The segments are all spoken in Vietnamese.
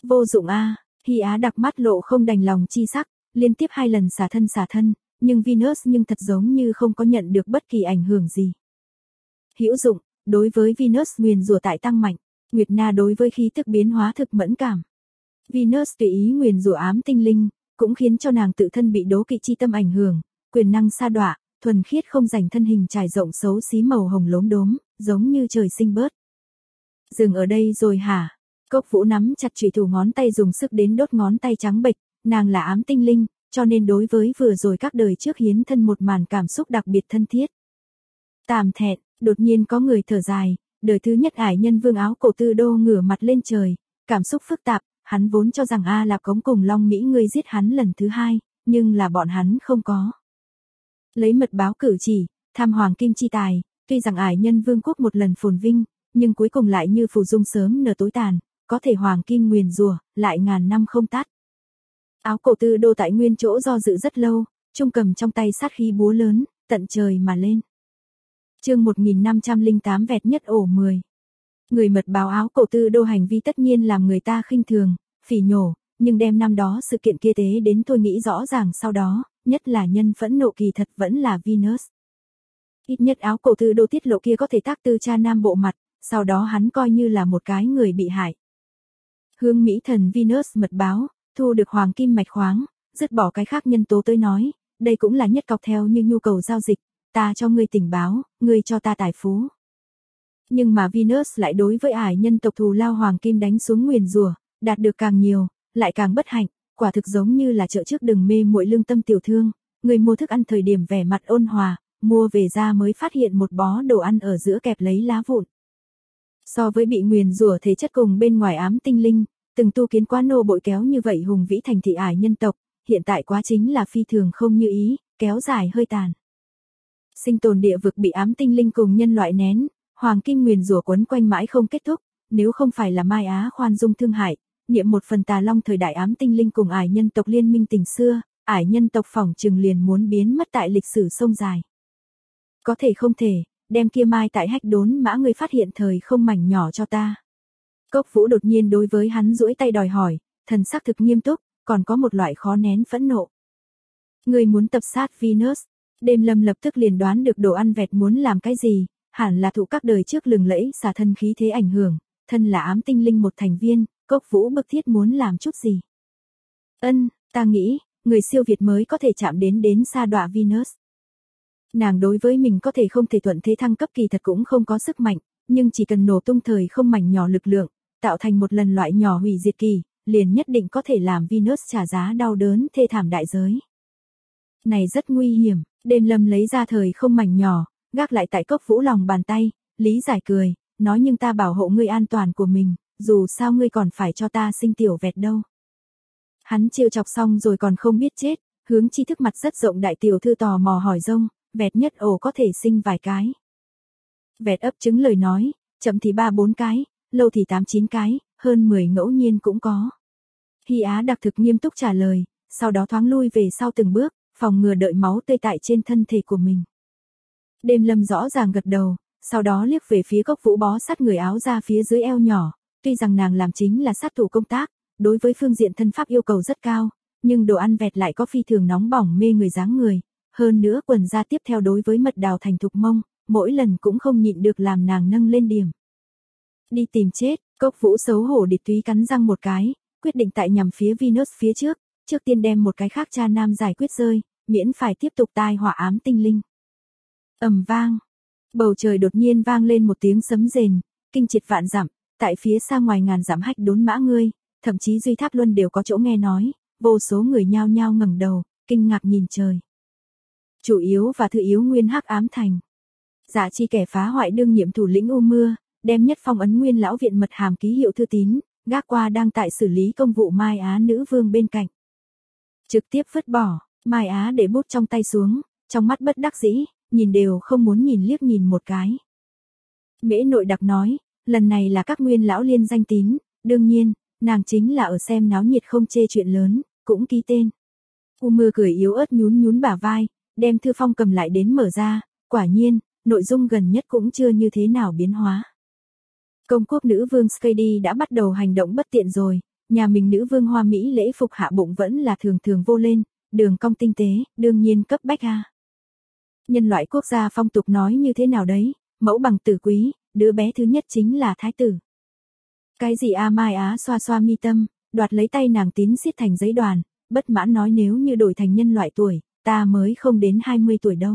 Vô dụng a. Hy Á đặc mắt lộ không đành lòng chi sắc, liên tiếp 2 lần xả thân, nhưng Venus nhưng thật giống như không có nhận được bất kỳ ảnh hưởng gì. Hữu dụng, đối với Venus nguyền rủa tại tăng mạnh, Nguyệt Na đối với khí tức biến hóa thực mẫn cảm. Venus tùy ý nguyền rủa ám tinh linh, cũng khiến cho nàng tự thân bị đố kỵ chi tâm ảnh hưởng, quyền năng sa đọa, thuần khiết không rảnh thân hình trải rộng xấu xí màu hồng lốm đốm, giống như trời sinh bớt. Dừng ở đây rồi hả? Cốc Vũ nắm chặt chủy thủ ngón tay dùng sức đến đốt ngón tay trắng bệch, nàng là ám tinh linh, cho nên đối với vừa rồi các đời trước hiến thân một màn cảm xúc đặc biệt thân thiết. Tạm thẹn, đột nhiên có người thở dài, đời thứ nhất Ải Nhân Vương áo cổ Tư Đô ngửa mặt lên trời, cảm xúc phức tạp, hắn vốn cho rằng A Lạp Cống cùng Long Mỹ ngươi giết hắn lần thứ 2, nhưng là bọn hắn không có. Lấy mật báo cử chỉ, tham hoàng kim chi tài, tuy rằng Ải Nhân Vương quốc một lần phồn vinh, nhưng cuối cùng lại như phù dung sớm nở tối tàn, có thể hoàng kim nguyền rủa, lại ngàn năm không tắt. Áo cổ Tư Đô tại nguyên chỗ do dự rất lâu, trung cầm trong tay sát khí búa lớn, tận trời mà lên. Chương 1508 vẹt nhất ổ 10. Người mật báo áo cổ Tư Đô hành vi tất nhiên làm người ta khinh thường, phỉ nhổ, nhưng đem năm đó sự kiện kia tế đến tôi nghĩ rõ ràng sau đó, nhất là nhân phẫn nộ kỳ thật vẫn là Venus. Ít nhất áo cổ Tư Đô tiết lộ kia có thể tác tư cha nam bộ mặt, sau đó hắn coi như là một cái người bị hại. Hương Mỹ thần Venus mật báo, thu được hoàng kim mạch khoáng, dứt bỏ cái khác nhân tố tới nói, đây cũng là nhất cọc theo như nhu cầu giao dịch, ta cho ngươi tình báo, ngươi cho ta tài phú. Nhưng mà Venus lại đối với Ải nhân tộc thù lao hoàng kim đánh xuống nguyền rủa, đạt được càng nhiều, lại càng bất hạnh, quả thực giống như là chợ trước đừng mê muội lương tâm tiểu thương, người mua thức ăn thời điểm vẻ mặt ôn hòa, mua về ra mới phát hiện một bó đồ ăn ở giữa kẹp lấy lá vụn. So với bị nguyền rủa thể chất cùng bên ngoài ám tinh linh, từng tu kiến quá nô bội kéo như vậy hùng vĩ thành thị Ải nhân tộc, hiện tại quá chính là phi thường không như ý, kéo dài hơi tàn. Sinh tồn địa vực bị ám tinh linh cùng nhân loại nén, hoàng kim nguyền rủa quấn quanh mãi không kết thúc, nếu không phải là Mai Á khoan dung thương hại, niệm một phần tà long thời đại ám tinh linh cùng Ải nhân tộc liên minh tình xưa, Ải nhân tộc phỏng chừng liền muốn biến mất tại lịch sử sông dài. Có thể không thể, đem kia mai tại hách đốn mã người phát hiện thời không mảnh nhỏ cho ta. Cốc Vũ đột nhiên đối với hắn duỗi tay đòi hỏi, thần sắc thực nghiêm túc, còn có một loại khó nén phẫn nộ. Người muốn tập sát Venus. Đêm Lâm lập tức liền đoán được đồ ăn vẹt muốn làm cái gì, hẳn là thụ các đời trước lừng lẫy xả thân khí thế ảnh hưởng, thân là ám tinh linh một thành viên, Cốc Vũ bức thiết muốn làm chút gì. Ta nghĩ, người siêu việt mới có thể chạm đến sa đọa Venus. Nàng đối với mình có thể không thể thuận thế thăng cấp kỳ thật cũng không có sức mạnh, nhưng chỉ cần nổ tung thời không mảnh nhỏ lực lượng, tạo thành một lần loại nhỏ hủy diệt kỳ, liền nhất định có thể làm Venus trả giá đau đớn thê thảm đại giới. Này rất nguy hiểm, Đêm Lâm lấy ra thời không mảnh nhỏ, gác lại tại Cốc Vũ lòng bàn tay, lý giải cười, nói nhưng ta bảo hộ ngươi an toàn của mình, dù sao ngươi còn phải cho ta sinh tiểu vẹt đâu. Hắn trêu chọc xong rồi còn không biết chết, hướng chi thức mặt rất rộng đại tiểu thư tò mò hỏi rông, vẹt nhất ổ có thể sinh vài cái. Vẹt ấp trứng lời nói, chậm thì 3-4 cái, lâu thì 8-9 cái, hơn 10 ngẫu nhiên cũng có. Hy Á đặc thực nghiêm túc trả lời, sau đó thoáng lui về sau từng bước, phòng ngừa đợi máu tươi tại trên thân thể của mình. Đêm Lâm rõ ràng gật đầu, sau đó liếc về phía Cốc Vũ bó sát người áo ra phía dưới eo nhỏ, tuy rằng nàng làm chính là sát thủ công tác, đối với phương diện thân pháp yêu cầu rất cao, nhưng đồ ăn vẹt lại có phi thường nóng bỏng mê người dáng người, hơn nữa quần da tiếp theo đối với mật đào thành thục mông, mỗi lần cũng không nhịn được làm nàng nâng lên điểm. Đi tìm chết, Cốc Vũ xấu hổ địch túy cắn răng một cái, quyết định tại nhằm phía Venus phía trước tiên đem một cái khác cha nam giải quyết rơi, miễn phải tiếp tục tai họa ám tinh linh. Ầm vang, bầu trời đột nhiên vang lên một tiếng sấm rền, kinh triệt vạn dặm, tại phía xa ngoài ngàn dặm hách đốn mã ngươi, thậm chí Duy Tháp Luân đều có chỗ nghe nói, vô số người nhao nhao ngẩng đầu, kinh ngạc nhìn trời. Chủ yếu và thứ yếu nguyên hắc ám thành. Dạ chi kẻ phá hoại đương nhiệm thủ lĩnh U Mưa, đem nhất phong ấn nguyên lão viện mật hàm ký hiệu thư tín, gác qua đang tại xử lý công vụ Mai Á nữ vương bên cạnh. Trực tiếp vứt bỏ, Mai Á để bút trong tay xuống, trong mắt bất đắc dĩ, nhìn đều không muốn nhìn liếc nhìn một cái. Mễ Nội đặc nói, lần này là các nguyên lão liên danh tín, đương nhiên, nàng chính là ở xem náo nhiệt không chê chuyện lớn, cũng ký tên. U Mưa cười yếu ớt nhún bả vai, đem thư phong cầm lại đến mở ra, quả nhiên, nội dung gần nhất cũng chưa như thế nào biến hóa. Công quốc nữ vương Skady đã bắt đầu hành động bất tiện rồi, Nhà mình nữ vương hoa mỹ lễ phục hạ bụng vẫn là thường thường vô lên, đường cong tinh tế, đương nhiên cấp bách a. Nhân loại quốc gia phong tục nói như thế nào đấy, mẫu bằng tử quý, đứa bé thứ nhất chính là thái tử. Cái gì a? Mai Á xoa xoa mi tâm, đoạt lấy tay nàng tín xiết thành giấy đoàn, bất mãn nói nếu như đổi thành nhân loại tuổi, ta mới không đến 20 tuổi đâu.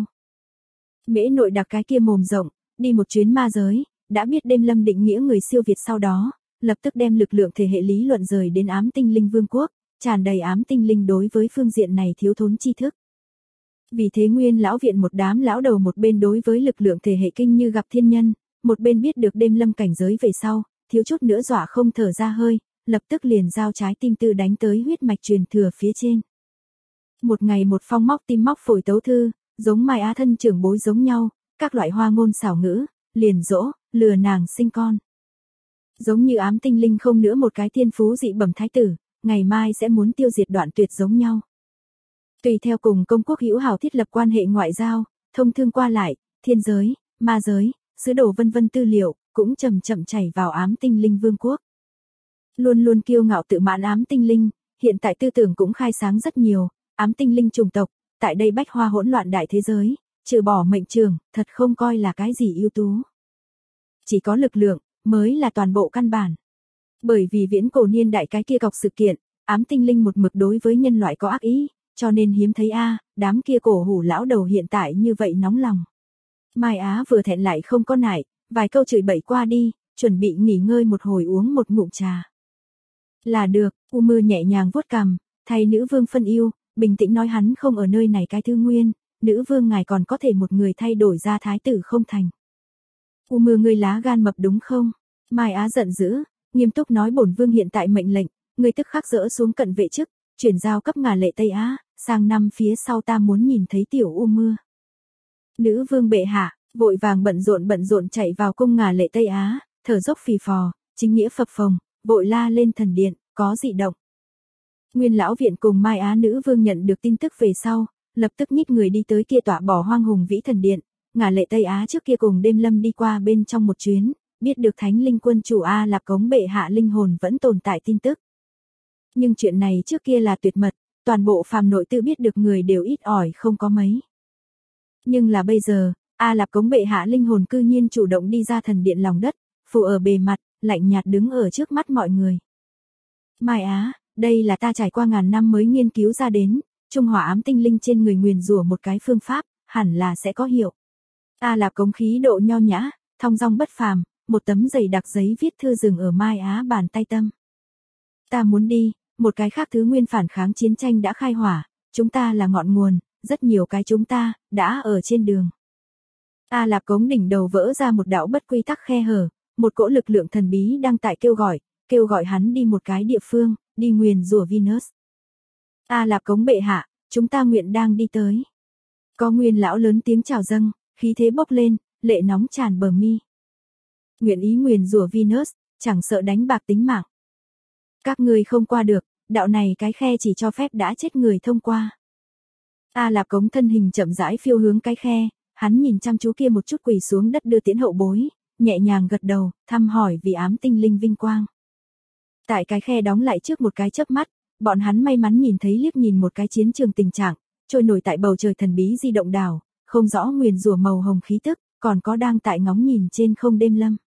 Mễ nội đặc cái kia mồm rộng, đi một chuyến ma giới, đã biết đêm lâm định nghĩa người siêu việt sau đó, lập tức đem lực lượng thể hệ lý luận rời đến ám tinh linh vương quốc, tràn đầy ám tinh linh đối với phương diện này thiếu thốn tri thức. Vì thế Nguyên lão viện một đám lão đầu một bên đối với lực lượng thể hệ kinh như gặp thiên nhân, một bên biết được đêm lâm cảnh giới về sau, thiếu chút nữa dọa không thở ra hơi, lập tức liền giao trái tim tư đánh tới huyết mạch truyền thừa phía trên. Một ngày một phong móc tim móc phổi tấu thư, giống Mai Á thân trưởng bối giống nhau, các loại hoa ngôn xảo ngữ, liền dỗ, lừa nàng sinh con. Giống như ám tinh linh không nữa một cái thiên phú dị bẩm thái tử, ngày mai sẽ muốn tiêu diệt đoạn tuyệt giống nhau. Tùy theo cùng công quốc hữu hảo thiết lập quan hệ ngoại giao, thông thương qua lại, thiên giới, ma giới, sứ đồ vân vân tư liệu, cũng chậm chậm chảy vào ám tinh linh vương quốc. Luôn luôn kiêu ngạo tự mãn ám tinh linh, hiện tại tư tưởng cũng khai sáng rất nhiều, ám tinh linh chủng tộc, tại đây bách hoa hỗn loạn đại thế giới, trừ bỏ mệnh trường, thật không coi là cái gì ưu tú. Chỉ có lực lượng, mới là toàn bộ căn bản. Bởi vì viễn cổ niên đại cái kia cọc sự kiện, ám tinh linh một mực đối với nhân loại có ác ý, cho nên hiếm thấy đám kia cổ hủ lão đầu hiện tại như vậy nóng lòng. Mai Á vừa thẹn lại không có nại, vài câu chửi bậy qua đi, chuẩn bị nghỉ ngơi một hồi uống một ngụm trà. Là được, U Mưa nhẹ nhàng vuốt cằm, thay nữ vương phân ưu, bình tĩnh nói hắn không ở nơi này cái thư nguyên, nữ vương ngài còn có thể một người thay đổi ra thái tử không thành. U Mưa ngươi lá gan mập đúng không? Mai Á giận dữ, nghiêm túc nói bổn vương hiện tại mệnh lệnh, ngươi tức khắc dỡ xuống cận vệ chức, chuyển giao cấp Ngà Lệ Tây Á, sang năm phía sau ta muốn nhìn thấy tiểu U Mưa. Nữ vương bệ hạ, vội vàng bận rộn chạy vào cung Ngà Lệ Tây Á, thở dốc phì phò, chính nghĩa phập phồng, vội la lên thần điện, có dị động. Nguyên lão viện cùng Mai Á nữ vương nhận được tin tức về sau, lập tức nhích người đi tới kia tọa bỏ hoang hùng vĩ thần điện, Ngà Lệ Tây Á trước kia cùng đêm lâm đi qua bên trong một chuyến, biết được Thánh Linh quân chủ A Lạp Cống bệ hạ linh hồn vẫn tồn tại tin tức. Nhưng chuyện này trước kia là tuyệt mật, toàn bộ phàm nội tự biết được người đều ít ỏi không có mấy. Nhưng là bây giờ, A Lạp Cống bệ hạ linh hồn cư nhiên chủ động đi ra thần điện lòng đất, phủ ở bề mặt, lạnh nhạt đứng ở trước mắt mọi người. Mai Á, đây là ta trải qua ngàn năm mới nghiên cứu ra đến, trung hỏa ám tinh linh trên người nguyền rủa một cái phương pháp, hẳn là sẽ có hiệu. A Lạp Cống khí độ nho nhã, thong dong bất phàm, một tấm dày đặc giấy viết thư dừng ở Mai Á bàn tay tâm. Ta muốn đi, một cái khác thứ nguyên phản kháng chiến tranh đã khai hỏa, chúng ta là ngọn nguồn, rất nhiều cái chúng ta, đã ở trên đường. A Lạp Cống đỉnh đầu vỡ ra một đạo bất quy tắc khe hở, một cỗ lực lượng thần bí đang tại kêu gọi hắn đi một cái địa phương, đi nguyền rủa Venus. A Lạp Cống bệ hạ, chúng ta nguyện đang đi tới. Có Nguyên lão lớn tiếng chào dâng, khí thế bốc lên, lệ nóng tràn bờ mi. Nguyện ý nguyền rủa Venus, chẳng sợ đánh bạc tính mạng. Các ngươi không qua được, đạo này cái khe chỉ cho phép đã chết người thông qua. A Lạp Cống thân hình chậm rãi phiêu hướng cái khe, hắn nhìn chăm chú kia một chút quỳ xuống đất đưa tiễn hậu bối, nhẹ nhàng gật đầu, thăm hỏi vì ám tinh linh vinh quang. Tại cái khe đóng lại trước một cái chớp mắt, bọn hắn may mắn nhìn thấy liếc nhìn một cái chiến trường tình trạng, trôi nổi tại bầu trời thần bí di động đảo, không rõ nguyền rủa màu hồng khí tức, còn có đang tại ngóng nhìn trên không đêm lâm.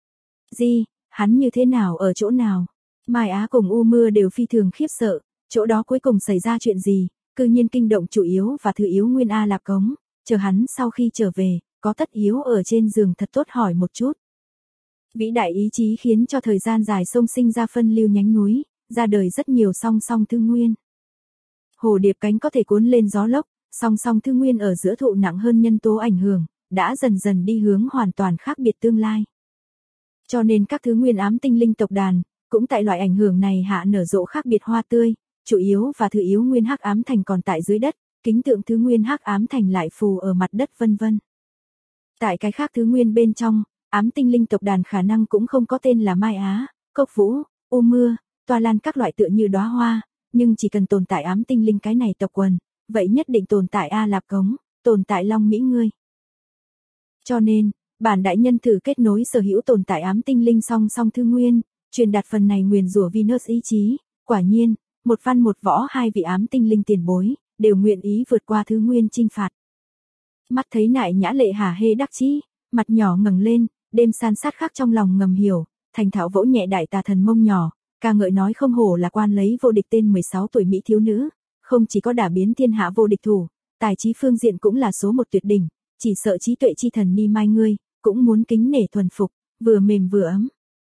Hắn như thế nào ở chỗ nào? Mai Á cùng U Mưa đều phi thường khiếp sợ, chỗ đó cuối cùng xảy ra chuyện gì, cư nhiên kinh động chủ yếu và thứ yếu Nguyên A Lạp Cống, chờ hắn sau khi trở về, có tất yếu ở trên giường thật tốt hỏi một chút. Vĩ đại ý chí khiến cho thời gian dài sông sinh ra phân lưu nhánh núi, ra đời rất nhiều song song thư nguyên. Hồ điệp cánh có thể cuốn lên gió lốc, song song thư nguyên ở giữa thụ nặng hơn nhân tố ảnh hưởng, đã dần dần đi hướng hoàn toàn khác biệt tương lai. Cho nên các thứ nguyên ám tinh linh tộc đàn, cũng tại loại ảnh hưởng này hạ nở rộ khác biệt hoa tươi, chủ yếu và thứ yếu nguyên hắc ám thành còn tại dưới đất, kính tượng thứ nguyên hắc ám thành lại phù ở mặt đất vân vân. Tại cái khác thứ nguyên bên trong, ám tinh linh tộc đàn khả năng cũng không có tên là Mai Á, Cốc Vũ, U Mưa, Toa Lan các loại tựa như đóa hoa, nhưng chỉ cần tồn tại ám tinh linh cái này tộc quần, vậy nhất định tồn tại A Lạp Cống, tồn tại Long Mỹ ngươi. Cho nên, bản đại nhân thử kết nối sở hữu tồn tại ám tinh linh song song thư nguyên, truyền đạt phần này nguyền rủa Venus ý chí, quả nhiên, một văn một võ hai vị ám tinh linh tiền bối, đều nguyện ý vượt qua thứ nguyên chinh phạt. Mắt thấy Nại Nhã Lệ hả hê đắc chí, mặt nhỏ ngẩng lên, đêm san sát khắc trong lòng ngầm hiểu, thành thạo vỗ nhẹ đại tà thần mông nhỏ, ca ngợi nói không hổ là quan lấy vô địch tên 16 tuổi mỹ thiếu nữ, không chỉ có đả biến thiên hạ vô địch thủ, tài trí phương diện cũng là số một tuyệt đỉnh, chỉ sợ trí tuệ chi thần ni mai ngươi, cũng muốn kính nể thuần phục, vừa mềm vừa ấm.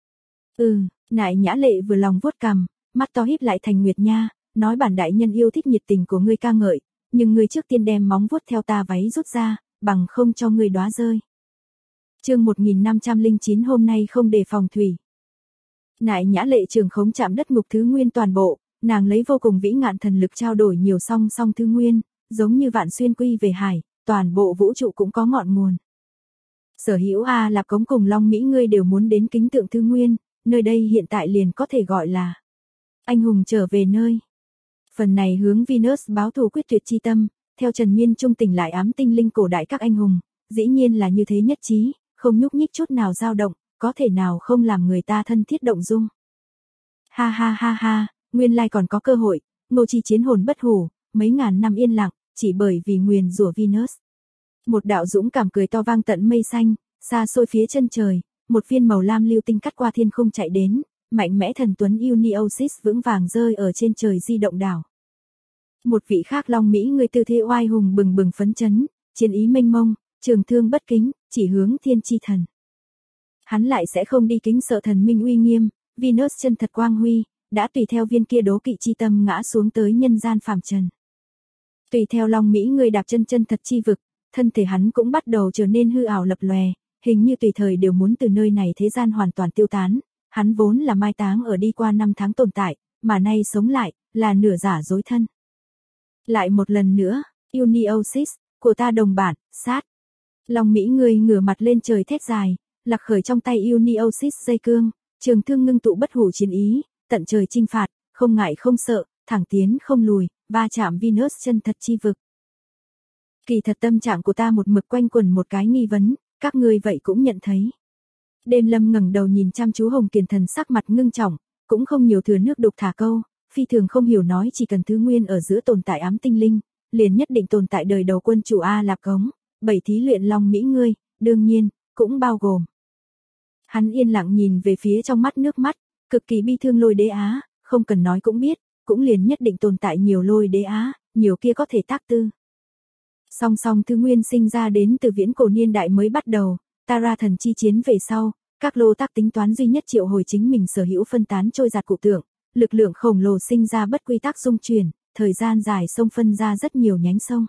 Nại Nhã Lệ vừa lòng vuốt cằm, mắt to híp lại thành nguyệt nha, nói bản đại nhân yêu thích nhiệt tình của ngươi ca ngợi, nhưng ngươi trước tiên đem móng vuốt theo ta váy rút ra, bằng không cho ngươi đóa rơi. Chương 1509 hôm nay không đề phòng thủy. Nại Nhã Lệ trường khống chạm đất ngục thứ nguyên toàn bộ, nàng lấy vô cùng vĩ ngạn thần lực trao đổi nhiều song song thứ nguyên, giống như vạn xuyên quy về hải, toàn bộ vũ trụ cũng có ngọn nguồn. Sở hữu A Lạp Cống cùng Long Mỹ ngươi đều muốn đến kính tượng thứ nguyên, nơi đây hiện tại liền có thể gọi là anh hùng trở về nơi. Phần này hướng Venus báo thù quyết tuyệt chi tâm, theo Trần Miên trung tỉnh lại ám tinh linh cổ đại các anh hùng, dĩ nhiên là như thế nhất trí, không nhúc nhích chút nào dao động, có thể nào không làm người ta thân thiết động dung. Ha ha ha ha, nguyên lai còn có cơ hội, Ngô Chi chiến hồn bất hủ, mấy ngàn năm yên lặng, chỉ bởi vì nguyền rủa Venus. Một đạo dũng cảm cười to vang tận mây xanh, xa xôi phía chân trời, một viên màu lam lưu tinh cắt qua thiên không chạy đến, mạnh mẽ thần tuấn Uniosis vững vàng rơi ở trên trời di động đảo. Một vị khác Long Mỹ người tư thế oai hùng bừng bừng phấn chấn, chiến ý mênh mông, trường thương bất kính, chỉ hướng thiên chi thần. Hắn lại sẽ không đi kính sợ thần minh uy nghiêm, Venus chân thật quang huy, đã tùy theo viên kia đố kỵ chi tâm ngã xuống tới nhân gian phàm trần. Tùy theo Long Mỹ người đạp chân chân thật chi vực, thân thể hắn cũng bắt đầu trở nên hư ảo lập lòe, hình như tùy thời đều muốn từ nơi này thế gian hoàn toàn tiêu tán. Hắn vốn là mai táng ở đi qua 5 tháng tồn tại, mà nay sống lại, là nửa giả dối thân. Lại một lần nữa, Uniosis, của ta đồng bản, sát. Long Mỹ người ngửa mặt lên trời thét dài, lạc khởi trong tay Uniosis dây cương, trường thương ngưng tụ bất hủ chiến ý, tận trời chinh phạt, không ngại không sợ, thẳng tiến không lùi, va chạm Venus chân thật chi vực. Kỳ thật tâm trạng của ta một mực quanh quẩn một cái nghi vấn, các ngươi vậy cũng nhận thấy. Đêm Lâm ngẩng đầu nhìn chăm chú Hồng Kiền Thần sắc mặt ngưng trọng, cũng không nhiều thừa nước đục thả câu, phi thường không hiểu nói chỉ cần thứ nguyên ở giữa tồn tại ám tinh linh, liền nhất định tồn tại đời đầu quân chủ A Lạp Cống, 7 thí luyện Long Mỹ ngươi, đương nhiên, cũng bao gồm. Hắn yên lặng nhìn về phía trong mắt nước mắt, cực kỳ bi thương Lôi Đế Á, không cần nói cũng biết, cũng liền nhất định tồn tại nhiều Lôi Đế Á, nhiều kia có thể tác tư. Song song thứ nguyên sinh ra đến từ viễn cổ niên đại mới bắt đầu, Tara thần chi chiến về sau, các lô tác tính toán duy nhất triệu hồi chính mình sở hữu phân tán trôi giạt cụ tượng, lực lượng khổng lồ sinh ra bất quy tắc dung chuyển, thời gian dài sông phân ra rất nhiều nhánh sông.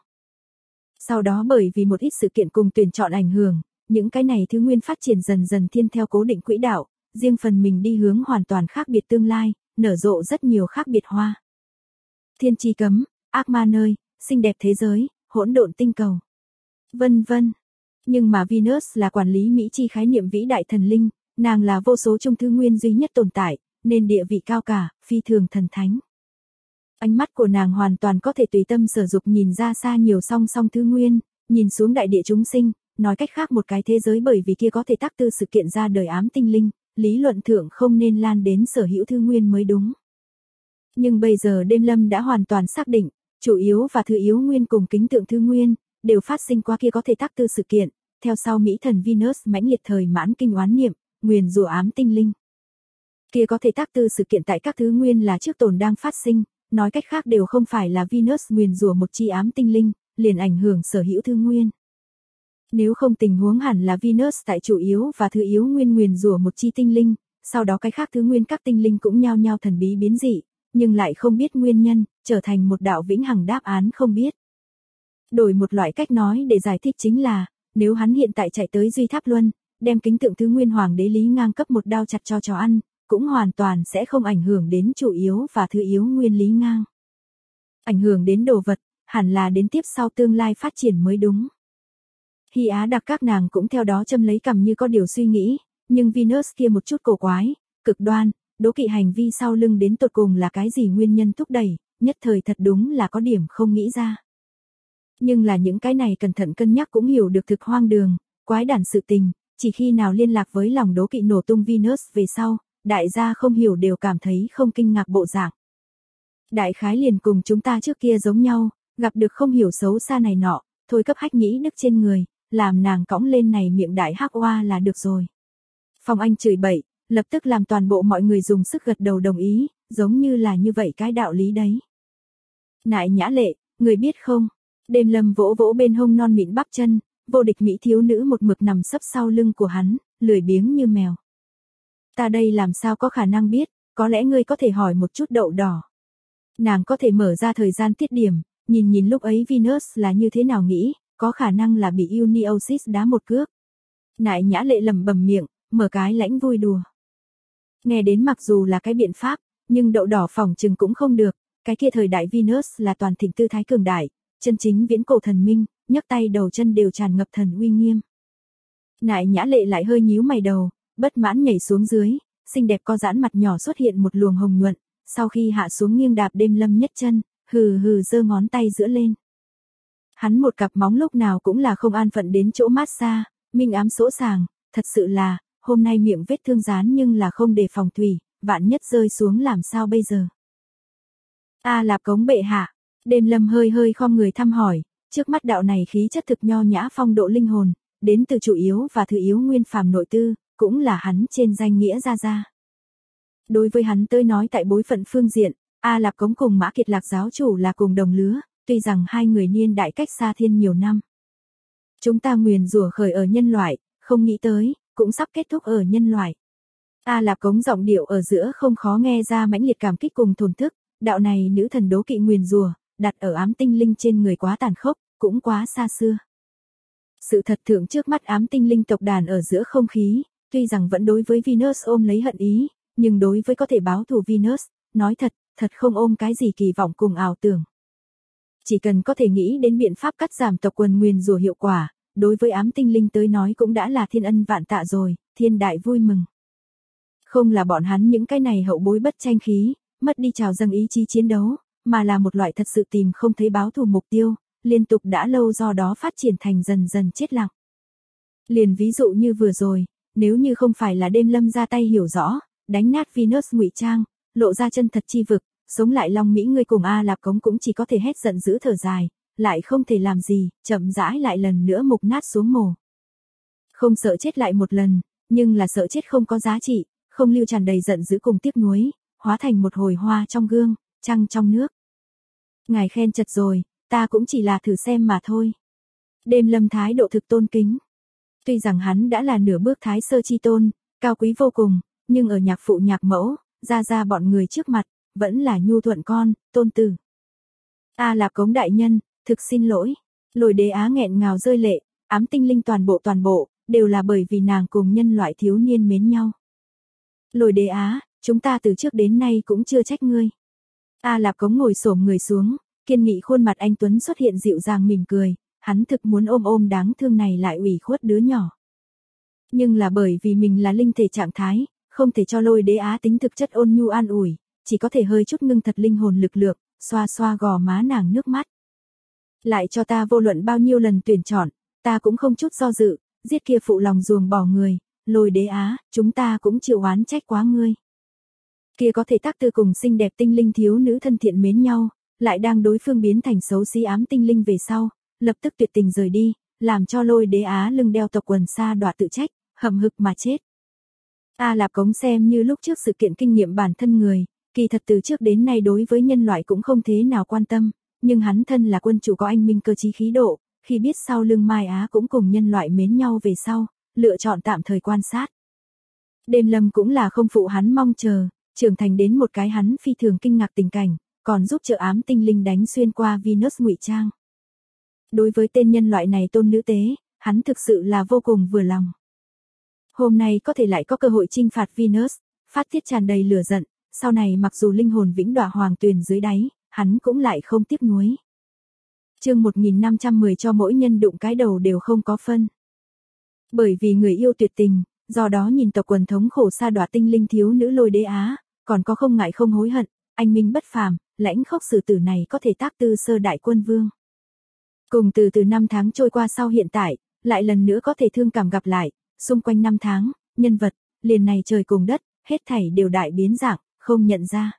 Sau đó bởi vì một ít sự kiện cùng tuyển chọn ảnh hưởng, những cái này thứ nguyên phát triển dần dần thiên theo cố định quỹ đạo, riêng phần mình đi hướng hoàn toàn khác biệt tương lai, nở rộ rất nhiều khác biệt hoa. Thiên chi cấm, ác ma nơi, xinh đẹp thế giới, hỗn độn tinh cầu, vân vân. Nhưng mà Venus là quản lý Mỹ chi khái niệm vĩ đại thần linh, nàng là vô số trung thứ nguyên duy nhất tồn tại, nên địa vị cao cả, phi thường thần thánh. Ánh mắt của nàng hoàn toàn có thể tùy tâm sở dục nhìn ra xa nhiều song song thứ nguyên, nhìn xuống đại địa chúng sinh, nói cách khác một cái thế giới bởi vì kia có thể tác tư sự kiện ra đời ám tinh linh, lý luận thượng không nên lan đến sở hữu thứ nguyên mới đúng. Nhưng bây giờ Đêm Lâm đã hoàn toàn xác định, chủ yếu và thứ yếu nguyên cùng kính tượng thứ nguyên, đều phát sinh qua kia có thể tác tư sự kiện, theo sau Mỹ thần Venus mãnh liệt thời mãn kinh oán niệm, nguyền rủa ám tinh linh. Kia có thể tác tư sự kiện tại các thứ nguyên là trước tồn đang phát sinh, nói cách khác đều không phải là Venus nguyền rủa một chi ám tinh linh, liền ảnh hưởng sở hữu thứ nguyên. Nếu không tình huống hẳn là Venus tại chủ yếu và thứ yếu nguyên nguyền rủa một chi tinh linh, sau đó cái khác thứ nguyên các tinh linh cũng nhao nhao thần bí biến dị, nhưng lại không biết nguyên nhân, trở thành một đạo vĩnh hằng đáp án không biết. Đổi một loại cách nói để giải thích chính là, nếu hắn hiện tại chạy tới Duy Tháp Luân, đem kính tượng thứ nguyên hoàng đế Lý Ngang cấp một đao chặt cho chó ăn, cũng hoàn toàn sẽ không ảnh hưởng đến chủ yếu và thứ yếu nguyên Lý Ngang. Ảnh hưởng đến đồ vật, hẳn là đến tiếp sau tương lai phát triển mới đúng. Hy Á đặc các nàng cũng theo đó châm lấy cằm như có điều suy nghĩ, nhưng Venus kia một chút cổ quái, cực đoan, đố kỵ hành vi sau lưng đến tột cùng là cái gì nguyên nhân thúc đẩy, nhất thời thật đúng là có điểm không nghĩ ra. Nhưng là những cái này cẩn thận cân nhắc cũng hiểu được thực hoang đường, quái đản sự tình, chỉ khi nào liên lạc với lòng đố kỵ nổ tung Venus về sau, đại gia không hiểu đều cảm thấy không kinh ngạc bộ dạng. Đại khái liền cùng chúng ta trước kia giống nhau, gặp được không hiểu xấu xa này nọ, thôi cấp hách nhĩ đức trên người, làm nàng cõng lên này miệng đại hắc oa là được rồi. Phong Anh chửi bậy, lập tức làm toàn bộ mọi người dùng sức gật đầu đồng ý, giống như là như vậy cái đạo lý đấy. Nại Nhã Lệ, người biết không? Đêm Lâm vỗ vỗ bên hông non mịn bắp chân, vô địch mỹ thiếu nữ một mực nằm sấp sau lưng của hắn, lười biếng như mèo. Ta đây làm sao có khả năng biết, có lẽ ngươi có thể hỏi một chút Đậu Đỏ. Nàng có thể mở ra thời gian tiết điểm, nhìn lúc ấy Venus là như thế nào nghĩ, có khả năng là bị Uniosis đá một cước. Nại Nhã Lệ lẩm bẩm miệng, mở cái lãnh vui đùa. Nghe đến mặc dù là cái biện pháp, nhưng Đậu Đỏ phỏng chừng cũng không được, cái kia thời đại Venus là toàn thịnh tư thái cường đại, chân chính viễn cổ thần minh, nhấc tay đầu chân đều tràn ngập thần uy nghiêm. Nại Nhã Lệ lại hơi nhíu mày đầu, bất mãn nhảy xuống dưới, xinh đẹp co giãn mặt nhỏ xuất hiện một luồng hồng nhuận, sau khi hạ xuống nghiêng đạp Đêm Lâm nhất chân, hừ hừ giơ ngón tay giữa lên. Hắn một cặp móng lúc nào cũng là không an phận đến chỗ mát xa, minh ám sỗ sàng, thật sự là, hôm nay miệng vết thương dán nhưng là không đề phòng thủy, vạn nhất rơi xuống làm sao bây giờ. A Lạp Cống bệ hạ, Đêm Lâm hơi hơi khom người thăm hỏi, trước mắt đạo này khí chất thực nho nhã phong độ linh hồn, đến từ chủ yếu và thứ yếu nguyên phàm nội tư, cũng là hắn trên danh nghĩa ra. Đối với hắn tới nói tại bối phận phương diện, A Lạp Cống cùng Mã Kiệt Lạc giáo chủ là cùng đồng lứa, tuy rằng hai người niên đại cách xa thiên nhiều năm. Chúng ta nguyền rủa khởi ở nhân loại, không nghĩ tới, cũng sắp kết thúc ở nhân loại. A Lạp Cống giọng điệu ở giữa không khó nghe ra mãnh liệt cảm kích cùng thổn thức, đạo này nữ thần đố kỵ nguyền rủa, đặt ở ám tinh linh trên người quá tàn khốc, cũng quá xa xưa. Sự thật thượng trước mắt ám tinh linh tộc đàn ở giữa không khí, tuy rằng vẫn đối với Venus ôm lấy hận ý, nhưng đối với có thể báo thù Venus, nói thật không ôm cái gì kỳ vọng cùng ảo tưởng. Chỉ cần có thể nghĩ đến biện pháp cắt giảm tộc quần nguyền rủa hiệu quả, đối với ám tinh linh tới nói cũng đã là thiên ân vạn tạ rồi, thiên đại vui mừng. Không là bọn hắn những cái này hậu bối bất tranh khí, mất đi trào dâng ý chí chiến đấu, mà là một loại thật sự tìm không thấy báo thù mục tiêu, liên tục đã lâu do đó phát triển thành dần dần chết lặng. Liền ví dụ như vừa rồi, nếu như không phải là Đêm Lâm ra tay hiểu rõ, đánh nát Venus ngụy trang, lộ ra chân thật chi vực, sống lại Long Mỹ ngươi cùng A Lạp Cống cũng chỉ có thể hét giận dữ thở dài, lại không thể làm gì, chậm rãi lại lần nữa mục nát xuống mồ. Không sợ chết lại một lần, nhưng là sợ chết không có giá trị, không lưu tràn đầy giận dữ cùng tiếc nuối, hóa thành một hồi hoa trong gương, trăng trong nước. Ngài khen chật rồi, ta cũng chỉ là thử xem mà thôi. Đêm Lâm thái độ thực tôn kính. Tuy rằng hắn đã là nửa bước thái sơ chi tôn, cao quý vô cùng, nhưng ở nhạc phụ nhạc mẫu, ra bọn người trước mặt, vẫn là nhu thuận con, tôn tử. A Lạp Cống đại nhân, thực xin lỗi. Lôi Đế Á nghẹn ngào rơi lệ, ám tinh linh toàn bộ, đều là bởi vì nàng cùng nhân loại thiếu niên mến nhau. Lôi Đế Á, chúng ta từ trước đến nay cũng chưa trách ngươi. A Lạp Cống ngồi xổm người xuống, kiên nghị khuôn mặt anh tuấn xuất hiện dịu dàng mỉm cười, hắn thực muốn ôm đáng thương này lại ủy khuất đứa nhỏ. Nhưng là bởi vì mình là linh thể trạng thái, không thể cho Lôi Đế Á tính thực chất ôn nhu an ủi, chỉ có thể hơi chút ngưng thật linh hồn lực lượng, xoa gò má nàng nước mắt. Lại cho ta vô luận bao nhiêu lần tuyển chọn, ta cũng không chút do dự, giết kia phụ lòng ruồng bỏ người, Lôi Đế Á, chúng ta cũng chịu oán trách quá ngươi. Kia có thể tác tư cùng xinh đẹp tinh linh thiếu nữ thân thiện mến nhau, lại đang đối phương biến thành xấu xí ám tinh linh về sau, lập tức tuyệt tình rời đi, làm cho Lôi Đế Á lưng đeo tộc quần sa đọa tự trách, hậm hực mà chết. A Lạp Cống xem như lúc trước sự kiện kinh nghiệm bản thân người, kỳ thật từ trước đến nay đối với nhân loại cũng không thế nào quan tâm, nhưng hắn thân là quân chủ có anh minh cơ trí khí độ, khi biết sau lưng Mai Á cũng cùng nhân loại mến nhau về sau, lựa chọn tạm thời quan sát. Đêm Lâm cũng là không phụ hắn mong chờ, trưởng thành đến một cái hắn phi thường kinh ngạc tình cảnh, còn giúp trợ ám tinh linh đánh xuyên qua Venus ngụy trang. Đối với tên nhân loại này tôn nữ tế, hắn thực sự là vô cùng vừa lòng. Hôm nay có thể lại có cơ hội chinh phạt Venus, phát tiết tràn đầy lửa giận, sau này mặc dù linh hồn vĩnh đọa hoàng tuyền dưới đáy, hắn cũng lại không tiếc nuối. Chương 1510 cho mỗi nhân đụng cái đầu đều không có phân. Bởi vì người yêu tuyệt tình, do đó nhìn tộc quần thống khổ sa đọa tinh linh thiếu nữ Lôi Đế Á, còn có không ngại không hối hận, anh minh bất phàm, lãnh khốc sử tử này có thể tác tư sơ đại quân vương. Cùng từ năm tháng trôi qua sau hiện tại, lại lần nữa có thể thương cảm gặp lại, xung quanh năm tháng, nhân vật, liền này trời cùng đất, hết thảy đều đại biến dạng, không nhận ra.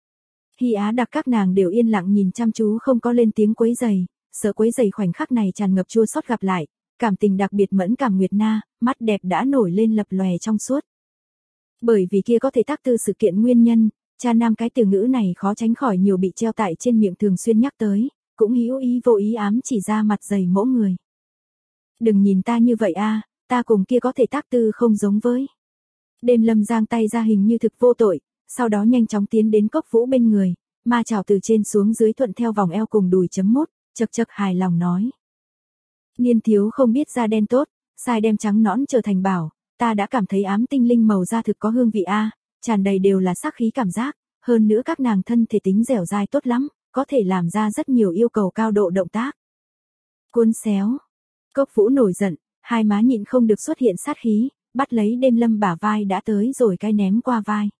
Hy Á Đặc các nàng đều yên lặng nhìn chăm chú không có lên tiếng quấy rầy, sợ quấy rầy khoảnh khắc này tràn ngập chua xót gặp lại, cảm tình đặc biệt mẫn cảm Nguyệt Na, mắt đẹp đã nổi lên lập lòe trong suốt. Bởi vì kia có thể tác tư sự kiện nguyên nhân, cha nam cái từ ngữ này khó tránh khỏi nhiều bị treo tại trên miệng thường xuyên nhắc tới, cũng hữu ý vô ý ám chỉ ra mặt dày mỗ người. Đừng nhìn ta như vậy a, ta cùng kia có thể tác tư không giống với. Đêm Lâm giang tay ra hình như thực vô tội, sau đó nhanh chóng tiến đến Cốc Vũ bên người, ma chảo từ trên xuống dưới thuận theo vòng eo cùng đùi chấm mốt, chật chật hài lòng nói. Niên thiếu không biết da đen tốt, sai đem trắng nõn trở thành bảo, ta đã cảm thấy ám tinh linh màu da thực có hương vị a, tràn đầy đều là sắc khí cảm giác, hơn nữa các nàng thân thể tính dẻo dai tốt lắm, có thể làm ra rất nhiều yêu cầu cao độ động tác. Cuốn xéo. Cốc Vũ nổi giận, hai má nhịn không được xuất hiện sát khí, bắt lấy Đêm Lâm bả vai đã tới rồi cái ném qua vai.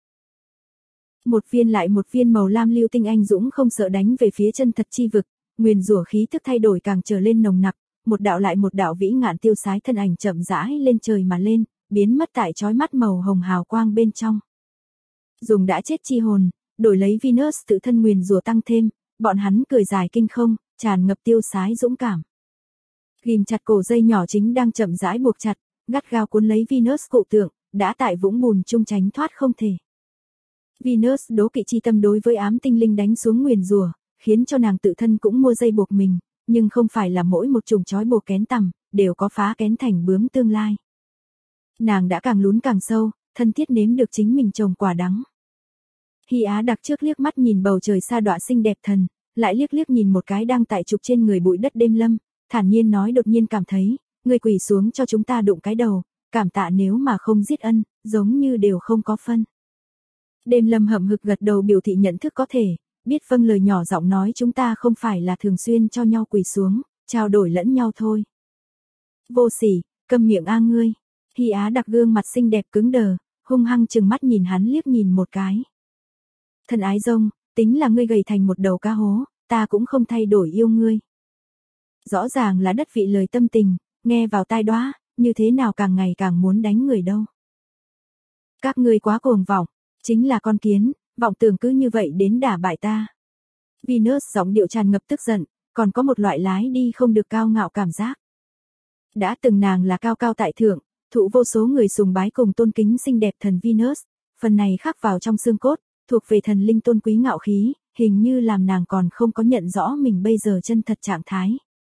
Một viên lại một viên màu lam lưu tinh anh dũng không sợ đánh về phía chân thật chi vực, nguyền rủa khí tức thay đổi càng trở lên nồng nặc, một đạo lại một đạo vĩ ngạn tiêu sái thân ảnh chậm rãi lên trời mà lên, biến mất tại chói mắt màu hồng hào quang bên trong. Dùng đã chết chi hồn, đổi lấy Venus tự thân nguyền rủa tăng thêm, bọn hắn cười dài kinh không, tràn ngập tiêu sái dũng cảm. Ghim chặt cổ dây nhỏ chính đang chậm rãi buộc chặt, gắt gao cuốn lấy Venus cụ tượng, đã tại vũng bùn chung tránh thoát không thể. Venus đố kỵ chi tâm đối với ám tinh linh đánh xuống nguyền rủa, khiến cho nàng tự thân cũng mua dây buộc mình, nhưng không phải là mỗi một chùm trói buộc kén tằm, đều có phá kén thành bướm tương lai. Nàng đã càng lún càng sâu, thân thiết nếm được chính mình trồng quả đắng. Hy Á Đặc trước liếc mắt nhìn bầu trời sa đọa xinh đẹp thần, lại liếc liếc nhìn một cái đang tại trục trên người bụi đất Đêm Lâm, thản nhiên nói đột nhiên cảm thấy, người quỳ xuống cho chúng ta đụng cái đầu, cảm tạ nếu mà không giết ân, giống như đều không có phân. Đêm Lâm hậm hực gật đầu biểu thị nhận thức có thể, biết vâng lời nhỏ giọng nói chúng ta không phải là thường xuyên cho nhau quỳ xuống, trao đổi lẫn nhau thôi. Vô sỉ, câm miệng a ngươi. Hy Á Đặc gương mặt xinh đẹp cứng đờ, hung hăng chừng mắt nhìn hắn liếc nhìn một cái. Thân ái rông, tính là ngươi gầy thành một đầu cá hố, ta cũng không thay đổi yêu ngươi. Rõ ràng là đất vị lời tâm tình, nghe vào tai đoá, như thế nào càng ngày càng muốn đánh người đâu. Các ngươi quá cuồng vọng, chính là con kiến, vọng tưởng cứ như vậy đến đả bại ta. Venus giọng điệu tràn ngập tức giận, còn có một loại lái đi không được cao ngạo cảm giác. Đã từng nàng là cao cao tại thượng, thụ vô số người sùng bái cùng tôn kính xinh đẹp thần Venus, phần này khắc vào trong xương cốt, thuộc về thần linh tôn quý ngạo khí, hình như làm nàng còn không có nhận rõ mình bây giờ chân thật trạng thái.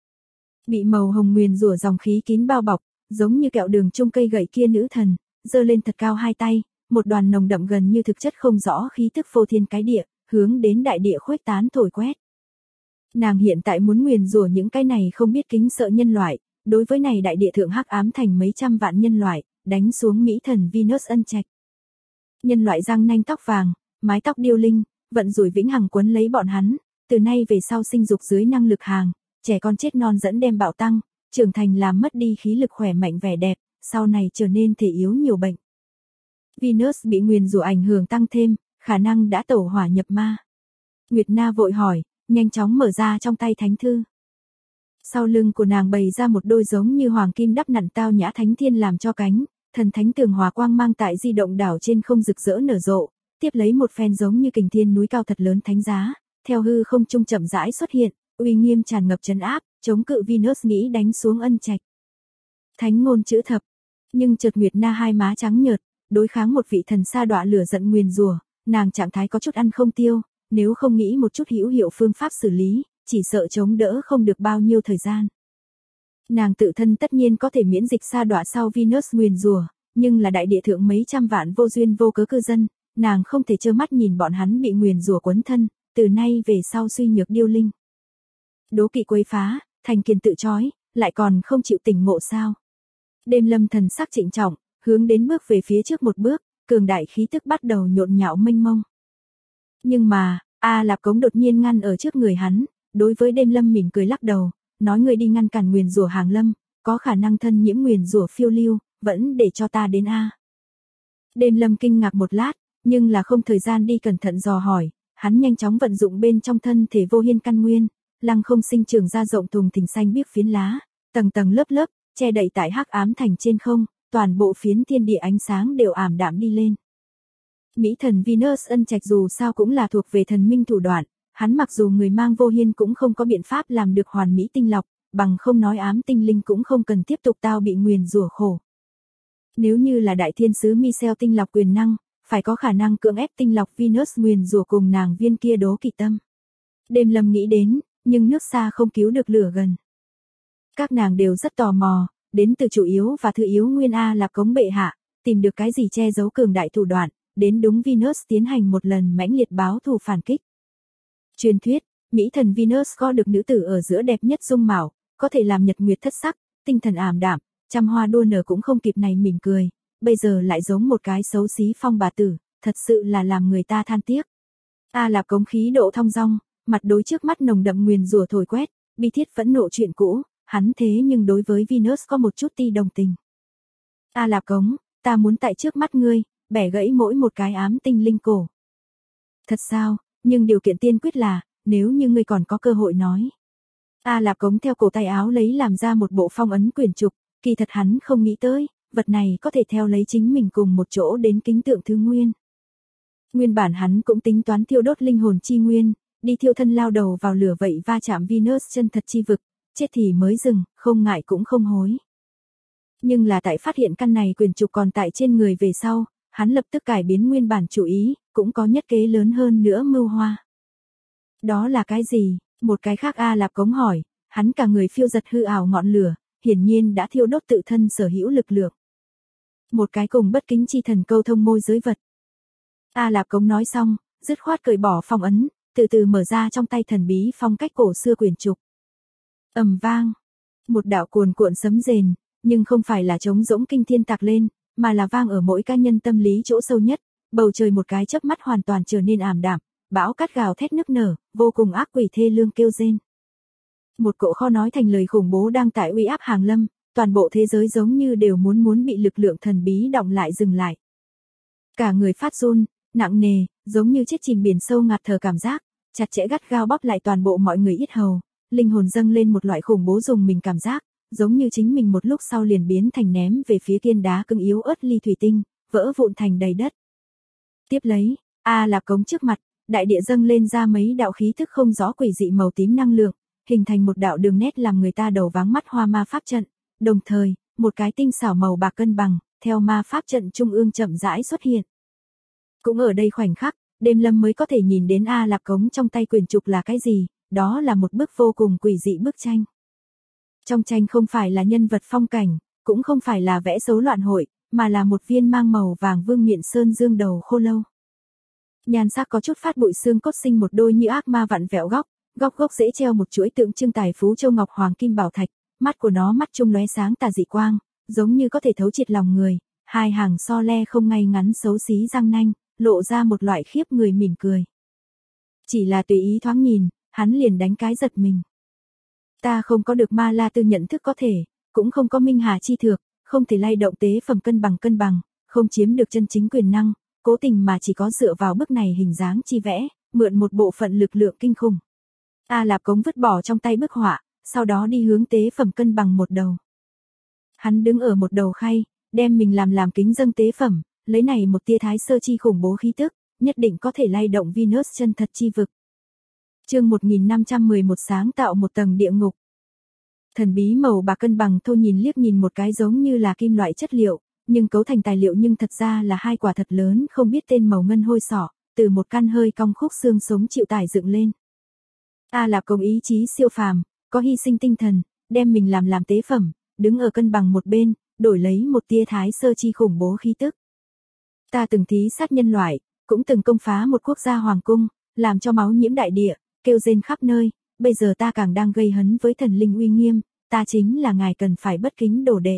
Bị màu hồng nguyền rủa dòng khí kín bao bọc, giống như kẹo đường chung cây gậy kia nữ thần, giơ lên thật cao hai tay, một đoàn nồng đậm gần như thực chất không rõ khí tức phô thiên cái địa, hướng đến đại địa khuếch tán thổi quét. Nàng hiện tại muốn nguyền rủa những cái này không biết kính sợ nhân loại, đối với này đại địa thượng hắc ám thành mấy trăm vạn nhân loại, đánh xuống mỹ thần Venus ân trạch. Nhân loại răng nanh tóc vàng, mái tóc điêu linh, vận rủi vĩnh hằng quấn lấy bọn hắn, từ nay về sau sinh dục dưới năng lực hàng, trẻ con chết non dẫn đem bạo tăng, trưởng thành làm mất đi khí lực khỏe mạnh vẻ đẹp, sau này trở nên thể yếu nhiều bệnh. Venus bị nguyền rủa ảnh hưởng tăng thêm, khả năng đã tẩu hỏa nhập ma. Nguyệt Na vội hỏi, nhanh chóng mở ra trong tay thánh thư. Sau lưng của nàng bày ra một đôi giống như hoàng kim đắp nặn tao nhã thánh thiên làm cho cánh, thần thánh tường hòa quang mang tại di động đảo trên không rực rỡ nở rộ, tiếp lấy một phen giống như kình thiên núi cao thật lớn thánh giá, theo hư không trung chậm rãi xuất hiện, uy nghiêm tràn ngập trấn áp, chống cự Venus nghĩ đánh xuống ân trạch. Thánh ngôn chữ thập, nhưng chợt Nguyệt Na hai má trắng nhợt, đối kháng một vị thần sa đọa lửa giận nguyền rủa, nàng trạng thái có chút ăn không tiêu, nếu không nghĩ một chút hữu hiệu phương pháp xử lý, chỉ sợ chống đỡ không được bao nhiêu thời gian. Nàng tự thân tất nhiên có thể miễn dịch sa đọa sau Venus nguyền rủa, nhưng là đại địa thượng mấy trăm vạn vô duyên vô cớ cư dân, nàng không thể trơ mắt nhìn bọn hắn bị nguyền rủa quấn thân, từ nay về sau suy nhược điêu linh. Đố kỵ quấy phá, thành kiền tự chói, lại còn không chịu tỉnh ngộ sao? Đêm Lâm thần sắc trịnh trọng, hướng đến bước về phía trước một bước, cường đại khí tức bắt đầu nhộn nhạo mênh mông. Nhưng mà, A Lạp Cống đột nhiên ngăn ở trước người hắn, đối với Đêm Lâm mỉm cười lắc đầu, nói người đi ngăn cản nguyền rủa hàng lâm, có khả năng thân nhiễm nguyền rủa phiêu lưu, vẫn để cho ta đến a. Đêm Lâm kinh ngạc một lát, nhưng là không thời gian đi cẩn thận dò hỏi, hắn nhanh chóng vận dụng bên trong thân thể vô hiên căn nguyên, lăng không sinh trưởng ra rộng thùng thình xanh biếc phiến lá, tầng tầng lớp lớp, che đậy tại hắc ám thành trên không, toàn bộ phiến thiên địa ánh sáng đều ảm đạm đi lên. Mỹ thần Venus ân trạch dù sao cũng là thuộc về thần minh thủ đoạn, hắn mặc dù người mang vô hiên cũng không có biện pháp làm được hoàn mỹ tinh lọc, bằng không nói ám tinh linh cũng không cần tiếp tục tao bị nguyền rủa khổ. Nếu như là đại thiên sứ Michel tinh lọc quyền năng, phải có khả năng cưỡng ép tinh lọc Venus nguyền rủa cùng nàng viên kia đố kỵ tâm. Đêm Lâm nghĩ đến, nhưng nước xa không cứu được lửa gần. Các nàng đều rất tò mò, đến từ chủ yếu và thứ yếu nguyên A là cống bệ hạ, tìm được cái gì che giấu cường đại thủ đoạn, đến đúng Venus tiến hành một lần mãnh liệt báo thù phản kích. Truyền thuyết, Mỹ thần Venus có được nữ tử ở giữa đẹp nhất dung mạo, có thể làm nhật nguyệt thất sắc, tinh thần ảm đạm, trăm hoa đua nở cũng không kịp này mỉm cười, bây giờ lại giống một cái xấu xí phong bà tử, thật sự là làm người ta than tiếc. A Lạp Cống khí độ thong dong, mặt đối trước mắt nồng đậm nguyền rủa thổi quét, bi thiết phẫn nộ chuyện cũ, hắn thế nhưng đối với Venus có một chút ti đồng tình. A Lạp Cống, ta muốn tại trước mắt ngươi, bẻ gãy mỗi một cái ám tinh linh cổ. Thật sao, nhưng điều kiện tiên quyết là, nếu như ngươi còn có cơ hội nói. A Lạp Cống theo cổ tay áo lấy làm ra một bộ phong ấn quyển trục, kỳ thật hắn không nghĩ tới, vật này có thể theo lấy chính mình cùng một chỗ đến kính tượng thứ nguyên. Nguyên bản hắn cũng tính toán thiêu đốt linh hồn chi nguyên, đi thiêu thân lao đầu vào lửa vậy va chạm Venus chân thật chi vực, chết thì mới dừng, không ngại cũng không hối. Nhưng là tại phát hiện căn này quyển trục còn tại trên người về sau, hắn lập tức cải biến nguyên bản chủ ý, cũng có nhất kế lớn hơn nữa mưu hoa. Đó là cái gì? Một cái khác A Lạp Cống hỏi, hắn cả người phiêu giật hư ảo ngọn lửa, hiển nhiên đã thiêu đốt tự thân sở hữu lực lượng. Một cái cùng bất kính chi thần câu thông môi giới vật. A Lạp Cống nói xong, dứt khoát cởi bỏ phong ấn, từ từ mở ra trong tay thần bí phong cách cổ xưa quyển trục. Ầm vang, một đạo cuồn cuộn sấm rền, nhưng không phải là trống rỗng kinh thiên tạc lên, mà là vang ở mỗi cá nhân tâm lý chỗ sâu nhất, bầu trời một cái chớp mắt hoàn toàn trở nên ảm đạm, bão cát gào thét nức nở, vô cùng ác quỷ thê lương kêu rên. Một cỗ kho nói thành lời khủng bố đang tại uy áp hàng lâm, toàn bộ thế giới giống như đều muốn bị lực lượng thần bí động lại dừng lại. Cả người phát run, nặng nề, giống như chết chìm biển sâu ngạt thở cảm giác, chặt chẽ gắt gao bóp lại toàn bộ mọi người yết hầu, linh hồn dâng lên một loại khủng bố dùng mình cảm giác, giống như chính mình một lúc sau liền biến thành ném về phía kiên đá cứng yếu ớt ly thủy tinh, vỡ vụn thành đầy đất. Tiếp lấy, A Lạp Cống trước mặt, đại địa dâng lên ra mấy đạo khí thức không rõ quỷ dị màu tím năng lượng, hình thành một đạo đường nét làm người ta đầu váng mắt hoa ma pháp trận, đồng thời, một cái tinh xảo màu bạc cân bằng, theo ma pháp trận trung ương chậm rãi xuất hiện. Cũng ở đây khoảnh khắc, Đêm Lâm mới có thể nhìn đến A Lạp Cống trong tay quyển trục là cái gì, đó là một bức vô cùng quỷ dị bức tranh. Trong tranh không phải là nhân vật phong cảnh, cũng không phải là vẽ xấu loạn hội, mà là một viên mang màu vàng vương miện sơn dương đầu khô lâu. Nhan sắc có chút phát bụi xương cốt sinh một đôi như ác ma vặn vẹo góc gốc dễ treo một chuỗi tượng trưng tài phú châu ngọc hoàng kim bảo thạch, mắt của nó mắt trung lóe sáng tà dị quang, giống như có thể thấu triệt lòng người, hai hàng so le không ngay ngắn xấu xí răng nanh, lộ ra một loại khiếp người mỉm cười. Chỉ là tùy ý thoáng nhìn, hắn liền đánh cái giật mình. Ta không có được ma la tư nhận thức có thể, cũng không có minh hà chi thược, không thể lay động tế phẩm cân bằng, không chiếm được chân chính quyền năng, cố tình mà chỉ có dựa vào bức này hình dáng chi vẽ, mượn một bộ phận lực lượng kinh khủng. A Lạp Cống vứt bỏ trong tay bức họa, sau đó đi hướng tế phẩm cân bằng một đầu. Hắn đứng ở một đầu khay, đem mình làm kính dâng tế phẩm, lấy này một tia thái sơ chi khủng bố khí tức, nhất định có thể lay động Venus chân thật chi vực. Chương 1511 sáng tạo một tầng địa ngục. Thần bí màu bạc cân bằng thô nhìn liếc nhìn một cái giống như là kim loại chất liệu, nhưng cấu thành tài liệu nhưng thật ra là hai quả thật lớn không biết tên màu ngân hôi sỏ, từ một căn hơi cong khúc xương sống chịu tải dựng lên. A Lạp Cống ý chí siêu phàm, có hy sinh tinh thần, đem mình làm tế phẩm, đứng ở cân bằng một bên, đổi lấy một tia thái sơ chi khủng bố khí tức. Ta từng thí sát nhân loại, cũng từng công phá một quốc gia hoàng cung, làm cho máu nhiễm đại địa, kêu rên khắp nơi, bây giờ ta càng đang gây hấn với thần linh uy nghiêm, ta chính là ngài cần phải bất kính đồ đệ.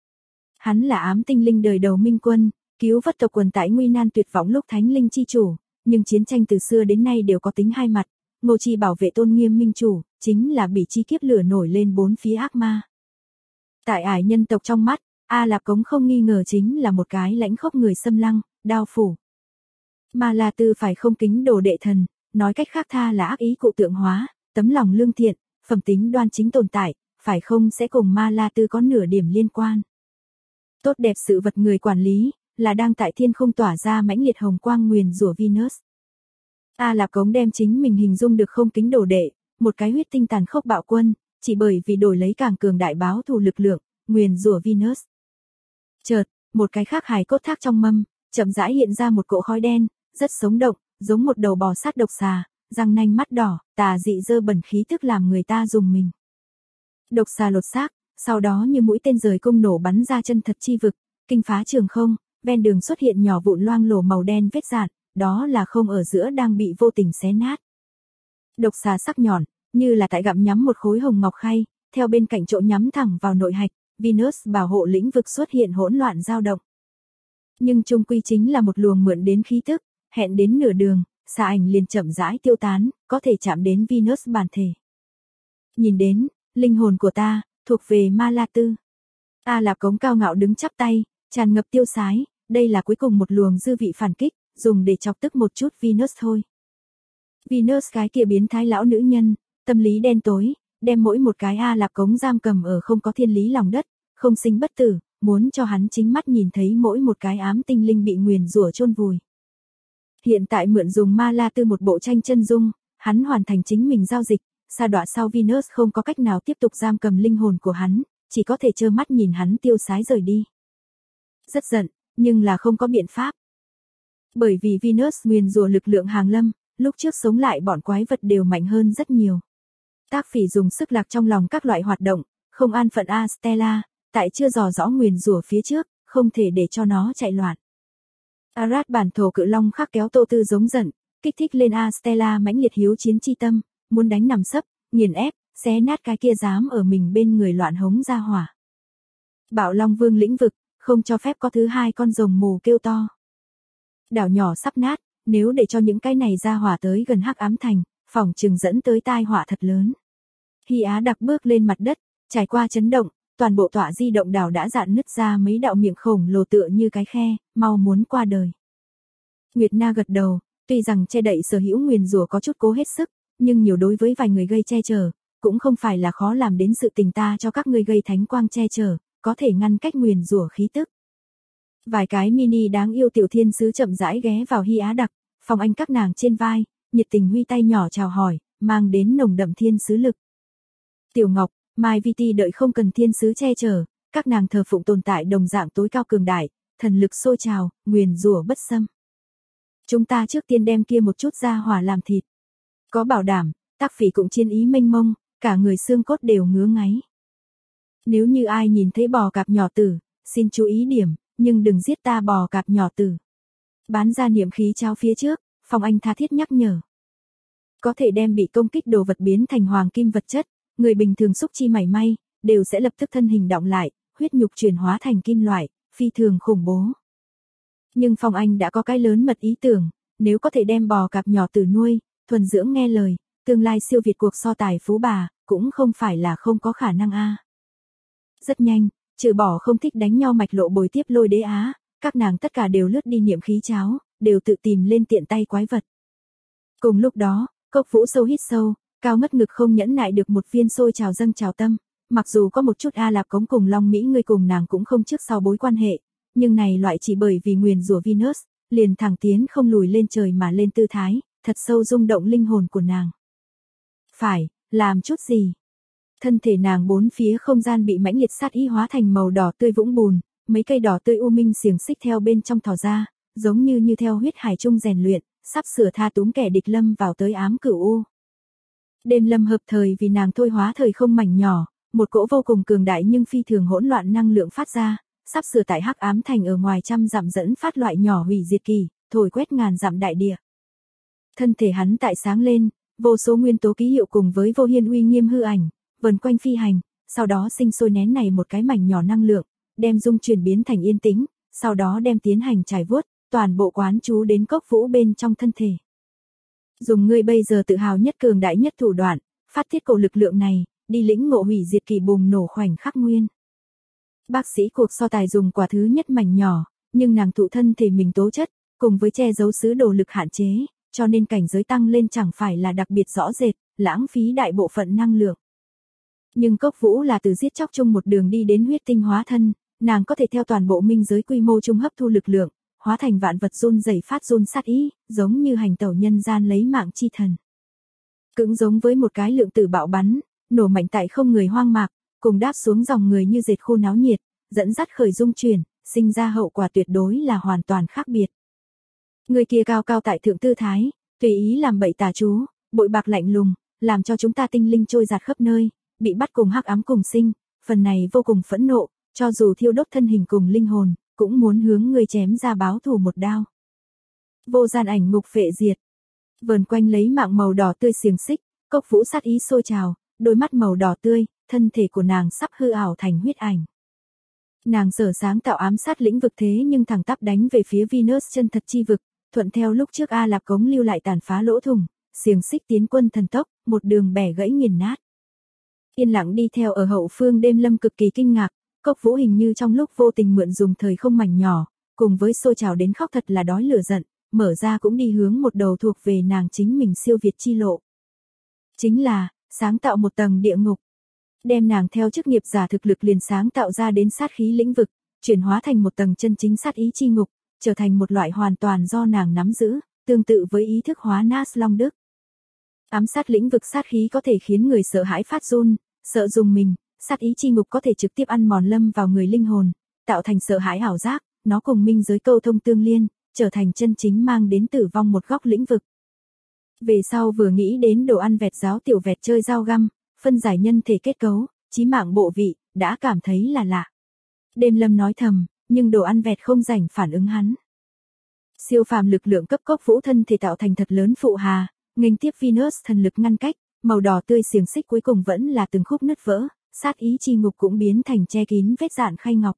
Hắn là ám tinh linh đời đầu minh quân, cứu vớt tộc quần tại nguy nan tuyệt vọng lúc thánh linh chi chủ, nhưng chiến tranh từ xưa đến nay đều có tính hai mặt, Ngô Chi bảo vệ tôn nghiêm minh chủ, chính là bị chi kiếp lửa nổi lên bốn phía ác ma. Tại ải nhân tộc trong mắt, A Lạp Cống không nghi ngờ chính là một cái lãnh khốc người xâm lăng, đao phủ. Ma La Tư phải không kính đồ đệ thần, nói cách khác tha là ác ý cụ tượng hóa, tấm lòng lương thiện, phẩm tính đoan chính tồn tại, phải không sẽ cùng Ma La Tư có nửa điểm liên quan. Tốt đẹp sự vật người quản lý, là đang tại thiên không tỏa ra mãnh liệt hồng quang nguyền rủa Venus. A Lạp Cống đem chính mình hình dung được không kính đồ đệ, một cái huyết tinh tàn khốc bạo quân, chỉ bởi vì đổi lấy càng cường đại báo thù lực lượng, nguyền rủa Venus. Chợt, một cái khác hài cốt thác trong mâm, chậm rãi hiện ra một cỗ khói đen, rất sống động, giống một đầu bò sát độc xà, răng nanh mắt đỏ, tà dị dơ bẩn khí tức làm người ta dùng mình. Độc xà lột xác, sau đó như mũi tên rời cung nổ bắn ra chân thật chi vực, kinh phá trường không, ven đường xuất hiện nhỏ vụn loang lổ màu đen vết dạn, đó là không ở giữa đang bị vô tình xé nát. Độc xà sắc nhọn, như là tại gặm nhắm một khối hồng ngọc khay, theo bên cạnh chỗ nhắm thẳng vào nội hạch, Venus bảo hộ lĩnh vực xuất hiện hỗn loạn dao động. Nhưng chung quy chính là một luồng mượn đến khí tức, hẹn đến nửa đường, xà ảnh liền chậm rãi tiêu tán, có thể chạm đến Venus bản thể. Nhìn đến, linh hồn của ta, thuộc về Ma La Tư. A Lạp Cống cao ngạo đứng chắp tay, tràn ngập tiêu sái, đây là cuối cùng một luồng dư vị phản kích, dùng để chọc tức một chút Venus thôi. Venus cái kia biến thái lão nữ nhân, tâm lý đen tối, đem mỗi một cái A Lạp Cống giam cầm ở không có thiên lý lòng đất, không sinh bất tử, muốn cho hắn chính mắt nhìn thấy mỗi một cái ám tinh linh bị nguyền rủa chôn vùi. Hiện tại mượn dùng Ma La Tư một bộ tranh chân dung, hắn hoàn thành chính mình giao dịch, sa đọa sau Venus không có cách nào tiếp tục giam cầm linh hồn của hắn, chỉ có thể trơ mắt nhìn hắn tiêu sái rời đi. Rất giận, nhưng là không có biện pháp. Bởi vì Venus nguyền rủa lực lượng hàng lâm, lúc trước sống lại bọn quái vật đều mạnh hơn rất nhiều. Tác Phỉ dùng sức lạc trong lòng các loại hoạt động, không an phận A Stella, tại chưa dò rõ nguyền rủa phía trước, không thể để cho nó chạy loạn. Arad bản thổ cự long khắc kéo Tô Tư giống giận, kích thích lên A Stella mãnh liệt hiếu chiến chi tâm, muốn đánh nằm sấp, nghiền ép, xé nát cái kia dám ở mình bên người loạn hống ra hỏa. Bạo Long Vương lĩnh vực, không cho phép có thứ hai con rồng mù kêu to. Đảo nhỏ sắp nát, nếu để cho những cái này ra hỏa tới gần Hắc Ám Thành, phỏng chừng dẫn tới tai họa thật lớn. Hy Á đặc bước lên mặt đất, trải qua chấn động, toàn bộ tọa di động đảo đã dạn nứt ra mấy đạo miệng khổng lồ tựa như cái khe, mau muốn qua đời. Nguyệt Na gật đầu, tuy rằng che đậy sở hữu nguyền rủa có chút cố hết sức, nhưng nhiều đối với vài người gây che chở, cũng không phải là khó làm đến sự tình ta cho các ngươi gây thánh quang che chở, có thể ngăn cách nguyền rủa khí tức. Vài cái mini đáng yêu tiểu thiên sứ chậm rãi ghé vào Hy Á đặc, Phong Anh các nàng trên vai, nhiệt tình huy tay nhỏ chào hỏi, mang đến nồng đậm thiên sứ lực. Tiểu Ngọc, Mai Vi Ti đợi không cần thiên sứ che chở, các nàng thờ phụng tồn tại đồng dạng tối cao cường đại, thần lực sôi trào, nguyền rủa bất xâm. Chúng ta trước tiên đem kia một chút ra hỏa làm thịt. Có bảo đảm, Tác Phỉ cũng chiến ý mênh mông, cả người xương cốt đều ngứa ngáy. Nếu như ai nhìn thấy bò cạp nhỏ tử, xin chú ý điểm, nhưng đừng giết ta bò cạp nhỏ tử. Bán ra niệm khí trao phía trước, Phong Anh tha thiết nhắc nhở. Có thể đem bị công kích đồ vật biến thành hoàng kim vật chất, người bình thường xúc chi mảy may, đều sẽ lập tức thân hình đọng lại, huyết nhục chuyển hóa thành kim loại, phi thường khủng bố. Nhưng Phong Anh đã có cái lớn mật ý tưởng, nếu có thể đem bò cạp nhỏ tử nuôi, thuần dưỡng nghe lời, tương lai siêu việt cuộc so tài phú bà, cũng không phải là không có khả năng a. Rất nhanh, trừ bỏ không thích đánh nhau mạch lộ bồi tiếp Lôi Đế Á, các nàng tất cả đều lướt đi niệm khí cháo, đều tự tìm lên tiện tay quái vật. Cùng lúc đó, Cốc Vũ sâu hít sâu, cao ngất ngực không nhẫn nại được một viên sôi trào dâng trào tâm, mặc dù có một chút A Lạp Cống cùng Long Mỹ người cùng nàng cũng không trước sau bối quan hệ, nhưng này loại chỉ bởi vì nguyền rủa Venus, liền thẳng tiến không lùi lên trời mà lên tư thái, thật sâu rung động linh hồn của nàng. Phải, làm chút gì? Thân thể nàng bốn phía không gian bị mãnh liệt sát ý hóa thành màu đỏ tươi vũng bùn, mấy cây đỏ tươi u minh xiềng xích theo bên trong thò ra, giống như theo huyết hải chung rèn luyện, sắp sửa tha túm kẻ địch lâm vào tới ám cửu u. Đêm lâm hợp thời vì nàng thôi hóa thời không mảnh nhỏ, một cỗ vô cùng cường đại nhưng phi thường hỗn loạn năng lượng phát ra, sắp sửa tại Hắc Ám Thành ở ngoài trăm dặm dẫn phát loại nhỏ hủy diệt kỳ, thổi quét ngàn dặm đại địa. Thân thể hắn tại sáng lên, vô số nguyên tố ký hiệu cùng với vô hiên uy nghiêm hư ảnh, vần quanh phi hành, sau đó sinh sôi nén này một cái mảnh nhỏ năng lượng, đem dung chuyển biến thành yên tĩnh, sau đó đem tiến hành trải vuốt, toàn bộ quán chú đến Cốc Vũ bên trong thân thể. Dùng ngươi bây giờ tự hào nhất cường đại nhất thủ đoạn, phát thiết cổ lực lượng này, đi lĩnh ngộ hủy diệt kỳ bùng nổ khoảnh khắc nguyên. Bác sĩ cuộc so tài dùng quả thứ nhất mảnh nhỏ, nhưng nàng thụ thân thể mình tố chất, cùng với che giấu sứ đồ lực hạn chế, cho nên cảnh giới tăng lên chẳng phải là đặc biệt rõ rệt, lãng phí đại bộ phận năng lượng. Nhưng Cốc Vũ là từ giết chóc chung một đường đi đến huyết tinh hóa thân, nàng có thể theo toàn bộ minh giới quy mô chung hấp thu lực lượng, hóa thành vạn vật run rẩy phát run sát ý, giống như hành tẩu nhân gian lấy mạng chi thần. Cứng giống với một cái lượng tử bạo bắn, nổ mạnh tại không người hoang mạc, cùng đáp xuống dòng người như dệt khô náo nhiệt, dẫn dắt khởi dung chuyển, sinh ra hậu quả tuyệt đối là hoàn toàn khác biệt. Người kia cao cao tại thượng tư thái, tùy ý làm bậy tà chú, bội bạc lạnh lùng, làm cho chúng ta tinh linh trôi giạt khắp nơi, bị bắt cùng hắc ám cùng sinh, phần này vô cùng phẫn nộ, cho dù thiêu đốt thân hình cùng linh hồn, cũng muốn hướng người chém ra báo thù một đao. Vô gian ảnh ngục phệ diệt. Vờn quanh lấy mạng màu đỏ tươi xiềng xích, Cốc Vũ sát ý sôi trào, đôi mắt màu đỏ tươi, thân thể của nàng sắp hư ảo thành huyết ảnh. Nàng sở sáng tạo ám sát lĩnh vực thế nhưng thẳng tắp đánh về phía Venus chân thật chi vực, thuận theo lúc trước A Lạp cống lưu lại tàn phá lỗ thủng, xiềng xích tiến quân thần tốc, một đường bẻ gãy nghiền nát. Yên lặng đi theo ở hậu phương Đêm Lâm cực kỳ kinh ngạc, Cốc Vũ hình như trong lúc vô tình mượn dùng thời không mảnh nhỏ, cùng với sôi trào đến khóc thật là đói lửa giận, mở ra cũng đi hướng một đầu thuộc về nàng chính mình siêu việt chi lộ. Chính là, sáng tạo một tầng địa ngục. Đem nàng theo chức nghiệp giả thực lực liền sáng tạo ra đến sát khí lĩnh vực, chuyển hóa thành một tầng chân chính sát ý chi ngục, trở thành một loại hoàn toàn do nàng nắm giữ, tương tự với ý thức hóa Nas Long Đức. Ám sát lĩnh vực sát khí có thể khiến người sợ hãi phát run, sợ dùng mình, sát ý chi ngục có thể trực tiếp ăn mòn lâm vào người linh hồn, tạo thành sợ hãi ảo giác, nó cùng minh giới câu thông tương liên, trở thành chân chính mang đến tử vong một góc lĩnh vực. Về sau vừa nghĩ đến đồ ăn vẹt giáo tiểu vẹt chơi dao găm, phân giải nhân thể kết cấu, chí mạng bộ vị, đã cảm thấy là lạ. Đêm Lâm nói thầm, nhưng đồ ăn vẹt không rảnh phản ứng hắn. Siêu phàm lực lượng cấp Cốc Vũ thân thể tạo thành thật lớn phụ hà, nghênh tiếp Venus thần lực ngăn cách, màu đỏ tươi xiềng xích cuối cùng vẫn là từng khúc nứt vỡ, sát ý chi ngục cũng biến thành che kín vết dạn khay ngọc.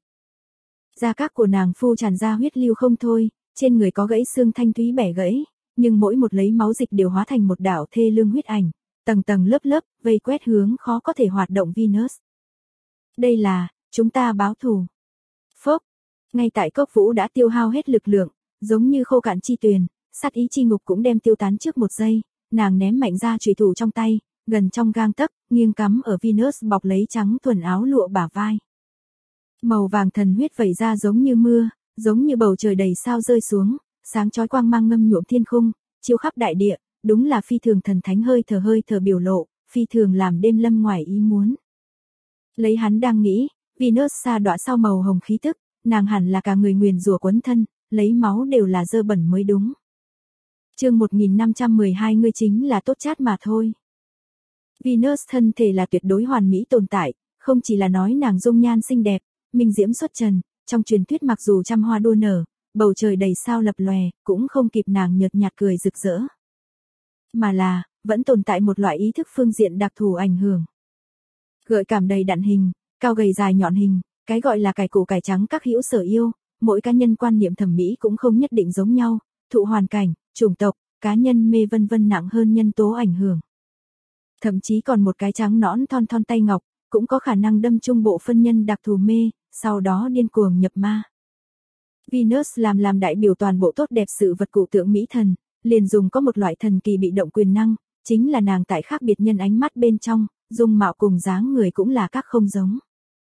Da các của nàng phu tràn ra huyết lưu không thôi, trên người có gãy xương thanh thúy bẻ gãy, nhưng mỗi một lấy máu dịch đều hóa thành một đạo thê lương huyết ảnh, tầng tầng lớp lớp, vây quét hướng khó có thể hoạt động Venus. Đây là, chúng ta báo thù. Phốc, ngay tại Cốc Vũ đã tiêu hao hết lực lượng, giống như khô cạn chi tuyền, sát ý chi ngục cũng đem tiêu tán trước một giây, nàng ném mạnh ra chùy thủ trong tay, gần trong gang tấc, nghiêng cắm ở Venus bọc lấy trắng thuần áo lụa bả vai. Màu vàng thần huyết vẩy ra giống như mưa, giống như bầu trời đầy sao rơi xuống, sáng chói quang mang ngâm nhuộm thiên khung, chiếu khắp đại địa, đúng là phi thường thần thánh hơi thở biểu lộ, phi thường làm Đêm Lâm ngoài ý muốn. Lấy hắn đang nghĩ, Venus sa đọa sau màu hồng khí tức, nàng hẳn là cả người nguyền rủa quấn thân, lấy máu đều là dơ bẩn mới đúng. Chương 1512 ngươi chính là tốt chát mà thôi. Venus thân thể là tuyệt đối hoàn mỹ tồn tại, không chỉ là nói nàng dung nhan xinh đẹp, minh diễm xuất trần, trong truyền thuyết mặc dù trăm hoa đua nở, bầu trời đầy sao lập lòe, cũng không kịp nàng nhợt nhạt cười rực rỡ. Mà là, vẫn tồn tại một loại ý thức phương diện đặc thù ảnh hưởng. Gợi cảm đầy đặn hình, cao gầy dài nhọn hình, cái gọi là cải cổ cải trắng các hữu sở yêu, mỗi cá nhân quan niệm thẩm mỹ cũng không nhất định giống nhau, thụ hoàn cảnh, chủng tộc, cá nhân mê vân vân nặng hơn nhân tố ảnh hưởng. Thậm chí còn một cái trắng nõn thon thon tay ngọc, cũng có khả năng đâm trung bộ phân nhân đặc thù mê, sau đó điên cuồng nhập ma. Venus làm đại biểu toàn bộ tốt đẹp sự vật cụ tượng mỹ thần, liền dùng có một loại thần kỳ bị động quyền năng, chính là nàng tại khác biệt nhân ánh mắt bên trong, dung mạo cùng dáng người cũng là các không giống.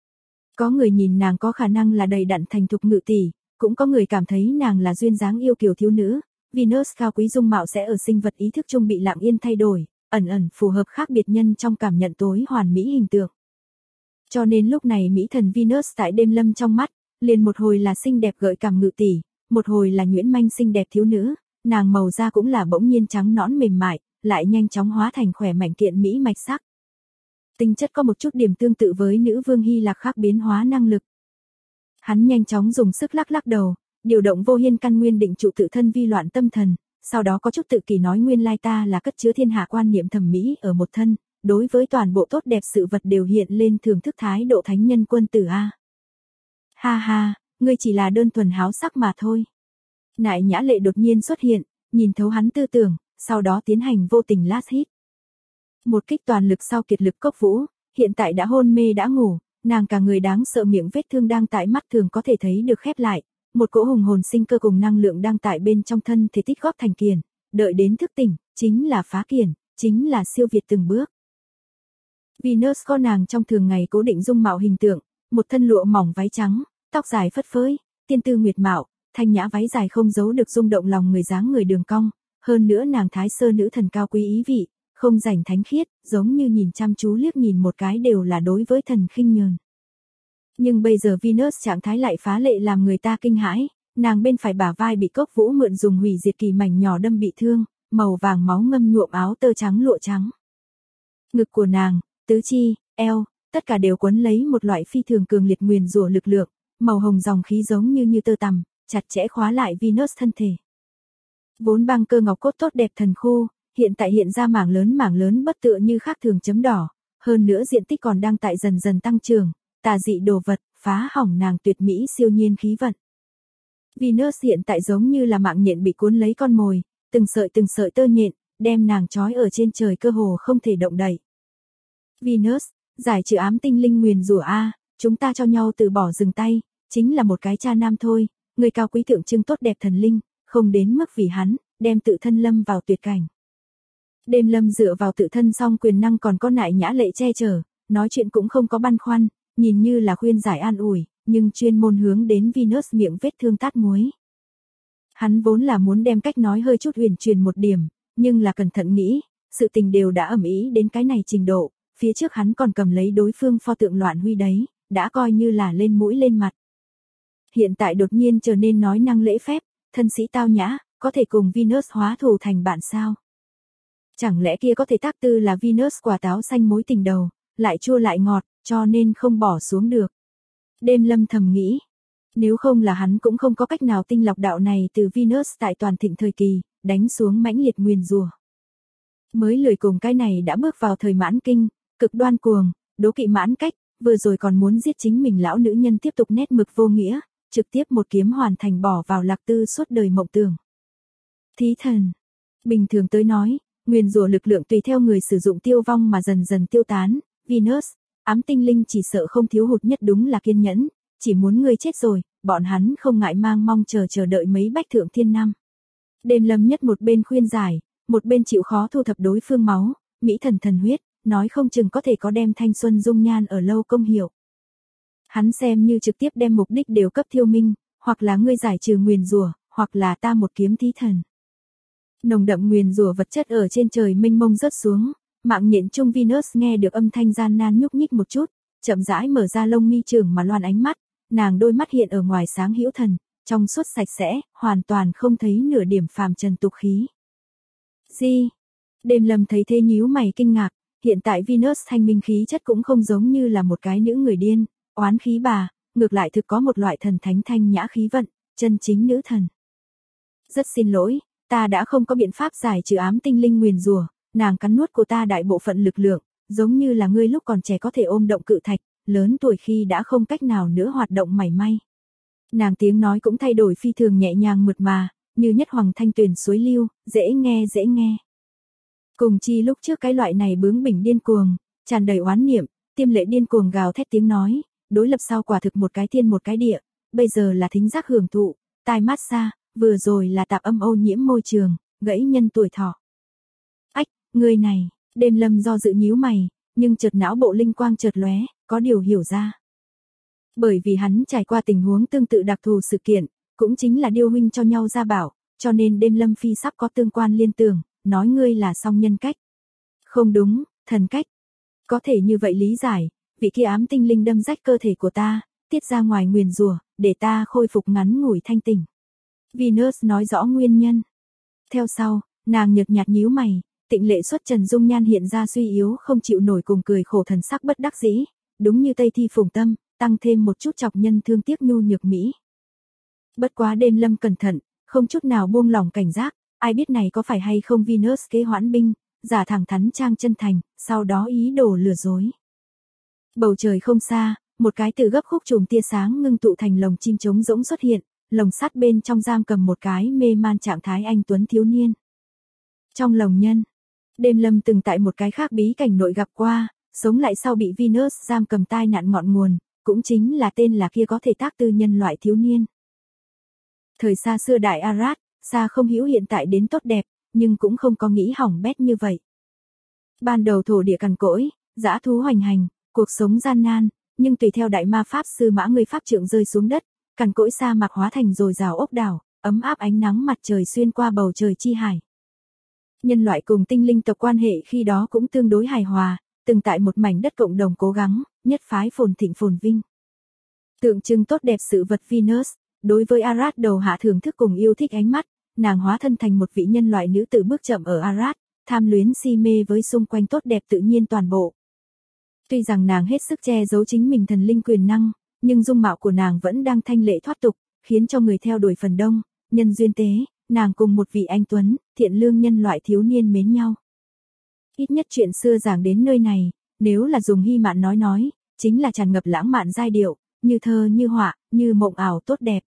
Có người nhìn nàng có khả năng là đầy đặn thành thục ngự tỷ, cũng có người cảm thấy nàng là duyên dáng yêu kiều thiếu nữ. Venus cao quý dung mạo sẽ ở sinh vật ý thức chung bị lặng yên thay đổi, ẩn phù hợp khác biệt nhân trong cảm nhận tối hoàn mỹ hình tượng. Cho nên lúc này mỹ thần Venus tại Đêm Lâm trong mắt, liền một hồi là xinh đẹp gợi cảm ngự tỷ, một hồi là nhuyễn manh xinh đẹp thiếu nữ, nàng màu da cũng là bỗng nhiên trắng nõn mềm mại, lại nhanh chóng hóa thành khỏe mạnh kiện mỹ mạch sắc. Tính chất có một chút điểm tương tự với nữ vương Hy Lạc khác biến hóa năng lực. Hắn nhanh chóng dùng sức lắc đầu, điều động vô hiên căn nguyên định trụ tự thân vi loạn tâm thần, sau đó có chút tự kỷ nói nguyên lai ta là cất chứa thiên hạ quan niệm thẩm mỹ ở một thân, đối với toàn bộ tốt đẹp sự vật đều hiện lên thưởng thức thái độ thánh nhân quân tử a. Ha ha, ngươi chỉ là đơn thuần háo sắc mà thôi. Nại Nhã Lệ đột nhiên xuất hiện, nhìn thấu hắn tư tưởng, sau đó tiến hành vô tình last hit. Một kích toàn lực sau kiệt lực Cốc Vũ, hiện tại đã hôn mê đã ngủ, nàng cả người đáng sợ miệng vết thương đang tại mắt thường có thể thấy được khép lại, một cỗ hùng hồn sinh cơ cùng năng lượng đang tại bên trong thân thể tích góp thành kiền, đợi đến thức tỉnh, chính là phá kiền, chính là siêu việt từng bước. Venus có nàng trong thường ngày cố định dung mạo hình tượng, một thân lụa mỏng váy trắng, tóc dài phất phới, tiên tư nguyệt mạo, thanh nhã váy dài không giấu được rung động lòng người, dáng người đường cong, hơn nữa nàng thái sơ nữ thần cao quý ý vị, không rảnh thánh khiết, giống như nhìn chăm chú liếc nhìn một cái đều là đối với thần khinh nhờn. Nhưng bây giờ Venus trạng thái lại phá lệ làm người ta kinh hãi, nàng bên phải bả vai bị Cốc Vũ mượn dùng hủy diệt kỳ mảnh nhỏ đâm bị thương, màu vàng máu ngâm nhuộm áo tơ trắng lụa trắng. Ngực của nàng, tứ chi, eo, tất cả đều quấn lấy một loại phi thường cường liệt nguyền rủa lực lượng, màu hồng dòng khí giống như tơ tằm, chặt chẽ khóa lại Venus thân thể. Vốn băng cơ ngọc cốt tốt đẹp thần khu, hiện tại hiện ra mảng lớn bất tựa như khác thường chấm đỏ, hơn nữa diện tích còn đang tại dần dần tăng trưởng, tà dị đồ vật, phá hỏng nàng tuyệt mỹ siêu nhiên khí vận. Venus hiện tại giống như là mạng nhện bị cuốn lấy con mồi, từng sợi tơ nhện, đem nàng trói ở trên trời cơ hồ không thể động đậy. Venus, giải trừ ám tinh linh nguyền rủa a, chúng ta cho nhau từ bỏ dừng tay, chính là một cái cha nam thôi, người cao quý tượng trưng tốt đẹp thần linh, không đến mức vì hắn, đem tự thân lâm vào tuyệt cảnh. Đêm Lâm dựa vào tự thân song quyền năng còn có nại nhã lệ che chở, nói chuyện cũng không có băn khoăn, nhìn như là khuyên giải an ủi, nhưng chuyên môn hướng đến Venus miệng vết thương tát muối. Hắn vốn là muốn đem cách nói hơi chút huyền truyền một điểm, nhưng là cẩn thận nghĩ, sự tình đều đã ầm ĩ đến cái này trình độ, phía trước hắn còn cầm lấy đối phương pho tượng loạn huy đấy, đã coi như là lên mũi lên mặt. Hiện tại đột nhiên trở nên nói năng lễ phép, thân sĩ tao nhã, có thể cùng Venus hóa thù thành bạn sao? Chẳng lẽ kia có thể tác tư là Venus quả táo xanh mối tình đầu, lại chua lại ngọt, cho nên không bỏ xuống được. Đêm Lâm thầm nghĩ, nếu không là hắn cũng không có cách nào tinh lọc đạo này từ Venus tại toàn thịnh thời kỳ, đánh xuống mãnh liệt nguyền rủa. Mới lười cùng cái này đã bước vào thời mãn kinh, cực đoan cuồng, đố kỵ mãn cách, vừa rồi còn muốn giết chính mình lão nữ nhân tiếp tục nét mực vô nghĩa, trực tiếp một kiếm hoàn thành bỏ vào lạc tư suốt đời mộng tưởng. Thí thần, bình thường tới nói, nguyền rủa lực lượng tùy theo người sử dụng tiêu vong mà dần dần tiêu tán, Venus, ám tinh linh chỉ sợ không thiếu hụt nhất đúng là kiên nhẫn, chỉ muốn ngươi chết rồi, bọn hắn không ngại mang mong chờ đợi mấy bách thượng thiên năm. Đêm Lâm nhất một bên khuyên giải, một bên chịu khó thu thập đối phương máu, mỹ thần huyết, nói không chừng có thể có đem thanh xuân dung nhan ở lâu công hiệu. Hắn xem như trực tiếp đem mục đích đều cấp thiêu minh, hoặc là ngươi giải trừ nguyền rủa, hoặc là ta một kiếm thí thần. Nồng đậm nguyền rủa vật chất ở trên trời mênh mông rớt xuống, mạng nhện trung Venus nghe được âm thanh gian nan nhúc nhích một chút, chậm rãi mở ra lông mi trường mà loan ánh mắt, nàng đôi mắt hiện ở ngoài sáng hữu thần, trong suốt sạch sẽ, hoàn toàn không thấy nửa điểm phàm trần tục khí. Gì? Đêm Lâm thấy thế nhíu mày kinh ngạc, hiện tại Venus thanh minh khí chất cũng không giống như là một cái nữ người điên, oán khí bà, ngược lại thực có một loại thần thánh thanh nhã khí vận, chân chính nữ thần. Rất xin lỗi, ta đã không có biện pháp giải trừ ám tinh linh nguyền rủa, nàng cắn nuốt của ta đại bộ phận lực lượng, giống như là ngươi lúc còn trẻ có thể ôm động cự thạch, lớn tuổi khi đã không cách nào nữa hoạt động mảy may. Nàng tiếng nói cũng thay đổi phi thường nhẹ nhàng mượt mà, như nhất hoàng thanh tuyền suối lưu, dễ nghe. Cùng chi lúc trước cái loại này bướng bỉnh điên cuồng, tràn đầy oán niệm, tiêm lệ điên cuồng gào thét tiếng nói, đối lập sau quả thực một cái thiên một cái địa, bây giờ là thính giác hưởng thụ, tai mát xa, vừa rồi là tạp âm ô nhiễm môi trường, gãy nhân tuổi thọ. Ách, người này, Đêm Lâm do dự nhíu mày, nhưng chợt não bộ linh quang chợt lóe, có điều hiểu ra. Bởi vì hắn trải qua tình huống tương tự đặc thù sự kiện, cũng chính là điêu huynh cho nhau ra bảo, cho nên Đêm Lâm phi sắp có tương quan liên tưởng, nói ngươi là song nhân cách. Không đúng, thần cách. Có thể như vậy lý giải, vị kia ám tinh linh đâm rách cơ thể của ta, tiết ra ngoài nguyền rủa, để ta khôi phục ngắn ngủi thanh tỉnh. Venus nói rõ nguyên nhân. Theo sau, nàng nhợt nhạt nhíu mày, tịnh lệ xuất trần dung nhan hiện ra suy yếu không chịu nổi cùng cười khổ thần sắc bất đắc dĩ, đúng như Tây Thi phùng tâm, tăng thêm một chút chọc nhân thương tiếc nhu nhược mỹ. Bất quá Đêm Lâm cẩn thận, không chút nào buông lỏng cảnh giác, ai biết này có phải hay không Venus kế hoãn binh, giả thẳng thắn trang chân thành, sau đó ý đồ lừa dối. Bầu trời không xa, một cái từ gấp khúc chùm tia sáng ngưng tụ thành lồng chim trống rỗng xuất hiện, lồng sắt bên trong giam cầm một cái mê man trạng thái anh tuấn thiếu niên. Trong lồng nhân, Đêm Lâm từng tại một cái khác bí cảnh nội gặp qua, sống lại sau bị Venus giam cầm tai nạn ngọn nguồn, cũng chính là tên là kia có thể tác tư nhân loại thiếu niên. Thời xa xưa đại Arad, xa không hữu hiện tại đến tốt đẹp, nhưng cũng không có nghĩ hỏng bét như vậy. Ban đầu thổ địa cằn cỗi, dã thú hoành hành, cuộc sống gian nan, nhưng tùy theo đại ma pháp sư Mã Ngươi pháp trượng rơi xuống đất, cằn cỗi sa mạc hóa thành dồi dào ốc đảo, ấm áp ánh nắng mặt trời xuyên qua bầu trời chi hải. Nhân loại cùng tinh linh tộc quan hệ khi đó cũng tương đối hài hòa, từng tại một mảnh đất cộng đồng cố gắng, nhất phái phồn thịnh phồn vinh. Tượng trưng tốt đẹp sự vật Venus, đối với Arad đầu hạ thưởng thức cùng yêu thích ánh mắt, nàng hóa thân thành một vị nhân loại nữ tử bước chậm ở Arad, tham luyến si mê với xung quanh tốt đẹp tự nhiên toàn bộ. Tuy rằng nàng hết sức che giấu chính mình thần linh quyền năng, nhưng dung mạo của nàng vẫn đang thanh lệ thoát tục, khiến cho người theo đuổi phần đông, nhân duyên tế, nàng cùng một vị anh tuấn, thiện lương nhân loại thiếu niên mến nhau. Ít nhất chuyện xưa giảng đến nơi này, nếu là dùng Hy Mạn nói, chính là tràn ngập lãng mạn giai điệu, như thơ như họa, như mộng ảo tốt đẹp.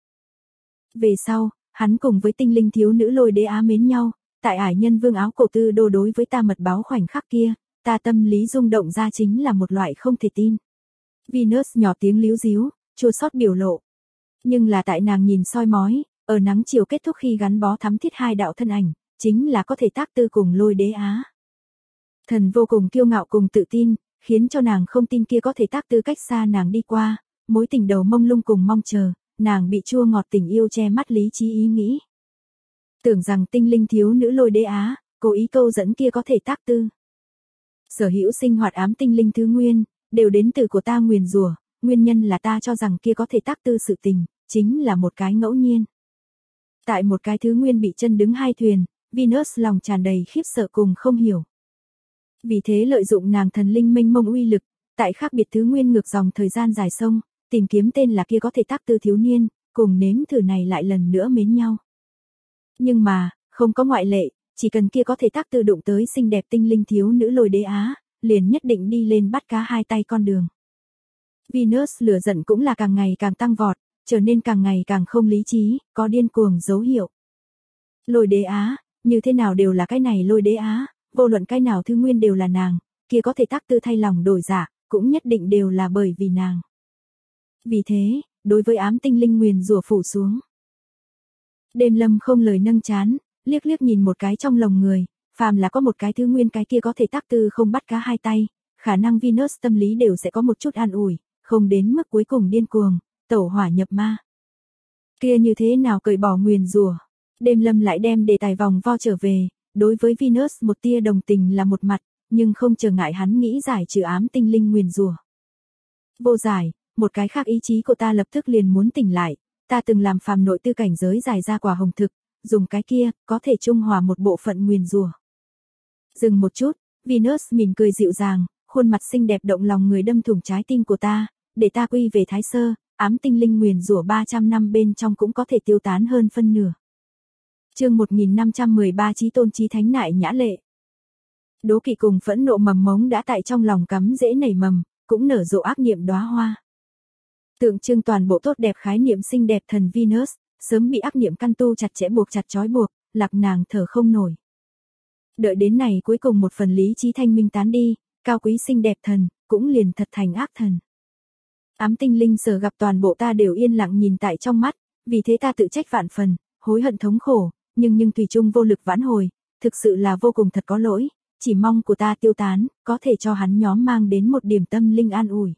Về sau, hắn cùng với tinh linh thiếu nữ Lôi Đế Á mến nhau, tại Ải Nhân Vương áo cổ tư đô đối với ta mật báo khoảnh khắc kia, ta tâm lý rung động ra chính là một loại không thể tin. Venus nhỏ tiếng líu díu, chua xót biểu lộ. Nhưng là tại nàng nhìn soi mói, ở nắng chiều kết thúc khi gắn bó thắm thiết hai đạo thân ảnh, chính là có thể tác tư cùng Lôi Đế Á. Thần vô cùng kiêu ngạo cùng tự tin, khiến cho nàng không tin kia có thể tác tư cách xa nàng đi qua, mối tình đầu mông lung cùng mong chờ, nàng bị chua ngọt tình yêu che mắt lý trí ý nghĩ. Tưởng rằng tinh linh thiếu nữ Lôi Đế Á, cố ý câu dẫn kia có thể tác tư. Sở hữu sinh hoạt ám tinh linh thứ nguyên, đều đến từ của ta nguyền rủa, nguyên nhân là ta cho rằng kia có thể tác tư sự tình, chính là một cái ngẫu nhiên. Tại một cái thứ nguyên bị chân đứng hai thuyền, Venus lòng tràn đầy khiếp sợ cùng không hiểu. Vì thế lợi dụng nàng thần linh mênh mông uy lực, tại khác biệt thứ nguyên ngược dòng thời gian dài sông, tìm kiếm tên là kia có thể tác tư thiếu niên, cùng nếm thử này lại lần nữa mến nhau. Nhưng mà, không có ngoại lệ, chỉ cần kia có thể tác tư đụng tới xinh đẹp tinh linh thiếu nữ Lôi Đế Á, liền nhất định đi lên bắt cá hai tay con đường. Venus lửa giận cũng là càng ngày càng tăng vọt, trở nên càng ngày càng không lý trí, có điên cuồng dấu hiệu. Lôi Đế Á, như thế nào đều là cái này Lôi Đế Á, vô luận cái nào thứ nguyên đều là nàng, kia có thể tác tư thay lòng đổi dạ, cũng nhất định đều là bởi vì nàng. Vì thế, đối với ám tinh linh nguyền rủa phủ xuống. Đêm Lâm không lời nâng chán, liếc liếc nhìn một cái trong lòng người, phàm là có một cái thứ nguyên cái kia có thể tác tư không bắt cá hai tay, khả năng Venus tâm lý đều sẽ có một chút an ủi, không đến mức cuối cùng điên cuồng, tẩu hỏa nhập ma. Kia như thế nào cởi bỏ nguyền rủa? Đêm Lâm lại đem đề tài vòng vo trở về, đối với Venus một tia đồng tình là một mặt, nhưng không trở ngại hắn nghĩ giải trừ ám tinh linh nguyền rủa. Vô giải, một cái khác ý chí của ta lập tức liền muốn tỉnh lại, ta từng làm phàm nội tư cảnh giới giải ra quả hồng thực, dùng cái kia, có thể trung hòa một bộ phận nguyền rủa. Dừng một chút, Venus mỉm cười dịu dàng, khuôn mặt xinh đẹp động lòng người đâm thủng trái tim của ta, để ta quy về Thái Sơ, ám tinh linh nguyền rủa 300 năm bên trong cũng có thể tiêu tán hơn phân nửa. Chương 1513 Chí tôn chí thánh nại nhã lệ. Đố kỵ cùng phẫn nộ mầm mống đã tại trong lòng cắm rễ nảy mầm, cũng nở rộ ác niệm đóa hoa. Tượng trưng toàn bộ tốt đẹp khái niệm xinh đẹp thần Venus, sớm bị ác niệm căn tu chặt chẽ buộc chặt trói buộc, lạc nàng thở không nổi. Đợi đến này cuối cùng một phần lý trí thanh minh tán đi, cao quý xinh đẹp thần, cũng liền thật thành ác thần. Ám tinh linh sở gặp toàn bộ ta đều yên lặng nhìn tại trong mắt, vì thế ta tự trách vạn phần, hối hận thống khổ, nhưng tùy chung vô lực vãn hồi, thực sự là vô cùng thật có lỗi, chỉ mong của ta tiêu tán, có thể cho hắn nhóm mang đến một điểm tâm linh an ủi.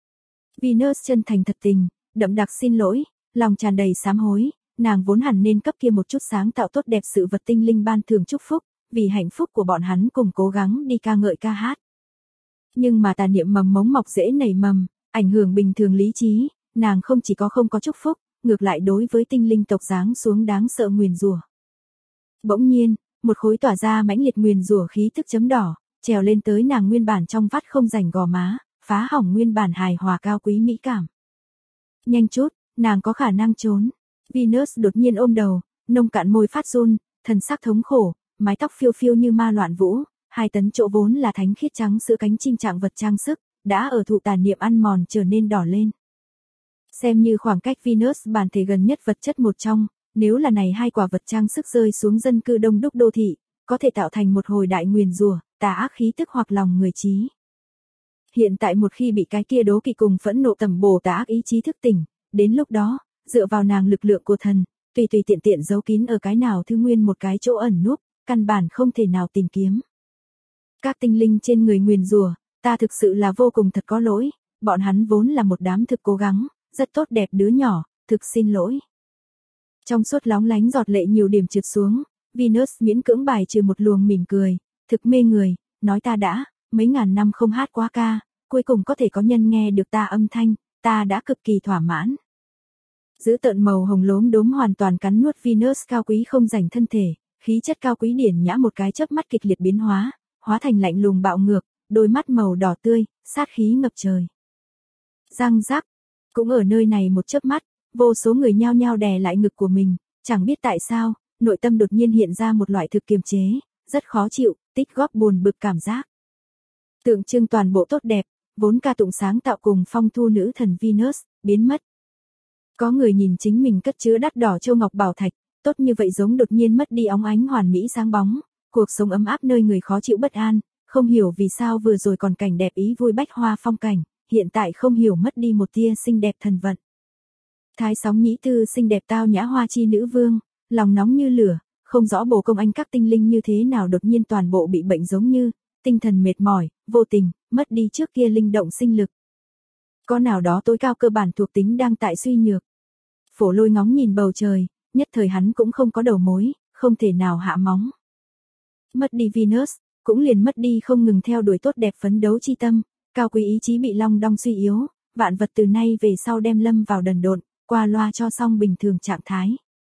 Venus chân thành thật tình, đậm đặc xin lỗi, lòng tràn đầy sám hối, nàng vốn hẳn nên cấp kia một chút sáng tạo tốt đẹp sự vật tinh linh ban thường chúc phúc, vì hạnh phúc của bọn hắn cùng cố gắng đi ca ngợi ca hát. Nhưng mà tà niệm mầm mống mọc dễ nảy mầm, ảnh hưởng bình thường lý trí, nàng không chỉ có không có chúc phúc, ngược lại đối với tinh linh tộc giáng xuống đáng sợ nguyền rủa. Bỗng nhiên, một khối tỏa ra mãnh liệt nguyền rủa khí tức chấm đỏ, trèo lên tới nàng nguyên bản trong vắt không rảnh gò má, phá hỏng nguyên bản hài hòa cao quý mỹ cảm. Nhanh chút, nàng có khả năng trốn. Venus đột nhiên ôm đầu, nông cạn môi phát run, thần sắc thống khổ, mái tóc phiêu phiêu như ma loạn vũ, 2 tấn chỗ vốn là thánh khiết trắng sữa cánh chim trạng vật trang sức, đã ở thụ tà niệm ăn mòn trở nên đỏ lên. Xem như khoảng cách Venus bản thể gần nhất vật chất một trong, nếu là này 2 quả vật trang sức rơi xuống dân cư đông đúc đô thị, có thể tạo thành một hồi đại nguyền rủa, tà ác khí tức hoặc lòng người trí. Hiện tại một khi bị cái kia đố kỵ cùng phẫn nộ tầm bổ tà ác ý chí thức tỉnh, đến lúc đó, dựa vào nàng lực lượng của thần, tùy tiện tiện giấu kín ở cái nào thứ nguyên một cái chỗ ẩn núp, căn bản không thể nào tìm kiếm. Các tinh linh trên người nguyền rủa, ta thực sự là vô cùng thật có lỗi, bọn hắn vốn là một đám thực cố gắng, rất tốt đẹp đứa nhỏ, thực xin lỗi. Trong suốt lóng lánh giọt lệ nhiều điểm trượt xuống, Venus miễn cưỡng bài trừ một luồng mỉm cười, thực mê người, nói ta đã, mấy ngàn năm không hát quá ca, cuối cùng có thể có nhân nghe được ta âm thanh, ta đã cực kỳ thỏa mãn. Giữ tợn màu hồng lốm đốm hoàn toàn cắn nuốt Venus cao quý không rảnh thân thể, khí chất cao quý điển nhã một cái chớp mắt kịch liệt biến hóa, hóa thành lạnh lùng bạo ngược, đôi mắt màu đỏ tươi, sát khí ngập trời. Răng rắc, cũng ở nơi này một chớp mắt, vô số người nhao nhao đè lại ngực của mình, chẳng biết tại sao, nội tâm đột nhiên hiện ra một loại thực kiềm chế, rất khó chịu, tích góp buồn bực cảm giác. Tượng trưng toàn bộ tốt đẹp, vốn ca tụng sáng tạo cùng phong thu nữ thần Venus, biến mất. Có người nhìn chính mình cất chứa đắt đỏ châu ngọc bảo thạch, tốt như vậy giống đột nhiên mất đi óng ánh hoàn mỹ sáng bóng, cuộc sống ấm áp nơi người khó chịu bất an, không hiểu vì sao vừa rồi còn cảnh đẹp ý vui bách hoa phong cảnh, hiện tại không hiểu mất đi một tia xinh đẹp thần vận. Thái sóng nhĩ tư xinh đẹp tao nhã hoa chi nữ vương, lòng nóng như lửa, không rõ bổ công anh các tinh linh như thế nào đột nhiên toàn bộ bị bệnh giống như, tinh thần mệt mỏi, vô tình, mất đi trước kia linh động sinh lực. Có nào đó tối cao cơ bản thuộc tính đang tại suy nhược. Phổ Lôi ngóng nhìn bầu trời, nhất thời hắn cũng không có đầu mối, không thể nào hạ móng. Mất đi Venus, cũng liền mất đi không ngừng theo đuổi tốt đẹp phấn đấu chi tâm, cao quý ý chí bị long đong suy yếu, vạn vật từ nay về sau đem lâm vào đần độn, qua loa cho xong bình thường trạng thái.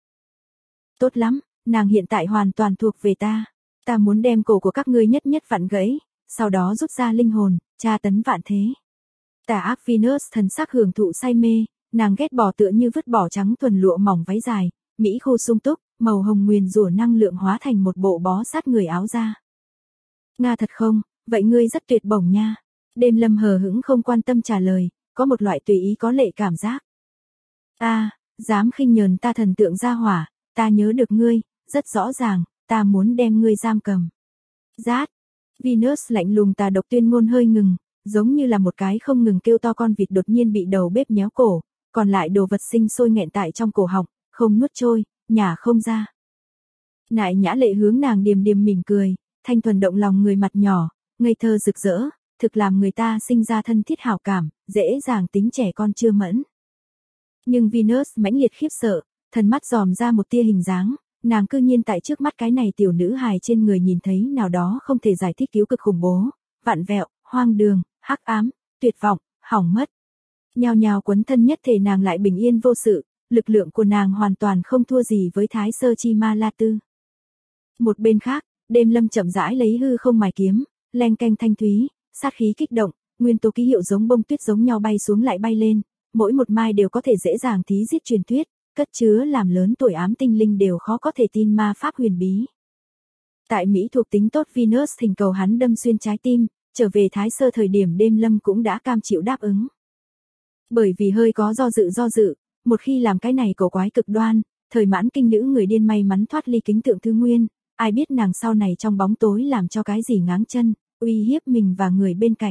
Tốt lắm, nàng hiện tại hoàn toàn thuộc về ta, ta muốn đem cổ của các ngươi nhất nhất vặn gãy, sau đó rút ra linh hồn, tra tấn vạn thế. Tà ác Venus thần sắc hưởng thụ say mê, nàng ghét bỏ tựa như vứt bỏ trắng thuần lụa mỏng váy dài, mỹ khu sung túc, màu hồng nguyền rủa năng lượng hóa thành một bộ bó sát người áo da. Nga thật không, vậy ngươi rất tuyệt bổng nha. Đêm Lâm hờ hững không quan tâm trả lời, có một loại tùy ý có lệ cảm giác. Dám khinh nhờn ta thần tượng gia hỏa, ta nhớ được ngươi, rất rõ ràng, ta muốn đem ngươi giam cầm. Rát, Venus lạnh lùng tà độc tuyên ngôn hơi ngừng, giống như là một cái không ngừng kêu to con vịt đột nhiên bị đầu bếp nhéo cổ, còn lại đồ vật sinh sôi nghẹn tại trong cổ họng, không nuốt trôi, nhả không ra. Nại Nhã Lệ hướng nàng điềm điềm mỉm cười, thanh thuần động lòng người mặt nhỏ, ngây thơ rực rỡ, thực làm người ta sinh ra thân thiết hảo cảm, dễ dàng tính trẻ con chưa mẫn. Nhưng Venus mãnh liệt khiếp sợ, thần mắt dòm ra một tia hình dáng, nàng cư nhiên tại trước mắt cái này tiểu nữ hài trên người nhìn thấy nào đó không thể giải thích cứu cực khủng bố, vặn vẹo, hoang đường, hắc ám, tuyệt vọng, hỏng mất. Nhào nhào quấn thân nhất thể nàng lại bình yên vô sự, lực lượng của nàng hoàn toàn không thua gì với Thái Sơ Chi Ma La Tư. Một bên khác, Đêm Lâm chậm rãi lấy hư không mài kiếm, leng keng thanh thúy, sát khí kích động, nguyên tố ký hiệu giống bông tuyết giống nhau bay xuống lại bay lên, mỗi một mai đều có thể dễ dàng thí giết truyền thuyết, cất chứa làm lớn tuổi ám tinh linh đều khó có thể tin ma pháp huyền bí. Tại Mỹ thuộc tính tốt Venus thỉnh cầu hắn đâm xuyên trái tim, trở về Thái Sơ thời điểm Đêm Lâm cũng đã cam chịu đáp ứng. Bởi vì hơi có do dự, một khi làm cái này cổ quái cực đoan, thời mãn kinh nữ người điên may mắn thoát ly kính tượng thứ nguyên, ai biết nàng sau này trong bóng tối làm cho cái gì ngáng chân, uy hiếp mình và người bên cạnh.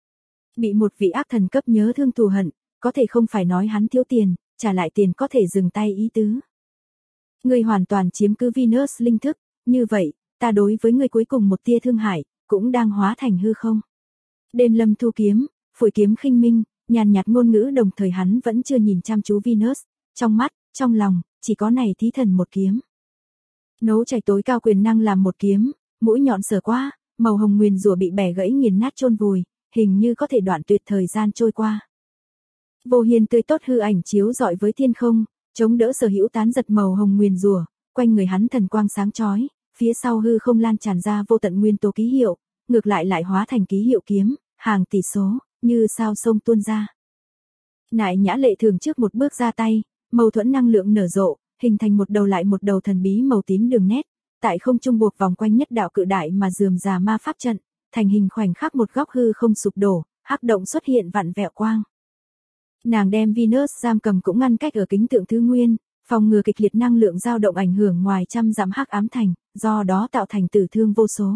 Bị một vị ác thần cấp nhớ thương thù hận, có thể không phải nói hắn thiếu tiền, trả lại tiền có thể dừng tay ý tứ. Ngươi hoàn toàn chiếm cứ Venus linh thức, như vậy, ta đối với ngươi cuối cùng một tia thương hại, cũng đang hóa thành hư không. Đêm Lâm thu kiếm, phủi kiếm khinh minh, nhàn nhạt ngôn ngữ đồng thời hắn vẫn chưa nhìn chăm chú Venus, trong mắt, trong lòng, chỉ có này thí thần một kiếm. Nấu chảy tối cao quyền năng làm một kiếm, mũi nhọn sờ qua, màu hồng nguyền rủa bị bẻ gãy nghiền nát chôn vùi, hình như có thể đoạn tuyệt thời gian trôi qua. Vô hiền tươi tốt hư ảnh chiếu rọi với thiên không, chống đỡ sở hữu tán giật màu hồng nguyền rủa, quanh người hắn thần quang sáng chói, phía sau hư không lan tràn ra vô tận nguyên tố ký hiệu, ngược lại hóa thành ký hiệu kiếm, hàng tỷ số, như sao sông tuôn ra. Nại Nhã Lệ thường trước một bước ra tay, mâu thuẫn năng lượng nở rộ, hình thành một đầu lại một đầu thần bí màu tím đường nét, tại không trung buộc vòng quanh nhất đạo cự đại mà rườm rà ma pháp trận, thành hình khoảnh khắc một góc hư không sụp đổ, hắc động xuất hiện vặn vẹo quang. Nàng đem Venus giam cầm cũng ngăn cách ở kính tượng thứ nguyên, phòng ngừa kịch liệt năng lượng dao động ảnh hưởng ngoài trăm dặm hắc ám thành, do đó tạo thành tử thương vô số.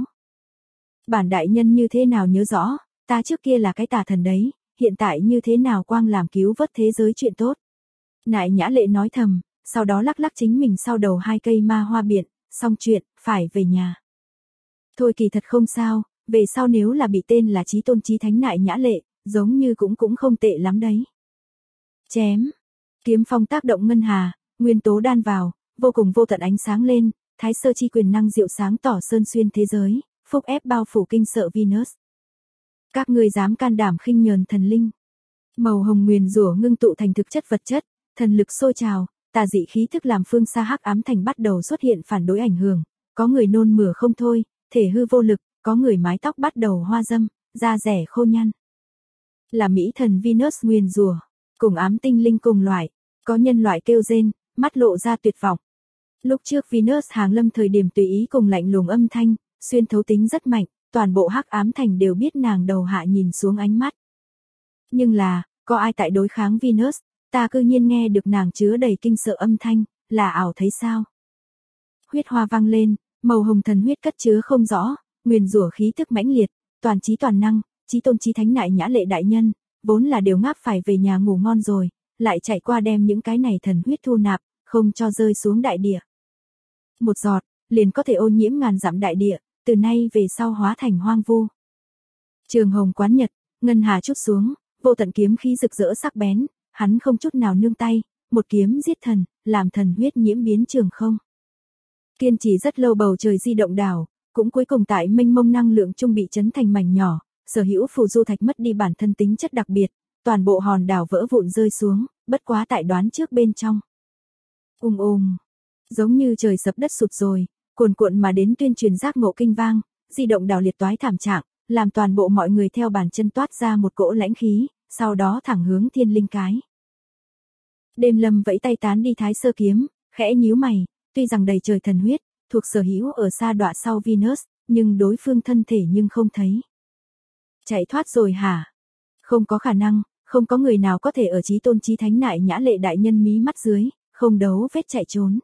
Bản đại nhân như thế nào nhớ rõ, ta trước kia là cái tà thần đấy, hiện tại như thế nào quang làm cứu vớt thế giới chuyện tốt. Nại Nhã Lệ nói thầm, sau đó lắc lắc chính mình sau đầu 2 cây ma hoa biện, xong chuyện, phải về nhà. Thôi kỳ thật không sao, về sau nếu là bị tên là Chí Tôn Chí Thánh Nại Nhã Lệ, giống như cũng không tệ lắm đấy. Chém. Kiếm phong tác động ngân hà, nguyên tố đan vào, vô cùng vô tận ánh sáng lên, thái sơ chi quyền năng diệu sáng tỏ sơn xuyên thế giới, phúc ép bao phủ kinh sợ Venus. Các ngươi dám can đảm khinh nhờn thần linh. Màu hồng nguyền rủa ngưng tụ thành thực chất vật chất, thần lực sôi trào, tà dị khí thức làm phương xa hắc ám thành bắt đầu xuất hiện phản đối ảnh hưởng, có người nôn mửa không thôi, thể hư vô lực, có người mái tóc bắt đầu hoa dâm, da rẻ khô nhăn. Là mỹ thần Venus nguyền rủa, cùng ám tinh linh cùng loại, có nhân loại kêu rên, mắt lộ ra tuyệt vọng. Lúc trước Venus hàng lâm thời điểm tùy ý cùng lạnh lùng âm thanh, xuyên thấu tính rất mạnh, toàn bộ hắc ám thành đều biết nàng đầu hạ nhìn xuống ánh mắt. Nhưng là, có ai tại đối kháng Venus, ta cư nhiên nghe được nàng chứa đầy kinh sợ âm thanh, là ảo thấy sao? Huyết hoa vang lên, màu hồng thần huyết cất chứa không rõ, nguyền rủa khí tức mãnh liệt, toàn trí toàn năng, chí tôn chí thánh nại nhã lệ đại nhân, vốn là đều ngáp phải về nhà ngủ ngon rồi, lại chạy qua đem những cái này thần huyết thu nạp, không cho rơi xuống đại địa. Một giọt, liền có thể ô nhiễm ngàn dặm đại địa, từ nay về sau hóa thành hoang vu. Trường hồng quán nhật, ngân hà chút xuống, vô tận kiếm khí rực rỡ sắc bén, hắn không chút nào nương tay, một kiếm giết thần, làm thần huyết nhiễm biến trường không. Kiên trì rất lâu bầu trời di động đảo, cũng cuối cùng tại mênh mông năng lượng trung bị chấn thành mảnh nhỏ, sở hữu phù du thạch mất đi bản thân tính chất đặc biệt, toàn bộ hòn đảo vỡ vụn rơi xuống, bất quá tại đoán trước bên trong. Giống như trời sập đất sụt rồi, cuồn cuộn mà đến tuyên truyền giác ngộ kinh vang, di động đảo liệt toái thảm trạng, làm toàn bộ mọi người theo bàn chân toát ra một cỗ lãnh khí, sau đó thẳng hướng thiên linh cái. Đêm lâm vẫy tay tán đi thái sơ kiếm, khẽ nhíu mày, tuy rằng đầy trời thần huyết, thuộc sở hữu ở xa đọa sau Venus, nhưng đối phương thân thể nhưng không thấy. Chạy thoát rồi hả? Không có khả năng, không có người nào có thể ở chí tôn chí thánh nại nhã lệ đại nhân mí mắt dưới, không đấu vết chạy trốn.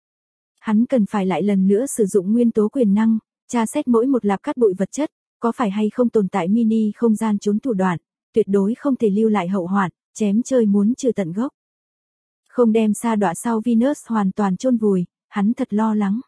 Hắn cần phải lại lần nữa sử dụng nguyên tố quyền năng, tra xét mỗi một lạp cắt bụi vật chất, có phải hay không tồn tại mini không gian trốn thủ đoạn, tuyệt đối không thể lưu lại hậu hoạn, chém chơi muốn trừ tận gốc. Không đem sa đọa sau Venus hoàn toàn chôn vùi, hắn thật lo lắng.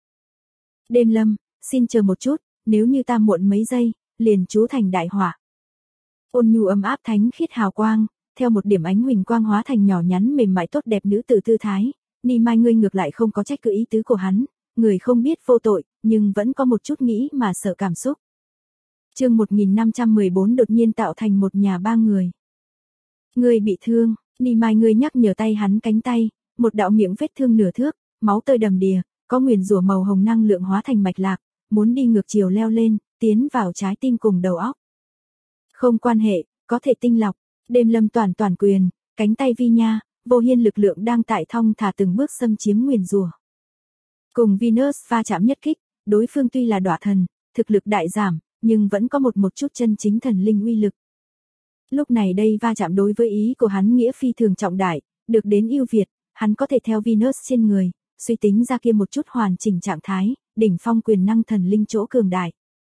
Đêm lâm, xin chờ một chút, nếu như ta muộn mấy giây, liền chú thành đại họa. Ôn nhu ấm áp thánh khiết hào quang, theo một điểm ánh huỳnh quang hóa thành nhỏ nhắn mềm mại tốt đẹp nữ tử tư thái, Ni Mai ngươi ngược lại không có trách cứ ý tứ của hắn, người không biết vô tội, nhưng vẫn có một chút nghĩ mà sợ cảm xúc. Chương 1514 đột nhiên tạo thành một nhà ba người. Ngươi bị thương, Ni Mai ngươi nhắc nhở tay hắn cánh tay, một đạo miệng vết thương nửa thước, máu tươi đầm đìa, có nguyền rủa màu hồng năng lượng hóa thành mạch lạc, muốn đi ngược chiều leo lên, tiến vào trái tim cùng đầu óc. Không quan hệ, có thể tinh lọc, đêm lâm toàn quyền, cánh tay vi nha, vô hiên lực lượng đang tại thong thả từng bước xâm chiếm nguyền rủa. Cùng Venus va chạm nhất kích, đối phương tuy là đọa thần, thực lực đại giảm, nhưng vẫn có một chút chân chính thần linh uy lực. Lúc này đây va chạm đối với ý của hắn nghĩa phi thường trọng đại, được đến ưu việt, hắn có thể theo Venus trên người, suy tính ra kia một chút hoàn chỉnh trạng thái, đỉnh phong quyền năng thần linh chỗ cường đại.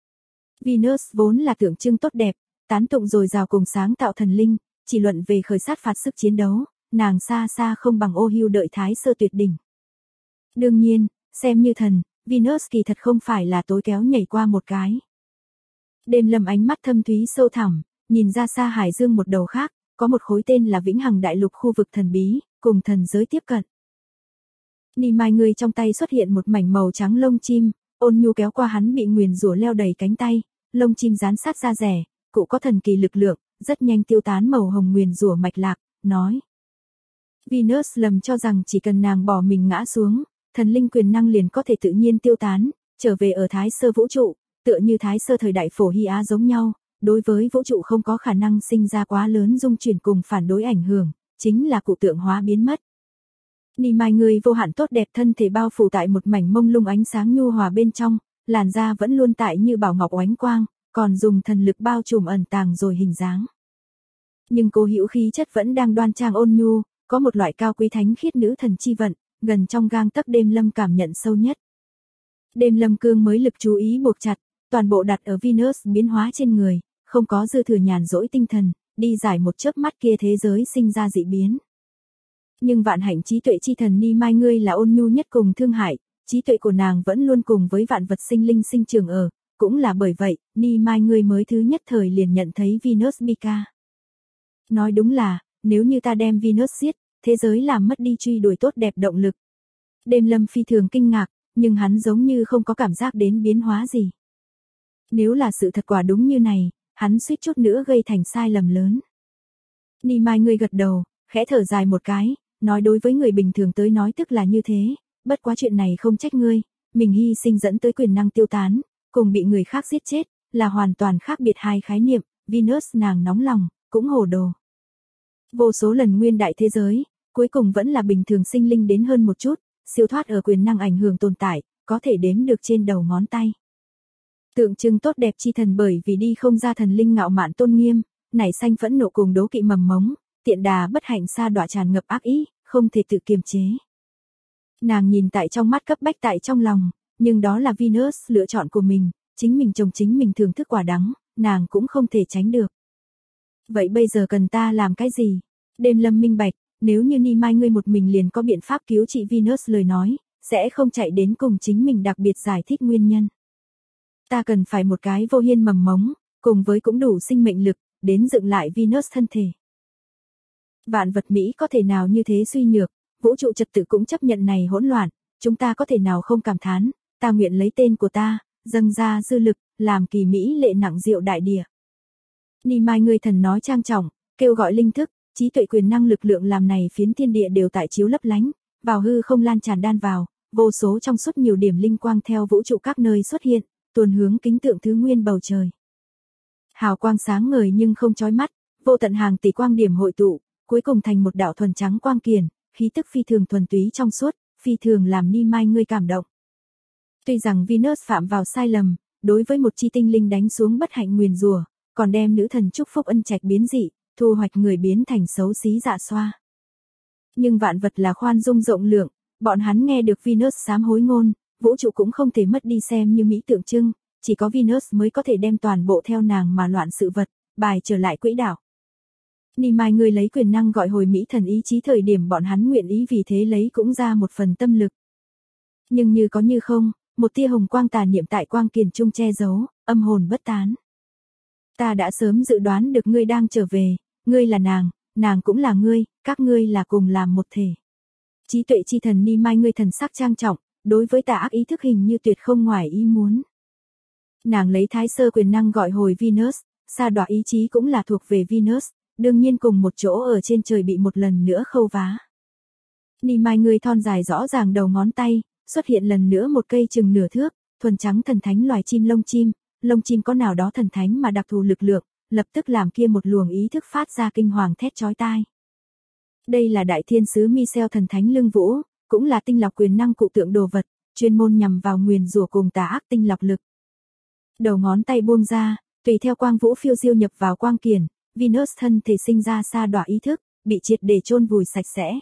Venus vốn là tượng trưng tốt đẹp, tán tụng dồi dào cùng sáng tạo thần linh, chỉ luận về khởi sát phạt sức chiến đấu, nàng xa xa không bằng ô hưu đợi thái sơ tuyệt đỉnh. Đương nhiên, xem như thần, Venus kỳ thật không phải là tối kéo nhảy qua một cái. Đêm lâm ánh mắt thâm thúy sâu thẳm, nhìn ra xa hải dương một đầu khác, có một khối tên là Vĩnh Hằng Đại Lục khu vực thần bí, cùng thần giới tiếp cận. Ni Mai ngươi trong tay xuất hiện một mảnh màu trắng lông chim, ôn nhu kéo qua hắn bị nguyền rủa leo đầy cánh tay, lông chim dán sát da rẻ, cụ có thần kỳ lực lượng, rất nhanh tiêu tán màu hồng nguyền rủa mạch lạc, nói. Venus lầm cho rằng chỉ cần nàng bỏ mình ngã xuống, thần linh quyền năng liền có thể tự nhiên tiêu tán, trở về ở thái sơ vũ trụ, tựa như thái sơ thời đại phổ hy á giống nhau, đối với vũ trụ không có khả năng sinh ra quá lớn dung chuyển cùng phản đối ảnh hưởng, chính là cụ tượng hóa biến mất. Ni Mai người vô hạn tốt đẹp thân thể bao phủ tại một mảnh mông lung ánh sáng nhu hòa bên trong, làn da vẫn luôn tại như bảo ngọc oánh quang, còn dùng thần lực bao trùm ẩn tàng rồi hình dáng. Nhưng cố hữu khí chất vẫn đang đoan trang ôn nhu, có một loại cao quý thánh khiết nữ thần chi vận, gần trong gang tấc đêm lâm cảm nhận sâu nhất. Đêm lâm cương mới lực chú ý buộc chặt, toàn bộ đặt ở Venus biến hóa trên người, không có dư thừa nhàn rỗi tinh thần, đi giải một chớp mắt kia thế giới sinh ra dị biến. Nhưng vạn hạnh trí tuệ chi thần Ni Mai ngươi là ôn nhu nhất cùng thương hại, trí tuệ của nàng vẫn luôn cùng với vạn vật sinh linh sinh trường ở, cũng là bởi vậy, Ni Mai ngươi mới thứ nhất thời liền nhận thấy Venus bi ca. Nói đúng là, nếu như ta đem Venus giết, thế giới làm mất đi truy đuổi tốt đẹp động lực. Đêm Lâm phi thường kinh ngạc, nhưng hắn giống như không có cảm giác đến biến hóa gì. Nếu là sự thật quả đúng như này, hắn suýt chút nữa gây thành sai lầm lớn. Ni Mai ngươi gật đầu, khẽ thở dài một cái, nói đối với người bình thường tới nói tức là như thế, bất quá chuyện này không trách ngươi, mình hy sinh dẫn tới quyền năng tiêu tán, cùng bị người khác giết chết, là hoàn toàn khác biệt hai khái niệm, Venus nàng nóng lòng, cũng hồ đồ. Vô số lần nguyên đại thế giới, cuối cùng vẫn là bình thường sinh linh đến hơn một chút, siêu thoát ở quyền năng ảnh hưởng tồn tại, có thể đếm được trên đầu ngón tay. Tượng trưng tốt đẹp chi thần bởi vì đi không ra thần linh ngạo mạn tôn nghiêm, nảy sanh phẫn nộ cùng đố kỵ mầm mống, tiện đà bất hạnh sa đọa tràn ngập ác ý, không thể tự kiềm chế. Nàng nhìn tại trong mắt cấp bách tại trong lòng, nhưng đó là Venus lựa chọn của mình, chính mình trồng chính mình thưởng thức quả đắng, nàng cũng không thể tránh được. Vậy bây giờ cần ta làm cái gì? Đêm Lâm minh bạch, nếu như Ni Mai ngươi một mình liền có biện pháp cứu trị Venus lời nói, sẽ không chạy đến cùng chính mình đặc biệt giải thích nguyên nhân. Ta cần phải một cái vô hiên mầm mống, cùng với cũng đủ sinh mệnh lực, đến dựng lại Venus thân thể. Vạn vật Mỹ có thể nào như thế suy nhược, vũ trụ trật tự cũng chấp nhận này hỗn loạn, chúng ta có thể nào không cảm thán, ta nguyện lấy tên của ta, dâng ra dư lực, làm kỳ Mỹ lệ nặng diệu đại địa. Ni Mai ngươi thần nói trang trọng, kêu gọi linh thức, trí tuệ quyền năng lực lượng làm này phiến thiên địa đều tại chiếu lấp lánh, vào hư không lan tràn đan vào, vô số trong suốt nhiều điểm linh quang theo vũ trụ các nơi xuất hiện, tuôn hướng kính tượng thứ nguyên bầu trời. Hào quang sáng ngời nhưng không chói mắt, vô tận hàng tỷ quang điểm hội tụ, cuối cùng thành một đạo thuần trắng quang kiền, khí tức phi thường thuần túy trong suốt, phi thường làm Ni Mai ngươi cảm động. Tuy rằng Venus phạm vào sai lầm, đối với một chi tinh linh đánh xuống bất hạnh nguyền rủa, còn đem nữ thần chúc phúc ân trạch biến dị, thu hoạch người biến thành xấu xí dạ xoa. Nhưng vạn vật là khoan dung rộng lượng, bọn hắn nghe được Venus sám hối ngôn, vũ trụ cũng không thể mất đi xem như mỹ tượng trưng, chỉ có Venus mới có thể đem toàn bộ theo nàng mà loạn sự vật, bài trở lại quỹ đạo. Ni Mai ngươi lấy quyền năng gọi hồi mỹ thần ý chí thời điểm bọn hắn nguyện ý vì thế lấy cũng ra một phần tâm lực. Nhưng như có như không, một tia hồng quang tà niệm tại quang kiền trung che giấu, âm hồn bất tán. Ta đã sớm dự đoán được ngươi đang trở về, ngươi là nàng cũng là ngươi, các ngươi là cùng làm một thể. Trí tuệ chi thần Ni Mai ngươi thần sắc trang trọng, đối với tà ác ý thức hình như tuyệt không ngoài ý muốn. Nàng lấy thái sơ quyền năng gọi hồi Venus, sa đọa ý chí cũng là thuộc về Venus, đương nhiên cùng một chỗ ở trên trời bị một lần nữa khâu vá. Ni Mai ngươi thon dài rõ ràng đầu ngón tay, xuất hiện lần nữa một cây chừng nửa thước, thuần trắng thần thánh loài chim, lông chim có nào đó thần thánh mà đặc thù lực lượng, lập tức làm kia một luồng ý thức phát ra kinh hoàng thét chói tai. Đây là đại thiên sứ Michel thần thánh lưng vũ, cũng là tinh lọc quyền năng cụ tượng đồ vật, chuyên môn nhằm vào nguyền rủa cùng tà ác tinh lọc lực. Đầu ngón tay buông ra, tùy theo quang vũ phiêu diêu nhập vào quang kiền, Venus thân thể sinh ra sa đọa ý thức, bị triệt để chôn vùi sạch sẽ.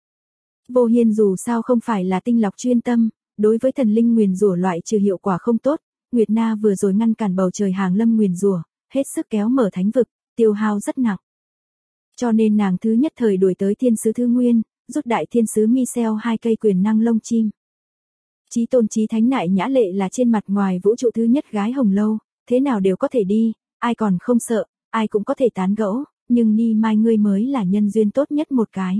Vô Hiên dù sao không phải là tinh lọc chuyên tâm, đối với thần linh nguyền rủa loại trừ hiệu quả không tốt, Nguyệt Na vừa rồi ngăn cản bầu trời hàng lâm nguyền rủa, hết sức kéo mở thánh vực, tiêu hao rất nặng. Cho nên nàng thứ nhất thời đuổi tới thiên sứ Thư Nguyên, rút đại thiên sứ Michel 2 cây quyền năng lông chim. Chí tôn chí thánh nại nhã lệ là trên mặt ngoài vũ trụ thứ nhất gái hồng lâu, thế nào đều có thể đi, ai còn không sợ, ai cũng có thể tán gẫu, nhưng Ni Mai ngươi mới là nhân duyên tốt nhất một cái.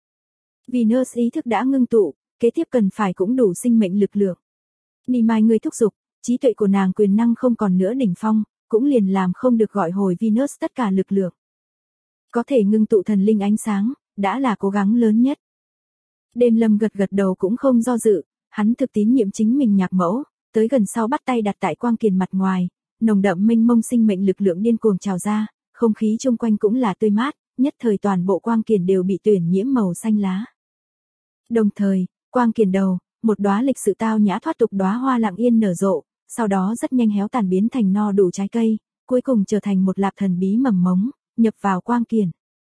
Venus ý thức đã ngưng tụ, kế tiếp cần phải cũng đủ sinh mệnh lực lượng. Ni Mai ngươi thúc giục, trí tuệ của nàng quyền năng không còn nữa đỉnh phong, cũng liền làm không được gọi hồi Venus tất cả lực lượng. Có thể ngưng tụ thần linh ánh sáng, đã là cố gắng lớn nhất. Đêm Lâm gật gật đầu cũng không do dự, hắn thực tín nhiệm chính mình nhạc mẫu, tới gần sau bắt tay đặt tại quang kiền mặt ngoài, nồng đậm mênh mông sinh mệnh lực lượng điên cuồng trào ra, không khí chung quanh cũng là tươi mát, nhất thời toàn bộ quang kiền đều bị tuyển nhiễm màu xanh lá. Đồng thời, quang kiền đầu, một đóa lịch sự tao nhã thoát tục đóa hoa lặng yên nở rộ, sau đó rất nhanh héo tàn biến thành no đủ trái cây, cuối cùng trở thành một lạp thần bí mầm mống, nhập vào quang kiền.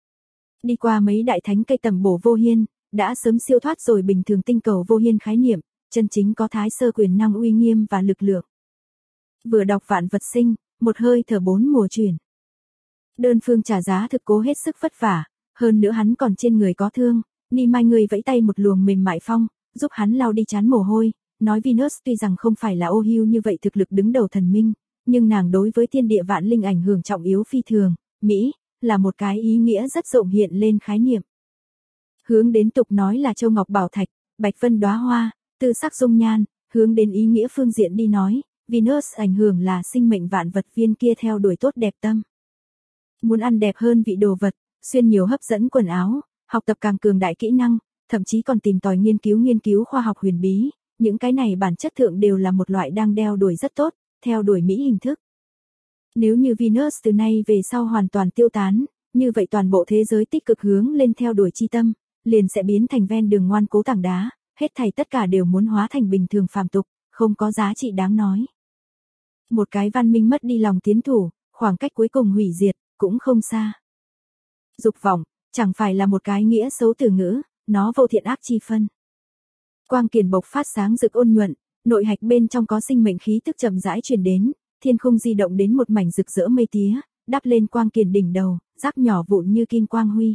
Đi qua mấy đại thánh cây tầm bổ Vô Hiên, đã sớm siêu thoát rồi bình thường tinh cầu Vô Hiên khái niệm, chân chính có thái sơ quyền năng uy nghiêm và lực lượng. Vừa đọc vạn vật sinh, một hơi thở 4 mùa chuyển. Đơn phương trả giá thực cố hết sức vất vả, hơn nữa hắn còn trên người có thương, Ni Mai người vẫy tay một luồng mềm mại phong, giúp hắn lau đi chán mồ hôi, nói Venus tuy rằng không phải là ô hưu như vậy thực lực đứng đầu thần minh, nhưng nàng đối với thiên địa vạn linh ảnh hưởng trọng yếu phi thường, Mỹ, là một cái ý nghĩa rất rộng hiện lên khái niệm. hướng đến tục nói là châu ngọc bảo thạch, bạch vân đóa hoa, tư sắc dung nhan, hướng đến ý nghĩa phương diện đi nói, Venus ảnh hưởng là sinh mệnh vạn vật viên kia theo đuổi tốt đẹp tâm. Muốn ăn đẹp hơn vị đồ vật, xuyên nhiều hấp dẫn quần áo, học tập càng cường đại kỹ năng, thậm chí còn tìm tòi nghiên cứu khoa học huyền bí, những cái này bản chất thượng đều là một loại đang đeo đuổi rất tốt, theo đuổi mỹ hình thức. Nếu như Venus từ nay về sau hoàn toàn tiêu tán, như vậy toàn bộ thế giới tích cực hướng lên theo đuổi chi tâm, liền sẽ biến thành ven đường ngoan cố tảng đá, hết thảy tất cả đều muốn hóa thành bình thường phàm tục, không có giá trị đáng nói. Một cái văn minh mất đi lòng tiến thủ, khoảng cách cuối cùng hủy diệt, cũng không xa. Dục vọng, chẳng phải là một cái nghĩa xấu từ ngữ, nó vô thiện ác chi phân. Quang kiền bộc phát sáng rực ôn nhuận, nội hạch bên trong có sinh mệnh khí tức chậm rãi truyền đến, thiên khung di động đến một mảnh rực rỡ mây tía, đắp lên quang kiền đỉnh đầu, rác nhỏ vụn như kim quang huy.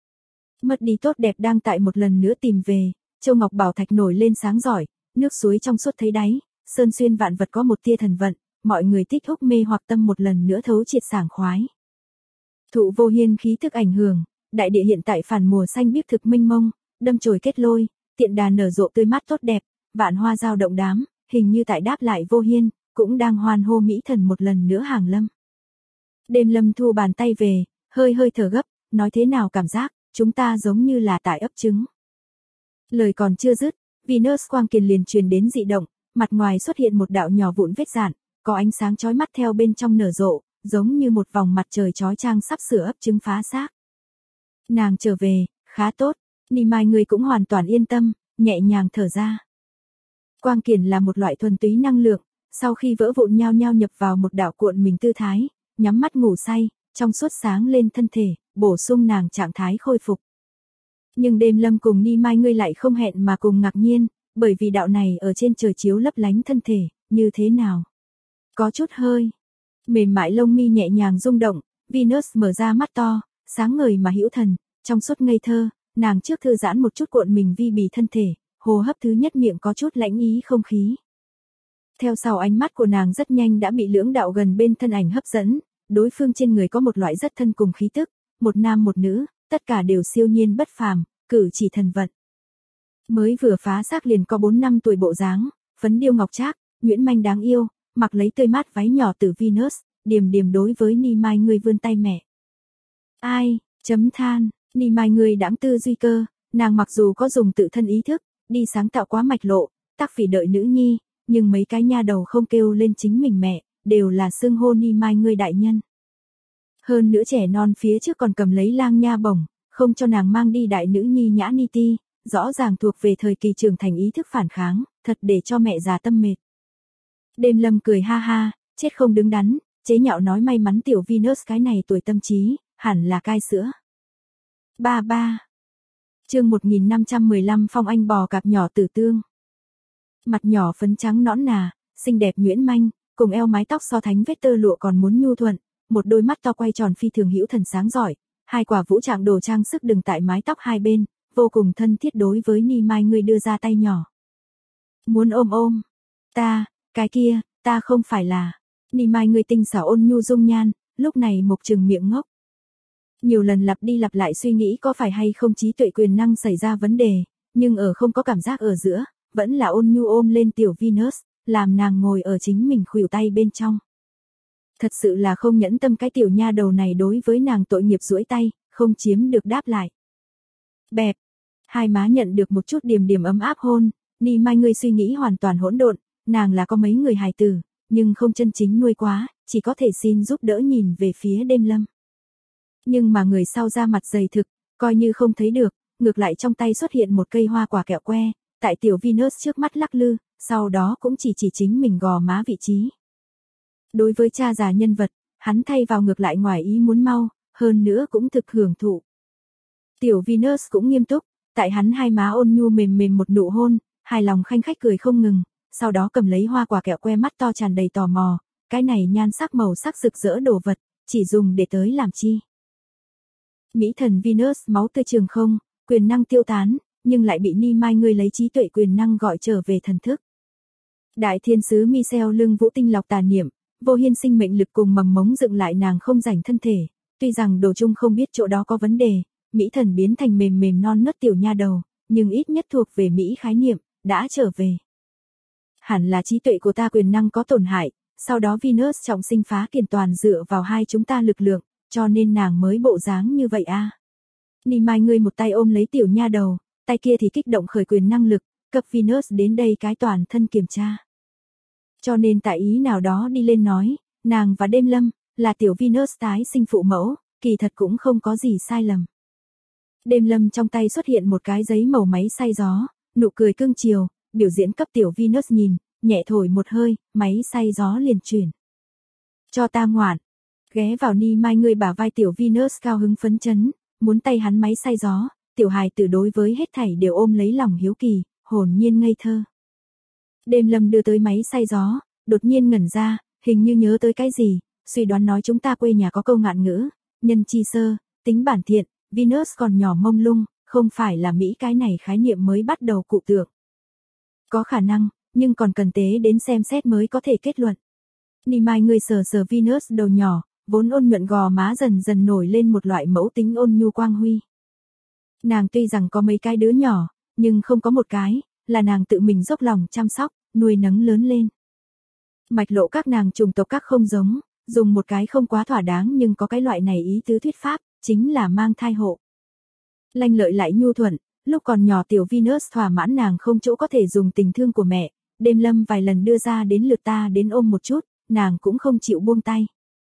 Mất đi tốt đẹp đang tại một lần nữa tìm về, châu ngọc bảo thạch nổi lên sáng giỏi, nước suối trong suốt thấy đáy, sơn xuyên vạn vật có một tia thần vận, mọi người thích húc mê hoặc tâm một lần nữa thấu triệt sảng khoái. Thụ vô hiên khí thức ảnh hưởng, đại địa hiện tại phản mùa xanh biếc thực minh mông, đâm chồi kết lôi, tiện đà nở rộ tươi mát tốt đẹp, vạn hoa giao động đám, hình như tại đáp lại vô hiên, cũng đang hoan hô mỹ thần một lần nữa hàng lâm. Đêm lâm thu bàn tay về, hơi hơi thở gấp, nói thế nào cảm giác, chúng ta giống như là tại ấp trứng. Lời còn chưa dứt, Venus quang kiền liền truyền đến dị động, mặt ngoài xuất hiện một đạo nhỏ vụn vết rạn, có ánh sáng chói mắt theo bên trong nở rộ, giống như một vòng mặt trời chói chang sắp sửa ấp trứng phá xác. Nàng trở về, khá tốt, Ni Mai người cũng hoàn toàn yên tâm, nhẹ nhàng thở ra. Quang kiền là một loại thuần túy năng lượng, sau khi vỡ vụn nhao nhao nhập vào một đạo cuộn mình tư thái, nhắm mắt ngủ say, trong suốt sáng lên thân thể, bổ sung nàng trạng thái khôi phục. Nhưng đêm lâm cùng Ni Mai ngươi lại không hẹn mà cùng ngạc nhiên, bởi vì đạo này ở trên trời chiếu lấp lánh thân thể, như thế nào? Có chút hơi. Mềm mại lông mi nhẹ nhàng rung động, Venus mở ra mắt to, sáng ngời mà hữu thần, trong suốt ngây thơ, nàng trước thư giãn một chút cuộn mình vi bì thân thể, hô hấp thứ nhất miệng có chút lãnh ý không khí. Theo sau ánh mắt của nàng rất nhanh đã bị lưỡng đạo gần bên thân ảnh hấp dẫn, đối phương trên người có một loại rất thân cùng khí tức, một nam một nữ, tất cả đều siêu nhiên bất phàm, cử chỉ thần vận. Mới vừa phá xác liền có 4 năm tuổi bộ dáng, phấn điêu ngọc trác, nhuyễn manh đáng yêu, mặc lấy tươi mát váy nhỏ từ Venus, điềm điềm đối với Ni Mai người vươn tay mẹ. Ai, chấm than, Ni Mai người đãng tư duy cơ, nàng mặc dù có dùng tự thân ý thức, đi sáng tạo quá mạch lộ, tác phỉ đợi nữ nhi, nhưng mấy cái nha đầu không kêu lên chính mình mẹ, đều là xưng hô Ni Mai người đại nhân. Hơn nữa trẻ non phía trước còn cầm lấy lang nha bổng, không cho nàng mang đi đại nữ nhi Nhã Ni Ti, rõ ràng thuộc về thời kỳ trưởng thành ý thức phản kháng, thật để cho mẹ già tâm mệt. Đêm lâm cười ha ha, chết không đứng đắn, chế nhạo nói may mắn tiểu Venus cái này tuổi tâm trí, hẳn là cai sữa. Ba. Chương 1515 Phong Anh bò cạp nhỏ tử tương. Mặt nhỏ phấn trắng nõn nà, xinh đẹp nhuyễn manh, cùng eo mái tóc so thánh vết tơ lụa còn muốn nhu thuận, một đôi mắt to quay tròn phi thường hữu thần sáng giỏi, hai quả vũ trạng đồ trang sức đừng tại mái tóc hai bên, vô cùng thân thiết đối với Ni Mai người đưa ra tay nhỏ. Muốn ôm ôm. Ta, cái kia, ta không phải là. Ni Mai người tinh xảo ôn nhu dung nhan, lúc này mục trừng miệng ngốc. Nhiều lần lặp đi lặp lại suy nghĩ có phải hay không trí tuệ quyền năng xảy ra vấn đề, nhưng ở không có cảm giác ở giữa, vẫn là ôn nhu ôm lên tiểu Venus, làm nàng ngồi ở chính mình khuỷu tay bên trong. Thật sự là không nhẫn tâm cái tiểu nha đầu này đối với nàng tội nghiệp duỗi tay, không chiếm được đáp lại. Bẹp, hai má nhận được một chút điềm điềm ấm áp hôn, Ni Mai ngươi suy nghĩ hoàn toàn hỗn độn, nàng là có mấy người hài tử, nhưng không chân chính nuôi quá, chỉ có thể xin giúp đỡ nhìn về phía đêm lâm. Nhưng mà người sau ra mặt dày thực, coi như không thấy được, ngược lại trong tay xuất hiện một cây hoa quả kẹo que, tại tiểu Venus trước mắt lắc lư, sau đó cũng chỉ chính mình gò má vị trí. Đối với cha già nhân vật, hắn thay vào ngược lại ngoài ý muốn mau, hơn nữa cũng thực hưởng thụ. Tiểu Venus cũng nghiêm túc, tại hắn hai má ôn nhu mềm mềm một nụ hôn, hài lòng khanh khách cười không ngừng, sau đó cầm lấy hoa quả kẹo que mắt to tràn đầy tò mò, cái này nhan sắc màu sắc rực rỡ đồ vật, chỉ dùng để tới làm chi. Mỹ thần Venus máu tươi trường không, quyền năng tiêu tán, nhưng lại bị Ni Mai ngươi lấy trí tuệ quyền năng gọi trở về thần thức. Đại thiên sứ Michel lưng vũ tinh lọc tà niệm, vô hiên sinh mệnh lực cùng mầm mống dựng lại nàng không rảnh thân thể, tuy rằng đồ chung không biết chỗ đó có vấn đề, Mỹ thần biến thành mềm mềm non nớt tiểu nha đầu, nhưng ít nhất thuộc về Mỹ khái niệm, đã trở về. Hẳn là trí tuệ của ta quyền năng có tổn hại, sau đó Venus trọng sinh phá kiền toàn dựa vào hai chúng ta lực lượng, cho nên nàng mới bộ dáng như vậy a. Ni Mai ngươi một tay ôm lấy tiểu nha đầu, tay kia thì kích động khởi quyền năng lực, cấp Venus đến đây cái toàn thân kiểm tra. Cho nên tại ý nào đó đi lên nói, nàng và Đêm Lâm, là tiểu Venus tái sinh phụ mẫu, kỳ thật cũng không có gì sai lầm. Đêm Lâm trong tay xuất hiện một cái giấy màu máy xay gió, nụ cười cưng chiều, biểu diễn cấp tiểu Venus nhìn, nhẹ thổi một hơi, máy xay gió liền chuyển. Cho ta ngoạn, ghé vào Ni Mai ngươi bả vai tiểu Venus cao hứng phấn chấn, muốn tay hắn máy xay gió, tiểu hài tử đối với hết thảy đều ôm lấy lòng hiếu kỳ, hồn nhiên ngây thơ. Đêm Lâm đưa tới máy xay gió, đột nhiên ngẩn ra, hình như nhớ tới cái gì, suy đoán nói chúng ta quê nhà có câu ngạn ngữ, nhân chi sơ, tính bản thiện, Venus còn nhỏ mông lung, không phải là Mỹ cái này khái niệm mới bắt đầu cụ tượng. Có khả năng, nhưng còn cần tế đến xem xét mới có thể kết luận. Ni Mai ngươi sờ sờ Venus đầu nhỏ, vốn ôn nhuận gò má dần dần nổi lên một loại mẫu tính ôn nhu quang huy. Nàng tuy rằng có mấy cái đứa nhỏ, nhưng không có một cái, là nàng tự mình dốc lòng chăm sóc, nuôi nấng lớn lên. Mạch lộ các nàng chủng tộc các không giống, dùng một cái không quá thỏa đáng nhưng có cái loại này ý tứ thuyết pháp, chính là mang thai hộ. Lanh lợi lại nhu thuận, lúc còn nhỏ tiểu Venus thỏa mãn nàng không chỗ có thể dùng tình thương của mẹ, Đêm Lâm vài lần đưa ra đến lượt ta đến ôm một chút, nàng cũng không chịu buông tay.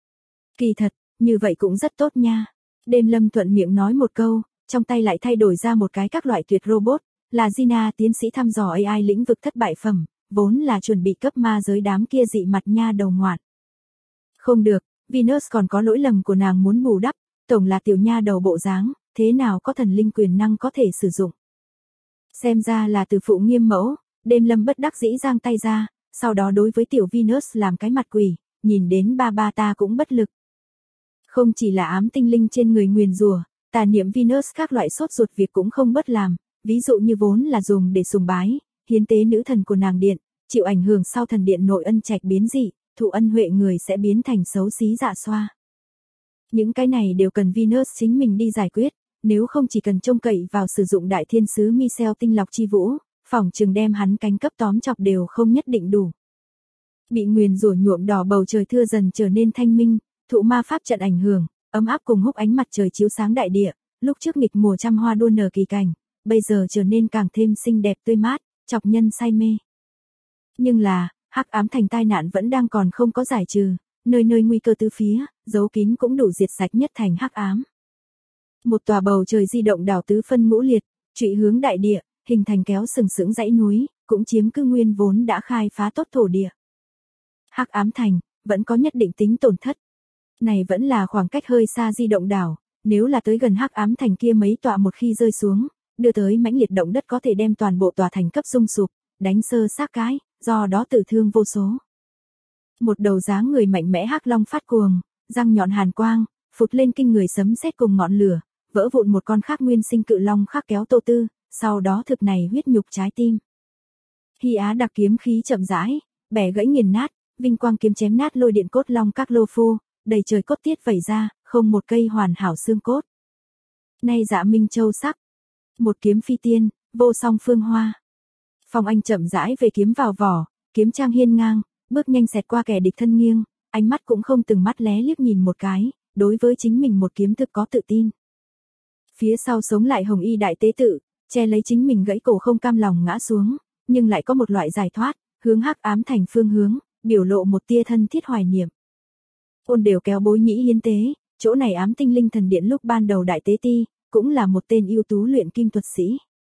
Kỳ thật, như vậy cũng rất tốt nha. Đêm Lâm thuận miệng nói một câu, trong tay lại thay đổi ra một cái các loại tuyệt robot, là Gina tiến sĩ thăm dò AI lĩnh vực thất bại phẩm, vốn là chuẩn bị cấp ma giới đám kia dị mặt nha đầu ngoạn. Không được, Venus còn có lỗi lầm của nàng muốn bù đắp, tổng là tiểu nha đầu bộ dáng, thế nào có thần linh quyền năng có thể sử dụng. Xem ra là từ phụ nghiêm mẫu, Đêm Lâm bất đắc dĩ giang tay ra, sau đó đối với tiểu Venus làm cái mặt quỷ, nhìn đến ba ba ta cũng bất lực. Không chỉ là ám tinh linh trên người nguyền rủa, tà niệm Venus các loại sốt ruột việc cũng không bất làm, ví dụ như vốn là dùng để sùng bái, hiến tế nữ thần của nàng điện, chịu ảnh hưởng sau thần điện nội ân trạch biến dị, thụ ân huệ người sẽ biến thành xấu xí dạ xoa. Những cái này đều cần Venus chính mình đi giải quyết, nếu không chỉ cần trông cậy vào sử dụng đại thiên sứ Michel tinh lọc chi vũ, phỏng chừng đem hắn cánh cấp tóm chọc đều không nhất định đủ. Bị nguyền rủa nhuộm đỏ bầu trời thưa dần trở nên thanh minh, thụ ma pháp trận ảnh hưởng, ấm áp cùng húc ánh mặt trời chiếu sáng đại địa, lúc trước nghịch mùa trăm hoa đua nở kỳ cảnh, bây giờ trở nên càng thêm xinh đẹp tươi mát, chọc nhân say mê. Nhưng là, hắc ám thành tai nạn vẫn đang còn không có giải trừ, nơi nơi nguy cơ tứ phía, giấu kín cũng đủ diệt sạch nhất thành hắc ám. Một tòa bầu trời di động đảo tứ phân ngũ liệt, trụy hướng đại địa, hình thành kéo sừng sững dãy núi, cũng chiếm cư nguyên vốn đã khai phá tốt thổ địa. Hắc ám thành, vẫn có nhất định tính tổn thất. Này vẫn là khoảng cách hơi xa di động đảo, nếu là tới gần hắc ám thành kia mấy tòa một khi rơi xuống, đưa tới mãnh liệt động đất có thể đem toàn bộ tòa thành cấp rung sụp, đánh sơ xác cái, do đó tử thương vô số. Một đầu dáng người mạnh mẽ hắc long phát cuồng, răng nhọn hàn quang, phụt lên kinh người sấm sét cùng ngọn lửa, vỡ vụn một con khác nguyên sinh cự long khác kéo Tô Tư, sau đó thực này huyết nhục trái tim. Hy Á đặc kiếm khí chậm rãi, bẻ gãy nghiền nát, vinh quang kiếm chém nát lôi điện cốt long các lô phu, đầy trời cốt tiết vẩy ra, không một cây hoàn hảo xương cốt. Nay Dạ Minh Châu sắc, một kiếm phi tiên, vô song phương hoa. Phong Anh chậm rãi về kiếm vào vỏ, kiếm trang hiên ngang, bước nhanh xẹt qua kẻ địch thân nghiêng, ánh mắt cũng không từng mắt lé liếc nhìn một cái, đối với chính mình một kiếm thực có tự tin. Phía sau sống lại Hồng Y đại tế tự, che lấy chính mình gãy cổ không cam lòng ngã xuống, nhưng lại có một loại giải thoát, hướng hắc ám thành phương hướng, biểu lộ một tia thân thiết hoài niệm. Ôn đều kéo bối nhĩ hiến tế, chỗ này ám tinh linh thần điện lúc ban đầu đại tế ti, cũng là một tên ưu tú luyện kim thuật sĩ.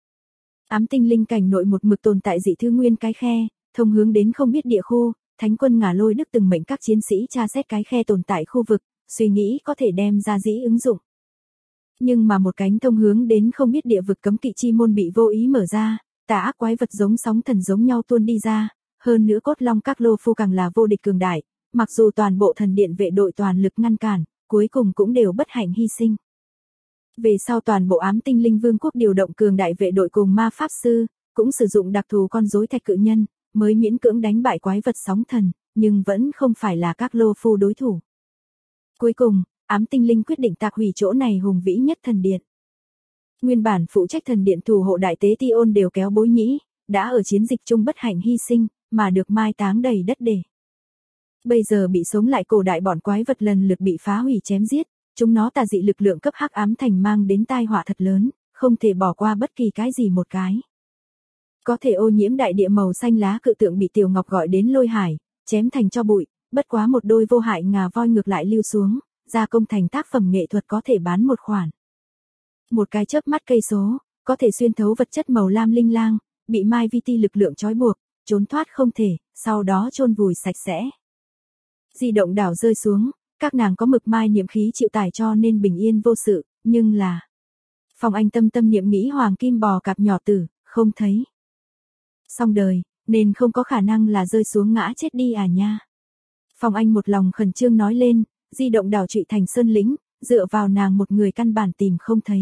Ám tinh linh cảnh nội một mực tồn tại dị thư nguyên cái khe, thông hướng đến không biết địa khu, thánh quân Ngả Lôi Đức từng mệnh các chiến sĩ tra xét cái khe tồn tại khu vực, suy nghĩ có thể đem ra dĩ ứng dụng. Nhưng mà một cánh thông hướng đến không biết địa vực cấm kỵ chi môn bị vô ý mở ra, tà ác quái vật giống sóng thần giống nhau tuôn đi ra, hơn nữa cốt long các lô phu càng là vô địch cường đại, mặc dù toàn bộ thần điện vệ đội toàn lực ngăn cản, cuối cùng cũng đều bất hạnh hy sinh. Về sau toàn bộ ám tinh linh vương quốc điều động cường đại vệ đội cùng ma pháp sư, cũng sử dụng đặc thù con rối thạch cự nhân, mới miễn cưỡng đánh bại quái vật sóng thần, nhưng vẫn không phải là các lô phu đối thủ. Cuối cùng, ám tinh linh quyết định tạc hủy chỗ này hùng vĩ nhất thần điện. Nguyên bản phụ trách thần điện thủ hộ đại tế Ti Ôn đều kéo bối nhĩ, đã ở chiến dịch chung bất hạnh hy sinh, mà được mai táng đầy đất để. Bây giờ bị sống lại cổ đại bọn quái vật lần lượt bị phá hủy chém giết, chúng nó tà dị lực lượng cấp hắc ám thành mang đến tai họa thật lớn, không thể bỏ qua bất kỳ cái gì một cái. Có thể ô nhiễm đại địa màu xanh lá cự tượng bị Tiểu Ngọc gọi đến lôi hải, chém thành cho bụi, bất quá một đôi vô hại ngà voi ngược lại lưu xuống, gia công thành tác phẩm nghệ thuật có thể bán một khoản. Một cái chớp mắt cây số, có thể xuyên thấu vật chất màu lam linh lang, bị Mai Vi Ti lực lượng trói buộc, trốn thoát không thể, sau đó chôn vùi sạch sẽ. Di động đảo rơi xuống, các nàng có mực mai niệm khí chịu tải cho nên bình yên vô sự, nhưng là... Phong Anh tâm tâm niệm nghĩ hoàng kim bò cạp nhỏ tử, không thấy. Xong đời, nên không có khả năng là rơi xuống ngã chết đi à nha. Phong Anh một lòng khẩn trương nói lên, di động đảo trụy thành sơn lĩnh, dựa vào nàng một người căn bản tìm không thấy.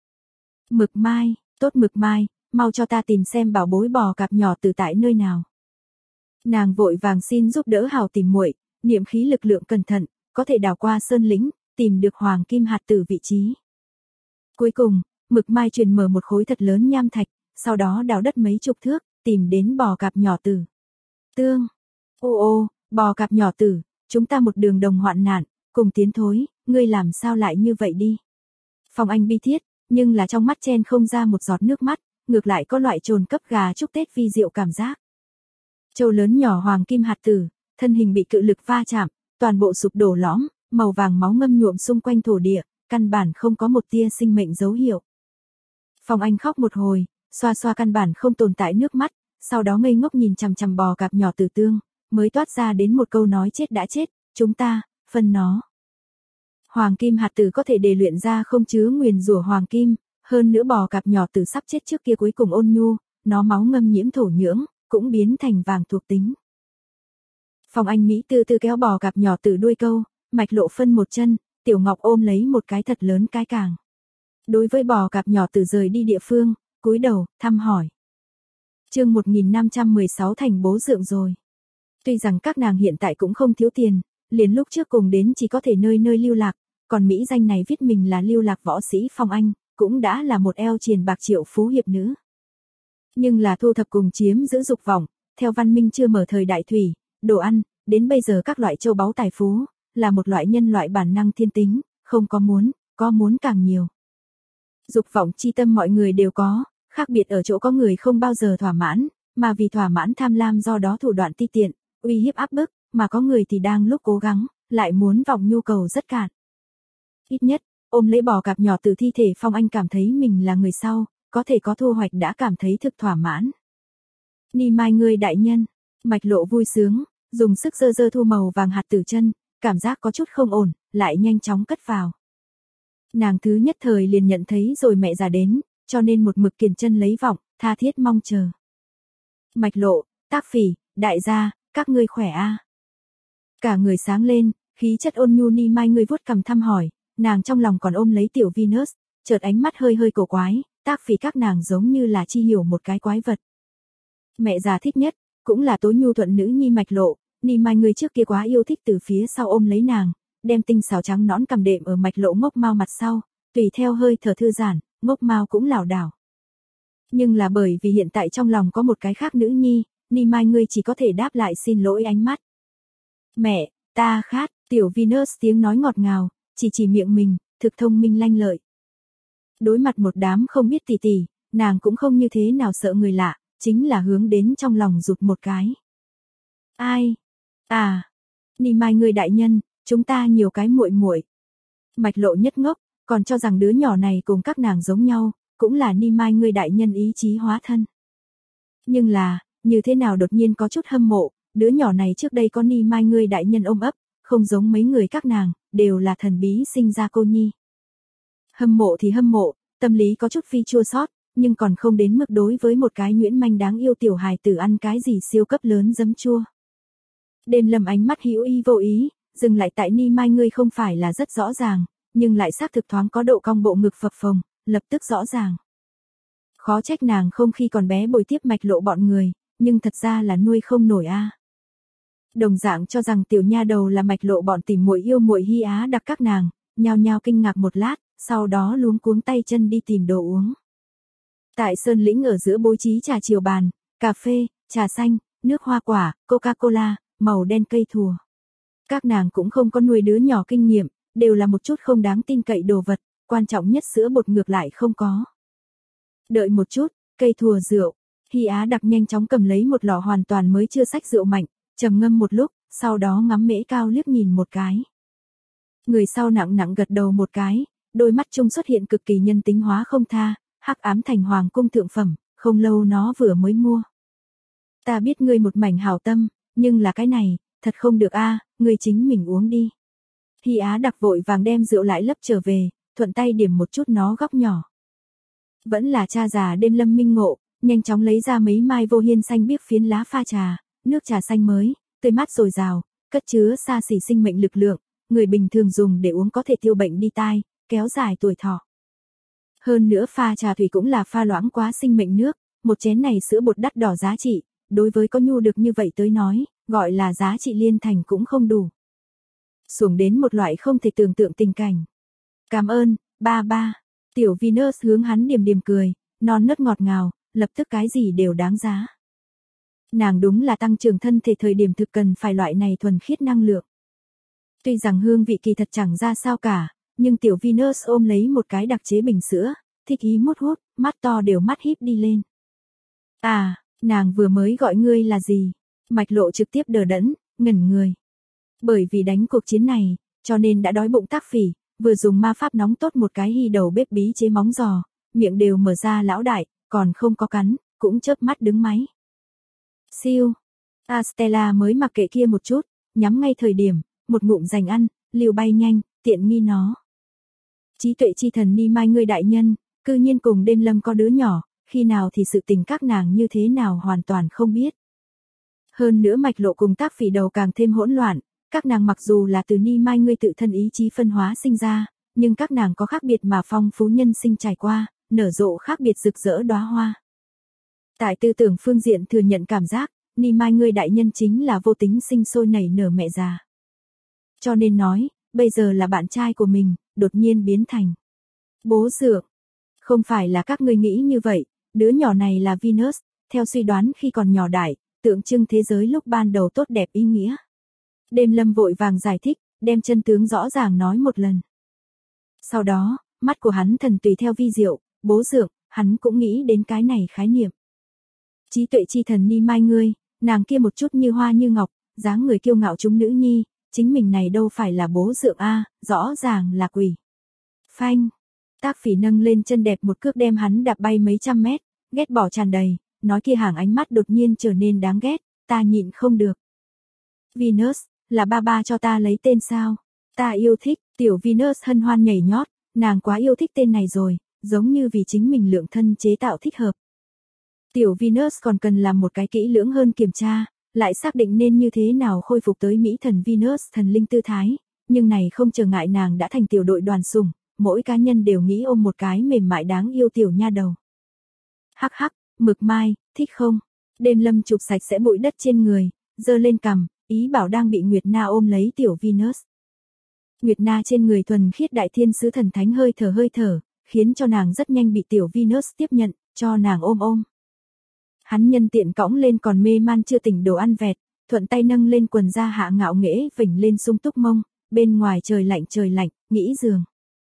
Mực mai, tốt mực mai, mau cho ta tìm xem bảo bối bò cạp nhỏ tử tại nơi nào. Nàng vội vàng xin giúp đỡ hào tìm muội, niệm khí lực lượng cẩn thận, có thể đảo qua sơn lĩnh, tìm được hoàng kim hạt tử vị trí. Cuối cùng, mực mai truyền mở một khối thật lớn nham thạch, sau đó đào đất mấy chục thước, tìm đến bò cạp nhỏ tử. Tương, ô, bò cạp nhỏ tử, chúng ta một đường đồng hoạn nạn, cùng tiến thối, ngươi làm sao lại như vậy đi. Phong Anh bi thiết, nhưng là trong mắt chen không ra một giọt nước mắt, ngược lại có loại trồn cấp gà chúc Tết vi diệu cảm giác. Châu lớn nhỏ hoàng kim hạt tử, thân hình bị cự lực va chạm, toàn bộ sụp đổ lõm, màu vàng máu ngâm nhuộm xung quanh thổ địa, căn bản không có một tia sinh mệnh dấu hiệu. Phong Anh khóc một hồi, xoa xoa căn bản không tồn tại nước mắt, sau đó ngây ngốc nhìn chằm chằm bò cạp nhỏ tử tương, mới toát ra đến một câu nói chết đã chết, chúng ta, phân nó. Hoàng kim hạt tử có thể để luyện ra không chứa nguyền rủa hoàng kim, hơn nữa bò cạp nhỏ tử sắp chết trước kia cuối cùng ôn nhu, nó máu ngâm nhiễm thổ nhưỡng, cũng biến thành vàng thuộc tính. Phong Anh Mỹ từ từ kéo bò cạp nhỏ tử đuôi câu, Mạch Lộ phân một chân, Tiểu Ngọc ôm lấy một cái thật lớn cái càng. Đối với bò cạp nhỏ tử rời đi địa phương, cúi đầu, thăm hỏi. Chương 1516 thành bố dượng rồi. Tuy rằng các nàng hiện tại cũng không thiếu tiền, liền lúc trước cùng đến chỉ có thể nơi nơi lưu lạc, còn mỹ danh này viết mình là lưu lạc võ sĩ Phong Anh, cũng đã là một eo triền bạc triệu phú hiệp nữ. Nhưng là thu thập cùng chiếm giữ dục vọng, theo văn minh chưa mở thời đại thủy, đồ ăn, đến bây giờ các loại châu báu tài phú, là một loại nhân loại bản năng thiên tính, không có muốn càng nhiều. Dục vọng chi tâm mọi người đều có, khác biệt ở chỗ có người không bao giờ thỏa mãn, mà vì thỏa mãn tham lam do đó thủ đoạn ti tiện, uy hiếp áp bức, mà có người thì đang lúc cố gắng, lại muốn vọng nhu cầu rất cạn. Ít nhất, ôm lấy bò cạp nhỏ từ thi thể Phong Anh cảm thấy mình là người sau, có thể có thu hoạch đã cảm thấy thực thỏa mãn. Ni Mai ngươi đại nhân, Mạch Lộ vui sướng, dùng sức giơ giơ thu màu vàng hạt tử chân, cảm giác có chút không ổn, lại nhanh chóng cất vào. Nàng thứ nhất thời liền nhận thấy rồi mẹ già đến, cho nên một mực kiền chân lấy vọng, tha thiết mong chờ. Mạch Lộ, Tác Phỉ, đại gia, các ngươi khỏe a? Cả người sáng lên, khí chất ôn nhu Ni Mai ngươi vuốt cằm thăm hỏi, nàng trong lòng còn ôm lấy tiểu Venus, chợt ánh mắt hơi hơi cổ quái, Tác Phỉ các nàng giống như là chi hiểu một cái quái vật. Mẹ già thích nhất, cũng là tố nhu thuận nữ nhi Mạch Lộ, Ni Mai ngươi trước kia quá yêu thích từ phía sau ôm lấy nàng, đem tinh xảo trắng nõn cầm đệm ở Mạch Lộ ngốc mao mặt sau, tùy theo hơi thở thư giãn, ngốc mao cũng lảo đảo. Nhưng là bởi vì hiện tại trong lòng có một cái khác nữ nhi, Ni Mai ngươi chỉ có thể đáp lại xin lỗi ánh mắt. Mẹ, ta khát, tiểu Venus tiếng nói ngọt ngào, chỉ miệng mình, thực thông minh lanh lợi. Đối mặt một đám không biết tỉ tỉ, nàng cũng không như thế nào sợ người lạ, chính là hướng đến trong lòng rụt một cái. Ai? À, Ni Mai ngươi đại nhân, chúng ta nhiều cái muội muội. Mạch Lộ nhất ngốc, còn cho rằng đứa nhỏ này cùng các nàng giống nhau, cũng là Ni Mai ngươi đại nhân ý chí hóa thân. Nhưng là, như thế nào đột nhiên có chút hâm mộ, đứa nhỏ này trước đây có Ni Mai ngươi đại nhân ôm ấp, không giống mấy người các nàng, đều là thần bí sinh ra cô nhi. Hâm mộ thì hâm mộ, tâm lý có chút phi chua xót, nhưng còn không đến mức đối với một cái nhuyễn manh đáng yêu tiểu hài tử ăn cái gì siêu cấp lớn giấm chua. Đêm Lâm ánh mắt hữu ý vô ý, dừng lại tại Ni Mai ngươi không phải là rất rõ ràng, nhưng lại xác thực thoáng có độ cong bộ ngực phập phồng, lập tức rõ ràng. Khó trách nàng không khi còn bé bồi tiếp Mạch Lộ bọn người, nhưng thật ra là nuôi không nổi a. Đồng dạng cho rằng tiểu nha đầu là Mạch Lộ bọn tìm muội yêu muội hi á đặc các nàng, nhao nhao kinh ngạc một lát, sau đó luống cuống tay chân đi tìm đồ uống. Tại Sơn Lĩnh ở giữa bố trí trà chiều bàn, cà phê, trà xanh, nước hoa quả, Coca-Cola, màu đen cây thùa. Các nàng cũng không có nuôi đứa nhỏ kinh nghiệm, đều là một chút không đáng tin cậy đồ vật, quan trọng nhất sữa bột ngược lại không có. Đợi một chút, cây thùa rượu, Hy Á Đặc nhanh chóng cầm lấy một lọ hoàn toàn mới chưa xách rượu mạnh, trầm ngâm một lúc, sau đó ngắm Mễ Cao liếc nhìn một cái. Người sau nặng nặng gật đầu một cái, đôi mắt trung xuất hiện cực kỳ nhân tính hóa không tha, hắc ám thành hoàng cung thượng phẩm, không lâu nó vừa mới mua. Ta biết ngươi một mảnh hảo tâm, nhưng là cái này, thật không được a, ngươi chính mình uống đi. Hy Á Đặc vội vàng đem rượu lại lấp trở về, thuận tay điểm một chút nó góc nhỏ. Vẫn là cha già đêm lâm minh ngộ, nhanh chóng lấy ra mấy mai vô hiên xanh biếc phiến lá pha trà, nước trà xanh mới, tươi mát dồi dào, cất chứa xa xỉ sinh mệnh lực lượng, người bình thường dùng để uống có thể tiêu bệnh đi tai, kéo dài tuổi thọ. Hơn nữa pha trà thủy cũng là pha loãng quá sinh mệnh nước, một chén này sữa bột đắt đỏ giá trị, đối với có nhu được như vậy tới nói, gọi là giá trị liên thành cũng không đủ. Xuống đến một loại không thể tưởng tượng tình cảnh. Cảm ơn, ba ba. Tiểu Venus hướng hắn điềm điềm cười, non nớt ngọt ngào, lập tức cái gì đều đáng giá. Nàng đúng là tăng trưởng thân thể thời điểm thực cần phải loại này thuần khiết năng lượng. Tuy rằng hương vị kỳ thật chẳng ra sao cả, nhưng tiểu Venus ôm lấy một cái đặc chế bình sữa, thích ý mút hút, mắt to đều mắt híp đi lên. À, nàng vừa mới gọi ngươi là gì? Mạch Lộ trực tiếp đờ đẫn, ngẩn người. Bởi vì đánh cuộc chiến này, cho nên đã đói bụng Tác Phỉ, vừa dùng ma pháp nóng tốt một cái hy đầu bếp bí chế móng giò, miệng đều mở ra lão đại, còn không có cắn, cũng chớp mắt đứng máy. Siêu. Stella mới mặc kệ kia một chút, nhắm ngay thời điểm, một ngụm giành ăn, liều bay nhanh, tiện nghi nó. Trí tuệ chi thần Ni Mai ngươi đại nhân, cư nhiên cùng đêm lâm có đứa nhỏ, khi nào thì sự tình các nàng như thế nào hoàn toàn không biết. Hơn nữa Mạch Lộ cùng Tác Phỉ đầu càng thêm hỗn loạn, các nàng mặc dù là từ Ni Mai ngươi tự thân ý chí phân hóa sinh ra, nhưng các nàng có khác biệt mà phong phú nhân sinh trải qua, nở rộ khác biệt rực rỡ đóa hoa. Tại tư tưởng phương diện thừa nhận cảm giác, Ni Mai ngươi đại nhân chính là vô tính sinh sôi nảy nở mẹ già. Cho nên nói, bây giờ là bạn trai của mình, đột nhiên biến thành bố dượng. Không phải là các ngươi nghĩ như vậy, đứa nhỏ này là Venus, theo suy đoán khi còn nhỏ đại, tượng trưng thế giới lúc ban đầu tốt đẹp ý nghĩa. Đêm lâm vội vàng giải thích, đem chân tướng rõ ràng nói một lần. Sau đó, mắt của hắn thần tùy theo vi diệu, bố dượng, hắn cũng nghĩ đến cái này khái niệm. Trí tuệ chi thần Ni Mai ngươi, nàng kia một chút như hoa như ngọc, dáng người kiêu ngạo chúng nữ nhi, chính mình này đâu phải là bố dượng a, rõ ràng là quỷ. Phanh. Tác Phỉ nâng lên chân đẹp một cước đem hắn đạp bay mấy trăm mét, ghét bỏ tràn đầy, nói kia hàng ánh mắt đột nhiên trở nên đáng ghét, ta nhịn không được. Venus, là ba ba cho ta lấy tên sao? Ta yêu thích, tiểu Venus hân hoan nhảy nhót, nàng quá yêu thích tên này rồi, giống như vì chính mình lượng thân chế tạo thích hợp. Tiểu Venus còn cần làm một cái kỹ lưỡng hơn kiểm tra, lại xác định nên như thế nào khôi phục tới Mỹ thần Venus thần linh tư thái, nhưng này không trở ngại nàng đã thành tiểu đội đoàn sủng, mỗi cá nhân đều nghĩ ôm một cái mềm mại đáng yêu tiểu nha đầu. Hắc hắc, Mực Mai, thích không? Đêm lâm chụp sạch sẽ bụi đất trên người, giơ lên cằm, ý bảo đang bị Nguyệt Na ôm lấy tiểu Venus. Nguyệt Na trên người thuần khiết đại thiên sứ thần thánh hơi thở, khiến cho nàng rất nhanh bị tiểu Venus tiếp nhận, cho nàng ôm ôm. Hắn nhân tiện cõng lên còn mê man chưa tỉnh đồ ăn vẹt, thuận tay nâng lên quần da hạ ngạo nghễ vểnh lên sung túc mông, bên ngoài trời lạnh, nghĩ giường.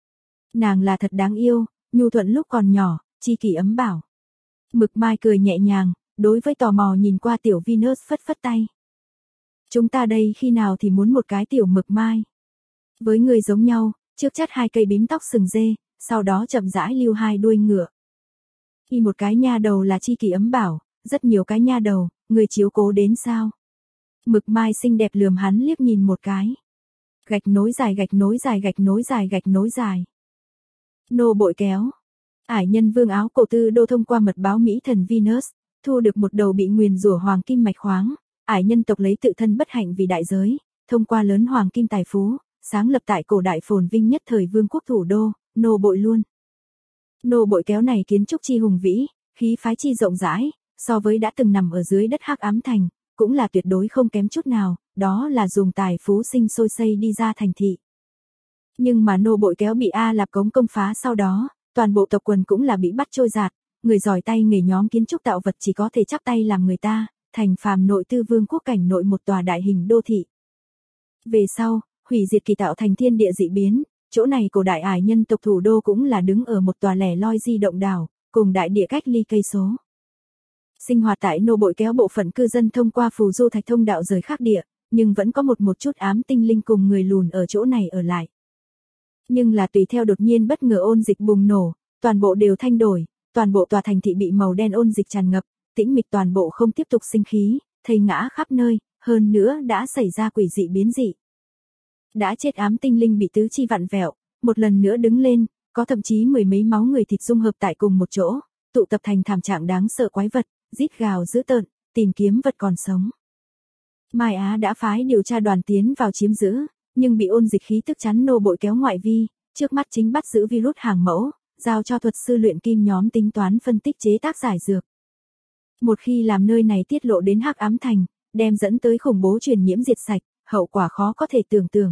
Nàng là thật đáng yêu, nhu thuận lúc còn nhỏ, chi kỷ ấm bảo. Mực Mai cười nhẹ nhàng, đối với tò mò nhìn qua tiểu Venus phất phất tay. Chúng ta đây khi nào thì muốn một cái tiểu Mực Mai. Với người giống nhau, trước chắt 2 cây bím tóc sừng dê, sau đó chậm rãi lưu 2 đuôi ngựa. Y một cái nha đầu là chi kỷ ấm bảo, rất nhiều cái nha đầu, người chiếu cố đến sao? Mực Mai xinh đẹp lườm hắn liếc nhìn một cái. Gạch nối dài. Nô bội kéo. Ải nhân vương áo cổ tư đô thông qua mật báo Mỹ thần Venus, thu được một đầu bị nguyền rủa hoàng kim mạch khoáng. Ải nhân tộc lấy tự thân bất hạnh vì đại giới, thông qua lớn hoàng kim tài phú, sáng lập tại cổ đại phồn vinh nhất thời vương quốc thủ đô, nô bội luôn. Nô bội kéo này kiến trúc chi hùng vĩ, khí phái chi rộng rãi, so với đã từng nằm ở dưới đất hắc ám thành, cũng là tuyệt đối không kém chút nào, đó là dùng tài phú sinh sôi xây đi ra thành thị. Nhưng mà nô bội kéo bị A Lạp Cống công phá sau đó, toàn bộ tộc quần cũng là bị bắt trôi giạt, người giỏi tay nghề nhóm kiến trúc tạo vật chỉ có thể chắp tay làm người ta, thành phàm nội tư vương quốc cảnh nội một tòa đại hình đô thị. Về sau, hủy diệt kỳ tạo thành thiên địa dị biến, chỗ này cổ đại ải nhân tộc thủ đô cũng là đứng ở một tòa lẻ loi di động đảo, cùng đại địa cách ly cây số. Sinh hoạt tại nô bội kéo bộ phận cư dân thông qua phù du thạch thông đạo rời khác địa, nhưng vẫn có một chút ám tinh linh cùng người lùn ở chỗ này ở lại. Nhưng là tùy theo đột nhiên bất ngờ ôn dịch bùng nổ, toàn bộ đều thay đổi, toàn bộ tòa thành thị bị màu đen ôn dịch tràn ngập, tĩnh mịch toàn bộ không tiếp tục sinh khí, thây ngã khắp nơi, hơn nữa đã xảy ra quỷ dị biến dị. Đã chết ám tinh linh bị tứ chi vặn vẹo, một lần nữa đứng lên, có thậm chí mười mấy máu người thịt dung hợp tại cùng một chỗ, tụ tập thành thảm trạng đáng sợ quái vật, rít gào dữ tợn, tìm kiếm vật còn sống. Mai Á đã phái điều tra đoàn tiến vào chiếm giữ, nhưng bị ôn dịch khí tức chắn nô bội kéo ngoại vi, trước mắt chính bắt giữ virus hàng mẫu, giao cho thuật sư luyện kim nhóm tính toán phân tích chế tác giải dược. Một khi làm nơi này tiết lộ đến Hắc Ám Thành, đem dẫn tới khủng bố truyền nhiễm diệt sạch, hậu quả khó có thể tưởng tượng.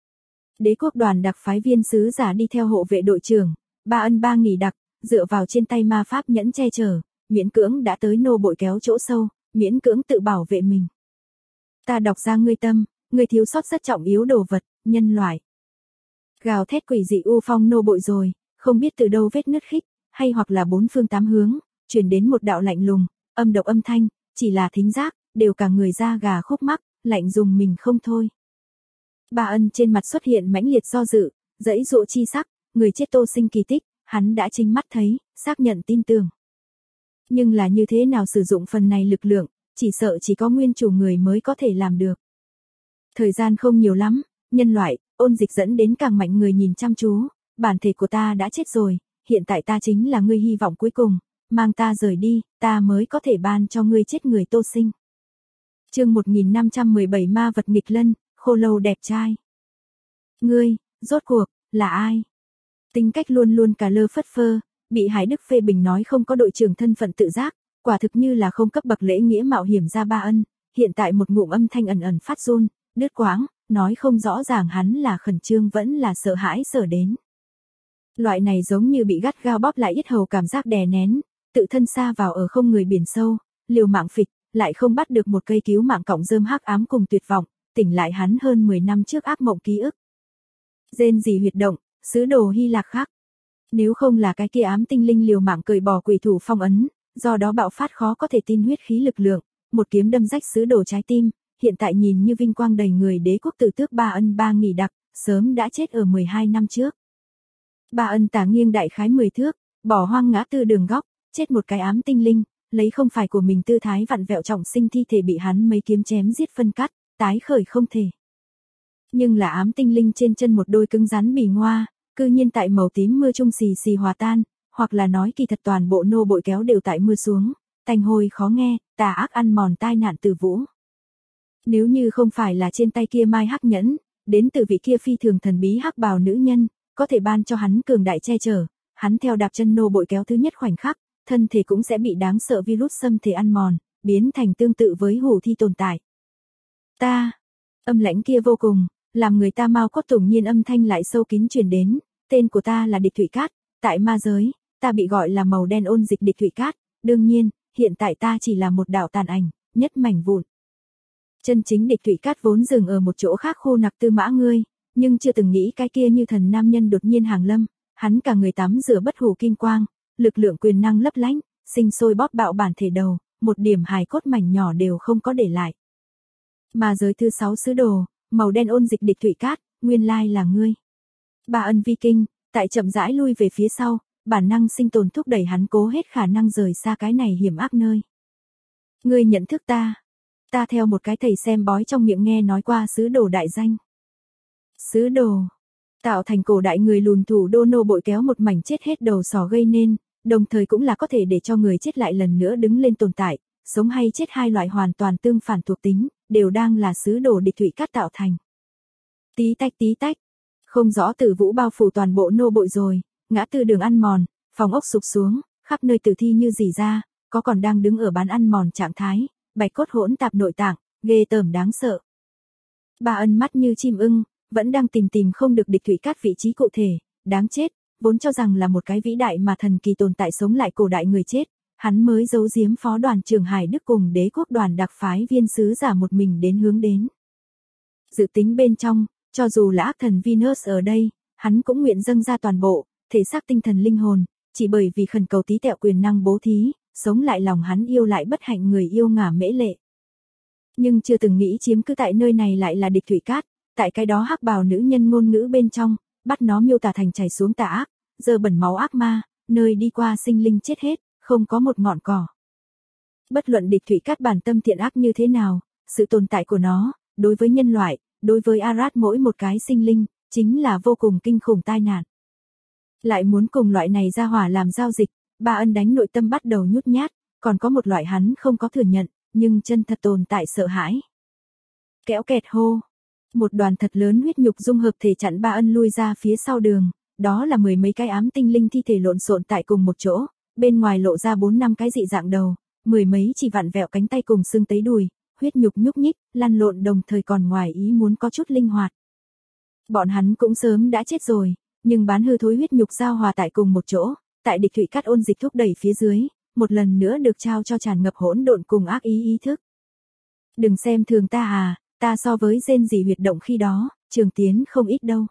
Đế quốc đoàn đặc phái viên sứ giả đi theo hộ vệ đội trưởng, Ba Ân Ba Nghỉ đặc, dựa vào trên tay ma pháp nhẫn che chở, miễn cưỡng đã tới nô bội kéo chỗ sâu, miễn cưỡng tự bảo vệ mình. Ta đọc ra ngươi tâm, ngươi thiếu sót rất trọng yếu đồ vật, nhân loại. Gào thét quỷ dị u phong nô bội rồi, không biết từ đâu vết nứt khích, hay hoặc là bốn phương tám hướng, truyền đến một đạo lạnh lùng, âm độc âm thanh, chỉ là thính giác, đều cả người da gà khúc mắc, lạnh dùng mình không thôi. Ba Ân trên mặt xuất hiện mãnh liệt do dự, dãy dụa chi sắc, người chết Tô Sinh kỳ tích, hắn đã chính mắt thấy, xác nhận tin tưởng. Nhưng là như thế nào sử dụng phần này lực lượng, chỉ sợ chỉ có nguyên chủ người mới có thể làm được. Thời gian không nhiều lắm, nhân loại, ôn dịch dẫn đến càng mạnh người nhìn chăm chú, bản thể của ta đã chết rồi, hiện tại ta chính là ngươi hy vọng cuối cùng, mang ta rời đi, ta mới có thể ban cho ngươi chết người Tô Sinh. Chương 1517 Ma vật nghịch lân, khô lâu đẹp trai. Ngươi, rốt cuộc, là ai? Tính cách luôn luôn cà lơ phất phơ, bị Hải Đức phê bình nói không có đội trưởng thân phận tự giác, quả thực như là không cấp bậc lễ nghĩa mạo hiểm ra Ba Ân, hiện tại một ngụm âm thanh ẩn ẩn phát run, đứt quãng, nói không rõ ràng hắn là khẩn trương vẫn là sợ hãi sở đến. Loại này giống như bị gắt gao bóp lại yết hầu cảm giác đè nén, tự thân xa vào ở không người biển sâu, liều mạng phịch, lại không bắt được một cây cứu mạng cọng rơm hắc ám cùng tuyệt vọng, tỉnh lại hắn hơn 10 năm trước ác mộng ký ức. Rên rỉ huyệt động, sứ đồ Hy Lạc khác. Nếu không là cái kia ám tinh linh liều mạng cởi bỏ quỷ thủ phong ấn, do đó bạo phát khó có thể tin huyết khí lực lượng, một kiếm đâm rách sứ đồ trái tim, hiện tại nhìn như vinh quang đầy người đế quốc tử tước Ba Ân Ba Nghỉ đặc, sớm đã chết ở 12 năm trước. Ba Ân tả nghiêng đại khái 10 thước, bỏ hoang ngã tư đường góc, chết một cái ám tinh linh, lấy không phải của mình tư thái vặn vẹo trọng sinh thi thể bị hắn mấy kiếm chém giết phân cắt, tái khởi không thể. Nhưng là ám tinh linh trên chân một đôi cứng rắn bỉ ngoa, cư nhiên tại màu tím mưa trung xì xì hòa tan, hoặc là nói kỳ thật toàn bộ nô bội kéo đều tại mưa xuống, tanh hôi khó nghe, tà ác ăn mòn tai nạn từ vũ. Nếu như không phải là trên tay kia mai hắc nhẫn, đến từ vị kia phi thường thần bí hắc bào nữ nhân, có thể ban cho hắn cường đại che chở, hắn theo đạp chân nô bội kéo thứ nhất khoảnh khắc, thân thể cũng sẽ bị đáng sợ virus xâm thể ăn mòn, biến thành tương tự với hủ thi tồn tại. Ta, âm lãnh kia vô cùng, làm người ta mau cốt tủng nhiên âm thanh lại sâu kín truyền đến, tên của ta là Địch Thủy Cát, tại ma giới, ta bị gọi là màu đen ôn dịch Địch Thủy Cát, đương nhiên, hiện tại ta chỉ là một đạo tàn ảnh, nhất mảnh vụn. Chân chính Địch Thủy Cát vốn dừng ở một chỗ khác khu nặc Tư Mã ngươi, nhưng chưa từng nghĩ cái kia như thần nam nhân đột nhiên hàng lâm, hắn cả người tắm rửa bất hủ kim quang, lực lượng quyền năng lấp lánh, sinh sôi bóp bạo bản thể đầu, một điểm hài cốt mảnh nhỏ đều không có để lại. Mà giới thứ 6 sứ đồ, màu đen ôn dịch Địch Thủy Cát, nguyên lai là ngươi. Ba Ân Viking, tại chậm rãi lui về phía sau, bản năng sinh tồn thúc đẩy hắn cố hết khả năng rời xa cái này hiểm ác nơi. Ngươi nhận thức ta. Ta theo một cái thầy xem bói trong miệng nghe nói qua sứ đồ đại danh. Sứ đồ, tạo thành cổ đại người lùn thủ đô nô bội kéo một mảnh chết hết đầu sỏ gây nên, đồng thời cũng là có thể để cho người chết lại lần nữa đứng lên tồn tại, sống hay chết hai loại hoàn toàn tương phản thuộc tính, đều đang là sứ đồ Địch Thủy Cát tạo thành. Tí tách, không rõ tử vũ bao phủ toàn bộ nô bội rồi, ngã tư đường ăn mòn, phòng ốc sụp xuống, khắp nơi tử thi như rỉ ra, có còn đang đứng ở bán ăn mòn trạng thái, bạch cốt hỗn tạp nội tạng, ghê tởm đáng sợ. Ba Ân mắt như chim ưng, vẫn đang tìm không được địch Thủy Cát vị trí cụ thể, đáng chết, vốn cho rằng là một cái vĩ đại mà thần kỳ tồn tại sống lại cổ đại người chết, hắn mới giấu giếm phó đoàn trưởng Hải Đức cùng đế quốc đoàn đặc phái viên sứ giả một mình đến hướng đến. Dự tính bên trong, cho dù là ác thần Venus ở đây, hắn cũng nguyện dâng ra toàn bộ, thể xác tinh thần linh hồn, chỉ bởi vì khẩn cầu tí tẹo quyền năng bố thí, sống lại lòng hắn yêu lại bất hạnh người yêu ngả mễ lệ. Nhưng chưa từng nghĩ chiếm cứ tại nơi này lại là địch Thủy Cát, tại cái đó hắc bào nữ nhân ngôn ngữ bên trong, bắt nó miêu tả thành chảy xuống tà ác, giờ bẩn máu ác ma, nơi đi qua sinh linh chết hết, không có một ngọn cỏ. Bất luận địch Thủy Cát bản tâm thiện ác như thế nào, sự tồn tại của nó, đối với nhân loại, đối với Arad mỗi một cái sinh linh, chính là vô cùng kinh khủng tai nạn. Lại muốn cùng loại này ra hỏa làm giao dịch, Ba Ân đánh nội tâm bắt đầu nhút nhát, còn có một loại hắn không có thừa nhận, nhưng chân thật tồn tại sợ hãi. Kéo kẹt hô. Một đoàn thật lớn huyết nhục dung hợp thể chặn Ba Ân lui ra phía sau đường, đó là mười mấy cái ám tinh linh thi thể lộn xộn tại cùng một chỗ, bên ngoài lộ ra 4-5 cái dị dạng đầu, mười mấy chỉ vặn vẹo cánh tay cùng xương tấy đùi, huyết nhục nhúc nhích, lăn lộn đồng thời còn ngoài ý muốn có chút linh hoạt. Bọn hắn cũng sớm đã chết rồi, nhưng bán hư thối huyết nhục giao hòa tại cùng một chỗ, tại địch Thủy Cát ôn dịch thúc đẩy phía dưới, một lần nữa được trao cho tràn ngập hỗn độn cùng ác ý thức. Đừng xem thường ta à, ta so với rên rỉ huyệt động khi đó, trường tiến không ít đâu.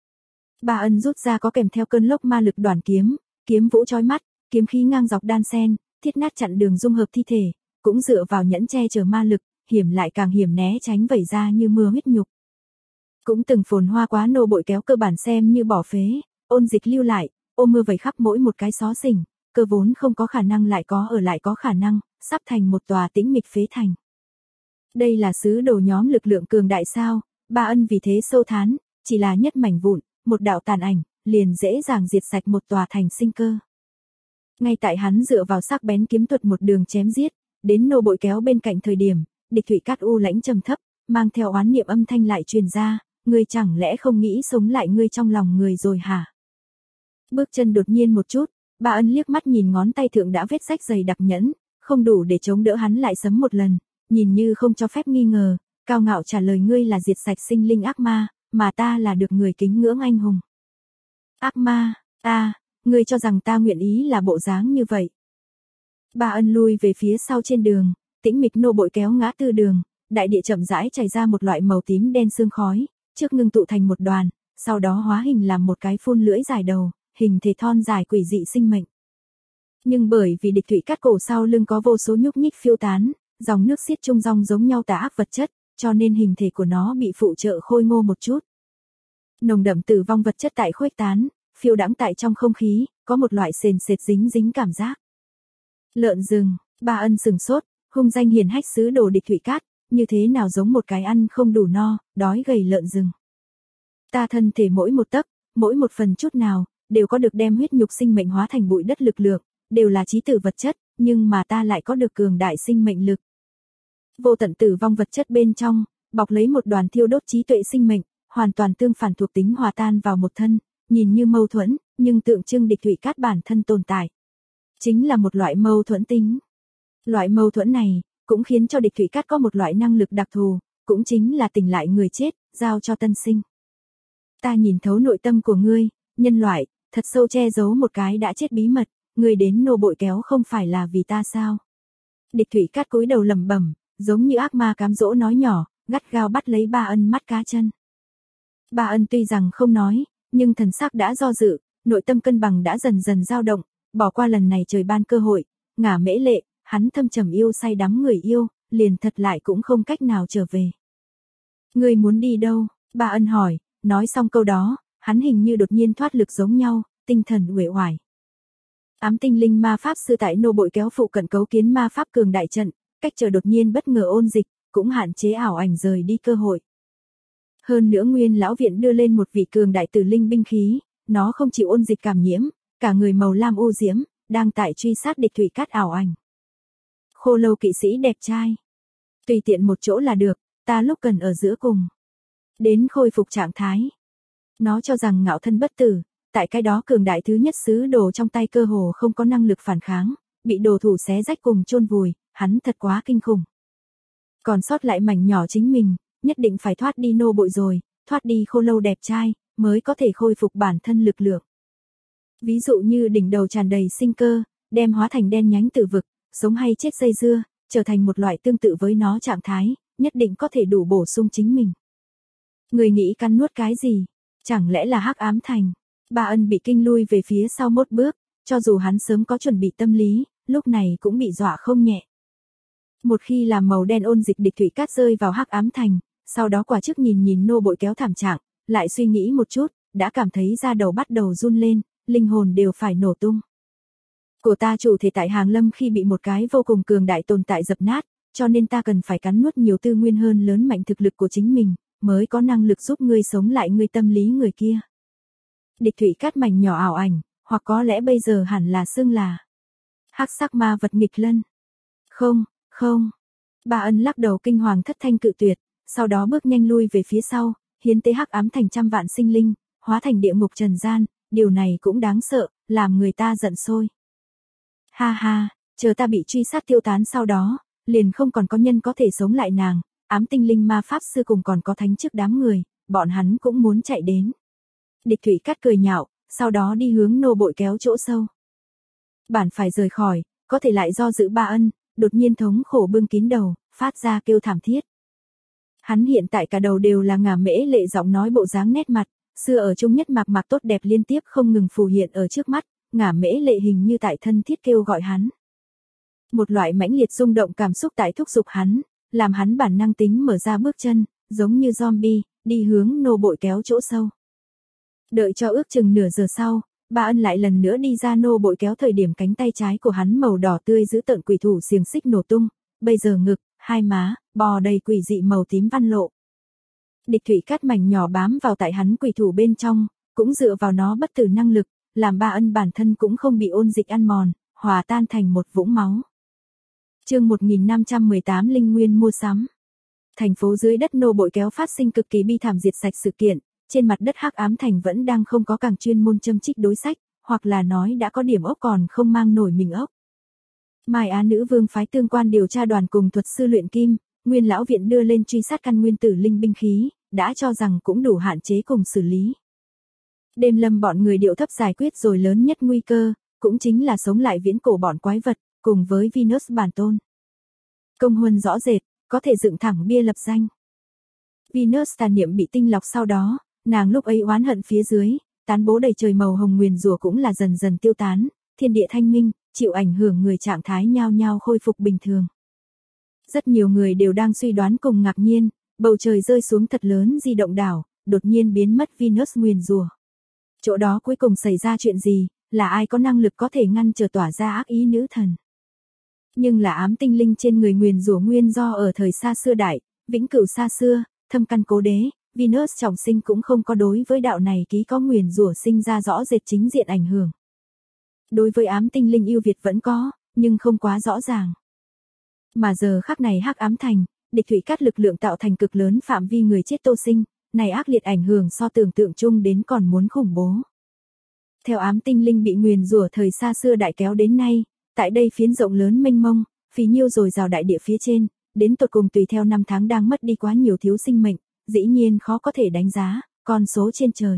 Ba Ân rút ra có kèm theo cơn lốc ma lực đoàn kiếm, kiếm vũ chói mắt, kiếm khí ngang dọc đan sen, thiết nát chặn đường dung hợp thi thể, cũng dựa vào nhẫn che chở ma lực, hiểm lại càng hiểm né tránh vẩy ra như mưa huyết nhục. Cũng từng phồn hoa quá nô bội kéo cơ bản xem như bỏ phế, ôn dịch lưu lại, ôm mưa vẩy khắp mỗi một cái xó xỉnh, cơ vốn không có khả năng lại có khả năng, sắp thành một tòa tĩnh mịch phế thành. Đây là sứ đồ nhóm lực lượng cường đại sao? Ba Ân vì thế sâu thán, chỉ là nhất mảnh vụn, một đạo tàn ảnh, liền dễ dàng diệt sạch một tòa thành sinh cơ. Ngay tại hắn dựa vào sắc bén kiếm thuật một đường chém giết, đến nô bội kéo bên cạnh thời điểm, địch Thủy Cát u lãnh trầm thấp, mang theo oán niệm âm thanh lại truyền ra, ngươi chẳng lẽ không nghĩ sống lại ngươi trong lòng người rồi hả? Bước chân đột nhiên một chút, Ba Ân liếc mắt nhìn ngón tay thượng đã vết rách dày đặc nhẫn, không đủ để chống đỡ hắn lại sấm một lần, nhìn như không cho phép nghi ngờ, cao ngạo trả lời ngươi là diệt sạch sinh linh ác ma, mà ta là được người kính ngưỡng anh hùng. Ác ma, ngươi cho rằng ta nguyện ý là bộ dáng như vậy. Ba Ân lui về phía sau trên đường, tĩnh mịch nô bội kéo ngã tư đường, đại địa chậm rãi chảy ra một loại màu tím đen sương khói, trước ngưng tụ thành một đoàn, sau đó hóa hình làm một cái phun lưỡi dài đầu, hình thể thon dài quỷ dị sinh mệnh. Nhưng bởi vì địch Thủy Cát cổ sau lưng có vô số nhúc nhích phiêu tán, dòng nước xiết chung rong giống nhau tà ác vật chất, cho nên hình thể của nó bị phụ trợ khôi ngô một chút. Nồng đậm tử vong vật chất tại khuếch tán, phiêu đãng tại trong không khí, có một loại sền sệt dính dính cảm giác. Lợn rừng, Ba Ân sừng sốt, hung danh hiển hách sứ đồ địch Thủy Cát, như thế nào giống một cái ăn không đủ no, đói gầy lợn rừng. Ta thân thể mỗi một tấc, mỗi một phần chút nào, đều có được đem huyết nhục sinh mệnh hóa thành bụi đất lực lượng, đều là chí tử vật chất, nhưng mà ta lại có được cường đại sinh mệnh lực. Vô tận tử vong vật chất bên trong, bọc lấy một đoàn thiêu đốt trí tuệ sinh mệnh, hoàn toàn tương phản thuộc tính hòa tan vào một thân, nhìn như mâu thuẫn, nhưng tượng trưng địch Thủy Cát bản thân tồn tại. Chính là một loại mâu thuẫn tính. Loại mâu thuẫn này, cũng khiến cho địch Thủy Cát có một loại năng lực đặc thù, cũng chính là tỉnh lại người chết, giao cho tân sinh. Ta nhìn thấu nội tâm của ngươi, nhân loại, thật sâu che giấu một cái đã chết bí mật, ngươi đến nô bội kéo không phải là vì ta sao? Địch Thủy Cát cúi đầu lẩm bẩm, giống như ác ma cám dỗ nói nhỏ, gắt gao bắt lấy Ba Ân mắt cá chân. Ba Ân tuy rằng không nói, nhưng thần sắc đã do dự, nội tâm cân bằng đã dần dần dao động, bỏ qua lần này trời ban cơ hội, ngả mễ lệ, hắn thâm trầm yêu say đắm người yêu, liền thật lại cũng không cách nào trở về. Ngươi muốn đi đâu? Ba Ân hỏi, nói xong câu đó, hắn hình như đột nhiên thoát lực giống nhau, tinh thần uể oải. Ám tinh linh ma pháp sư tại nô bội kéo phụ cận cấu kiến ma pháp cường đại trận, cách chờ đột nhiên bất ngờ ôn dịch, cũng hạn chế ảo ảnh rời đi cơ hội. Hơn nữa Nguyên lão viện đưa lên một vị cường đại tử linh binh khí, nó không chịu ôn dịch cảm nhiễm, cả người màu lam u diễm, đang tại truy sát địch Thủy Cát ảo ảnh. Khô lâu kỵ sĩ đẹp trai, tùy tiện một chỗ là được, ta lúc cần ở giữa cùng. Đến khôi phục trạng thái. Nó cho rằng ngạo thân bất tử, tại cái đó cường đại thứ nhất sứ đồ trong tay cơ hồ không có năng lực phản kháng, bị đồ thủ xé rách cùng chôn vùi, hắn thật quá kinh khủng. Còn sót lại mảnh nhỏ chính mình, nhất định phải thoát đi nô bội rồi, thoát đi khô lâu đẹp trai, mới có thể khôi phục bản thân lực lượng. Ví dụ như đỉnh đầu tràn đầy sinh cơ, đem hóa thành đen nhánh tử vực, sống hay chết dây dưa, trở thành một loại tương tự với nó trạng thái, nhất định có thể đủ bổ sung chính mình. Người nghĩ cắn nuốt cái gì? Chẳng lẽ là Hắc Ám Thành? Ba Ân bị kinh lui về phía sau một bước, cho dù hắn sớm có chuẩn bị tâm lý, lúc này cũng bị dọa không nhẹ. Một khi làm màu đen ôn dịch địch thủy cát rơi vào Hắc Ám Thành, sau đó quả chức nhìn nô bội kéo thảm trạng, lại suy nghĩ một chút, đã cảm thấy da đầu bắt đầu run lên, linh hồn đều phải nổ tung. Của ta chủ thể tại Hàng Lâm khi bị một cái vô cùng cường đại tồn tại dập nát, cho nên ta cần phải cắn nuốt nhiều tư nguyên hơn lớn mạnh thực lực của chính mình, mới có năng lực giúp ngươi sống lại ngươi tâm lý người kia. Địch thủy cát mảnh nhỏ ảo ảnh, hoặc có lẽ bây giờ hẳn là xưng là hắc sắc ma vật nghịch lân. Không. Ba Ân lắc đầu kinh hoàng thất thanh cự tuyệt, sau đó bước nhanh lui về phía sau, hiến tế Hắc Ám Thành trăm vạn sinh linh, hóa thành địa ngục trần gian, điều này cũng đáng sợ, làm người ta giận sôi. Ha, chờ ta bị truy sát tiêu tán sau đó, liền không còn có nhân có thể sống lại nàng, ám tinh linh ma pháp sư cùng còn có thánh trước đám người, bọn hắn cũng muốn chạy đến. Địch thủy cát cười nhạo, sau đó đi hướng nô bội kéo chỗ sâu. Bản phải rời khỏi, có thể lại do dự Ba Ân, đột nhiên thống khổ bưng kín đầu, phát ra kêu thảm thiết. Hắn hiện tại cả đầu đều là ngả mễ lệ giọng nói bộ dáng nét mặt, xưa ở chung nhất mạc tốt đẹp liên tiếp không ngừng phù hiện ở trước mắt, ngả mễ lệ hình như tại thân thiết kêu gọi hắn. Một loại mãnh liệt rung động cảm xúc tại thúc giục hắn, làm hắn bản năng tính mở ra bước chân, giống như zombie, đi hướng nô bội kéo chỗ sâu. Đợi cho ước chừng nửa giờ sau, Ba Ân lại lần nữa đi ra nô bội kéo thời điểm cánh tay trái của hắn màu đỏ tươi giữ tợn quỷ thủ xiềng xích nổ tung, bây giờ ngực, hai má, bò đầy quỷ dị màu tím văn lộ. Địch thủy cát mảnh nhỏ bám vào tại hắn quỷ thủ bên trong, cũng dựa vào nó bất tử năng lực, làm Ba Ân bản thân cũng không bị ôn dịch ăn mòn, hòa tan thành một vũng máu. Chương 1518 Linh Nguyên mua sắm. Thành phố dưới đất nô bội kéo phát sinh cực kỳ bi thảm diệt sạch sự kiện, trên mặt đất Hắc Ám Thành vẫn đang không có càng chuyên môn châm trích đối sách, hoặc là nói đã có điểm ốc còn không mang nổi mình ốc. Mai Á Nữ Vương phái tương quan điều tra đoàn cùng thuật sư luyện kim, Nguyên lão viện đưa lên truy sát căn nguyên tử linh binh khí, đã cho rằng cũng đủ hạn chế cùng xử lý. Đêm lâm bọn người điệu thấp giải quyết rồi lớn nhất nguy cơ, cũng chính là sống lại viễn cổ bọn quái vật, cùng với Venus bản tôn. Công huân rõ rệt, có thể dựng thẳng bia lập danh. Venus tàn niệm bị tinh lọc sau đó, nàng lúc ấy oán hận phía dưới, tán bố đầy trời màu hồng nguyền rủa cũng là dần dần tiêu tán, thiên địa thanh minh, chịu ảnh hưởng người trạng thái nhao nhao khôi phục bình thường. Rất nhiều người đều đang suy đoán cùng ngạc nhiên, bầu trời rơi xuống thật lớn di động đảo, đột nhiên biến mất Venus nguyền rủa. Chỗ đó cuối cùng xảy ra chuyện gì, là ai có năng lực có thể ngăn trở tỏa ra ác ý nữ thần. Nhưng là ám tinh linh trên người nguyền rủa nguyên do ở thời xa xưa đại, vĩnh cửu xa xưa, thâm căn cố đế, Venus trọng sinh cũng không có đối với đạo này ký có nguyền rủa sinh ra rõ rệt chính diện ảnh hưởng. Đối với ám tinh linh yêu Việt vẫn có, nhưng không quá rõ ràng. Mà giờ khắc này Hắc Ám Thành, địch thủy cát lực lượng tạo thành cực lớn phạm vi người chết tô sinh, này ác liệt ảnh hưởng so tưởng tượng chung đến còn muốn khủng bố. Theo ám tinh linh bị nguyền rủa thời xa xưa đại kéo đến nay, tại đây phiến rộng lớn mênh mông, phì nhiêu rồi rào đại địa phía trên, đến tột cùng tùy theo năm tháng đang mất đi quá nhiều thiếu sinh mệnh, dĩ nhiên khó có thể đánh giá, con số trên trời.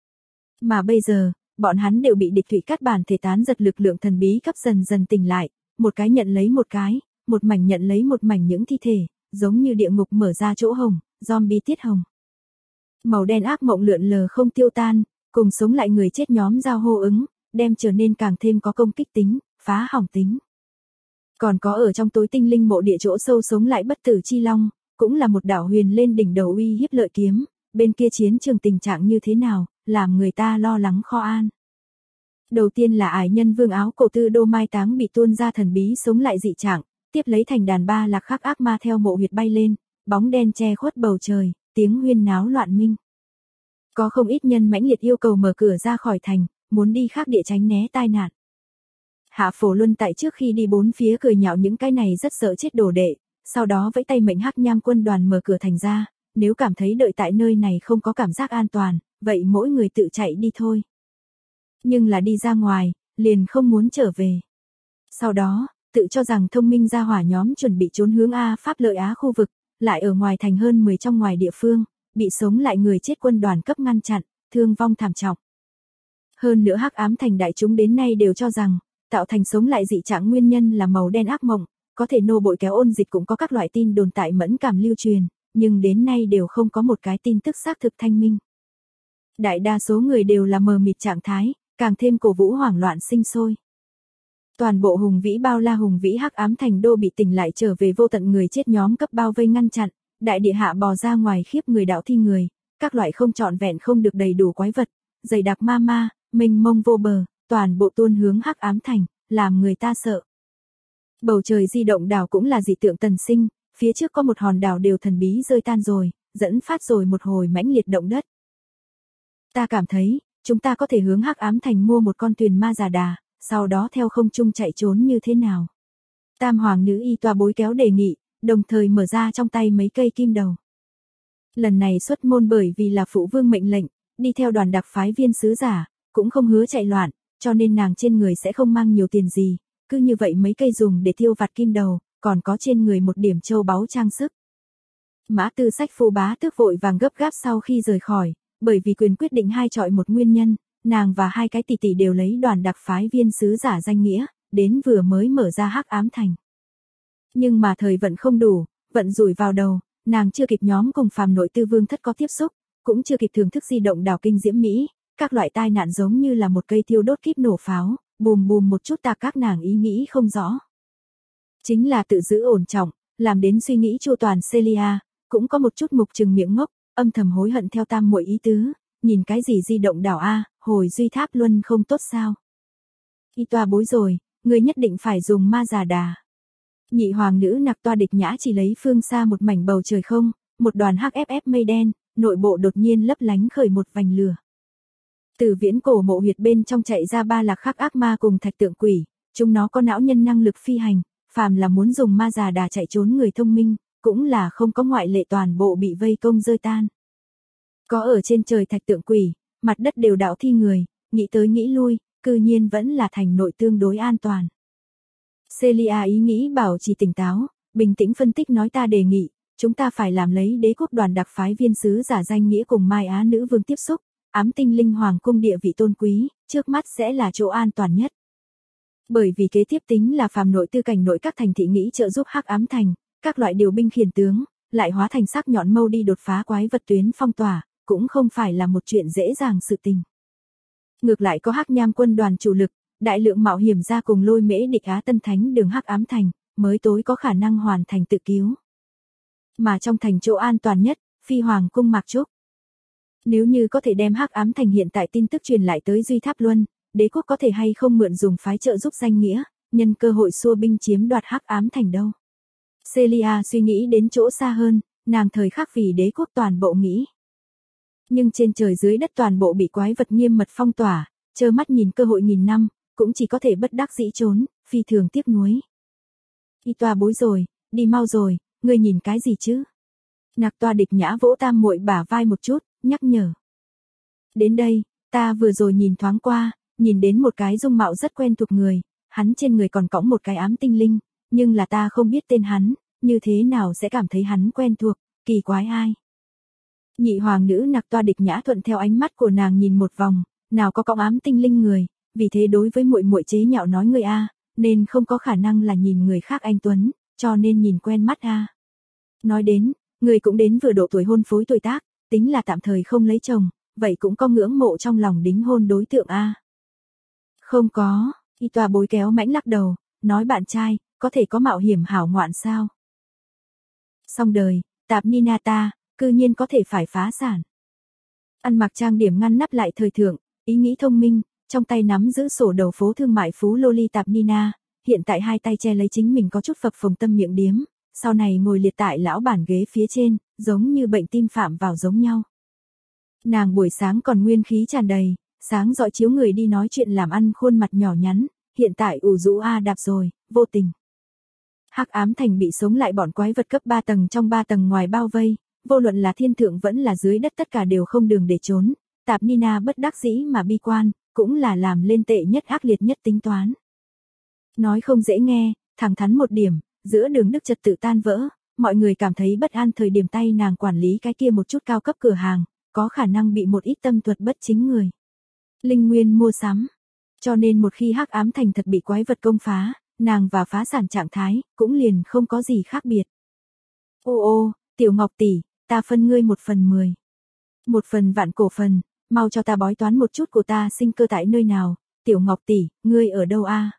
Mà bây giờ, bọn hắn đều bị địch thủy cát bản thể tán giật lực lượng thần bí cấp dần dần tỉnh lại, một cái nhận lấy một cái, một mảnh nhận lấy một mảnh những thi thể, giống như địa ngục mở ra chỗ hồng, zombie tiết hồng. Màu đen ác mộng lượn lờ không tiêu tan, cùng sống lại người chết nhóm giao hô ứng, đem trở nên càng thêm có công kích tính, phá hỏng tính. Còn có ở trong tối tinh linh mộ địa chỗ sâu sống lại bất tử chi long, cũng là một đảo huyền lên đỉnh đầu uy hiếp lợi kiếm, bên kia chiến trường tình trạng như thế nào, làm người ta lo lắng kho an. Đầu tiên là ải nhân vương áo cổ tư đô mai táng bị tuôn ra thần bí sống lại dị trạng, tiếp lấy thành đàn ba lạc khắc ác ma theo mộ huyệt bay lên, bóng đen che khuất bầu trời, tiếng huyên náo loạn minh. Có không ít nhân mãnh liệt yêu cầu mở cửa ra khỏi thành, muốn đi khác địa tránh né tai nạn. Hạ Phổ Luân tại trước khi đi bốn phía cười nhạo những cái này rất sợ chết đồ đệ, sau đó vẫy tay mệnh Hắc Nham quân đoàn mở cửa thành ra, nếu cảm thấy đợi tại nơi này không có cảm giác an toàn, vậy mỗi người tự chạy đi thôi. Nhưng là đi ra ngoài, liền không muốn trở về. Sau đó, tự cho rằng thông minh ra hỏa nhóm chuẩn bị trốn hướng A Pháp lợi Á khu vực, lại ở ngoài thành hơn 10 trong ngoài địa phương, bị sống lại người chết quân đoàn cấp ngăn chặn, thương vong thảm trọng. Hơn nữa Hắc Ám Thành đại chúng đến nay đều cho rằng, tạo thành sống lại dị trạng nguyên nhân là màu đen ác mộng, có thể nô bội kéo ôn dịch cũng có các loại tin đồn tại mẫn cảm lưu truyền, nhưng đến nay đều không có một cái tin tức xác thực thanh minh. Đại đa số người đều là mờ mịt trạng thái, càng thêm cổ vũ hoảng loạn sinh sôi. Toàn bộ hùng vĩ bao la hùng vĩ Hắc Ám Thành đô bị tỉnh lại trở về vô tận người chết nhóm cấp bao vây ngăn chặn, đại địa hạ bò ra ngoài khiếp người đạo thi người, các loại không trọn vẹn không được đầy đủ quái vật, dày đặc ma, mênh mông vô bờ, toàn bộ tuôn hướng Hắc Ám Thành, làm người ta sợ. Bầu trời di động đảo cũng là dị tượng tần sinh, phía trước có một hòn đảo đều thần bí rơi tan rồi, dẫn phát rồi một hồi mãnh liệt động đất. Ta cảm thấy, chúng ta có thể hướng Hắc Ám Thành mua một con thuyền ma già đà, sau đó theo không trung chạy trốn như thế nào. Tam hoàng nữ y toa bối kéo đề nghị, đồng thời mở ra trong tay mấy cây kim đầu. Lần này xuất môn bởi vì là phụ vương mệnh lệnh, đi theo đoàn đặc phái viên sứ giả, cũng không hứa chạy loạn, cho nên nàng trên người sẽ không mang nhiều tiền gì, cứ như vậy mấy cây dùng để tiêu vặt kim đầu, còn có trên người một điểm châu báu trang sức. Mã Tư Sách Phu bá tước vội vàng gấp gáp sau khi rời khỏi, bởi vì quyền quyết định 2 chọi 1 nguyên nhân, nàng và 2 cái tỷ tỷ đều lấy đoàn đặc phái viên sứ giả danh nghĩa, đến vừa mới mở ra Hắc Ám Thành. Nhưng mà thời vận không đủ, vận rủi vào đầu, nàng chưa kịp nhóm cùng phàm nội tư vương thất có tiếp xúc, cũng chưa kịp thưởng thức di động đảo kinh diễm Mỹ, các loại tai nạn giống như là một cây thiêu đốt kíp nổ pháo, bùm bùm một chút ta các nàng ý nghĩ không rõ. Chính là tự giữ ổn trọng, làm đến suy nghĩ chu toàn Celia, cũng có một chút mục trừng miệng ngốc, âm thầm hối hận theo tam muội ý tứ, nhìn cái gì di động đảo a, hồi duy tháp luân không tốt sao. Y toa bối rồi, người nhất định phải dùng ma già đà. Nhị hoàng nữ Nặc Toa Địch Nhã chỉ lấy phương xa một mảnh bầu trời không, một đoàn HFF mây đen, nội bộ đột nhiên lấp lánh khởi một vành lửa. Từ viễn cổ mộ huyệt bên trong chạy ra 3 lạc khắc ác ma cùng thạch tượng quỷ, chúng nó có não nhân năng lực phi hành, phàm là muốn dùng ma già đà chạy trốn người thông minh, cũng là không có ngoại lệ toàn bộ bị vây công rơi tan. Có ở trên trời thạch tượng quỷ, mặt đất đều đạo thi người, nghĩ tới nghĩ lui, cư nhiên vẫn là thành nội tương đối an toàn. Celia ý nghĩ bảo trì tỉnh táo, bình tĩnh phân tích nói ta đề nghị, chúng ta phải làm lấy đế quốc đoàn đặc phái viên sứ giả danh nghĩa cùng Mai Á nữ vương tiếp xúc, ám tinh linh hoàng cung địa vị tôn quý, trước mắt sẽ là chỗ an toàn nhất. Bởi vì kế tiếp tính là phàm nội tư cảnh nội các thành thị nghĩ trợ giúp Hắc Ám Thành, các loại điều binh khiển tướng, lại hóa thành sắc nhọn mâu đi đột phá quái vật tuyến phong tỏa, cũng không phải là một chuyện dễ dàng sự tình. Ngược lại có Hắc Nham quân đoàn chủ lực, đại lượng mạo hiểm ra cùng lôi mễ địch Á Tân Thánh đường Hắc Ám Thành, mới tối có khả năng hoàn thành tự cứu. Mà trong thành chỗ an toàn nhất, Phi Hoàng cung Mạc Trúc. Nếu như có thể đem Hắc Ám Thành hiện tại tin tức truyền lại tới Duy Tháp Luân, đế quốc có thể hay không mượn dùng phái trợ giúp danh nghĩa, nhân cơ hội xua binh chiếm đoạt Hắc Ám Thành đâu. Celia suy nghĩ đến chỗ xa hơn, nàng thời khắc vì đế quốc toàn bộ nghĩ. Nhưng trên trời dưới đất toàn bộ bị quái vật nghiêm mật phong tỏa, trơ mắt nhìn cơ hội nghìn năm, cũng chỉ có thể bất đắc dĩ trốn, phi thường tiếc nuối. Y toa bối rồi, đi mau rồi, ngươi nhìn cái gì chứ? Nặc Toa Địch Nhã vỗ tam muội bả vai một chút, nhắc nhở. Đến đây, ta vừa rồi nhìn thoáng qua, nhìn đến một cái dung mạo rất quen thuộc người, hắn trên người còn cõng một cái ám tinh linh, nhưng là ta không biết tên hắn, như thế nào sẽ cảm thấy hắn quen thuộc, kỳ quái ai. Nhị hoàng nữ Nặc Toa Địch Nhã thuận theo ánh mắt của nàng nhìn một vòng, nào có cõng ám tinh linh người, vì thế đối với muội muội chế nhạo nói người a, nên không có khả năng là nhìn người khác anh tuấn, cho nên nhìn quen mắt a. Nói đến, người cũng đến vừa độ tuổi hôn phối tuổi tác, tính là tạm thời không lấy chồng, vậy cũng có ngưỡng mộ trong lòng đính hôn đối tượng a. Không có, Y toa bối kéo mãnh lắc đầu, nói bạn trai, có thể có mạo hiểm hảo ngoạn sao? Xong đời, tạp Nina ta, cư nhiên có thể phải phá sản. Ăn mặc trang điểm ngăn nắp lại thời thượng, ý nghĩ thông minh, trong tay nắm giữ sổ đầu phố thương mại phú Loli tạp Nina, hiện tại 2 tay che lấy chính mình có chút phập phồng tâm miệng điếm, sau này ngồi liệt tại lão bản ghế phía trên, giống như bệnh tim phạm vào giống nhau. Nàng buổi sáng còn nguyên khí tràn đầy, sáng dọi chiếu người đi nói chuyện làm ăn khuôn mặt nhỏ nhắn, hiện tại ủ rũ a đạp rồi, vô tình. Hắc Ám Thành bị sống lại bọn quái vật cấp 3 tầng trong 3 tầng ngoài bao vây, vô luận là thiên thượng vẫn là dưới đất tất cả đều không đường để trốn, tạp Nina bất đắc dĩ mà bi quan, cũng là làm lên tệ nhất ác liệt nhất tính toán. Nói không dễ nghe, thẳng thắn một điểm, giữa đường đức trật tự tan vỡ, mọi người cảm thấy bất an thời điểm tay nàng quản lý cái kia một chút cao cấp cửa hàng, có khả năng bị một ít tâm thuật bất chính người. Linh Nguyên mua sắm. Cho nên một khi Hắc Ám Thành thật bị quái vật công phá, nàng và phá sản trạng thái, cũng liền không có gì khác biệt. Ô, Tiểu Ngọc tỷ, ta phân ngươi 1/10. 1/1000 cổ phần, mau cho ta bói toán một chút của ta sinh cơ tại nơi nào, Tiểu Ngọc tỷ, ngươi ở đâu a?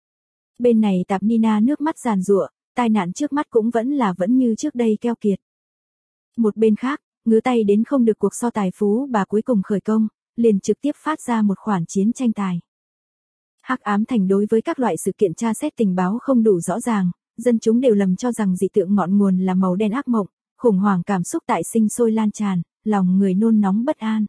Bên này Tạp Nina nước mắt giàn giụa, tai nạn trước mắt cũng vẫn như trước đây keo kiệt. Một bên khác, ngứa tay đến không được cuộc so tài phú bà cuối cùng khởi công, liền trực tiếp phát ra một khoản chiến tranh tài. Hắc Ám Thành đối với các loại sự kiện tra xét tình báo không đủ rõ ràng, dân chúng đều lầm cho rằng dị tượng ngọn nguồn là màu đen ác mộng, khủng hoảng cảm xúc tại sinh sôi lan tràn, lòng người nôn nóng bất an.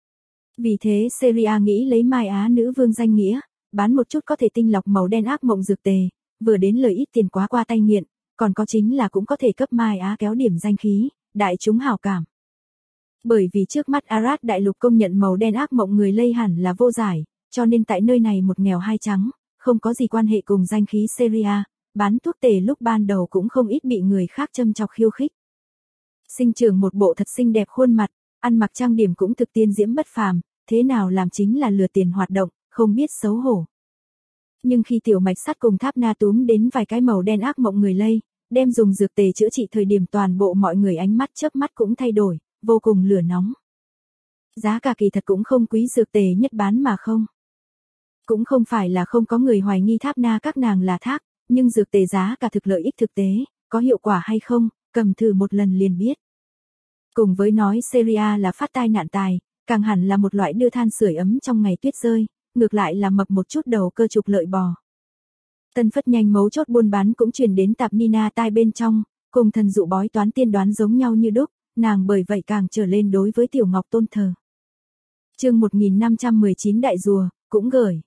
Vì thế Syria nghĩ lấy Mai Á nữ vương danh nghĩa, bán một chút có thể tinh lọc màu đen ác mộng dược tề, vừa đến lời ít tiền quá qua tay nghiện, còn có chính là cũng có thể cấp Mai Á kéo điểm danh khí, đại chúng hảo cảm. Bởi vì trước mắt Arad đại lục công nhận màu đen ác mộng người lây hẳn là vô giải, cho nên tại nơi này một nghèo hai trắng, không có gì quan hệ cùng danh khí Syria, bán thuốc tề lúc ban đầu cũng không ít bị người khác châm chọc khiêu khích. Sinh trưởng một bộ thật xinh đẹp khuôn mặt, ăn mặc trang điểm cũng thực tiên diễm bất phàm, thế nào làm chính là lừa tiền hoạt động, không biết xấu hổ. Nhưng khi tiểu mạch sắt cùng Tháp Na túm đến vài cái màu đen ác mộng người lây, đem dùng dược tề chữa trị thời điểm toàn bộ mọi người ánh mắt chớp mắt cũng thay đổi, vô cùng lửa nóng. Giá cả kỳ thật cũng không quý dược tề nhất bán mà không. Cũng không phải là không có người hoài nghi Tháp Na các nàng là thác, nhưng dược tề giá cả thực lợi ích thực tế, có hiệu quả hay không, cầm thử một lần liền biết. Cùng với nói Syria là phát tai nạn tài, càng hẳn là một loại đưa than sưởi ấm trong ngày tuyết rơi, ngược lại là mập một chút đầu cơ trục lợi bò. Tân phất nhanh mấu chốt buôn bán cũng truyền đến Tạp Nina tai bên trong, cùng thần dụ bói toán tiên đoán giống nhau như đúc, nàng bởi vậy càng trở lên đối với Tiểu Ngọc tôn thờ. Chương 1519 đại rùa, cũng gửi.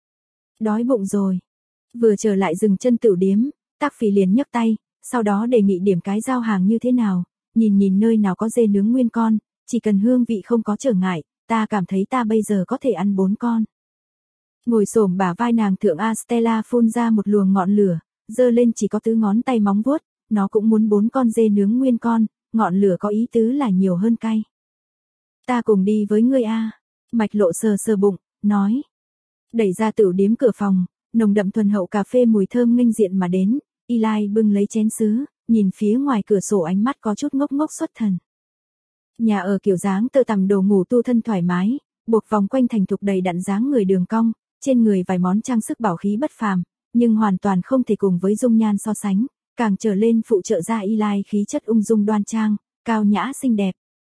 Đói bụng rồi. Vừa trở lại dừng chân tửu điếm, Tắc Phỉ liền nhấc tay, sau đó đề nghị điểm cái giao hàng như thế nào, nhìn nơi nào có dê nướng nguyên con, chỉ cần hương vị không có trở ngại, ta cảm thấy ta bây giờ có thể ăn 4 con. Ngồi xổm bả vai nàng thượng Stella phun ra một luồng ngọn lửa, giơ lên chỉ có tứ ngón tay móng vuốt, nó cũng muốn 4 con dê nướng nguyên con, ngọn lửa có ý tứ là nhiều hơn cay. Ta cùng đi với ngươi a. Mạch Lộ sờ sờ bụng, nói. Đẩy ra tửu điếm cửa phòng, nồng đậm thuần hậu cà phê mùi thơm nghênh diện mà đến, Eli bưng lấy chén sứ, nhìn phía ngoài cửa sổ ánh mắt có chút ngốc ngốc xuất thần. Nhà ở kiểu dáng tơ tằm đồ ngủ tu thân thoải mái, buộc vòng quanh thành thục đầy đặn dáng người đường cong, trên người vài món trang sức bảo khí bất phàm, nhưng hoàn toàn không thể cùng với dung nhan so sánh, càng trở lên phụ trợ ra Eli khí chất ung dung đoan trang, cao nhã xinh đẹp.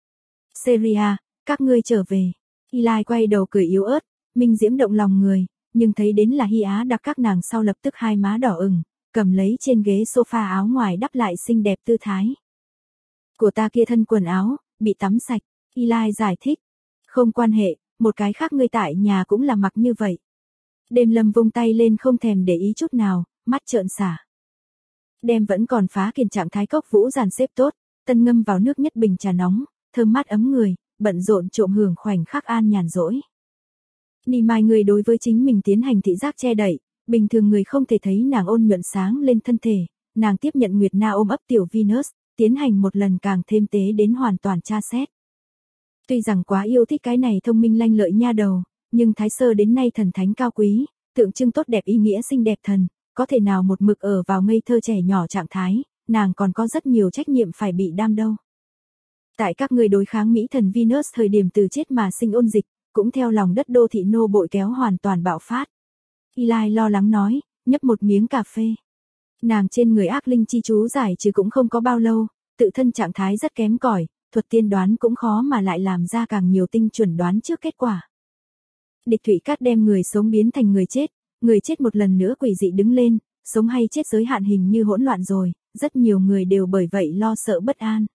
Syria, các ngươi trở về. Eli quay đầu cười yếu ớt, minh diễm động lòng người, nhưng thấy đến là Hy Á đặc các nàng sau lập tức hai má đỏ ửng, cầm lấy trên ghế sofa áo ngoài đắp lại xinh đẹp tư thái. Của ta kia thân quần áo, bị tắm sạch, Eli giải thích. Không quan hệ, một cái khác ngươi tại nhà cũng là mặc như vậy. Đêm Lâm vung tay lên không thèm để ý chút nào, mắt trợn xả. Đem vẫn còn phá kiền trạng thái cốc vũ dàn xếp tốt, tân ngâm vào nước nhất bình trà nóng, thơm mát ấm người, bận rộn trộm hưởng khoảnh khắc an nhàn rỗi. Nì mai người đối với chính mình tiến hành thị giác che đậy, bình thường người không thể thấy nàng ôn nhuận sáng lên thân thể, nàng tiếp nhận Nguyệt Na ôm ấp tiểu Venus, tiến hành một lần càng thêm tế đến hoàn toàn tra xét. Tuy rằng quá yêu thích cái này thông minh lanh lợi nha đầu, nhưng Thái Sơ đến nay thần thánh cao quý, tượng trưng tốt đẹp ý nghĩa xinh đẹp thần, có thể nào một mực ở vào ngây thơ trẻ nhỏ trạng thái, nàng còn có rất nhiều trách nhiệm phải bị đam đâu. Tại các người đối kháng Mỹ thần Venus thời điểm từ chết mà sinh ôn dịch, cũng theo lòng đất đô thị nô bội kéo hoàn toàn bạo phát. Eli lo lắng nói, nhấp một miếng cà phê. Nàng trên người ác linh chi chú giải trừ cũng không có bao lâu, tự thân trạng thái rất kém cỏi, thuật tiên đoán cũng khó mà lại làm ra càng nhiều tinh chuẩn đoán trước kết quả. Địch Thủy Cát đem người sống biến thành người chết một lần nữa quỷ dị đứng lên, sống hay chết giới hạn hình như hỗn loạn rồi, rất nhiều người đều bởi vậy lo sợ bất an.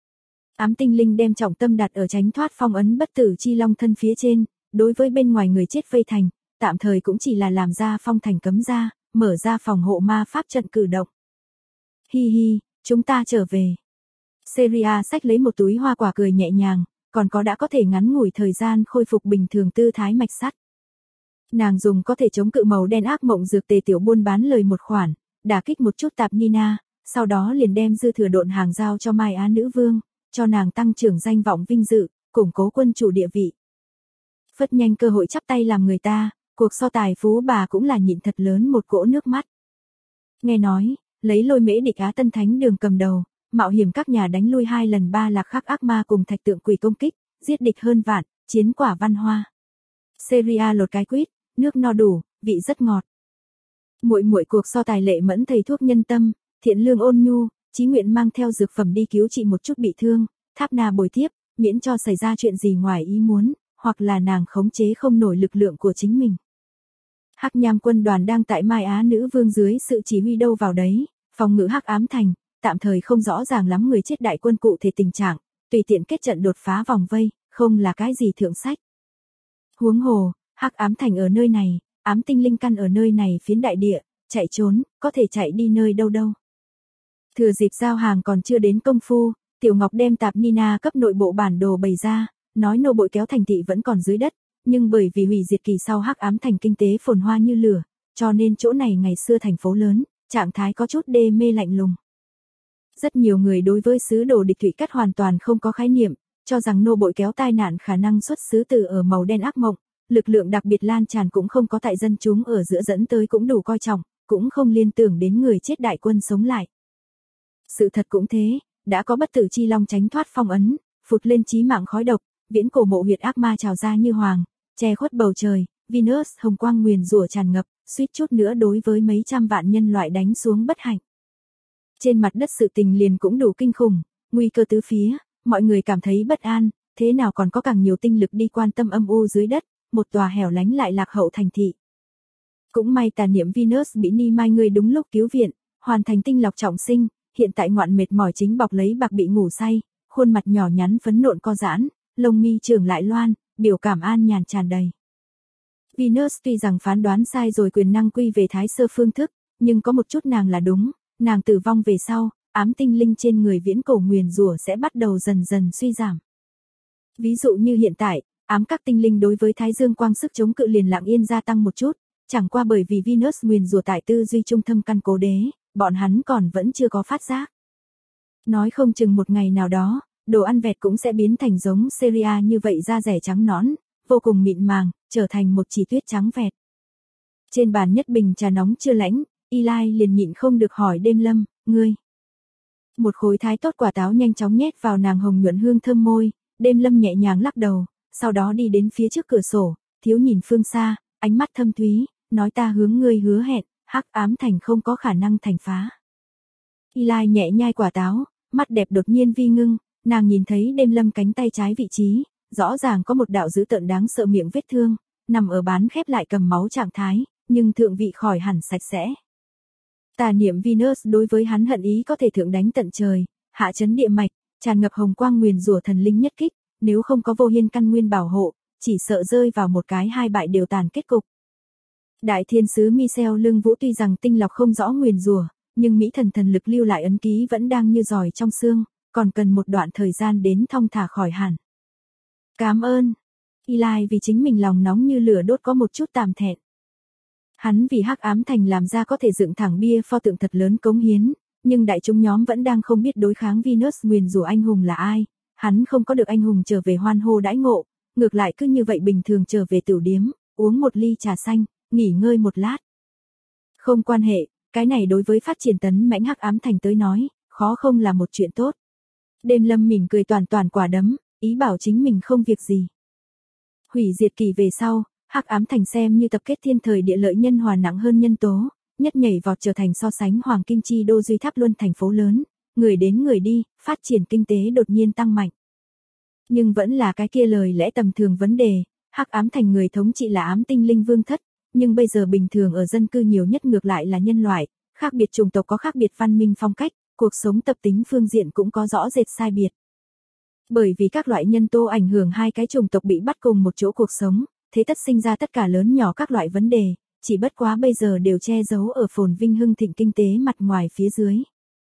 Ám tinh linh đem trọng tâm đặt ở tránh thoát phong ấn bất tử chi long thân phía trên, đối với bên ngoài người chết vây thành, tạm thời cũng chỉ là làm ra phong thành cấm ra, mở ra phòng hộ ma pháp trận cử động. Hi hi, chúng ta trở về. Syria xách lấy một túi hoa quả cười nhẹ nhàng, còn đã có thể ngắn ngủi thời gian khôi phục bình thường tư thái mạch sắt. Nàng dùng có thể chống cự màu đen ác mộng dược tề tiểu buôn bán lời một khoản, đả kích một chút Tạp Nina, sau đó liền đem dư thừa độn hàng giao cho Mai Á nữ vương, cho nàng tăng trưởng danh vọng vinh dự, củng cố quân chủ địa vị. Phất nhanh cơ hội chắp tay làm người ta, cuộc so tài phú bà cũng là nhịn thật lớn một cỗ nước mắt. Nghe nói, lấy Lôi Mễ địch Á Tân Thánh Đường cầm đầu, mạo hiểm các nhà đánh lui 2 lần 3 lạc khắc ác ma cùng thạch tượng quỷ công kích, giết địch hơn vạn, chiến quả văn hoa. Seria lột cái quýt, nước no đủ, vị rất ngọt. Muội muội cuộc so tài lệ mẫn thầy thuốc nhân tâm, thiện lương ôn nhu, chí nguyện mang theo dược phẩm đi cứu trị một chút bị thương, Tháp Na bồi tiếp, miễn cho xảy ra chuyện gì ngoài ý muốn, hoặc là nàng khống chế không nổi lực lượng của chính mình. Hắc Nham quân đoàn đang tại Mai Á nữ vương dưới sự chỉ huy đâu vào đấy, phòng ngự Hắc Ám thành, tạm thời không rõ ràng lắm người chết đại quân cụ thể tình trạng, tùy tiện kết trận đột phá vòng vây, không là cái gì thượng sách. Huống hồ, Hắc Ám thành ở nơi này, ám tinh linh căn ở nơi này phiến đại địa, chạy trốn, có thể chạy đi nơi đâu đâu. Thừa dịp giao hàng còn chưa đến công phu, Tiểu Ngọc đem tạp Nina cấp nội bộ bản đồ bày ra, nói nô bội kéo thành thị vẫn còn dưới đất, nhưng bởi vì hủy diệt kỳ sau Hắc Ám thành kinh tế phồn hoa như lửa, cho nên chỗ này ngày xưa thành phố lớn, trạng thái có chút đê mê lạnh lùng. Rất nhiều người đối với sứ đồ địch thủy cắt hoàn toàn không có khái niệm, cho rằng nô bội kéo tai nạn khả năng xuất xứ từ ở màu đen ác mộng, lực lượng đặc biệt lan tràn cũng không có tại dân chúng ở giữa dẫn tới cũng đủ coi trọng, cũng không liên tưởng đến người chết đại quân sống lại. Sự thật cũng thế, đã có bất tử chi long tránh thoát phong ấn, phụt lên chí mạng khói độc, viễn cổ mộ huyệt ác ma trào ra như hoàng, che khuất bầu trời, Venus hồng quang nguyền rủa tràn ngập, suýt chút nữa đối với mấy trăm vạn nhân loại đánh xuống bất hạnh. Trên mặt đất sự tình liền cũng đủ kinh khủng, nguy cơ tứ phía, mọi người cảm thấy bất an, thế nào còn có càng nhiều tinh lực đi quan tâm âm u dưới đất, một tòa hẻo lánh lại lạc hậu thành thị. Cũng may tà niệm Venus bị Ni Mai người đúng lúc cứu viện, hoàn thành tinh lọc trọng sinh, hiện tại ngoạn mệt mỏi chính bọc lấy bạc bị ngủ say, khuôn mặt nhỏ nhắn phấn nộn co giãn, lông mi trưởng lại loan, biểu cảm an nhàn tràn đầy. Venus tuy rằng phán đoán sai rồi quyền năng quy về thái sơ phương thức, nhưng có một chút nàng là đúng, nàng tử vong về sau, ám tinh linh trên người viễn cổ nguyền rủa sẽ bắt đầu dần dần suy giảm. Ví dụ như hiện tại, ám các tinh linh đối với thái dương quang sức chống cự liền lặng yên gia tăng một chút, chẳng qua bởi vì Venus nguyền rủa tại tư duy trung thâm căn cố đế, bọn hắn còn vẫn chưa có phát giác. Nói không chừng một ngày nào đó, đồ ăn vẹt cũng sẽ biến thành giống Seria như vậy da rẻ trắng nõn, vô cùng mịn màng, trở thành một chỉ tuyết trắng vẹt. Trên bàn nhất bình trà nóng chưa lãnh, Eli liền nhịn không được hỏi Đêm Lâm, ngươi. Một khối thái tốt quả táo nhanh chóng nhét vào nàng hồng nhuận hương thơm môi, Đêm Lâm nhẹ nhàng lắc đầu, sau đó đi đến phía trước cửa sổ, thiếu nhìn phương xa, ánh mắt thâm thúy, nói ta hướng ngươi hứa hẹn, Hắc Ám thành không có khả năng thành phá. Eli nhẹ nhai quả táo, mắt đẹp đột nhiên vi ngưng, nàng nhìn thấy Đêm Lâm cánh tay trái vị trí, rõ ràng có một đạo dữ tợn đáng sợ miệng vết thương, nằm ở bán khép lại cầm máu trạng thái, nhưng thượng vị khỏi hẳn sạch sẽ. Tà niệm Venus đối với hắn hận ý có thể thượng đánh tận trời, hạ chấn địa mạch, tràn ngập hồng quang nguyền rủa thần linh nhất kích, nếu không có vô hiên căn nguyên bảo hộ, chỉ sợ rơi vào một cái hai bại đều tàn kết cục. Đại thiên sứ Michel Lương Vũ tuy rằng tinh lọc không rõ nguyền rủa, nhưng mỹ thần lực lưu lại ấn ký vẫn đang như giỏi trong xương, còn cần một đoạn thời gian đến thong thả khỏi hẳn. Cảm ơn. Eli vì chính mình lòng nóng như lửa đốt có một chút tạm thẹn. Hắn vì Hắc Ám thành làm ra có thể dựng thẳng bia pho tượng thật lớn cống hiến, nhưng đại chúng nhóm vẫn đang không biết đối kháng Venus nguyền rủa anh hùng là ai, hắn không có được anh hùng trở về hoan hô đãi ngộ, ngược lại cứ như vậy bình thường trở về tửu điếm, uống một ly trà xanh, nghỉ ngơi một lát. Không quan hệ, cái này đối với phát triển tấn mãnh Hắc Ám thành tới nói, khó không là một chuyện tốt. Đêm Lâm mỉm cười toàn quả đấm, ý bảo chính mình không việc gì. Hủy diệt kỳ về sau, Hắc Ám thành xem như tập kết thiên thời địa lợi nhân hòa nặng hơn nhân tố, nhất nhảy vọt trở thành so sánh hoàng kim chi đô duy tháp luân thành phố lớn, người đến người đi, phát triển kinh tế đột nhiên tăng mạnh. Nhưng vẫn là cái kia lời lẽ tầm thường vấn đề, Hắc Ám thành người thống trị là ám tinh linh vương thất, nhưng bây giờ bình thường ở dân cư nhiều nhất ngược lại là nhân loại, khác biệt chủng tộc có khác biệt văn minh phong cách, cuộc sống tập tính phương diện cũng có rõ rệt sai biệt. Bởi vì các loại nhân tố ảnh hưởng hai cái chủng tộc bị bắt cùng một chỗ cuộc sống, thế tất sinh ra tất cả lớn nhỏ các loại vấn đề, chỉ bất quá bây giờ đều che giấu ở phồn vinh hưng thịnh kinh tế mặt ngoài phía dưới.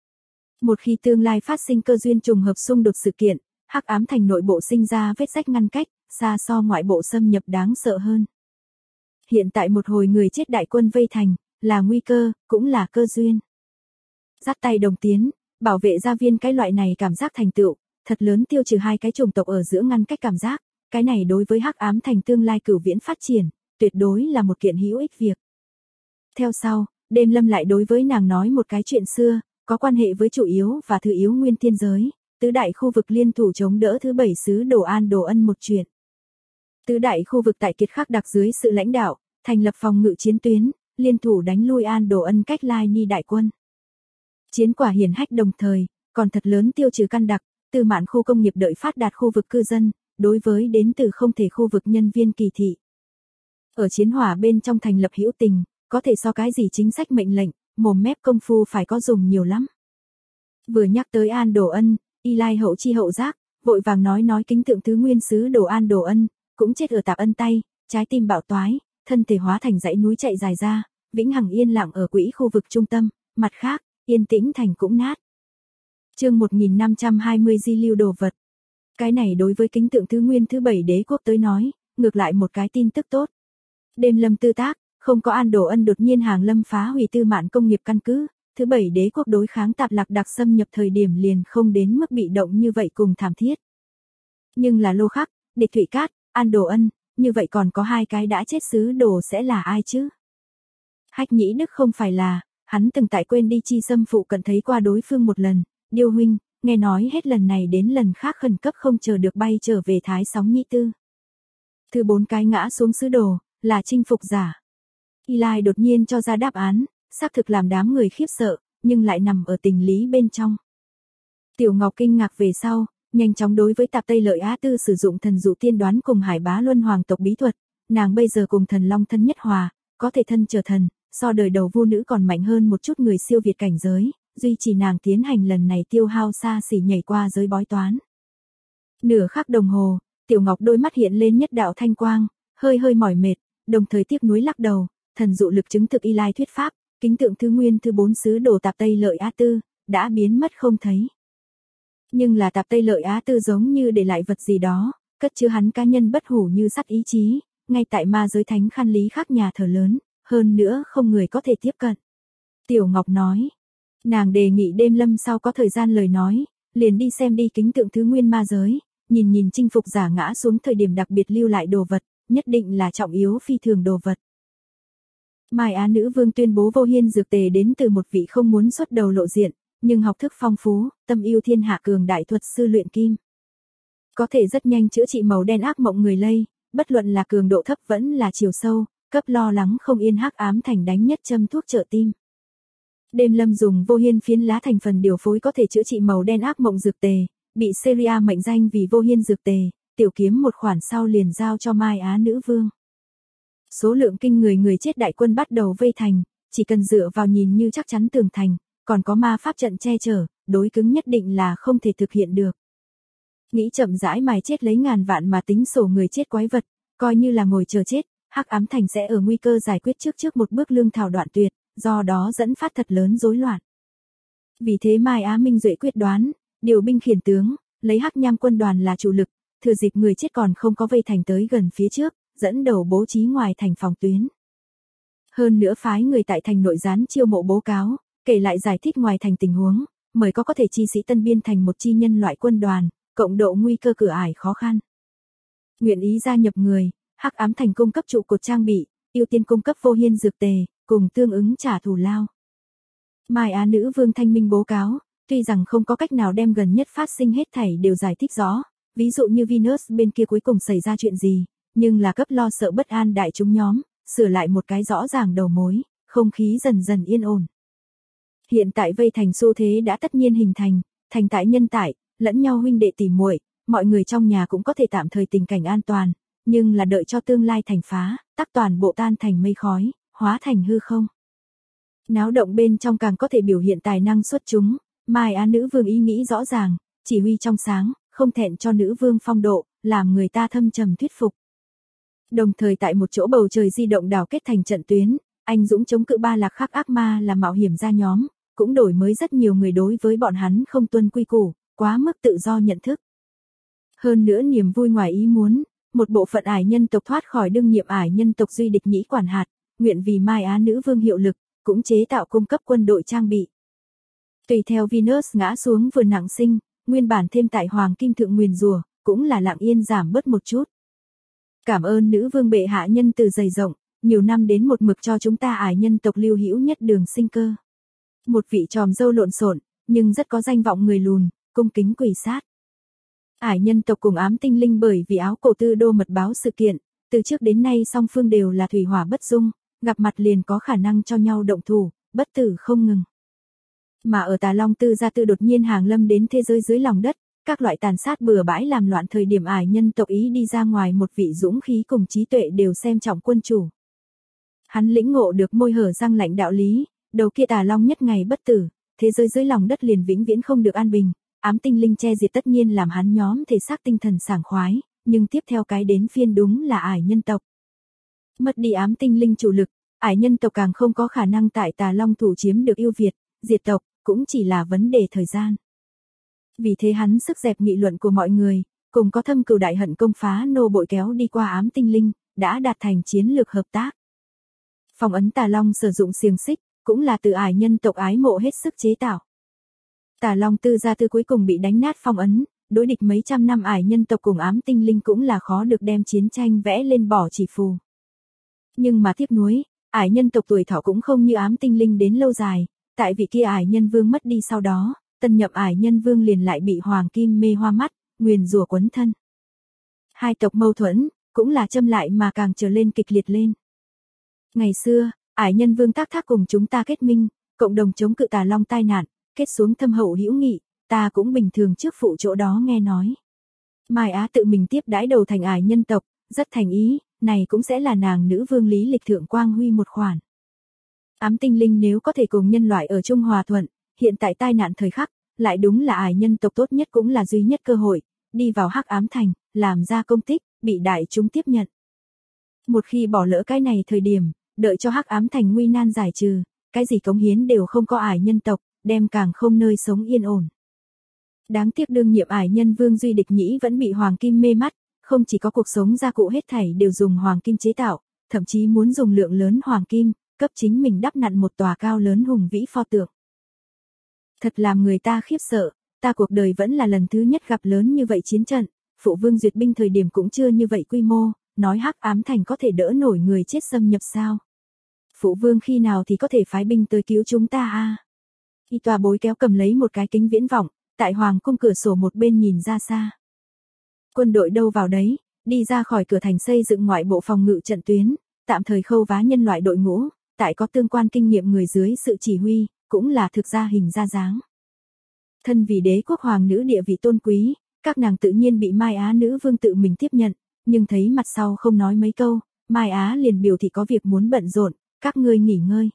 Một khi tương lai phát sinh cơ duyên trùng hợp xung đột sự kiện, Hắc Ám thành nội bộ sinh ra vết rách ngăn cách, xa so ngoại bộ xâm nhập đáng sợ hơn. Hiện tại một hồi người chết đại quân vây thành, là nguy cơ, cũng là cơ duyên. Dắt tay đồng tiến, bảo vệ gia viên, cái loại này cảm giác thành tựu, thật lớn tiêu trừ hai cái chủng tộc ở giữa ngăn cách cảm giác, cái này đối với Hắc Ám Thành tương lai cửu viễn phát triển, tuyệt đối là một kiện hữu ích việc. Theo sau, Đêm Lâm lại đối với nàng nói một cái chuyện xưa, có quan hệ với chủ yếu và thứ yếu nguyên thiên giới, tứ đại khu vực liên thủ chống đỡ thứ 7 sứ Đồ An Đồ Ân một chuyện. Tứ đại khu vực tại Kiệt Khắc Đặc dưới sự lãnh đạo, thành lập phòng ngự chiến tuyến, liên thủ đánh lui An Đồ Ân cách Lai Ni đại quân. Chiến quả hiển hách, đồng thời còn thật lớn tiêu trừ căn đặc, từ mạn khu công nghiệp đợi phát đạt khu vực cư dân, đối với đến từ không thể khu vực nhân viên kỳ thị. Ở chiến hỏa bên trong thành lập hữu tình, có thể so cái gì chính sách mệnh lệnh, mồm mép công phu phải có dùng nhiều lắm. Vừa nhắc tới An Đồ Ân, Y Lai hậu chi hậu giác, vội vàng nói kính tượng thứ nguyên sứ Đồ An Đồ Ân, cũng chết ở Tạp Ân tay, trái tim bạo toái, thân thể hóa thành dãy núi chạy dài ra, vĩnh hằng yên lặng ở quỹ khu vực trung tâm, mặt khác, Yên Tĩnh Thành cũng nát. Chương 1520 di lưu đồ vật. Cái này đối với kính tượng thứ nguyên thứ 7 đế quốc tới nói, ngược lại một cái tin tức tốt. Đêm Lâm tư tác, không có An Đồ Ân đột nhiên hàng lâm phá hủy tư mạn công nghiệp căn cứ, thứ 7 đế quốc đối kháng Tạp Lạc Đặc xâm nhập thời điểm liền không đến mức bị động như vậy cùng thảm thiết. Nhưng là Lô Khắc, Địch Thụy Cát, An Đồ Ân, như vậy còn có hai cái đã chết sứ đồ sẽ là ai chứ? Hách Nhĩ Đức không phải là, hắn từng tại quên đi chi xâm phụ cận thấy qua đối phương một lần, Điêu huynh, nghe nói hết lần này đến lần khác khẩn cấp không chờ được bay trở về Thái Sóng Nhĩ Tư. Thứ 4 cái ngã xuống sứ đồ, là chinh phục giả. Y Lai đột nhiên cho ra đáp án, xác thực làm đám người khiếp sợ, nhưng lại nằm ở tình lý bên trong. Tiểu Ngọc kinh ngạc về sau, nhanh chóng đối với Tạp Tây Lợi Á Tư sử dụng thần dụ tiên đoán cùng Hải Bá Luân Hoàng tộc bí thuật, nàng bây giờ cùng thần long thân nhất hòa, có thể thân trở thần, so đời đầu vu nữ còn mạnh hơn một chút người siêu việt cảnh giới, duy trì nàng tiến hành lần này tiêu hao xa xỉ nhảy qua giới bói toán. Nửa khắc đồng hồ, Tiểu Ngọc đôi mắt hiện lên nhất đạo thanh quang, hơi mỏi mệt, đồng thời tiếc nuối lắc đầu, thần dụ lực chứng thực Y Lai thuyết pháp, kính tượng thứ nguyên thứ 4 sứ đồ Tạp Tây Lợi Á Tư, đã biến mất không thấy. Nhưng là Tạp Tây Lợi Á Tư giống như để lại vật gì đó, cất chứa hắn cá nhân bất hủ như sắt ý chí, ngay tại ma giới thánh Khan Lý khác nhà thờ lớn, hơn nữa không người có thể tiếp cận. Tiểu Ngọc nói, nàng đề nghị Đêm Lâm sau có thời gian lời nói, liền đi xem đi kính tượng thứ nguyên ma giới, nhìn chinh phục giả ngã xuống thời điểm đặc biệt lưu lại đồ vật, nhất định là trọng yếu phi thường đồ vật. Mai Á Nữ Vương tuyên bố Vô Hiên dược tề đến từ một vị không muốn xuất đầu lộ diện, nhưng học thức phong phú, tâm yêu thiên hạ cường đại thuật sư luyện kim. Có thể rất nhanh chữa trị màu đen ác mộng người lây, bất luận là cường độ thấp vẫn là chiều sâu, cấp lo lắng không yên Hắc Ám Thành đánh nhất châm thuốc trợ tim. Đêm Lâm dùng Vô Hiên phiến lá thành phần điều phối có thể chữa trị màu đen ác mộng dược tề, bị Syria mệnh danh vì Vô Hiên dược tề, tiểu kiếm một khoản sau liền giao cho Mai Á Nữ Vương. Số lượng kinh người chết đại quân bắt đầu vây thành, chỉ cần dựa vào nhìn như chắc chắn tường thành, còn có ma pháp trận che chở, đối cứng nhất định là không thể thực hiện được. Nghĩ chậm rãi mài chết lấy ngàn vạn mà tính sổ người chết quái vật, coi như là ngồi chờ chết, Hắc Ám Thành sẽ ở nguy cơ giải quyết trước một bước lương thảo đoạn tuyệt, do đó dẫn phát thật lớn rối loạn. Vì thế Mai Á Minh Duệ quyết đoán, điều binh khiển tướng, lấy Hắc Nham quân đoàn là chủ lực, thừa dịp người chết còn không có vây thành tới gần phía trước, dẫn đầu bố trí ngoài thành phòng tuyến. Hơn nữa phái người tại thành nội gián chiêu mộ bố cáo, kể lại giải thích ngoài thành tình huống, mời có thể chi sĩ Tân Biên thành một chi nhân loại quân đoàn, cộng độ nguy cơ cửa ải khó khăn. Nguyện ý gia nhập người, Hắc Ám Thành cung cấp trụ cột trang bị, ưu tiên cung cấp Vô Hiên dược tề, cùng tương ứng trả thù lao. Mai Á Nữ Vương thanh minh bố cáo, tuy rằng không có cách nào đem gần nhất phát sinh hết thảy đều giải thích rõ, ví dụ như Venus bên kia cuối cùng xảy ra chuyện gì, nhưng là cấp lo sợ bất an đại chúng nhóm, sửa lại một cái rõ ràng đầu mối, không khí dần dần yên ổn. Hiện tại vây thành xu thế đã tất nhiên hình thành, thành tại nhân tại, lẫn nhau huynh đệ tỉ muội, mọi người trong nhà cũng có thể tạm thời tình cảnh an toàn, nhưng là đợi cho tương lai thành phá, tắc toàn bộ tan thành mây khói, hóa thành hư không. Náo động bên trong càng có thể biểu hiện tài năng xuất chúng, Mai Á Nữ Vương ý nghĩ rõ ràng, chỉ huy trong sáng, không thẹn cho nữ vương phong độ, làm người ta thâm trầm thuyết phục. Đồng thời tại một chỗ bầu trời di động đảo kết thành trận tuyến, anh dũng chống cự ba lạc khắc ác ma là mạo hiểm gia nhóm, cũng đổi mới rất nhiều người đối với bọn hắn không tuân quy củ, quá mức tự do nhận thức. Hơn nữa niềm vui ngoài ý muốn, một bộ phận ải nhân tộc thoát khỏi đương nhiệm ải nhân tộc duy địch nhĩ quản hạt, nguyện vì Mai Á Nữ Vương hiệu lực, cũng chế tạo cung cấp quân đội trang bị. Tùy theo Venus ngã xuống vườn nặng sinh, nguyên bản thêm tại Hoàng Kim Thượng nguyền rủa, cũng là lặng yên giảm bớt một chút. Cảm ơn nữ vương bệ hạ nhân từ dày rộng, nhiều năm đến một mực cho chúng ta ải nhân tộc lưu hữu nhất đường sinh cơ. Một vị tròm dâu lộn xộn, nhưng rất có danh vọng người lùn, cung kính quỳ sát. Ải nhân tộc cùng ám tinh linh bởi vì áo cổ tư đô mật báo sự kiện, từ trước đến nay song phương đều là thủy hỏa bất dung, gặp mặt liền có khả năng cho nhau động thủ, bất tử không ngừng. Mà ở Tà Long Tư Gia Tư đột nhiên hàng lâm đến thế giới dưới lòng đất, các loại tàn sát bừa bãi làm loạn thời điểm ải nhân tộc ý đi ra ngoài một vị dũng khí cùng trí tuệ đều xem trọng quân chủ. Hắn lĩnh ngộ được môi hở răng lạnh đạo lý, đầu kia Tà Long nhất ngày bất tử, thế giới dưới lòng đất liền vĩnh viễn không được an bình, ám tinh linh che diệt tất nhiên làm hắn nhóm thể xác tinh thần sảng khoái, nhưng tiếp theo cái đến phiên đúng là ải nhân tộc. Mất đi ám tinh linh chủ lực, ải nhân tộc càng không có khả năng tại Tà Long thủ chiếm được ưu việt, diệt tộc, cũng chỉ là vấn đề thời gian. Vì thế hắn sức dẹp nghị luận của mọi người, cùng có thâm cừu đại hận công phá nô bội kéo đi qua ám tinh linh, đã đạt thành chiến lược hợp tác. Phong ấn Tà Long sử dụng xiềng xích, cũng là từ ải nhân tộc ái mộ hết sức chế tạo. Tà Long Tư Gia Tư cuối cùng bị đánh nát phong ấn, đối địch mấy trăm năm ải nhân tộc cùng ám tinh linh cũng là khó được đem chiến tranh vẽ lên bỏ chỉ phù. Nhưng mà tiếc nuối, ải nhân tộc tuổi thọ cũng không như ám tinh linh đến lâu dài, tại vị kia ải nhân vương mất đi sau đó, tân nhậm ải nhân vương liền lại bị hoàng kim mê hoa mắt, nguyền rủa quấn thân. Hai tộc mâu thuẫn, cũng là châm lại mà càng trở lên kịch liệt lên. Ngày xưa, ải nhân vương tác thác cùng chúng ta kết minh, cộng đồng chống cự Tà Long tai nạn, kết xuống thâm hậu hữu nghị, ta cũng bình thường trước phụ chỗ đó nghe nói. Mai Á tự mình tiếp đãi đầu thành ải nhân tộc, rất thành ý, này cũng sẽ là nàng nữ vương lý lịch thượng quang huy một khoản. Ám tinh linh nếu có thể cùng nhân loại ở chung hòa thuận, hiện tại tai nạn thời khắc, lại đúng là ải nhân tộc tốt nhất cũng là duy nhất cơ hội, đi vào Hắc Ám Thành, làm ra công tích, bị đại chúng tiếp nhận. Một khi bỏ lỡ cái này thời điểm, đợi cho Hắc Ám Thành nguy nan giải trừ, cái gì cống hiến đều không có ải nhân tộc, đem càng không nơi sống yên ổn. Đáng tiếc đương nhiệm ải nhân vương Duy Địch Nhĩ vẫn bị hoàng kim mê mắt, không chỉ có cuộc sống gia cụ hết thảy đều dùng hoàng kim chế tạo, thậm chí muốn dùng lượng lớn hoàng kim, cấp chính mình đắp nặn một tòa cao lớn hùng vĩ pho tượng. Thật làm người ta khiếp sợ, ta cuộc đời vẫn là lần thứ nhất gặp lớn như vậy chiến trận, phụ vương duyệt binh thời điểm cũng chưa như vậy quy mô, nói Hắc Ám Thành có thể đỡ nổi người chết xâm nhập sao. Phụ vương khi nào thì có thể phái binh tới cứu chúng ta a? Y tòa bối kéo cầm lấy một cái kính viễn vọng, tại hoàng cung cửa sổ một bên nhìn ra xa. Quân đội đâu vào đấy, đi ra khỏi cửa thành xây dựng ngoại bộ phòng ngự trận tuyến, tạm thời khâu vá nhân loại đội ngũ, tại có tương quan kinh nghiệm người dưới sự chỉ huy, cũng là thực ra hình ra dáng. Thân vì đế quốc hoàng nữ địa vị tôn quý, các nàng tự nhiên bị Mai Á nữ vương tự mình tiếp nhận, nhưng thấy mặt sau không nói mấy câu, Mai Á liền biểu thị có việc muốn bận rộn, các ngươi nghỉ ngơi.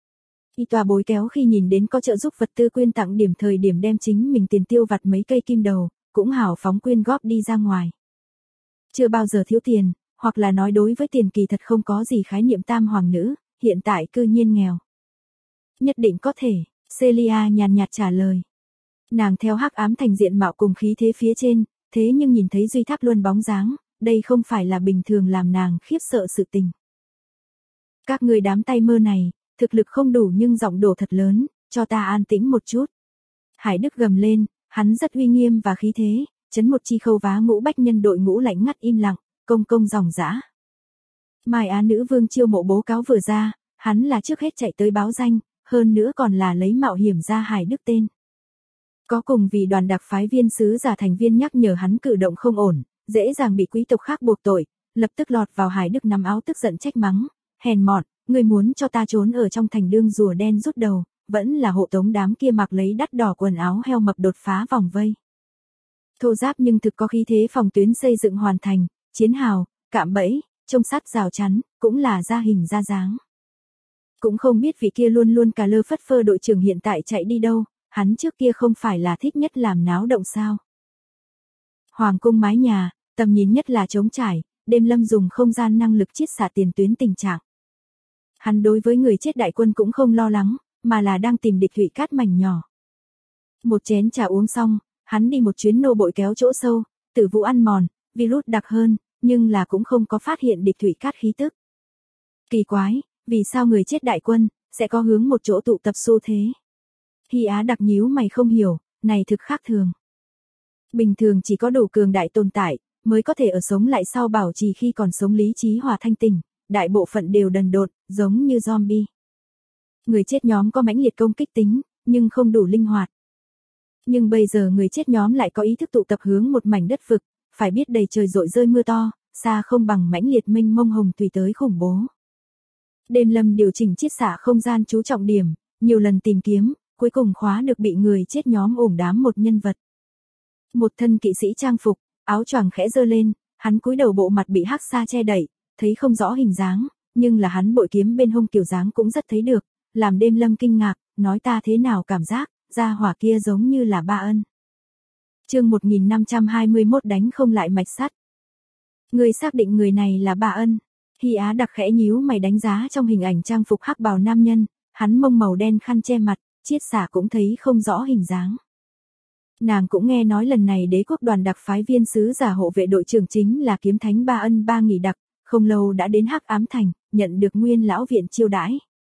Y tòa bối kéo khi nhìn đến có trợ giúp vật tư quyên tặng điểm thời điểm đem chính mình tiền tiêu vặt mấy cây kim đầu, cũng hào phóng quyên góp đi ra ngoài. Chưa bao giờ thiếu tiền, hoặc là nói đối với tiền kỳ thật không có gì khái niệm tam hoàng nữ, hiện tại cư nhiên nghèo. Nhất định có thể, Celia nhàn nhạt trả lời. Nàng theo Hắc Ám Thành diện mạo cùng khí thế phía trên, thế nhưng nhìn thấy Duy Tháp Luân bóng dáng, đây không phải là bình thường làm nàng khiếp sợ sự tình. Các người đám tay mơ này, thực lực không đủ nhưng giọng đổ thật lớn, cho ta an tĩnh một chút. Hải Đức gầm lên, hắn rất uy nghiêm và khí thế, chấn một chi khâu vá ngũ bách nhân đội ngũ lạnh ngắt im lặng, công công dòng dã. Mai Á nữ vương chiêu mộ bố cáo vừa ra, hắn là trước hết chạy tới báo danh, hơn nữa còn là lấy mạo hiểm ra Hải Đức tên. Có cùng vì đoàn đặc phái viên sứ giả thành viên nhắc nhở hắn cử động không ổn, dễ dàng bị quý tộc khác buộc tội, lập tức lọt vào Hải Đức nắm áo tức giận trách mắng, hèn mọn, người muốn cho ta trốn ở trong thành đương rùa đen rút đầu, vẫn là hộ tống đám kia mặc lấy đắt đỏ quần áo heo mập đột phá vòng vây. Thô giáp nhưng thực có khí thế phòng tuyến xây dựng hoàn thành, chiến hào, cạm bẫy, trông sắt rào chắn, cũng là ra hình ra dáng. Cũng không biết vị kia luôn luôn cà lơ phất phơ đội trưởng hiện tại chạy đi đâu, hắn trước kia không phải là thích nhất làm náo động sao. Hoàng cung mái nhà, tầm nhìn nhất là trống trải, đêm lâm dùng không gian năng lực chiết xạ tiền tuyến tình trạng. Hắn đối với người chết đại quân cũng không lo lắng, mà là đang tìm địch thủy cát mảnh nhỏ. Một chén trà uống xong, hắn đi một chuyến nô bội kéo chỗ sâu, tử vụ ăn mòn, virus đặc hơn, nhưng là cũng không có phát hiện địch thủy cát khí tức. Kỳ quái, vì sao người chết đại quân, sẽ có hướng một chỗ tụ tập xu thế? Hy Á đặc nhíu mày không hiểu, này thực khác thường. Bình thường chỉ có đủ cường đại tồn tại, mới có thể ở sống lại sau bảo trì khi còn sống lý trí hòa thanh tỉnh, đại bộ phận đều đần độn, giống như zombie. Người chết nhóm có mãnh liệt công kích tính, nhưng không đủ linh hoạt. Nhưng bây giờ người chết nhóm lại có ý thức tụ tập hướng một mảnh đất vực, phải biết đầy trời rội rơi mưa to, xa không bằng mãnh liệt mênh mông hồng thủy tới khủng bố. Đêm Lâm điều chỉnh chiết xạ không gian chú trọng điểm, nhiều lần tìm kiếm, cuối cùng khóa được bị người chết nhóm ủng đám một nhân vật. Một thân kỵ sĩ trang phục, áo choàng khẽ giơ lên, hắn cúi đầu bộ mặt bị hắc sa che đậy, thấy không rõ hình dáng, nhưng là hắn bội kiếm bên hông kiểu dáng cũng rất thấy được, làm Đêm Lâm kinh ngạc, nói ta thế nào cảm giác, gia hỏa kia giống như là Ba Ân. Chương 1521 đánh không lại mạch sắt. Người xác định người này là Ba Ân. Hy Á đặc khẽ nhíu mày đánh giá trong hình ảnh trang phục hắc bào nam nhân, hắn mông màu đen khăn che mặt, chiết xạ cũng thấy không rõ hình dáng. Nàng cũng nghe nói lần này đế quốc đoàn đặc phái viên sứ giả hộ vệ đội trưởng chính là kiếm thánh Ba Ân Ba Nghỉ Đặc, không lâu đã đến Hắc Ám Thành, nhận được Nguyên lão viện chiêu đãi.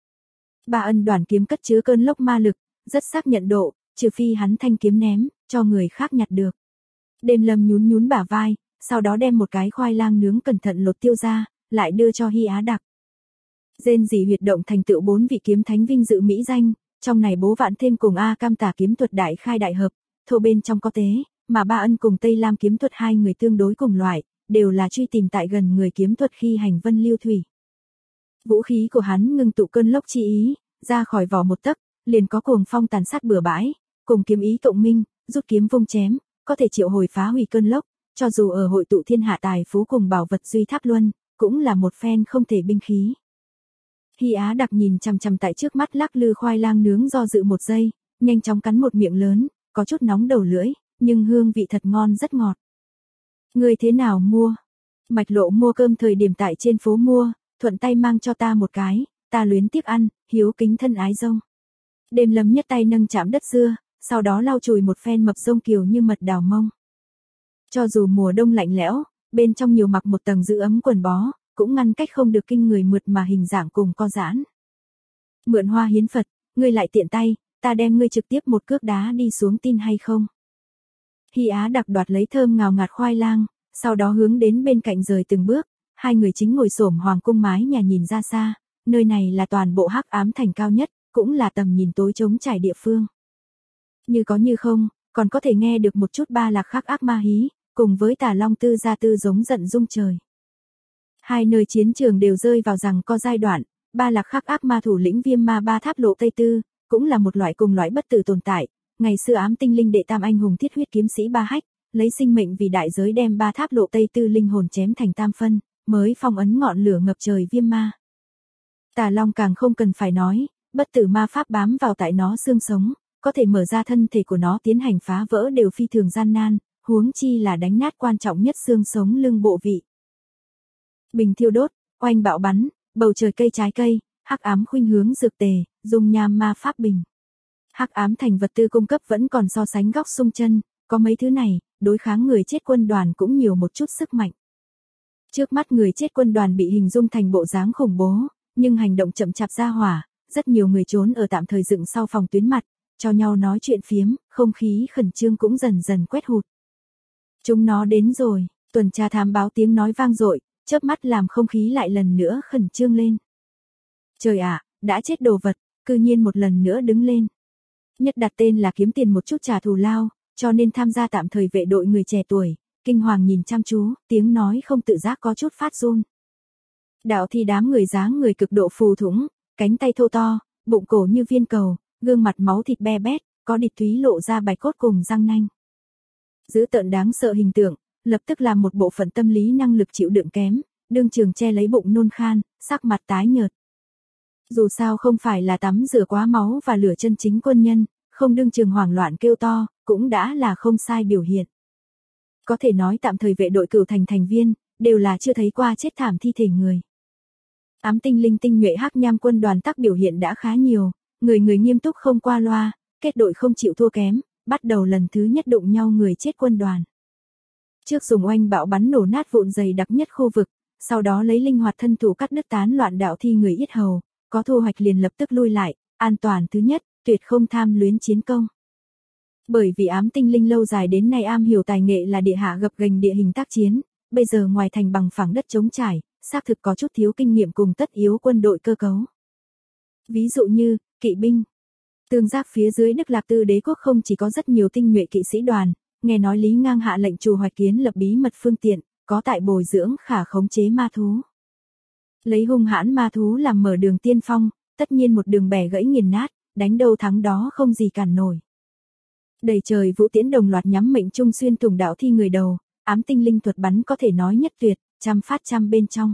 Ba Ân đoàn kiếm cất chứa cơn lốc ma lực, rất xác nhận độ, trừ phi hắn thanh kiếm ném, cho người khác nhặt được. Đêm Lâm nhún nhún bả vai, sau đó đem một cái khoai lang nướng cẩn thận lột tiêu ra, lại đưa cho Hy Á đặc. Rên rỉ huyệt động thành tựu 4 vị kiếm thánh vinh dự mỹ danh, trong này Bố Vạn thêm cùng A Cam Tả kiếm thuật đại khai đại hợp, thô bên trong có tế, mà Ba Ân cùng Tây Lam kiếm thuật hai người tương đối cùng loại, đều là truy tìm tại gần người kiếm thuật khi hành vân lưu thủy. Vũ khí của hắn ngưng tụ cơn lốc chi ý, ra khỏi vỏ một tấc, liền có cuồng phong tàn sát bừa bãi, cùng kiếm ý cộng minh, rút kiếm vung chém, có thể triệu hồi phá hủy cơn lốc, cho dù ở hội tụ thiên hạ tài phú cùng bảo vật duy tháp luân, cũng là một phen không thể binh khí. Hy Á đặc nhìn chằm chằm tại trước mắt lắc lư khoai lang nướng do dự một giây, nhanh chóng cắn một miệng lớn, có chút nóng đầu lưỡi, nhưng hương vị thật ngon rất ngọt. Người thế nào mua? Mạch Lộ mua cơm thời điểm tại trên phố mua, thuận tay mang cho ta một cái, ta luyến tiếc ăn, hiếu kính thân ái rông. Đêm Lâm nhất tay nâng chạm đất dưa, sau đó lau chùi một phen mập rông kiều như mật đào mông. Cho dù mùa đông lạnh lẽo, bên trong nhiều mặc một tầng giữ ấm quần bó, cũng ngăn cách không được kinh người mượt mà hình dạng cùng co giãn. Mượn hoa hiến Phật, ngươi lại tiện tay, ta đem ngươi trực tiếp một cước đá đi xuống tin hay không? Hy Á đặc đoạt lấy thơm ngào ngạt khoai lang, sau đó hướng đến bên cạnh rời từng bước, hai người chính ngồi xổm hoàng cung mái nhà nhìn ra xa, nơi này là toàn bộ Hắc Ám Thành cao nhất, cũng là tầm nhìn tối trống trải địa phương. Như có như không, còn có thể nghe được một chút Ba Lạc Khắc ác ma hí, cùng với Tà Long Tư Gia Tư giống giận rung trời. Hai nơi chiến trường đều rơi vào rằng có giai đoạn, Ba Lạc Khắc ác ma thủ lĩnh Viêm Ma Ba Tháp Lộ Tây Tư, cũng là một loại cùng loại bất tử tồn tại, ngày xưa ám tinh linh đệ tam anh hùng thiết huyết kiếm sĩ Ba Hách, lấy sinh mệnh vì đại giới đem Ba Tháp Lộ Tây Tư linh hồn chém thành tam phân, mới phong ấn ngọn lửa ngập trời Viêm Ma. Tà Long càng không cần phải nói, bất tử ma pháp bám vào tại nó xương sống, có thể mở ra thân thể của nó tiến hành phá vỡ đều phi thường gian nan, huống chi là đánh nát quan trọng nhất xương sống lưng bộ vị. Bình thiêu đốt, oanh bạo bắn, bầu trời cây trái cây, hắc ám khuynh hướng dược tề, dung nham ma pháp bình. Hắc ám thành vật tư cung cấp vẫn còn so sánh góc xung chân, có mấy thứ này, đối kháng người chết quân đoàn cũng nhiều một chút sức mạnh. Trước mắt người chết quân đoàn bị hình dung thành bộ dáng khủng bố, nhưng hành động chậm chạp ra hỏa, rất nhiều người trốn ở tạm thời dựng sau phòng tuyến mặt, cho nhau nói chuyện phiếm, không khí khẩn trương cũng dần dần quét hụt. Chúng nó đến rồi, tuần tra thám báo tiếng nói vang dội, chớp mắt làm không khí lại lần nữa khẩn trương lên. Trời ạ, đã chết đồ vật, cư nhiên một lần nữa đứng lên. Nhất đặt tên là kiếm tiền một chút trả thù lao, cho nên tham gia tạm thời vệ đội người trẻ tuổi, kinh hoàng nhìn chăm chú, tiếng nói không tự giác có chút phát run. Đạo thi đám người dáng người cực độ phù thủng, cánh tay thô to, bụng cổ như viên cầu, gương mặt máu thịt be bét, có địch thúy lộ ra bạch cốt cùng răng nanh. Dữ tợn đáng sợ hình tượng, lập tức làm một bộ phận tâm lý năng lực chịu đựng kém, đương trường che lấy bụng nôn khan, sắc mặt tái nhợt. Dù sao không phải là tắm rửa quá máu và lửa chân chính quân nhân, không đương trường hoảng loạn kêu to, cũng đã là không sai biểu hiện. Có thể nói tạm thời vệ đội Cửu Thành thành viên, đều là chưa thấy qua chết thảm thi thể người. Ám tinh linh tinh nhuệ hắc nham quân đoàn tác biểu hiện đã khá nhiều, người người nghiêm túc không qua loa, kết đội không chịu thua kém, bắt đầu lần thứ nhất đụng nhau người chết quân đoàn. Trước dùng oanh bạo bắn nổ nát vụn dày đặc nhất khu vực, sau đó lấy linh hoạt thân thủ cắt đứt tán loạn đạo thi người yết hầu, có thu hoạch liền lập tức lui lại, an toàn thứ nhất, tuyệt không tham luyến chiến công. Bởi vì ám tinh linh lâu dài đến nay am hiểu tài nghệ là địa hạ gập ghềnh địa hình tác chiến, bây giờ ngoài thành bằng phẳng đất trống trải, xác thực có chút thiếu kinh nghiệm cùng tất yếu quân đội cơ cấu. Ví dụ như, kỵ binh. Tương Giác phía dưới Đức Lạc Tư đế quốc không chỉ có rất nhiều tinh nhuệ kỵ sĩ đoàn, nghe nói Lý Ngang hạ lệnh Trù Hoạch kiến lập bí mật phương tiện, có tại bồi dưỡng khả khống chế ma thú. Lấy hung hãn ma thú làm mở đường tiên phong, tất nhiên một đường bẻ gãy nghiền nát, đánh đâu thắng đó không gì cản nổi. Đầy trời vũ tiễn đồng loạt nhắm mệnh trung xuyên thủng đạo thi người đầu, ám tinh linh thuật bắn có thể nói nhất tuyệt, trăm phát trăm bên trong.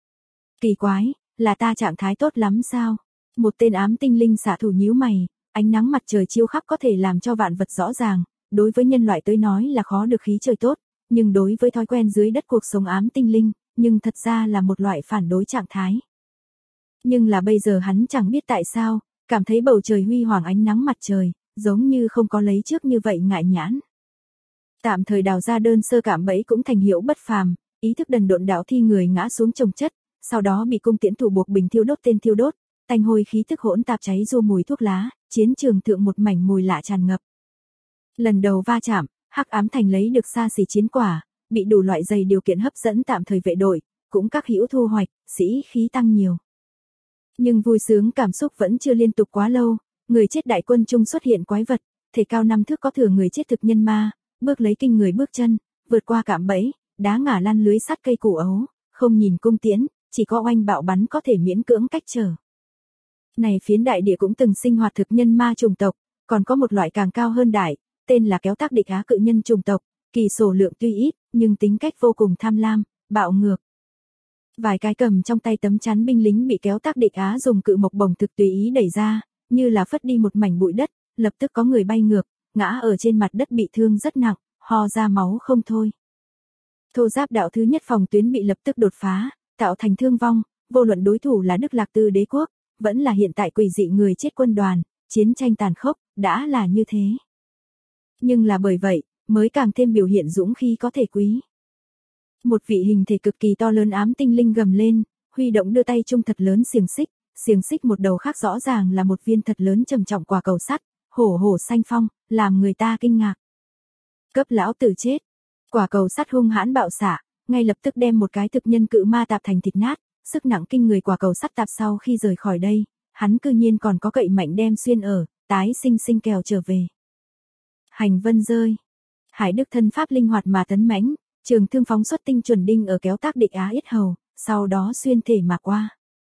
Kỳ quái, là ta trạng thái tốt lắm sao? Một tên ám tinh linh xạ thủ nhíu mày, ánh nắng mặt trời chiếu khắp có thể làm cho vạn vật rõ ràng, đối với nhân loại tới nói là khó được khí trời tốt, nhưng đối với thói quen dưới đất cuộc sống ám tinh linh, nhưng thật ra là một loại phản đối trạng thái. Nhưng là bây giờ hắn chẳng biết tại sao, cảm thấy bầu trời huy hoàng ánh nắng mặt trời, giống như không có lấy trước như vậy ngại nhãn. Tạm thời đào ra đơn sơ cảm bẫy cũng thành hiệu bất phàm, ý thức đần độn đạo thi người ngã xuống chồng chất, sau đó bị cung tiễn thủ buộc bình thiêu đốt tên thiêu đốt, tanh hôi khí thức hỗn tạp cháy rua mùi thuốc lá, chiến trường thượng một mảnh mùi lạ tràn ngập. Lần đầu va chạm, Hắc Ám Thành lấy được xa xỉ chiến quả, bị đủ loại dày điều kiện hấp dẫn tạm thời vệ đội, cũng các hữu thu hoạch, sĩ khí tăng nhiều. Nhưng vui sướng cảm xúc vẫn chưa liên tục quá lâu, người chết đại quân trung xuất hiện quái vật, thể cao 5 thước có thừa người chết thực nhân ma, bước lấy kinh người bước chân, vượt qua cạm bẫy, đá ngả lăn lưới sắt cây củ ấu, không nhìn cung tiễn, chỉ có oanh bạo bắn có thể miễn cưỡng cách trở. Này phiến đại địa cũng từng sinh hoạt thực nhân ma chủng tộc, còn có một loại càng cao hơn đại, tên là kéo tác địch á cự nhân chủng tộc, kỳ số lượng tuy ít, nhưng tính cách vô cùng tham lam, bạo ngược. Vài cái cầm trong tay tấm chắn binh lính bị kéo tác địch á dùng cự mộc bổng thực tùy ý đẩy ra, như là phất đi một mảnh bụi đất, lập tức có người bay ngược, ngã ở trên mặt đất bị thương rất nặng, ho ra máu không thôi. Thô giáp đạo thứ nhất phòng tuyến bị lập tức đột phá, tạo thành thương vong, vô luận đối thủ là Đức Lạc Tư đế quốc, vẫn là hiện tại quỷ dị người chết quân đoàn, chiến tranh tàn khốc, đã là như thế. Nhưng là bởi vậy, mới càng thêm biểu hiện dũng khí có thể quý. Một vị hình thể cực kỳ to lớn ám tinh linh gầm lên, huy động đưa tay chung thật lớn xiềng xích một đầu khác rõ ràng là một viên thật lớn trầm trọng quả cầu sắt, hổ hổ xanh phong, làm người ta kinh ngạc. Cấp lão tử chết. Quả cầu sắt hung hãn bạo xạ, ngay lập tức đem một cái thực nhân cự ma tạp thành thịt nát, sức nặng kinh người quả cầu sắt tạp sau khi rời khỏi đây, hắn cư nhiên còn có cậy mạnh đem xuyên ở, tái sinh sinh kèo trở về. Hành vân rơi. Hải Đức thân pháp linh hoạt mà tấn mãnh, trường thương phóng xuất tinh chuẩn đinh ở kéo tác địch á yết hầu, sau đó xuyên thể mà qua.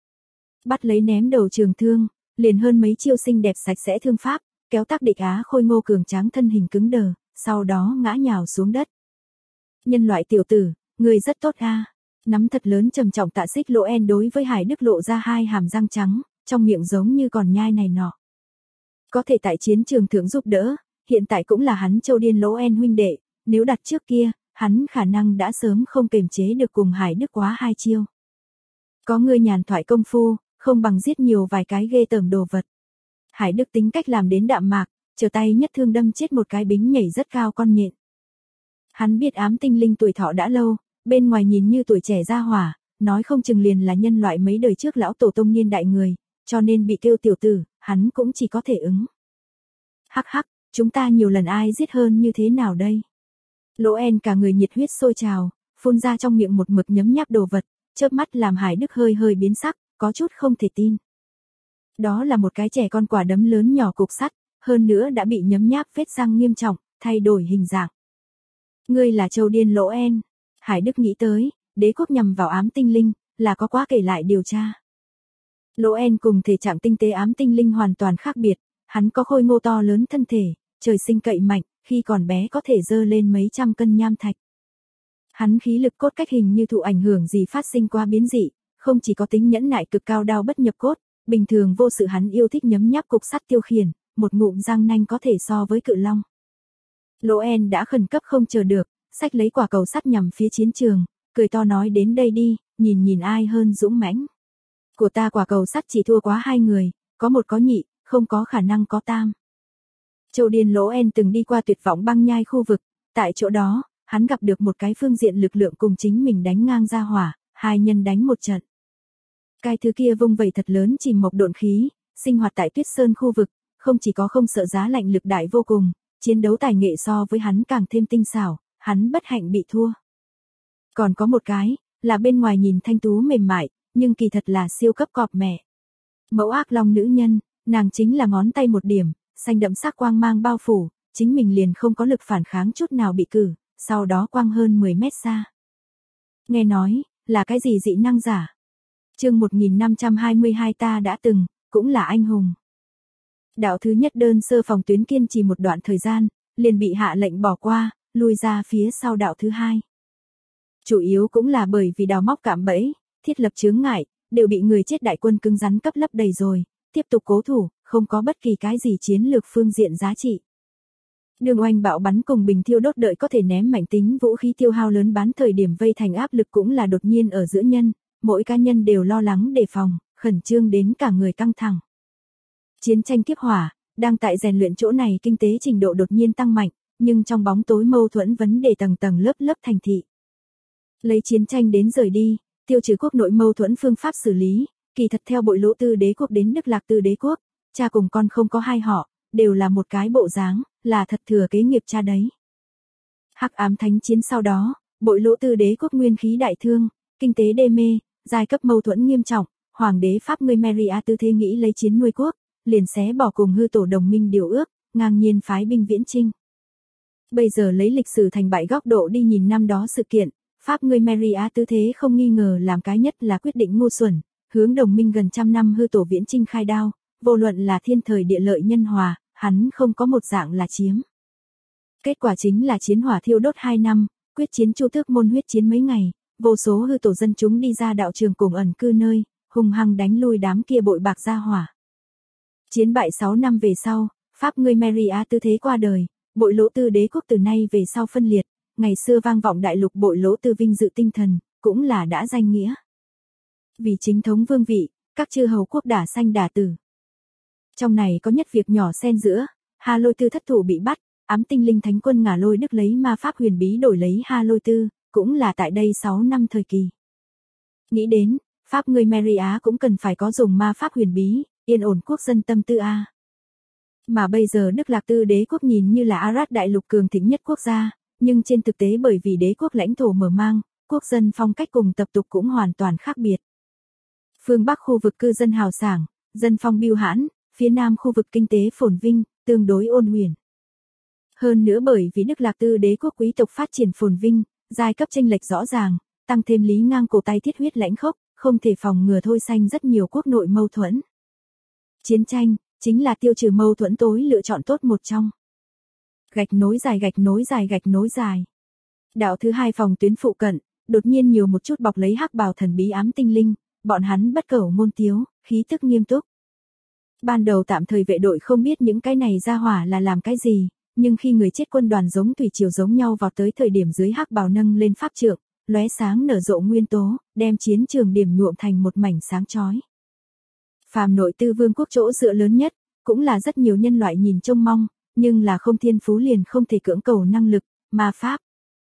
Bắt lấy ném đầu trường thương, liền hơn mấy chiêu xinh đẹp sạch sẽ thương pháp, kéo tác địch á khôi ngô cường tráng thân hình cứng đờ, sau đó ngã nhào xuống đất. Nhân loại tiểu tử, người rất tốt a. Nắm thật lớn trầm trọng tạ xích lỗ en đối với Hải Đức lộ ra hai hàm răng trắng, trong miệng giống như còn nhai này nọ. Có thể tại chiến trường thượng giúp đỡ, hiện tại cũng là hắn Châu Điên lỗ en huynh đệ, nếu đặt trước kia, hắn khả năng đã sớm không kềm chế được cùng Hải Đức quá hai chiêu. Có người nhàn thoại công phu, không bằng giết nhiều vài cái ghê tởm đồ vật. Hải Đức tính cách làm đến đạm mạc, trở tay nhất thương đâm chết một cái bính nhảy rất cao con nhện. Hắn biết ám tinh linh tuổi thọ đã lâu, bên ngoài nhìn như tuổi trẻ ra hỏa, nói không chừng liền là nhân loại mấy đời trước lão tổ tông niên đại người, cho nên bị kêu tiểu tử, hắn cũng chỉ có thể ứng. Hắc hắc, chúng ta nhiều lần ai giết hơn như thế nào đây? Lỗ En cả người nhiệt huyết sôi trào, phun ra trong miệng một mực nhấm nháp đồ vật, chớp mắt làm Hải Đức hơi hơi biến sắc, có chút không thể tin. Đó là một cái trẻ con quả đấm lớn nhỏ cục sắt, hơn nữa đã bị nhấm nháp vết răng nghiêm trọng, thay đổi hình dạng. Ngươi là Châu Điên Lỗ En. Hải Đức nghĩ tới, đế quốc nhằm vào ám tinh linh, là có quá kể lại điều tra. Lỗ En cùng thể trạng tinh tế ám tinh linh hoàn toàn khác biệt, hắn có khôi ngô to lớn thân thể, trời sinh cậy mạnh, khi còn bé có thể dơ lên mấy trăm cân nham thạch. Hắn khí lực cốt cách hình như thụ ảnh hưởng gì phát sinh qua biến dị, không chỉ có tính nhẫn nại cực cao đao bất nhập cốt, bình thường vô sự hắn yêu thích nhấm nháp cục sắt tiêu khiển, một ngụm răng nanh có thể so với cự long. Lỗ En đã khẩn cấp không chờ được, xách lấy quả cầu sắt nhằm phía chiến trường, cười to nói đến đây đi, nhìn ai hơn dũng mãnh. Của ta quả cầu sắt chỉ thua quá 2 người, có một có nhị, không có khả năng có tam. Châu Điên Lỗ En từng đi qua tuyệt vọng băng nhai khu vực, tại chỗ đó, hắn gặp được một cái phương diện lực lượng cùng chính mình đánh ngang ra hỏa, hai nhân đánh một trận. Cái thứ kia vung vẩy thật lớn chìm mộc độn khí, sinh hoạt tại Tuyết Sơn khu vực, không chỉ có không sợ giá lạnh lực đại vô cùng, chiến đấu tài nghệ so với hắn càng thêm tinh xảo, hắn bất hạnh bị thua. Còn có một cái, là bên ngoài nhìn thanh tú mềm mại, nhưng kỳ thật là siêu cấp cọp mẹ. Mẫu ác long nữ nhân, nàng chính là ngón tay một điểm, xanh đậm sắc quang mang bao phủ, chính mình liền không có lực phản kháng chút nào bị cử, sau đó quang hơn 10 mét xa. Nghe nói, là cái gì dị năng giả? Chương 1522 ta đã từng, cũng là anh hùng. Đạo thứ nhất đơn sơ phòng tuyến kiên trì một đoạn thời gian, liền bị hạ lệnh bỏ qua, lui ra phía sau đạo thứ hai. Chủ yếu cũng là bởi vì đào móc cạm bẫy, thiết lập chướng ngại, đều bị người chết đại quân cứng rắn cấp lấp đầy rồi, tiếp tục cố thủ, không có bất kỳ cái gì chiến lược phương diện giá trị. Đường oanh bạo bắn cùng bình thiêu đốt đợi có thể ném mảnh tính vũ khí tiêu hao lớn bán thời điểm vây thành áp lực cũng là đột nhiên ở giữa nhân, mỗi cá nhân đều lo lắng đề phòng, khẩn trương đến cả người căng thẳng. Chiến tranh kiếp hỏa, đang tại rèn luyện chỗ này kinh tế trình độ đột nhiên tăng mạnh, nhưng trong bóng tối mâu thuẫn vấn đề tầng tầng lớp lớp thành thị. Lấy chiến tranh đến rời đi, tiêu trừ quốc nội mâu thuẫn phương pháp xử lý, kỳ thật theo Bội Lỗ Tư đế quốc đến Đức Lạc Tư đế quốc, cha cùng con không có hai họ, đều là một cái bộ dáng, là thật thừa kế nghiệp cha đấy. Hắc ám thánh chiến sau đó, Bội Lỗ Tư đế quốc nguyên khí đại thương, kinh tế đê mê, giai cấp mâu thuẫn nghiêm trọng, hoàng đế Pháp người Maria tư thế nghĩ lấy chiến nuôi quốc, liền xé bỏ cùng hư tổ đồng minh điều ước, ngang nhiên phái binh viễn chinh. Bây giờ lấy lịch sử thành bại góc độ đi nhìn năm đó sự kiện, Pháp người Maria tư thế không nghi ngờ làm cái nhất là quyết định ngu xuẩn, hướng đồng minh gần trăm năm hư tổ viễn chinh khai đao, vô luận là thiên thời địa lợi nhân hòa, hắn không có một dạng là chiếm. Kết quả chính là chiến hỏa thiêu đốt 2 năm, quyết chiến Chu Tước môn huyết chiến mấy ngày, vô số hư tổ dân chúng đi ra đạo trường cùng ẩn cư nơi, hung hăng đánh lui đám kia bội bạc ra hỏa. Chiến bại 6 năm về sau, Pháp người Maria tư thế qua đời, Bội Lỗ Tư đế quốc từ nay về sau phân liệt, ngày xưa vang vọng đại lục Bội Lỗ Tư vinh dự tinh thần, cũng là đã danh nghĩa. Vì chính thống vương vị, các chư hầu quốc đả sanh đả tử. Trong này có nhất việc nhỏ xen giữa, Hà Lôi Tư thất thủ bị bắt, ám tinh linh thánh quân Ngả Lôi Đức lấy ma pháp huyền bí đổi lấy Hà Lôi Tư, cũng là tại đây 6 năm thời kỳ. Nghĩ đến, Pháp người Maria cũng cần phải có dùng ma pháp huyền bí, yên ổn quốc dân tâm tư a. Mà bây giờ Đức Lạc Tư đế quốc nhìn như là Arad đại lục cường thịnh nhất quốc gia, nhưng trên thực tế bởi vì đế quốc lãnh thổ mở mang, quốc dân phong cách cùng tập tục cũng hoàn toàn khác biệt. Phương Bắc khu vực cư dân hào sảng, dân phong biêu hãn, phía Nam khu vực kinh tế phồn vinh, tương đối ôn huyền. Hơn nữa bởi vì Đức Lạc Tư đế quốc quý tộc phát triển phồn vinh, giai cấp chênh lệch rõ ràng, tăng thêm lý ngang cổ tay thiết huyết lãnh khốc, không thể phòng ngừa thôi sanh rất nhiều quốc nội mâu thuẫn. Chiến tranh, chính là tiêu trừ mâu thuẫn tối lựa chọn tốt một trong. Gạch nối dài gạch nối dài gạch nối dài. Đạo thứ hai phòng tuyến phụ cận, đột nhiên nhiều một chút bọc lấy hắc bào thần bí ám tinh linh, bọn hắn bất cẩu ngôn tiếu, khí tức nghiêm túc. Ban đầu tạm thời vệ đội không biết những cái này ra hỏa là làm cái gì, nhưng khi người chết quân đoàn giống thủy triều giống nhau vào tới thời điểm dưới hắc bào nâng lên pháp trượng, lóe sáng nở rộ nguyên tố, đem chiến trường điểm nhuộm thành một mảnh sáng chói. Phàm nội tư vương quốc chỗ dựa lớn nhất, cũng là rất nhiều nhân loại nhìn trông mong, nhưng là không thiên phú liền không thể cưỡng cầu năng lực, ma pháp.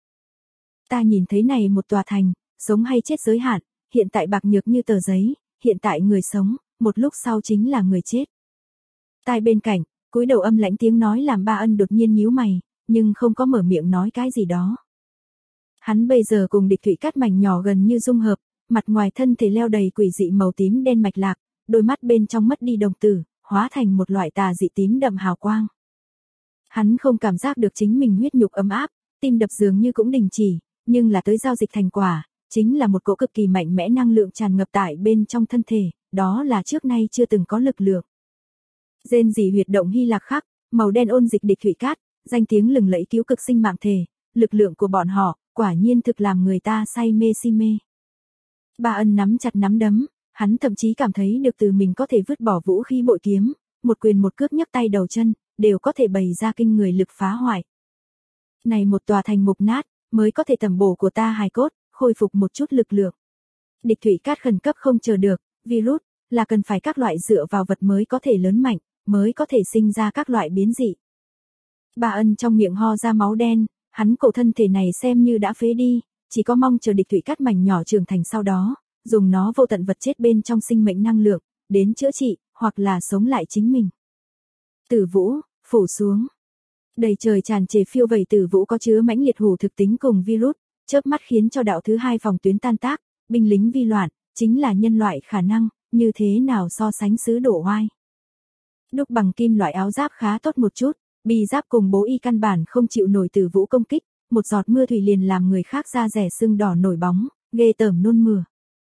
Ta nhìn thấy này một tòa thành, sống hay chết giới hạn, hiện tại bạc nhược như tờ giấy, hiện tại người sống, một lúc sau chính là người chết. Tai bên cạnh, cúi đầu âm lãnh tiếng nói làm Ba Ân đột nhiên nhíu mày, nhưng không có mở miệng nói cái gì đó. Hắn bây giờ cùng địch thủy cát mảnh nhỏ gần như dung hợp, mặt ngoài thân thể leo đầy quỷ dị màu tím đen mạch lạc, đôi mắt bên trong mất đi đồng tử, hóa thành một loại tà dị tím đậm hào quang. Hắn không cảm giác được chính mình huyết nhục ấm áp, tim đập dường như cũng đình chỉ, nhưng là tới giao dịch thành quả, chính là một cỗ cực kỳ mạnh mẽ năng lượng tràn ngập tại bên trong thân thể, đó là trước nay chưa từng có lực lượng. Rên rỉ huyệt động Hy Lạc khắc, màu đen ôn dịch địch thủy cát, danh tiếng lừng lẫy cứu cực sinh mạng thể, lực lượng của bọn họ, quả nhiên thực làm người ta say mê si mê. Ba Ân nắm chặt nắm đấm, hắn thậm chí cảm thấy được từ mình có thể vứt bỏ vũ khí bội kiếm, một quyền một cước nhấc tay đầu chân, đều có thể bày ra kinh người lực phá hoại. Này một tòa thành mục nát, mới có thể tầm bổ của ta hài cốt, khôi phục một chút lực lượng. Địch thủy cát khẩn cấp không chờ được, virus, là cần phải các loại dựa vào vật mới có thể lớn mạnh, mới có thể sinh ra các loại biến dị. Ba Ân trong miệng ho ra máu đen, hắn cổ thân thể này xem như đã phế đi, chỉ có mong chờ địch thủy cát mảnh nhỏ trưởng thành sau đó, dùng nó vô tận vật chết bên trong sinh mệnh năng lượng, đến chữa trị, hoặc là sống lại chính mình. Tử vũ, phủ xuống. Đầy trời tràn trề phiêu vẩy tử vũ có chứa mãnh liệt hủ thực tính cùng virus, chớp mắt khiến cho đạo thứ hai phòng tuyến tan tác, binh lính vi loạn, chính là nhân loại khả năng, như thế nào so sánh sứ đổ oai. Đúc bằng kim loại áo giáp khá tốt một chút, bi giáp cùng bố y căn bản không chịu nổi tử vũ công kích, một giọt mưa thủy liền làm người khác da rẻ sưng đỏ nổi bóng, ghê tởm nôn mửa.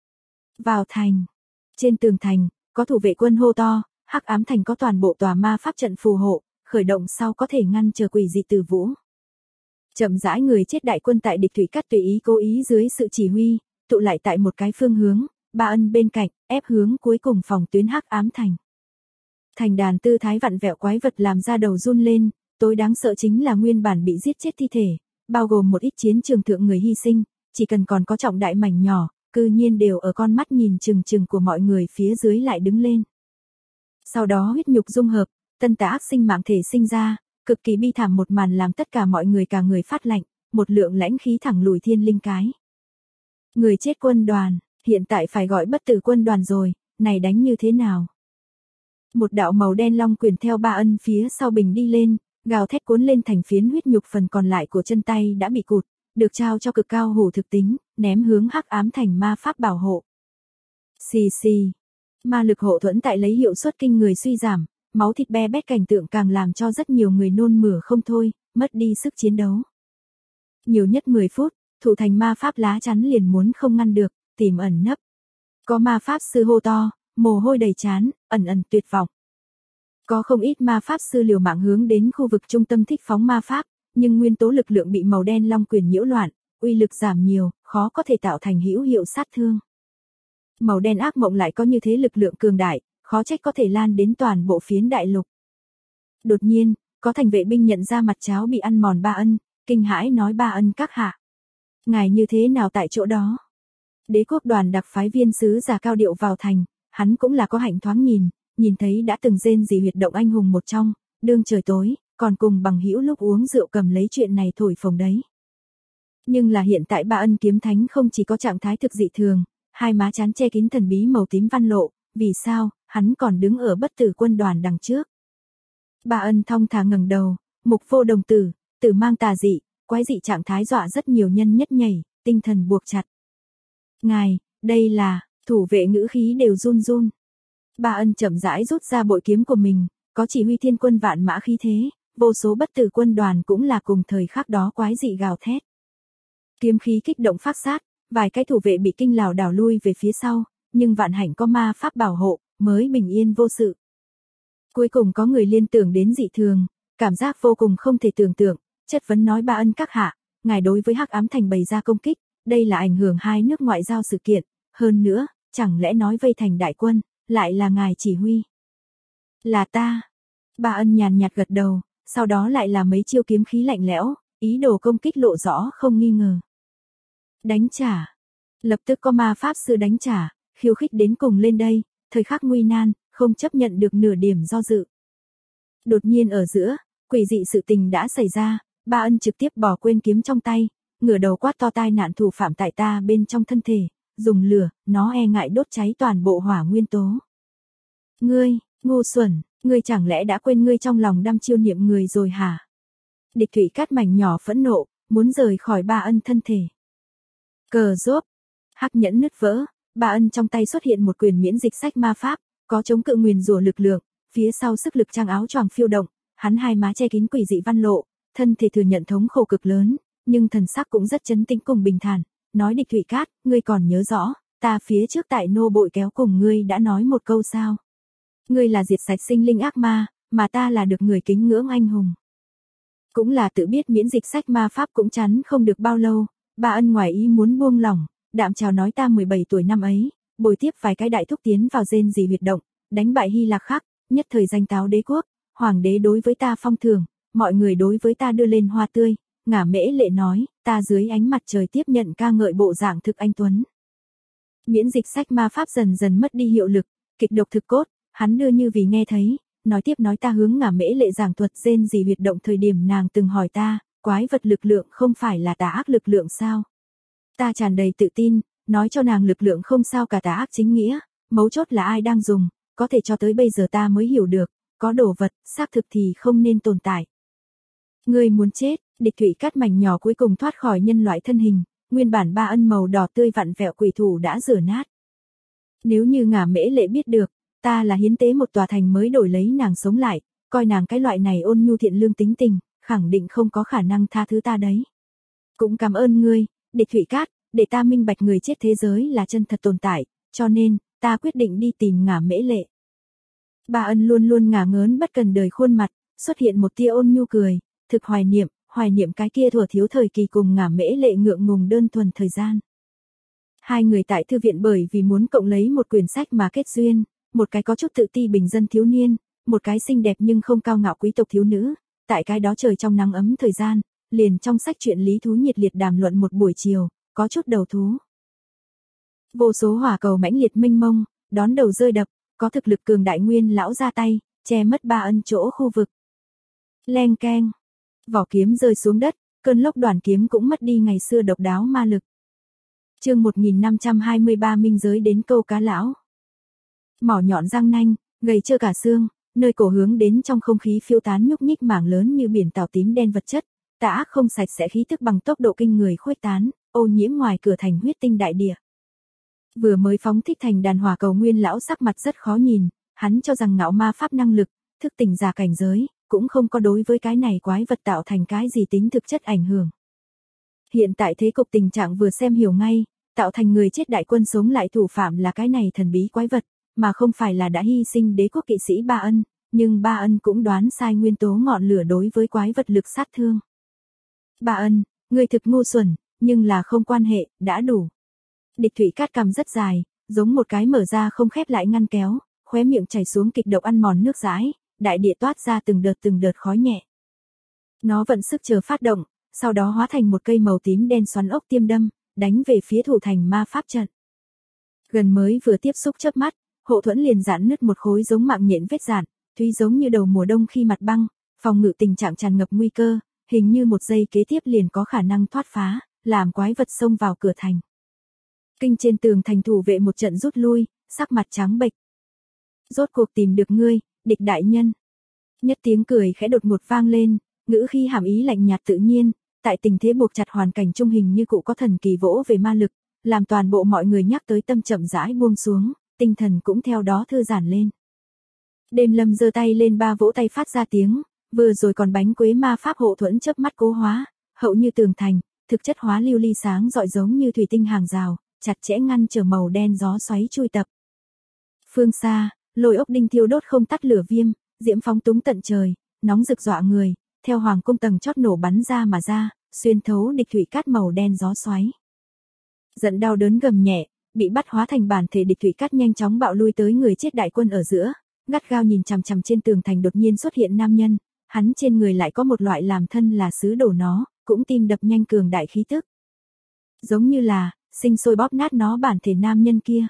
Vào thành. Trên tường thành, có thủ vệ quân hô to, Hắc Ám Thành có toàn bộ tòa ma pháp trận phù hộ, khởi động sau có thể ngăn trở quỷ dị tử vũ. Chậm rãi người chết đại quân tại địch thủy cắt tùy ý cố ý dưới sự chỉ huy, tụ lại tại một cái phương hướng, Ba Ân bên cạnh, ép hướng cuối cùng phòng tuyến Hắc Ám Thành. Thành đàn tư thái vặn vẹo quái vật làm ra đầu run lên, tối đáng sợ chính là nguyên bản bị giết chết thi thể, bao gồm một ít chiến trường thượng người hy sinh, chỉ cần còn có trọng đại mảnh nhỏ, cư nhiên đều ở con mắt nhìn chừng chừng của mọi người phía dưới lại đứng lên. Sau đó huyết nhục dung hợp, tân tà ác sinh mạng thể sinh ra, cực kỳ bi thảm một màn làm tất cả mọi người cả người phát lạnh, một lượng lãnh khí thẳng lùi thiên linh cái. Người chết quân đoàn, hiện tại phải gọi bất tử quân đoàn rồi, này đánh như thế nào? Một đạo màu đen long quyền theo Ba Ân phía sau bình đi lên, gào thét cuốn lên thành phiến huyết nhục, phần còn lại của chân tay đã bị cụt, được trao cho cực cao hủ thực tính, ném hướng Hắc Ám Thành ma pháp bảo hộ. Xì xì. Ma lực hộ thuẫn tại lấy hiệu suất kinh người suy giảm, máu thịt be bét, cảnh tượng càng làm cho rất nhiều người nôn mửa không thôi, mất đi sức chiến đấu. Nhiều nhất 10 phút, thủ thành ma pháp lá chắn liền muốn không ngăn được, tìm ẩn nấp. Có ma pháp sư hô to, mồ hôi đầy trán, ẩn ẩn tuyệt vọng. Có không ít ma pháp sư liều mạng hướng đến khu vực trung tâm thích phóng ma pháp, nhưng nguyên tố lực lượng bị màu đen long quyền nhiễu loạn, uy lực giảm nhiều, khó có thể tạo thành hữu hiệu sát thương. Màu đen ác mộng lại có như thế lực lượng cường đại, khó trách có thể lan đến toàn bộ phiến đại lục. Đột nhiên, có thành vệ binh nhận ra mặt cháo bị ăn mòn Ba Ân, kinh hãi nói: Ba Ân các hạ, ngài như thế nào tại chỗ đó? Đế quốc đoàn đặc phái viên sứ giả cao điệu vào thành, hắn cũng là có hạnh thoáng nhìn thấy đã từng rên rỉ huyệt động anh hùng một trong, đương trời tối, còn cùng bằng hữu lúc uống rượu cầm lấy chuyện này thổi phồng đấy. Nhưng là hiện tại Ba Ân kiếm thánh không chỉ có trạng thái thực dị thường, hai má trán che kín thần bí màu tím văn lộ, vì sao, hắn còn đứng ở bất tử quân đoàn đằng trước. Ba Ân thong thả ngẩng đầu, mục vô đồng tử, tử mang tà dị, quái dị trạng thái dọa rất nhiều nhân nhất nhảy, tinh thần buộc chặt. Ngài, đây là, thủ vệ ngữ khí đều run run. Ba Ân chậm rãi rút ra bội kiếm của mình, có chỉ huy thiên quân vạn mã khí thế, vô số bất tử quân đoàn cũng là cùng thời khắc đó quái dị gào thét. Kiếm khí kích động phát sát, vài cái thủ vệ bị kinh lảo đảo lui về phía sau, nhưng vạn hạnh có ma pháp bảo hộ, mới bình yên vô sự. Cuối cùng có người liên tưởng đến dị thường, cảm giác vô cùng không thể tưởng tượng, chất vấn nói: Ba Ân các hạ, ngài đối với Hắc Ám Thành bày ra công kích, đây là ảnh hưởng hai nước ngoại giao sự kiện, hơn nữa, chẳng lẽ nói vây thành đại quân, lại là ngài chỉ huy? Là ta. Ba Ân nhàn nhạt gật đầu, sau đó lại là mấy chiêu kiếm khí lạnh lẽo, ý đồ công kích lộ rõ không nghi ngờ. Đánh trả. Lập tức có ma pháp sư đánh trả, khiêu khích đến cùng lên đây, thời khắc nguy nan, không chấp nhận được nửa điểm do dự. Đột nhiên ở giữa, quỷ dị sự tình đã xảy ra, Ba Ân trực tiếp bỏ quên kiếm trong tay, ngửa đầu quát to: tai nạn thủ phạm tại ta bên trong thân thể, dùng lửa, nó e ngại đốt cháy toàn bộ hỏa nguyên tố. Ngươi, ngu xuẩn, ngươi chẳng lẽ đã quên ngươi trong lòng đăm chiêu niệm người rồi hả? Địch thủy cát mảnh nhỏ phẫn nộ, muốn rời khỏi Ba Ân thân thể. Cờ rốt, hắc nhẫn nứt vỡ, Ba Ân trong tay xuất hiện một quyền miễn dịch sách ma pháp, có chống cự nguyền rủa lực lượng, phía sau sức lực trang áo choàng phiêu động, hắn hai má che kín quỷ dị văn lộ, thân thể thừa nhận thống khổ cực lớn, nhưng thần sắc cũng rất trấn tĩnh cùng bình thản, nói: Địch thủy cát, ngươi còn nhớ rõ, ta phía trước tại nô bội kéo cùng ngươi đã nói một câu sao? Ngươi là diệt sạch sinh linh ác ma, mà ta là được người kính ngưỡng anh hùng. Cũng là tự biết miễn dịch sách ma pháp cũng chắn không được bao lâu, Ba Ân ngoài ý muốn buông lỏng, đạm chào nói: ta 17 tuổi năm ấy, bồi tiếp vài cái đại thúc tiến vào rên rỉ huyệt động, đánh bại Hy Lạc Khắc, nhất thời danh táo đế quốc, hoàng đế đối với ta phong thưởng, mọi người đối với ta đưa lên hoa tươi, ngả mễ lệ nói, ta dưới ánh mặt trời tiếp nhận ca ngợi bộ dạng thực anh tuấn. Miễn dịch sách ma pháp dần dần mất đi hiệu lực, kịch độc thực cốt, hắn đưa như vì nghe thấy, nói tiếp nói: ta hướng ngả mễ lệ giảng thuật rên rỉ huyệt động thời điểm nàng từng hỏi ta, quái vật lực lượng không phải là tà ác lực lượng sao? Ta tràn đầy tự tin, nói cho nàng lực lượng không sao cả tà ác chính nghĩa, mấu chốt là ai đang dùng, có thể cho tới bây giờ ta mới hiểu được, có đồ vật, xác thực thì không nên tồn tại. Ngươi muốn chết, địch thủy cát mảnh nhỏ cuối cùng thoát khỏi nhân loại thân hình, nguyên bản Ba Ân màu đỏ tươi vặn vẹo quỷ thủ đã rửa nát. Nếu như Ngả Mễ Lệ biết được, ta là hiến tế một tòa thành mới đổi lấy nàng sống lại, coi nàng cái loại này ôn nhu thiện lương tính tình, khẳng định không có khả năng tha thứ ta đấy. Cũng cảm ơn ngươi, địch thủy cát, để ta minh bạch người chết thế giới là chân thật tồn tại, cho nên, ta quyết định đi tìm Ngả Mễ Lệ. Ba Ân luôn luôn ngả ngớn bất cần đời khuôn mặt, xuất hiện một tia ôn nhu cười, thực hoài niệm cái kia thuở thiếu thời kỳ cùng Ngả Mễ Lệ ngượng ngùng đơn thuần thời gian. Hai người tại thư viện bởi vì muốn cộng lấy một quyển sách mà kết duyên, một cái có chút tự ti bình dân thiếu niên, một cái xinh đẹp nhưng không cao ngạo quý tộc thiếu nữ, tại cái đó trời trong nắng ấm thời gian, liền trong sách truyện lý thú nhiệt liệt đàm luận một buổi chiều, có chút đầu thú. Vô số hỏa cầu mãnh liệt mênh mông, đón đầu rơi đập, có thực lực cường đại nguyên lão ra tay, che mất Ba Ân chỗ khu vực. Leng keng, vỏ kiếm rơi xuống đất, cơn lốc đoàn kiếm cũng mất đi ngày xưa độc đáo ma lực. Chương 1523 minh giới đến câu cá lão. Mỏ nhọn răng nanh, gầy trơ cả xương, nơi cổ hướng đến trong không khí phiêu tán nhúc nhích mảng lớn như biển tảo tím đen vật chất, tà ác không sạch sẽ khí tức bằng tốc độ kinh người khuếch tán, ô nhiễm ngoài cửa thành huyết tinh đại địa. Vừa mới phóng thích thành đàn hỏa cầu nguyên lão sắc mặt rất khó nhìn, hắn cho rằng ngạo ma pháp năng lực, thức tỉnh giả cảnh giới, cũng không có đối với cái này quái vật tạo thành cái gì tính thực chất ảnh hưởng. Hiện tại thế cục tình trạng vừa xem hiểu ngay, tạo thành người chết đại quân sống lại thủ phạm là cái này thần bí quái vật, mà không phải là đã hy sinh đế quốc kỵ sĩ Ba Ân, nhưng Ba Ân cũng đoán sai nguyên tố ngọn lửa đối với quái vật lực sát thương. Ba Ân, ngươi thực ngu xuẩn, nhưng là không quan hệ, đã đủ. Địch thủy cát cằm rất dài, giống một cái mở ra không khép lại ngăn kéo, khóe miệng chảy xuống kịch độc ăn mòn nước dãi, đại địa toát ra từng đợt khói nhẹ. Nó vận sức chờ phát động, sau đó hóa thành một cây màu tím đen xoắn ốc tiêm đâm, đánh về phía thủ thành ma pháp trận. Gần mới vừa tiếp xúc chớp mắt, hộ thuẫn liền giãn nứt một khối giống mạng nhện vết dạn, tuy giống như đầu mùa đông khi mặt băng, phòng ngự tình trạng tràn ngập nguy cơ, hình như một giây kế tiếp liền có khả năng thoát phá, làm quái vật xông vào cửa thành. Kinh trên tường thành thủ vệ một trận rút lui, sắc mặt trắng bệch. Rốt cuộc tìm được ngươi, địch đại nhân. Nhất tiếng cười khẽ đột ngột vang lên, ngữ khi hàm ý lạnh nhạt tự nhiên, tại tình thế buộc chặt hoàn cảnh trung hình như cụ có thần kỳ vỗ về ma lực, làm toàn bộ mọi người nhắc tới tâm chậm rãi buông xuống, tinh thần cũng theo đó thư giãn lên. Đêm Lâm giơ tay lên ba vỗ tay phát ra tiếng, vừa rồi còn bánh quế ma pháp hộ thuẫn chớp mắt cố hóa, hậu như tường thành, thực chất hóa lưu ly sáng rọi giống như thủy tinh hàng rào, chặt chẽ ngăn trở màu đen gió xoáy chui tập. Phương xa, lôi ốc đinh thiêu đốt không tắt lửa viêm, diễm phóng túng tận trời, nóng rực dọa người, theo hoàng cung tầng chót nổ bắn ra mà ra, xuyên thấu địch thủy cát màu đen gió xoáy. Giận đau đớn gầm nhẹ, bị bắt hóa thành bản thể địch thủy cát nhanh chóng bạo lui tới người chết đại quân ở giữa, gắt gao nhìn chằm chằm trên tường thành đột nhiên xuất hiện nam nhân, hắn trên người lại có một loại làm thân là sứ đổ nó, cũng tim đập nhanh cường đại khí tức. Giống như là, sinh sôi bóp nát nó bản thể nam nhân kia.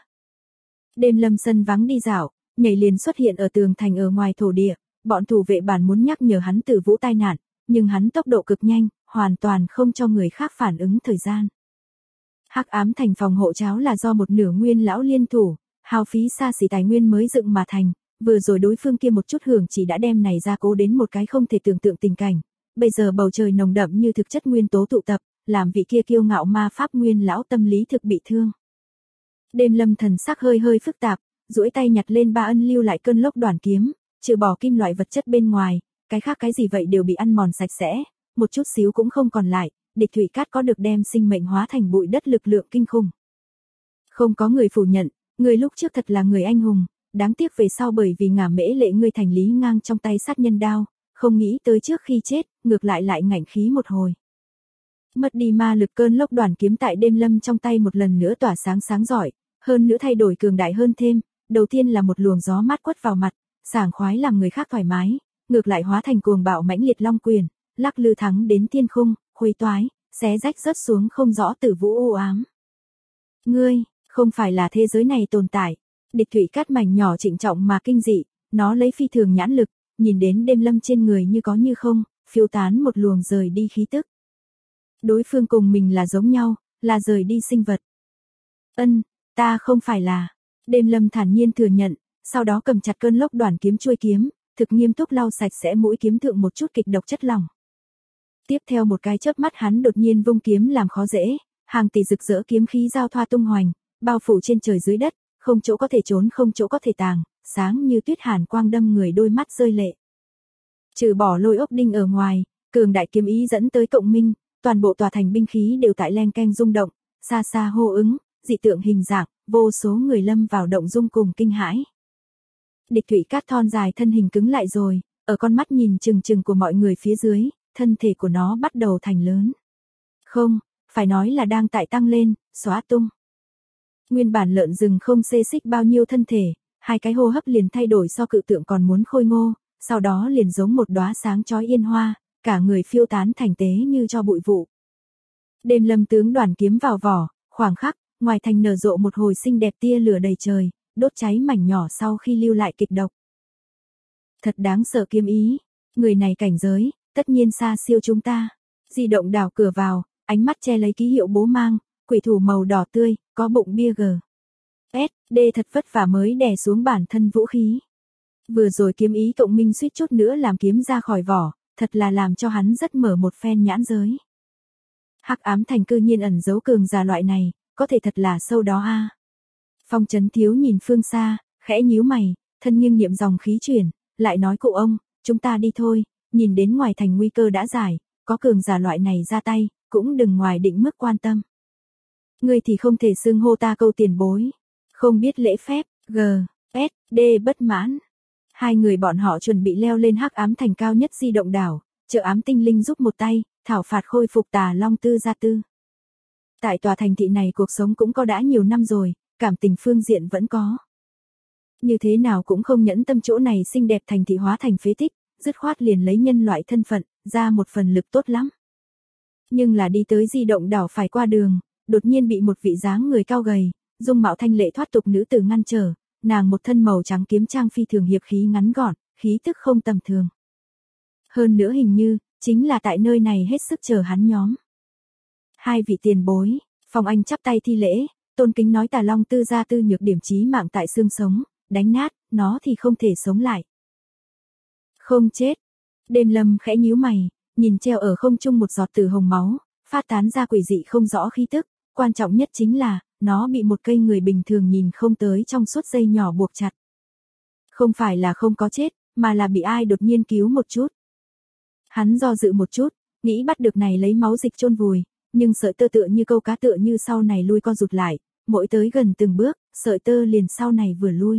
Đêm Lâm sân vắng đi dạo, nhảy liền xuất hiện ở tường thành ở ngoài thổ địa, bọn thủ vệ bản muốn nhắc nhở hắn tử vũ tai nạn, nhưng hắn tốc độ cực nhanh, hoàn toàn không cho người khác phản ứng thời gian. Hắc ám thành phòng hộ cháo là do một nửa nguyên lão liên thủ, hao phí xa xỉ tài nguyên mới dựng mà thành, vừa rồi đối phương kia một chút hưởng chỉ đã đem này ra cố đến một cái không thể tưởng tượng tình cảnh, bây giờ bầu trời nồng đậm như thực chất nguyên tố tụ tập, làm vị kia kiêu ngạo ma pháp nguyên lão tâm lý thực bị thương. Đêm Lâm thần sắc hơi phức tạp, duỗi tay nhặt lên Ba Ân lưu lại cơn lốc đoàn kiếm, trừ bỏ kim loại vật chất bên ngoài, cái khác cái gì vậy đều bị ăn mòn sạch sẽ, một chút xíu cũng không còn lại, địch thủy cát có được đem sinh mệnh hóa thành bụi đất lực lượng kinh khủng. Không có người phủ nhận, người lúc trước thật là người anh hùng, đáng tiếc về sau bởi vì Ngả Mễ Lệ ngươi thành lý ngang trong tay sát nhân đao, không nghĩ tới trước khi chết, ngược lại ngạnh khí một hồi. Mất đi ma lực cơn lốc đoàn kiếm tại Đêm Lâm trong tay một lần nữa tỏa sáng rọi, hơn nữa thay đổi cường đại hơn thêm, đầu tiên là một luồng gió mát quất vào mặt, sảng khoái làm người khác thoải mái, ngược lại hóa thành cuồng bạo mãnh liệt long quyền, lắc lư thắng đến thiên khung, khuấy toái, xé rách rớt xuống không rõ tử vũ u ám. Ngươi, không phải là thế giới này tồn tại. Địch thủy cát mảnh nhỏ trịnh trọng mà kinh dị, nó lấy phi thường nhãn lực, nhìn đến Đêm Lâm trên người như có như không, phiêu tán một luồng rời đi khí tức. Đối phương cùng mình là giống nhau, là rời đi sinh vật. Ta không phải là. Đêm Lâm thản nhiên thừa nhận, sau đó cầm chặt cơn lốc đoàn kiếm chuôi kiếm, thực nghiêm túc lau sạch sẽ mũi kiếm thượng một chút kịch độc chất lỏng. Tiếp theo một cái chớp mắt hắn đột nhiên vung kiếm làm khó dễ, hàng tỷ rực rỡ kiếm khí giao thoa tung hoành, bao phủ trên trời dưới đất, không chỗ có thể trốn không chỗ có thể tàng, sáng như tuyết hàn quang đâm người đôi mắt rơi lệ. Trừ bỏ lôi ốc đinh ở ngoài, cường đại kiếm ý dẫn tới cộng minh, toàn bộ tòa thành binh khí đều tại len keng rung động, xa xa hô ứng, dị tượng hình dạng, vô số người lâm vào động dung cùng kinh hãi. Địch Thủy Cát thon dài thân hình cứng lại rồi, ở con mắt nhìn chừng chừng của mọi người phía dưới, thân thể của nó bắt đầu thành lớn. Không, phải nói là đang tại tăng lên, xóa tung. Nguyên bản lợn rừng không xê xích bao nhiêu thân thể, hai cái hô hấp liền thay đổi so cự tượng còn muốn khôi ngô, sau đó liền giống một đóa sáng chói yên hoa, cả người phiêu tán thành tế như cho bụi vụ. Đêm lâm tướng đoàn kiếm vào vỏ, khoảng khắc, ngoài thành nở rộ một hồi xinh đẹp tia lửa đầy trời, đốt cháy mảnh nhỏ sau khi lưu lại kịch độc. Thật đáng sợ kiếm ý, người này cảnh giới, tất nhiên xa siêu chúng ta. Di động đảo cửa vào, ánh mắt che lấy ký hiệu bố mang, quỷ thủ màu đỏ tươi, có bụng bia G. S, D thật vất vả mới đè xuống bản thân vũ khí. Vừa rồi kiếm ý cộng minh suýt chút nữa làm kiếm ra khỏi vỏ, thật là làm cho hắn rất mở một phen nhãn giới. Hắc ám thành cư nhiên ẩn giấu cường giả loại này, có thể thật là sâu đó a. Phong Chấn Thiếu nhìn phương xa, khẽ nhíu mày, thân nghiêng niệm dòng khí chuyển, lại nói cụ ông, chúng ta đi thôi, nhìn đến ngoài thành nguy cơ đã giải, có cường giả loại này ra tay, cũng đừng ngoài định mức quan tâm. Ngươi thì không thể xưng hô ta câu tiền bối, không biết lễ phép, G, S, D bất mãn. Hai người bọn họ chuẩn bị leo lên hắc ám thành cao nhất di động đảo, chờ ám tinh linh giúp một tay, thảo phạt khôi phục Tà Long Tư Gia Tư. Tại tòa thành thị này cuộc sống cũng có đã nhiều năm rồi, cảm tình phương diện vẫn có. Như thế nào cũng không nhẫn tâm chỗ này xinh đẹp thành thị hóa thành phế tích, dứt khoát liền lấy nhân loại thân phận, ra một phần lực tốt lắm. Nhưng là đi tới di động đảo phải qua đường, đột nhiên bị một vị dáng người cao gầy, dung mạo thanh lệ thoát tục nữ tử ngăn trở, nàng một thân màu trắng kiếm trang phi thường hiệp khí ngắn gọn, khí tức không tầm thường. Hơn nữa hình như, chính là tại nơi này hết sức chờ hắn nhóm. Hai vị tiền bối, Phong Anh chắp tay thi lễ, tôn kính nói Tà Long Tư Gia Tư nhược điểm chí mạng tại xương sống, đánh nát, nó thì không thể sống lại. Không chết. Đêm lâm khẽ nhíu mày, nhìn treo ở không trung một giọt tử hồng máu, phát tán ra quỷ dị không rõ khí tức, quan trọng nhất chính là, nó bị một cây người bình thường nhìn không tới trong suốt dây nhỏ buộc chặt. Không phải là không có chết, mà là bị ai đột nhiên cứu một chút. Hắn do dự một chút, nghĩ bắt được này lấy máu dịch chôn vùi, nhưng sợi tơ tựa như câu cá tựa như sau này lui co rụt lại, mỗi tới gần từng bước, sợi tơ liền sau này vừa lui.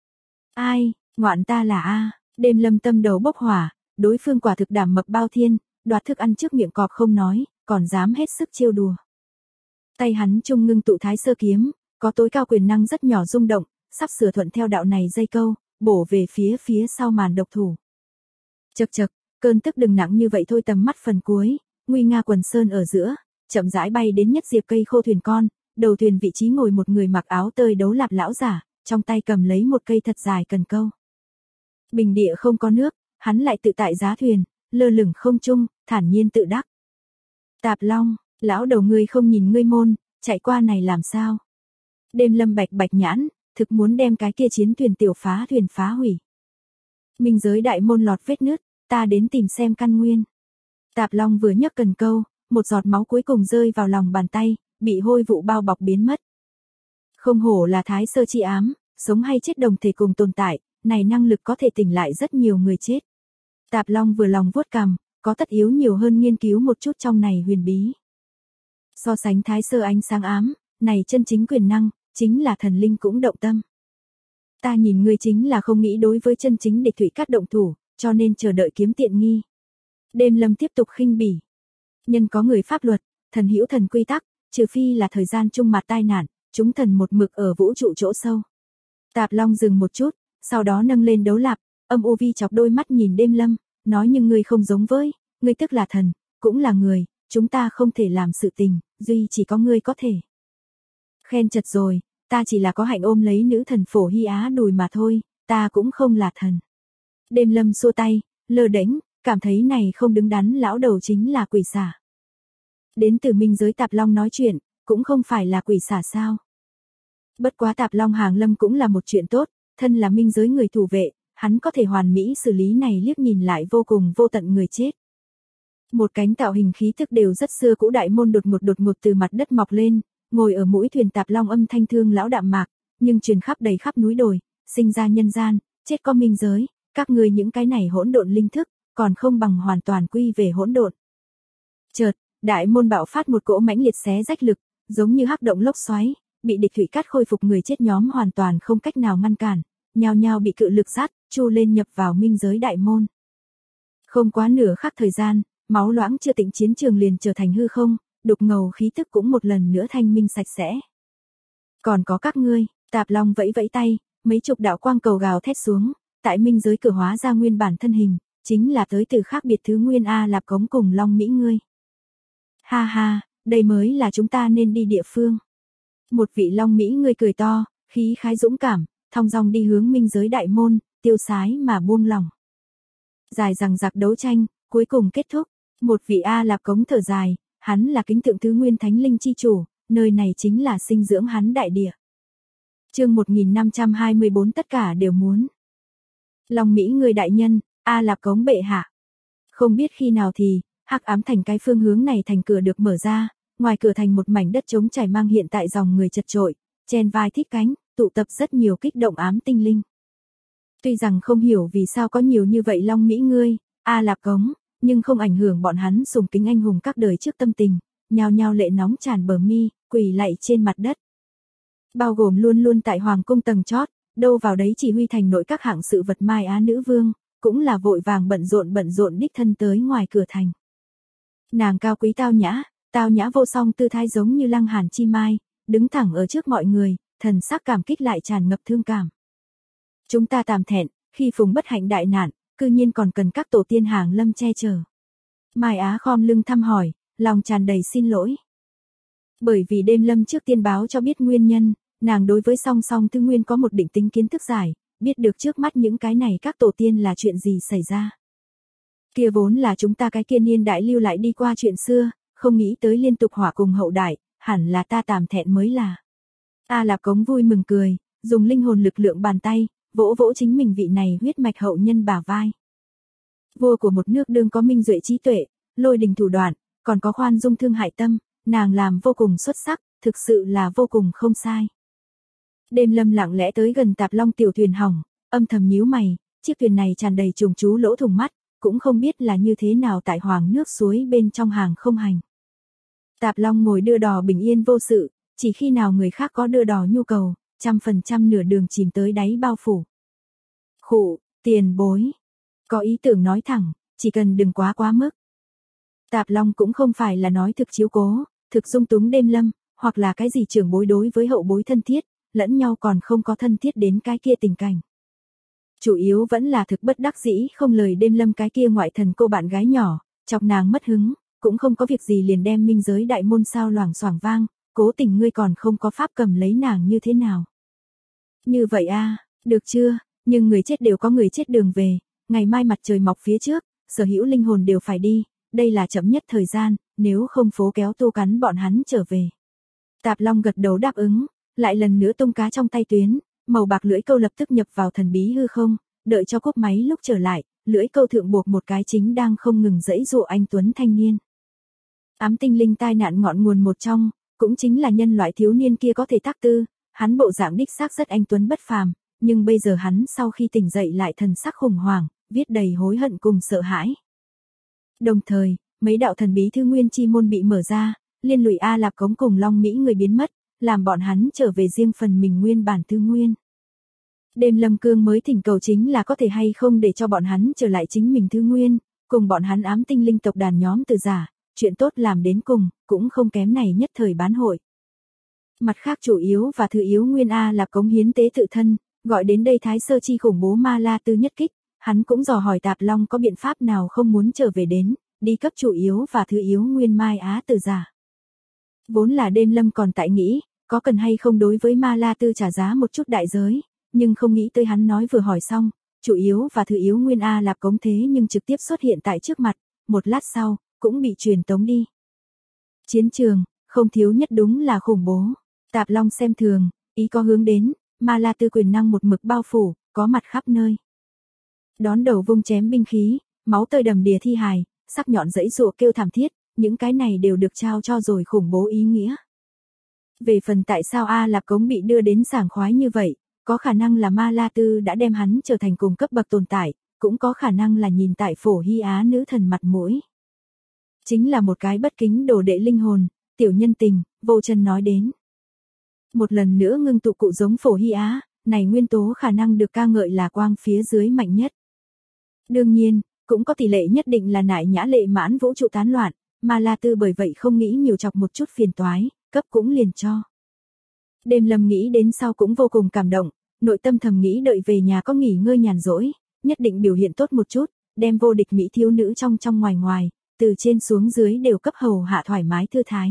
Ai, ngoạn ta là A, đêm lâm tâm đầu bốc hỏa, đối phương quả thực đảm mập bao thiên, đoạt thức ăn trước miệng cọp không nói, còn dám hết sức trêu đùa. Tay hắn trung ngưng tụ thái sơ kiếm, có tối cao quyền năng rất nhỏ rung động, sắp sửa thuận theo đạo này dây câu, bổ về phía sau màn độc thủ. Chậc chậc, cơn tức đừng nặng như vậy thôi tầm mắt phần cuối, nguy nga quần sơn ở giữa, chậm rãi bay đến nhất diệp cây khô thuyền con, đầu thuyền vị trí ngồi một người mặc áo tơi đấu lạp lão giả, trong tay cầm lấy một cây thật dài cần câu. Bình địa không có nước, hắn lại tự tại giá thuyền, lơ lửng không trung, thản nhiên tự đắc. Tạp Long, lão đầu ngươi không nhìn ngươi môn, chạy qua này làm sao? Đêm lâm bạch bạch nhãn, thực muốn đem cái kia chiến thuyền tiểu phá thuyền phá hủy. Minh giới đại môn lọt vết nứt, ta đến tìm xem căn nguyên. Tạp Long vừa nhấc cần câu, một giọt máu cuối cùng rơi vào lòng bàn tay, bị hôi vụ bao bọc biến mất. Không hổ là thái sơ chi ám, sống hay chết đồng thể cùng tồn tại, này năng lực có thể tỉnh lại rất nhiều người chết. Tạp Long vừa lòng vuốt cằm, có tất yếu nhiều hơn nghiên cứu một chút trong này huyền bí. So sánh thái sơ ánh sáng ám, này chân chính quyền năng, chính là thần linh cũng động tâm. Ta nhìn ngươi chính là không nghĩ đối với chân chính địch Thủy Cát động thủ, cho nên chờ đợi kiếm tiện nghi. Đêm lâm tiếp tục khinh bỉ. Nhân có người pháp luật, thần hữu thần quy tắc, trừ phi là thời gian chung mặt tai nạn, chúng thần một mực ở vũ trụ chỗ sâu. Tạp Long dừng một chút, sau đó nâng lên đấu lạp, âm u vi chọc đôi mắt nhìn đêm lâm, nói nhưng ngươi không giống với, ngươi tức là thần, cũng là người, chúng ta không thể làm sự tình, duy chỉ có ngươi có thể. Khen chật rồi, ta chỉ là có hạnh ôm lấy nữ thần Phổ Hy Á đùi mà thôi, ta cũng không là thần. Đêm lâm xua tay, lơ đễnh, cảm thấy này không đứng đắn lão đầu chính là quỷ xả. Đến từ minh giới Tạp Long nói chuyện, cũng không phải là quỷ xả sao. Bất quá Tạp Long hàng lâm cũng là một chuyện tốt, thân là minh giới người thủ vệ, hắn có thể hoàn mỹ xử lý này liếc nhìn lại vô cùng vô tận người chết. Một cánh tạo hình khí thức đều rất xưa cũ đại môn đột ngột từ mặt đất mọc lên, ngồi ở mũi thuyền Tạp Long âm thanh thương lão đạm mạc, nhưng truyền khắp đầy khắp núi đồi, sinh ra nhân gian, chết có minh giới, các ngươi những cái này hỗn độn linh thức, còn không bằng hoàn toàn quy về hỗn độn. Chợt, đại môn bạo phát một cỗ mãnh liệt xé rách lực, giống như hắc động lốc xoáy, bị địch thủy cát khôi phục người chết nhóm hoàn toàn không cách nào ngăn cản, nhao nhao bị cự lực dắt, chu lên nhập vào minh giới đại môn. Không quá nửa khắc thời gian, máu loãng chưa tịnh chiến trường liền trở thành hư không, đục ngầu khí tức cũng một lần nữa thanh minh sạch sẽ. Còn có các ngươi, Tạp Long vẫy vẫy tay, mấy chục đạo quang cầu gào thét xuống, tại minh giới cửa hóa ra nguyên bản thân hình, chính là tới từ khác biệt thứ nguyên A Lạp Cống cùng Long Mỹ ngươi. Ha ha, đây mới là chúng ta nên đi địa phương. Một vị Long Mỹ ngươi cười to, khí khái dũng cảm, thong dong đi hướng minh giới đại môn, tiêu sái mà buông lỏng. Dài dằng dặc đấu tranh, cuối cùng kết thúc, một vị A Lạp Cống thở dài, hắn là kính thượng thứ nguyên thánh linh chi chủ, nơi này chính là sinh dưỡng hắn đại địa. Chương 1524 tất cả đều muốn. Long Mỹ người đại nhân, A Lạp Cống bệ hạ. Không biết khi nào thì, hắc ám thành cái phương hướng này thành cửa được mở ra, ngoài cửa thành một mảnh đất trống trải mang hiện tại dòng người chật chội, chen vai thích cánh, tụ tập rất nhiều kích động ám tinh linh. Tuy rằng không hiểu vì sao có nhiều như vậy Long Mỹ ngươi, A Lạp Cống, nhưng không ảnh hưởng bọn hắn sùng kính anh hùng các đời trước tâm tình, nhao nhao lệ nóng tràn bờ mi, quỳ lạy trên mặt đất. Bao gồm luôn luôn tại hoàng cung tầng chót, đâu vào đấy chỉ huy thành nội các hạng sự vật Mai Á nữ vương, cũng là vội vàng bận rộn đích thân tới ngoài cửa thành. Nàng cao quý tao nhã vô song tư thái giống như lăng hàn chi mai, đứng thẳng ở trước mọi người, thần sắc cảm kích lại tràn ngập thương cảm. Chúng ta tạm thẹn, khi phùng bất hạnh đại nạn, cư nhiên còn cần các tổ tiên hàng lâm che chở. Mai Á khom lưng thăm hỏi, lòng tràn đầy xin lỗi. Bởi vì đêm lâm trước tiên báo cho biết nguyên nhân, nàng đối với song song thứ nguyên có một định tính kiến thức giải, biết được trước mắt những cái này các tổ tiên là chuyện gì xảy ra. Kia vốn là chúng ta cái kia niên đại lưu lại đi qua chuyện xưa, không nghĩ tới liên tục hỏa cùng hậu đại, hẳn là ta tạm thẹn mới là. A Lạp Cống vui mừng cười, dùng linh hồn lực lượng bàn tay, vỗ vỗ chính mình vị này huyết mạch hậu nhân bả vai. Vua của một nước đương có minh duệ trí tuệ, lôi đình thủ đoạn, còn có khoan dung thương hại tâm, nàng làm vô cùng xuất sắc, thực sự là vô cùng không sai. Đêm lâm lặng lẽ tới gần Tạp Long tiểu thuyền hỏng, âm thầm nhíu mày, chiếc thuyền này tràn đầy trùng chú lỗ thủng mắt, cũng không biết là như thế nào tại hoàng nước suối bên trong hàng không hành. Tạp Long ngồi đưa đò bình yên vô sự, chỉ khi nào người khác có đưa đò nhu cầu, 100% nửa đường chìm tới đáy bao phủ. Khụ, tiền bối. Có ý tưởng nói thẳng, chỉ cần đừng quá mức. Tạp Long cũng không phải là nói thực chiếu cố, thực dung túng đêm lâm, hoặc là cái gì trưởng bối đối với hậu bối thân thiết, lẫn nhau còn không có thân thiết đến cái kia tình cảnh. Chủ yếu vẫn là thực bất đắc dĩ không lời đêm lâm cái kia ngoại thần cô bạn gái nhỏ, chọc nàng mất hứng, cũng không có việc gì liền đem minh giới đại môn sao loảng xoảng vang, cố tình ngươi còn không có pháp cầm lấy nàng như thế nào. Như vậy a, được chưa, nhưng người chết đều có người chết đường về, ngày mai mặt trời mọc phía trước, sở hữu linh hồn đều phải đi, đây là chậm nhất thời gian, nếu không phố kéo tu cắn bọn hắn trở về. Tạp Long gật đầu đáp ứng, lại lần nữa tung cá trong tay tuyến, màu bạc lưỡi câu lập tức nhập vào thần bí hư không, đợi cho cúp máy lúc trở lại, lưỡi câu thượng buộc một cái chính đang không ngừng giãy giụa anh tuấn thanh niên. Ám tinh linh tai nạn ngọn nguồn một trong, cũng chính là nhân loại thiếu niên kia có thể tác tư, hắn bộ dạng đích xác rất anh tuấn bất phàm, nhưng bây giờ hắn sau khi tỉnh dậy lại thần sắc khủng hoảng, viết đầy hối hận cùng sợ hãi. Đồng thời, mấy đạo thần bí thư nguyên chi môn bị mở ra, liên lụy A Lạp Cống cùng Long Mỹ người biến mất, làm bọn hắn trở về riêng phần mình nguyên bản tư nguyên. Đêm lâm cương mới thỉnh cầu chính là có thể hay không để cho bọn hắn trở lại chính mình thứ nguyên, cùng bọn hắn ám tinh linh tộc đàn nhóm từ giả, chuyện tốt làm đến cùng, cũng không kém này nhất thời bán hội. Mặt khác chủ yếu và thứ yếu nguyên A Lạp Cống hiến tế tự thân, gọi đến đây Thái Sơ Chi khủng bố ma la tư nhất kích, hắn cũng dò hỏi Tạp Long có biện pháp nào không muốn trở về đến, đi cấp chủ yếu và thứ yếu nguyên Mai Á từ giả. Vốn là đêm lâm còn tại nghĩ, có cần hay không đối với ma la tư trả giá một chút đại giới, nhưng không nghĩ tới hắn nói vừa hỏi xong, chủ yếu và thứ yếu nguyên A Lạp Cống thế nhưng trực tiếp xuất hiện tại trước mặt, một lát sau, cũng bị truyền tống đi. Chiến trường, không thiếu nhất đúng là khủng bố. Tạp Long xem thường, ý có hướng đến, ma la tư quyền năng một mực bao phủ, có mặt khắp nơi. Đón đầu vung chém binh khí, máu tươi đầm đìa thi hài, sắc nhọn giãy giụa kêu thảm thiết, những cái này đều được trao cho rồi khủng bố ý nghĩa. Về phần tại sao A Lạp Cống bị đưa đến sảng khoái như vậy, có khả năng là Ma La Tư đã đem hắn trở thành cùng cấp bậc tồn tại, cũng có khả năng là nhìn tại Phổ Hy Á nữ thần mặt mũi. Chính là một cái bất kính đồ đệ linh hồn, tiểu nhân tình, Vô Trân nói đến. Một lần nữa ngưng tụ cụ giống Phổ Hy Á, này nguyên tố khả năng được ca ngợi là quang phía dưới mạnh nhất. Đương nhiên, cũng có tỷ lệ nhất định là nại nhã lệ mãn vũ trụ tán loạn, Ma La Tư bởi vậy không nghĩ nhiều chọc một chút phiền toái, cấp cũng liền cho. Đêm Lâm nghĩ đến sau cũng vô cùng cảm động, nội tâm thầm nghĩ đợi về nhà có nghỉ ngơi nhàn rỗi, nhất định biểu hiện tốt một chút, đem vô địch mỹ thiếu nữ trong ngoài ngoài, từ trên xuống dưới đều cấp hầu hạ thoải mái thư thái.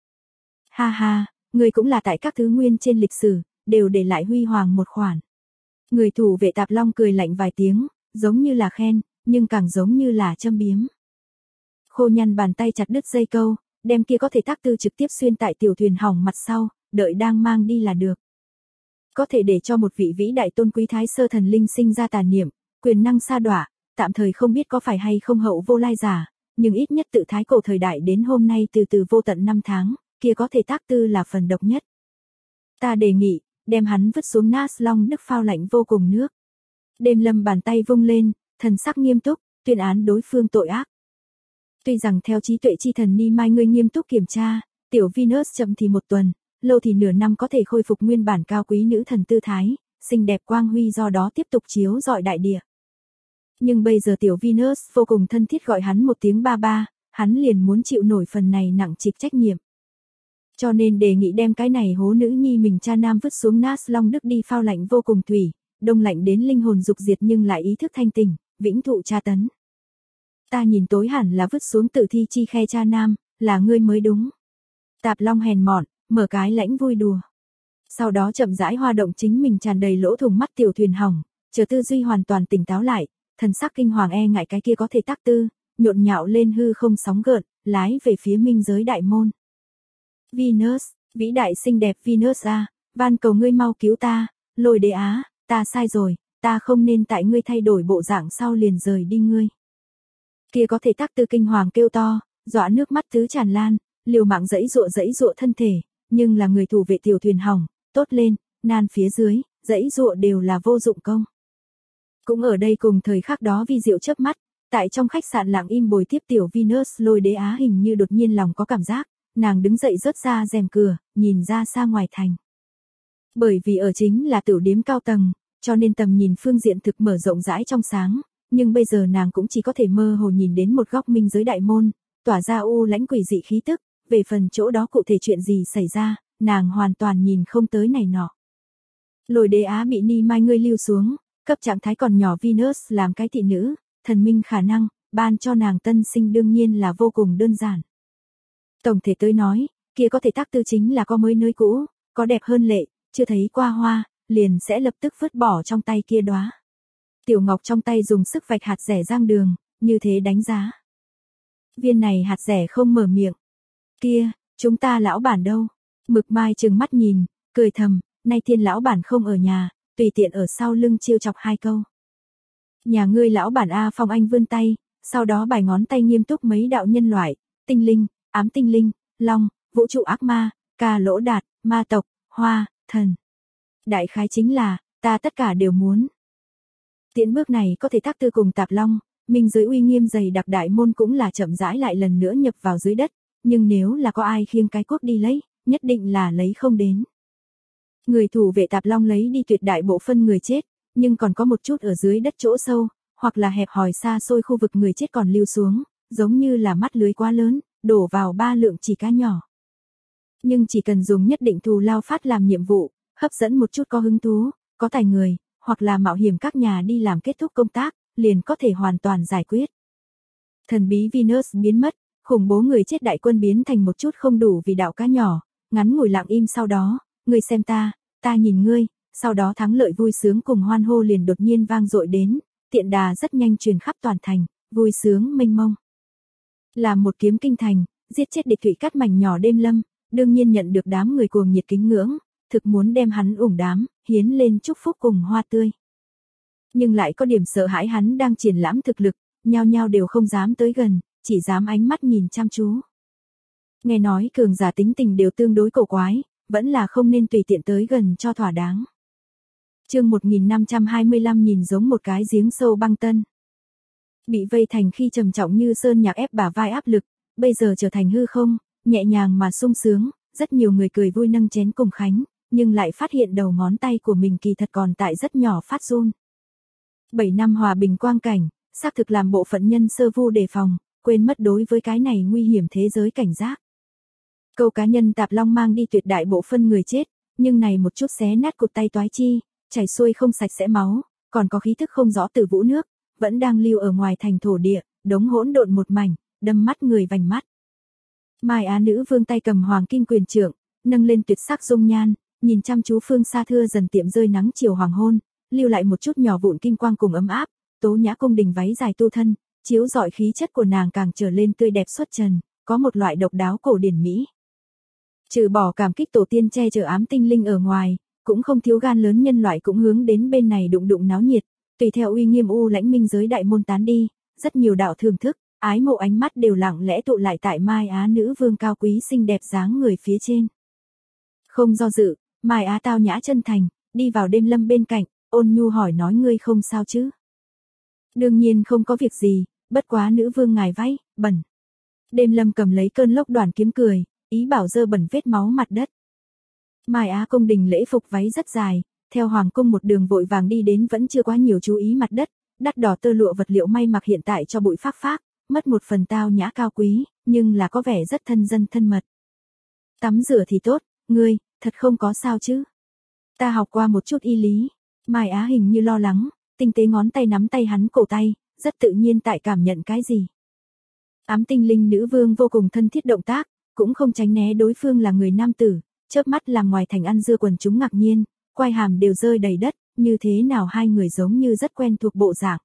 Ha ha, người cũng là tại các thứ nguyên trên lịch sử, đều để lại huy hoàng một khoản. Người thủ vệ Tạp Long cười lạnh vài tiếng, giống như là khen, nhưng càng giống như là châm biếm. Khô nhăn bàn tay chặt đứt dây câu, đem kia có thể tác tư trực tiếp xuyên tại tiểu thuyền hỏng mặt sau, đợi đang mang đi là được. Có thể để cho một vị vĩ đại tôn quý thái sơ thần linh sinh ra tà niệm, quyền năng sa đọa, tạm thời không biết có phải hay không hậu vô lai giả, nhưng ít nhất tự thái cổ thời đại đến hôm nay từ từ vô tận năm tháng, kia có thể tác tư là phần độc nhất. Ta đề nghị, đem hắn vứt xuống Nas Long Đức phao lạnh vô cùng nước. Đêm Lâm bàn tay vung lên, thần sắc nghiêm túc, tuyên án đối phương tội ác. Tuy rằng theo trí tuệ chi thần Ni Mai ngươi nghiêm túc kiểm tra, tiểu Venus chậm thì 1 tuần, lâu thì nửa năm có thể khôi phục nguyên bản cao quý nữ thần tư thái, xinh đẹp quang huy do đó tiếp tục chiếu rọi đại địa. Nhưng bây giờ tiểu Venus vô cùng thân thiết gọi hắn một tiếng ba ba, hắn liền muốn chịu nổi phần này nặng trịch trách nhiệm. Cho nên đề nghị đem cái này hố nữ nhi mình cha nam vứt xuống Nas Long Đức đi phao lạnh vô cùng thủy, đông lạnh đến linh hồn dục diệt nhưng lại ý thức thanh tỉnh, vĩnh thụ tra tấn. Ta nhìn tối hẳn là vứt xuống tử thi chi khe cha nam, là ngươi mới đúng. Tạp Long hèn mọn, mở cái lãnh vui đùa. Sau đó chậm rãi hoa động chính mình tràn đầy lỗ thủng mắt tiểu thuyền hỏng, chờ tư duy hoàn toàn tỉnh táo lại, thần sắc kinh hoàng e ngại cái kia có thể tác tư, nhộn nhạo lên hư không sóng gợn, lái về phía minh giới đại môn. Venus, vĩ đại xinh đẹp Venus a, van cầu ngươi mau cứu ta, Lôi Đế Á, ta sai rồi, ta không nên tại ngươi thay đổi bộ dạng sau liền rời đi ngươi. Kia có thể tác tư kinh hoàng kêu to, dọa nước mắt tứ tràn lan, liều mạng dãy dụa thân thể, nhưng là người thủ vệ tiểu thuyền hỏng, tốt lên, nan phía dưới, dãy dụa đều là vô dụng công. Cũng ở đây cùng thời khắc đó vi diệu chớp mắt, tại trong khách sạn lặng im bồi tiếp tiểu Venus Lôi Đế Á hình như đột nhiên lòng có cảm giác, nàng đứng dậy rớt ra rèm cửa, nhìn ra xa ngoài thành. Bởi vì ở chính là tiểu điếm cao tầng, cho nên tầm nhìn phương diện thực mở rộng rãi trong sáng, nhưng bây giờ nàng cũng chỉ có thể mơ hồ nhìn đến một góc minh giới đại môn, tỏa ra u lãnh quỷ dị khí tức, về phần chỗ đó cụ thể chuyện gì xảy ra, nàng hoàn toàn nhìn không tới này nọ. Lôi Đế Á bị Ni Mai ngươi lưu xuống, cấp trạng thái còn nhỏ Venus làm cái thị nữ, thần minh khả năng, ban cho nàng tân sinh đương nhiên là vô cùng đơn giản. Tổng thể tới nói, kia có thể tác tư chính là có mới nơi cũ, có đẹp hơn lệ, chưa thấy qua hoa, liền sẽ lập tức vứt bỏ trong tay kia đóa. Tiểu Ngọc trong tay dùng sức vạch hạt rẻ giang đường, như thế đánh giá. Viên này hạt rẻ không mở miệng. Kia, chúng ta lão bản đâu? Mực Mai trừng mắt nhìn, cười thầm, nay Thiên lão bản không ở nhà, tùy tiện ở sau lưng trêu chọc 2 câu. Nhà ngươi lão bản A Phong Anh vươn tay, sau đó bài ngón tay nghiêm túc mấy đạo nhân loại, tinh linh, ám tinh linh, long, vũ trụ ác ma, ca lỗ đạt, ma tộc, hoa, thần. Đại khái chính là, ta tất cả đều muốn. Tiễn bước này có thể tác tư cùng Tạp Long, minh giới uy nghiêm dày đặc đại môn cũng là chậm rãi lại lần nữa nhập vào dưới đất, nhưng nếu là có ai khiêng cái cuốc đi lấy, nhất định là lấy không đến. Người thủ vệ Tạp Long lấy đi tuyệt đại bộ phân người chết, nhưng còn có một chút ở dưới đất chỗ sâu, hoặc là hẹp hòi xa xôi khu vực người chết còn lưu xuống, giống như là mắt lưới quá lớn, đổ vào 3 lượng chỉ cá nhỏ. Nhưng chỉ cần dùng nhất định thù lao phát làm nhiệm vụ, hấp dẫn một chút có hứng thú, có tài người, hoặc là mạo hiểm các nhà đi làm kết thúc công tác, liền có thể hoàn toàn giải quyết. Thần bí Venus biến mất, khủng bố người chết đại quân biến thành một chút không đủ vì đạo cá nhỏ, ngắn ngủi lặng im sau đó, ngươi xem ta nhìn ngươi, sau đó thắng lợi vui sướng cùng hoan hô liền đột nhiên vang dội đến, tiện đà rất nhanh truyền khắp toàn thành, vui sướng mênh mông. Là một kiếm kinh thành, giết chết địch thủy cắt mảnh nhỏ Đêm Lâm, đương nhiên nhận được đám người cuồng nhiệt kính ngưỡng, thực muốn đem hắn ủng đám, hiến lên chúc phúc cùng hoa tươi. nhưng lại có điểm sợ hãi hắn đang triển lãm thực lực, nhao nhao đều không dám tới gần, chỉ dám ánh mắt nhìn chăm chú. Nghe nói cường giả tính tình đều tương đối cổ quái, vẫn là không nên tùy tiện tới gần cho thỏa đáng. Chương 1525 nhìn giống một cái giếng sâu băng tân. Bị vây thành khi trầm trọng như sơn nhạc ép bả vai áp lực, bây giờ trở thành hư không, nhẹ nhàng mà sung sướng, rất nhiều người cười vui nâng chén cùng khánh, nhưng lại phát hiện đầu ngón tay của mình kỳ thật còn tại rất nhỏ phát run. 7 năm hòa bình quang cảnh, xác thực làm bộ phận nhân sơ vu đề phòng, quên mất đối với cái này nguy hiểm thế giới cảnh giác. Câu cá nhân Tạp Long mang đi tuyệt đại bộ phân người chết, nhưng này một chút xé nát cụt tay toái chi, chảy xuôi không sạch sẽ máu, còn có khí thức không rõ từ vũ nước, vẫn đang lưu ở ngoài thành thổ địa, đống hỗn độn một mảnh, đâm mắt người vành mắt. Mai Á nữ vương tay cầm hoàng kim quyền trượng, nâng lên tuyệt sắc dung nhan, nhìn chăm chú phương xa thưa dần tiệm rơi nắng chiều hoàng hôn, lưu lại một chút nhỏ vụn kim quang cùng ấm áp, tố nhã cung đình váy dài tu thân, chiếu rọi khí chất của nàng càng trở lên tươi đẹp xuất trần, có một loại độc đáo cổ điển mỹ. Trừ bỏ cảm kích tổ tiên che chở ám tinh linh ở ngoài, cũng không thiếu gan lớn nhân loại cũng hướng đến bên này đụng đụng náo nhiệt, tùy theo uy nghiêm u lãnh minh giới đại môn tán đi, rất nhiều đạo thưởng thức, ái mộ ánh mắt đều lặng lẽ tụ lại tại Mai Á nữ vương cao quý xinh đẹp dáng người phía trên. Không do dự, Mai Á tao nhã chân thành, đi vào Đêm Lâm bên cạnh, ôn nhu hỏi nói ngươi không sao chứ? Đương nhiên không có việc gì, bất quá nữ vương ngài váy, bẩn. Đêm Lâm cầm lấy cơn lốc đoàn kiếm cười, ý bảo dơ bẩn vết máu mặt đất. Mai Á cung đình lễ phục váy rất dài, theo hoàng cung một đường vội vàng đi đến vẫn chưa quá nhiều chú ý mặt đất, đắt đỏ tơ lụa vật liệu may mặc hiện tại cho bụi phác phác, mất một phần tao nhã cao quý, nhưng là có vẻ rất thân dân thân mật. Tắm rửa thì tốt, ngươi, thật không có sao chứ? Ta học qua một chút y lý. Mai Á hình như lo lắng, tinh tế ngón tay nắm tay hắn cổ tay, rất tự nhiên tại cảm nhận cái gì. Ám tinh linh nữ vương vô cùng thân thiết động tác, cũng không tránh né đối phương là người nam tử, chớp mắt làm ngoài thành ăn dưa quần chúng ngạc nhiên, quai hàm đều rơi đầy đất, như thế nào hai người giống như rất quen thuộc bộ dạng.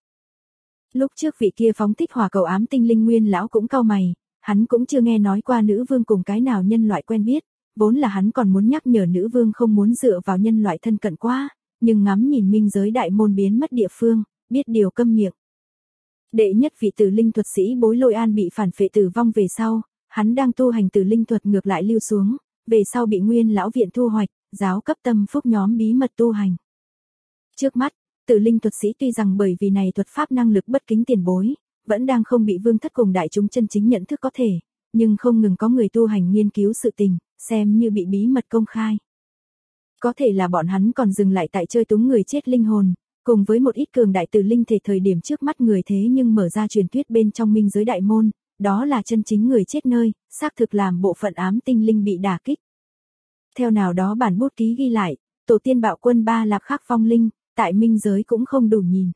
Lúc trước vị kia phóng thích hỏa cầu ám tinh linh nguyên lão cũng cau mày, hắn cũng chưa nghe nói qua nữ vương cùng cái nào nhân loại quen biết, vốn là hắn còn muốn nhắc nhở nữ vương không muốn dựa vào nhân loại thân cận quá, nhưng ngắm nhìn minh giới đại môn biến mất địa phương, biết điều câm miệng. Đệ nhất vị tử linh thuật sĩ Bối Lôi An bị phản phệ tử vong về sau, hắn đang tu hành tử linh thuật ngược lại lưu xuống, về sau bị nguyên lão viện thu hoạch, giáo cấp tâm phúc nhóm bí mật tu hành. Trước mắt, tử linh thuật sĩ tuy rằng bởi vì này thuật pháp năng lực bất kính tiền bối, vẫn đang không bị vương thất cùng đại chúng chân chính nhận thức có thể, nhưng không ngừng có người tu hành nghiên cứu sự tình, xem như bị bí mật công khai. Có thể là bọn hắn còn dừng lại tại chơi túng người chết linh hồn, cùng với một ít cường đại tử linh thể thời điểm trước mắt người thế nhưng mở ra truyền thuyết bên trong minh giới đại môn, đó là chân chính người chết nơi, xác thực làm bộ phận ám tinh linh bị đả kích. Theo nào đó bản bút ký ghi lại, tổ tiên bạo quân Ba Lạp Khắc Phong Linh, tại minh giới cũng không đủ nhìn.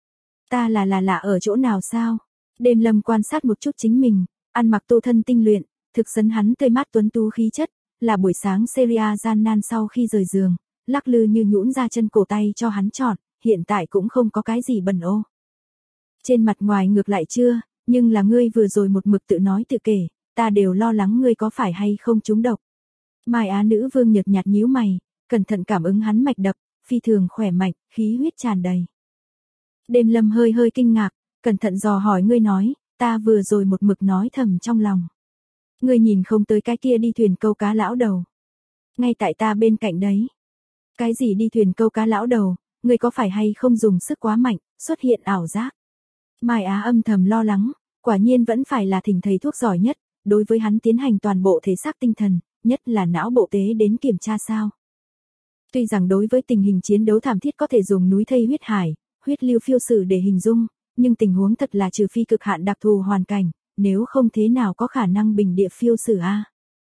Ta là ở chỗ nào sao? Đêm Lâm quan sát một chút chính mình, ăn mặc tu thân tinh luyện, thực sấn hắn tươi mát tuấn tú khí chất, là buổi sáng Seria gian nan sau khi rời giường, lắc lư như nhũn ra chân cổ tay cho hắn chọn, hiện tại cũng không có cái gì bẩn ô. Trên mặt ngoài ngược lại chưa, nhưng là ngươi vừa rồi một mực tự nói tự kể, ta đều lo lắng ngươi có phải hay không trúng độc. Mai Á nữ vương nhợt nhạt nhíu mày, cẩn thận cảm ứng hắn mạch đập, phi thường khỏe mạnh, khí huyết tràn đầy. Đêm Lâm hơi hơi kinh ngạc, cẩn thận dò hỏi ngươi nói, ta vừa rồi một mực nói thầm trong lòng. Ngươi nhìn không tới cái kia đi thuyền câu cá lão đầu. Ngay tại ta bên cạnh đấy. Cái gì đi thuyền câu cá lão đầu, ngươi có phải hay không dùng sức quá mạnh, xuất hiện ảo giác. Mai Á âm thầm lo lắng, quả nhiên vẫn phải là thỉnh thầy thuốc giỏi nhất, đối với hắn tiến hành toàn bộ thể xác tinh thần, nhất là não bộ tế đến kiểm tra sao. Tuy rằng đối với tình hình chiến đấu thảm thiết có thể dùng núi thây huyết hải, huyết lưu phiêu sử để hình dung, nhưng tình huống thật là trừ phi cực hạn đặc thù hoàn cảnh, nếu không thế nào có khả năng bình địa phiêu sử a.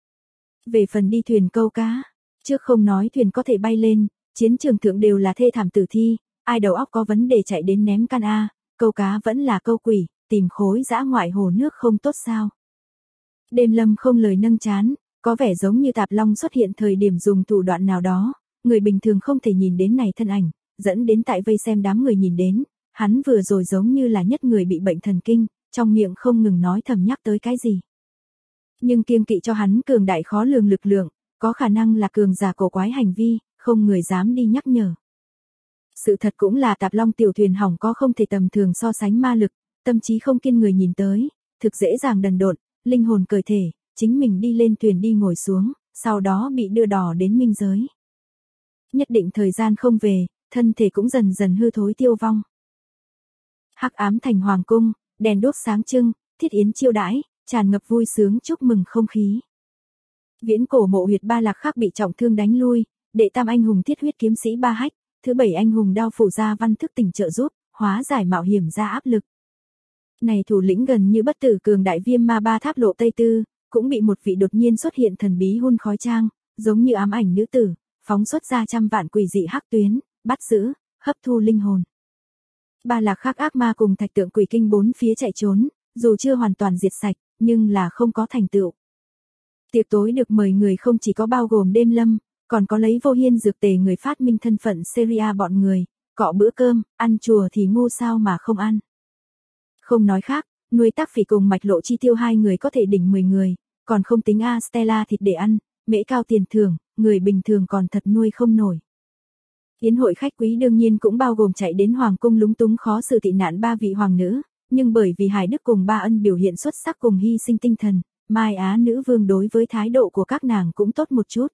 Về phần đi thuyền câu cá, trước không nói thuyền có thể bay lên, chiến trường thượng đều là thê thảm tử thi, ai đầu óc có vấn đề chạy đến ném can a, câu cá vẫn là câu quỷ, tìm khối dã ngoại hồ nước không tốt sao. Đêm Lâm không lời nâng chán, có vẻ giống như Tạp Long xuất hiện thời điểm dùng thủ đoạn nào đó, người bình thường không thể nhìn đến này thân ảnh, dẫn đến tại vây xem đám người nhìn đến, hắn vừa rồi giống như là nhất người bị bệnh thần kinh, trong miệng không ngừng nói thầm nhắc tới cái gì. Nhưng kiêng kỵ cho hắn cường đại khó lường lực lượng, có khả năng là cường giả cổ quái hành vi, không người dám đi nhắc nhở. Sự thật cũng là Tạp Long tiểu thuyền hỏng có không thể tầm thường so sánh ma lực, tâm trí không kiên người nhìn tới, thực dễ dàng đần độn, linh hồn cởi thể, chính mình đi lên thuyền đi ngồi xuống, sau đó bị đưa đò đến minh giới. Nhất định thời gian không về, thân thể cũng dần dần hư thối tiêu vong. Hắc ám thành hoàng cung, đèn đuốc sáng trưng, thiết yến chiêu đãi, tràn ngập vui sướng chúc mừng không khí. Viễn cổ mộ huyệt Ba Lạc Khắc bị trọng thương đánh lui, đệ tam anh hùng thiết huyết kiếm sĩ Ba Hách, thứ bảy anh hùng đao phủ gia văn thức tỉnh trợ giúp, hóa giải mạo hiểm ra áp lực. Này thủ lĩnh gần như bất tử cường đại viêm ma Ba Tháp Lộ Tây Tư, cũng bị một vị đột nhiên xuất hiện thần bí hun khói trang, giống như ám ảnh nữ tử, phóng xuất ra trăm vạn quỷ dị hắc tuyến, bắt giữ, hấp thu linh hồn. Ba Lạc Khắc ác ma cùng thạch tượng quỷ kinh bốn phía chạy trốn, dù chưa hoàn toàn diệt sạch, nhưng là không có thành tựu. Tiệc tối được mời người không chỉ có bao gồm Đêm Lâm, còn có lấy Vô Hiên dược tề người phát minh thân phận Seria bọn người, cọ bữa cơm, ăn chùa thì ngu sao mà không ăn. Không nói khác, nuôi Tác Phỉ cùng Mạch Lộ chi tiêu hai người có thể đỉnh 10 người, còn không tính Stella thịt để ăn, mễ cao tiền thưởng, người bình thường còn thật nuôi không nổi. Yến hội khách quý đương nhiên cũng bao gồm chạy đến hoàng cung lúng túng khó xử tị nạn ba vị hoàng nữ, nhưng bởi vì Hải Đức cùng Ba Ân biểu hiện xuất sắc cùng hy sinh tinh thần, Mai Á nữ vương đối với thái độ của các nàng cũng tốt một chút.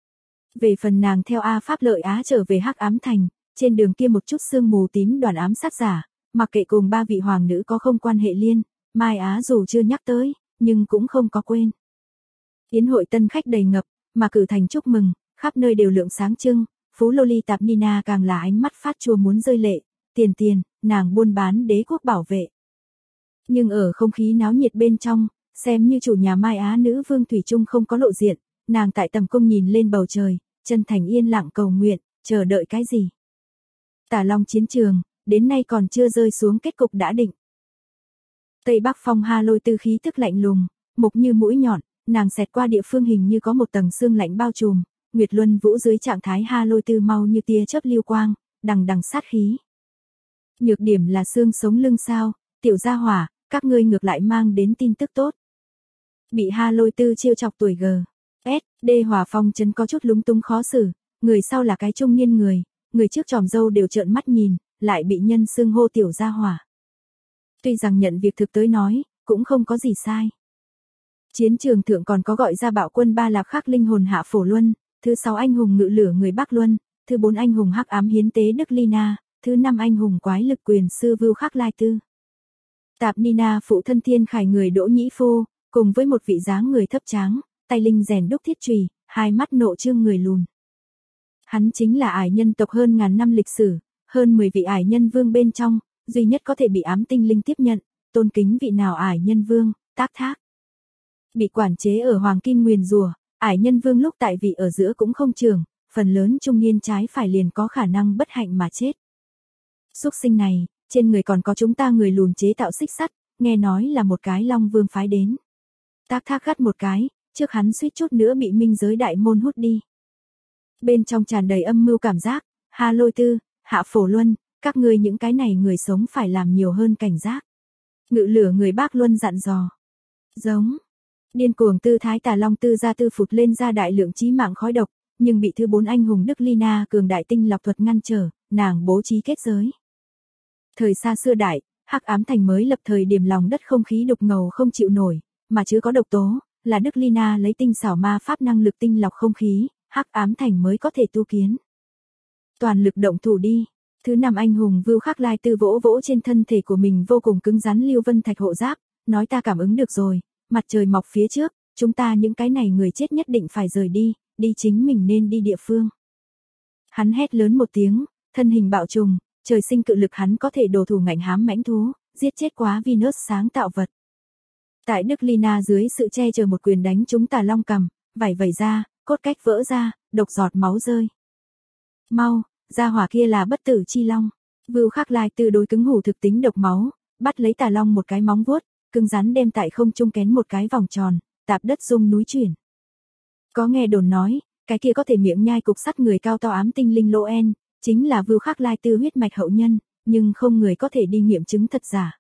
Về phần nàng theo A Pháp Lợi Á trở về Hắc Ám Thành, trên đường kia một chút sương mù tím đoàn ám sát giả, mặc kệ cùng ba vị hoàng nữ có không quan hệ liên, Mai Á dù chưa nhắc tới, nhưng cũng không có quên. Yến hội tân khách đầy ngập, mà cử thành chúc mừng, khắp nơi đều lượng sáng trưng, Phú Loli Tạp Nina càng là ánh mắt phát chua muốn rơi lệ, tiền, nàng buôn bán đế quốc bảo vệ. Nhưng ở không khí náo nhiệt bên trong, xem như chủ nhà Mai Á nữ vương thủy chung không có lộ diện, nàng tại tầm cung nhìn lên bầu trời, chân thành yên lặng cầu nguyện, chờ đợi cái gì. Tả Long chiến trường, đến nay còn chưa rơi xuống kết cục đã định. Tây Bắc Phong Ha Lôi Tư khí tức lạnh lùng, mục như mũi nhọn, nàng xẹt qua địa phương hình như có một tầng sương lạnh bao trùm, Nguyệt Luân Vũ dưới trạng thái Ha Lôi Tư mau như tia chớp lưu quang, đằng đằng sát khí. Nhược điểm là xương sống lưng sao, tiểu gia hỏa, các ngươi ngược lại mang đến tin tức tốt. Bị Ha Lôi Tư trêu chọc tuổi G.S.D. Hỏa Phong chấn có chút lúng túng khó xử, người sau là cái trung niên người trước tròm dâu đều trợn mắt nhìn, lại bị nhân xưng hô tiểu gia hỏa. Tuy rằng nhận việc thực tới nói, cũng không có gì sai. Chiến trường thượng còn có gọi ra bạo quân Ba Lạc Khắc linh hồn Hạ Phổ Luân, thứ 6 anh hùng ngự lửa người Bắc Luân, thứ 4 anh hùng hắc ám hiến tế Đức Lina, thứ 5 anh hùng quái lực quyền sư Vưu Khắc Lai Tư. Tạp Nina phụ thân Thiên Khải người Đỗ Nhĩ Phu, cùng với một vị dáng người thấp tráng, tay linh rèn đúc thiết chùy, hai mắt nộ trương người lùn. Hắn chính là ải nhân tộc hơn ngàn năm lịch sử, hơn 10 vị ải nhân vương bên trong, duy nhất có thể bị ám tinh linh tiếp nhận, tôn kính vị nào ải nhân vương, Tác Thác. Bị quản chế ở Hoàng Kim nguyền rủa, ải nhân vương lúc tại vị ở giữa cũng không trường, phần lớn trung niên trái phải liền có khả năng bất hạnh mà chết. Súc sinh này, trên người còn có chúng ta người lùn chế tạo xích sắt, nghe nói là một cái Long Vương phái đến. Tác Thác gắt một cái, trước hắn suýt chút nữa bị minh giới đại môn hút đi. Bên trong tràn đầy âm mưu cảm giác, Ha Lôi Tư, Hạ Phổ Luân, các ngươi những cái này người sống phải làm nhiều hơn cảnh giác. Ngự lửa người Bác Luân dặn dò. Giống. Điên cuồng tư thái Tà Long Tư ra tư phụt lên ra đại lượng chí mạng khói độc, nhưng bị thứ 4 anh hùng Đức Lina cường đại tinh lọc thuật ngăn trở, nàng bố trí kết giới. Thời xa xưa đại, Hắc Ám Thành mới lập thời điểm lòng đất không khí đục ngầu không chịu nổi, mà chứ có độc tố, là Đức Lina lấy tinh xảo ma pháp năng lực tinh lọc không khí, Hắc Ám Thành mới có thể tu kiến. Toàn lực động thủ đi. Thứ 5 anh hùng Vưu Khắc Lai Tư vỗ vỗ trên thân thể của mình vô cùng cứng rắn Lưu Vân Thạch hộ giáp, nói ta cảm ứng được rồi, mặt trời mọc phía trước, chúng ta những cái này người chết nhất định phải rời đi, đi chính mình nên đi địa phương. Hắn hét lớn một tiếng, thân hình bạo trùng, trời sinh cự lực hắn có thể đồ thủ ngạnh hám mãnh thú, giết chết quá Venus sáng tạo vật. Tại Đức Lina dưới sự che chở một quyền đánh chúng Tà Long cầm, vảy vẩy ra, cốt cách vỡ ra, độc giọt máu rơi. Mau, gia hỏa kia là bất tử chi long. Vưu Khắc Lai Tư đối cứng hủ thực tính độc máu, bắt lấy Tà Long một cái móng vuốt, cứng rắn đem tại không trung kén một cái vòng tròn, tạp đất rung núi chuyển. Có nghe đồn nói, cái kia có thể miệng nhai cục sắt người cao to ám tinh linh Loen, chính là Vưu Khắc Lai Tư huyết mạch hậu nhân, nhưng không người có thể đi nghiệm chứng thật giả.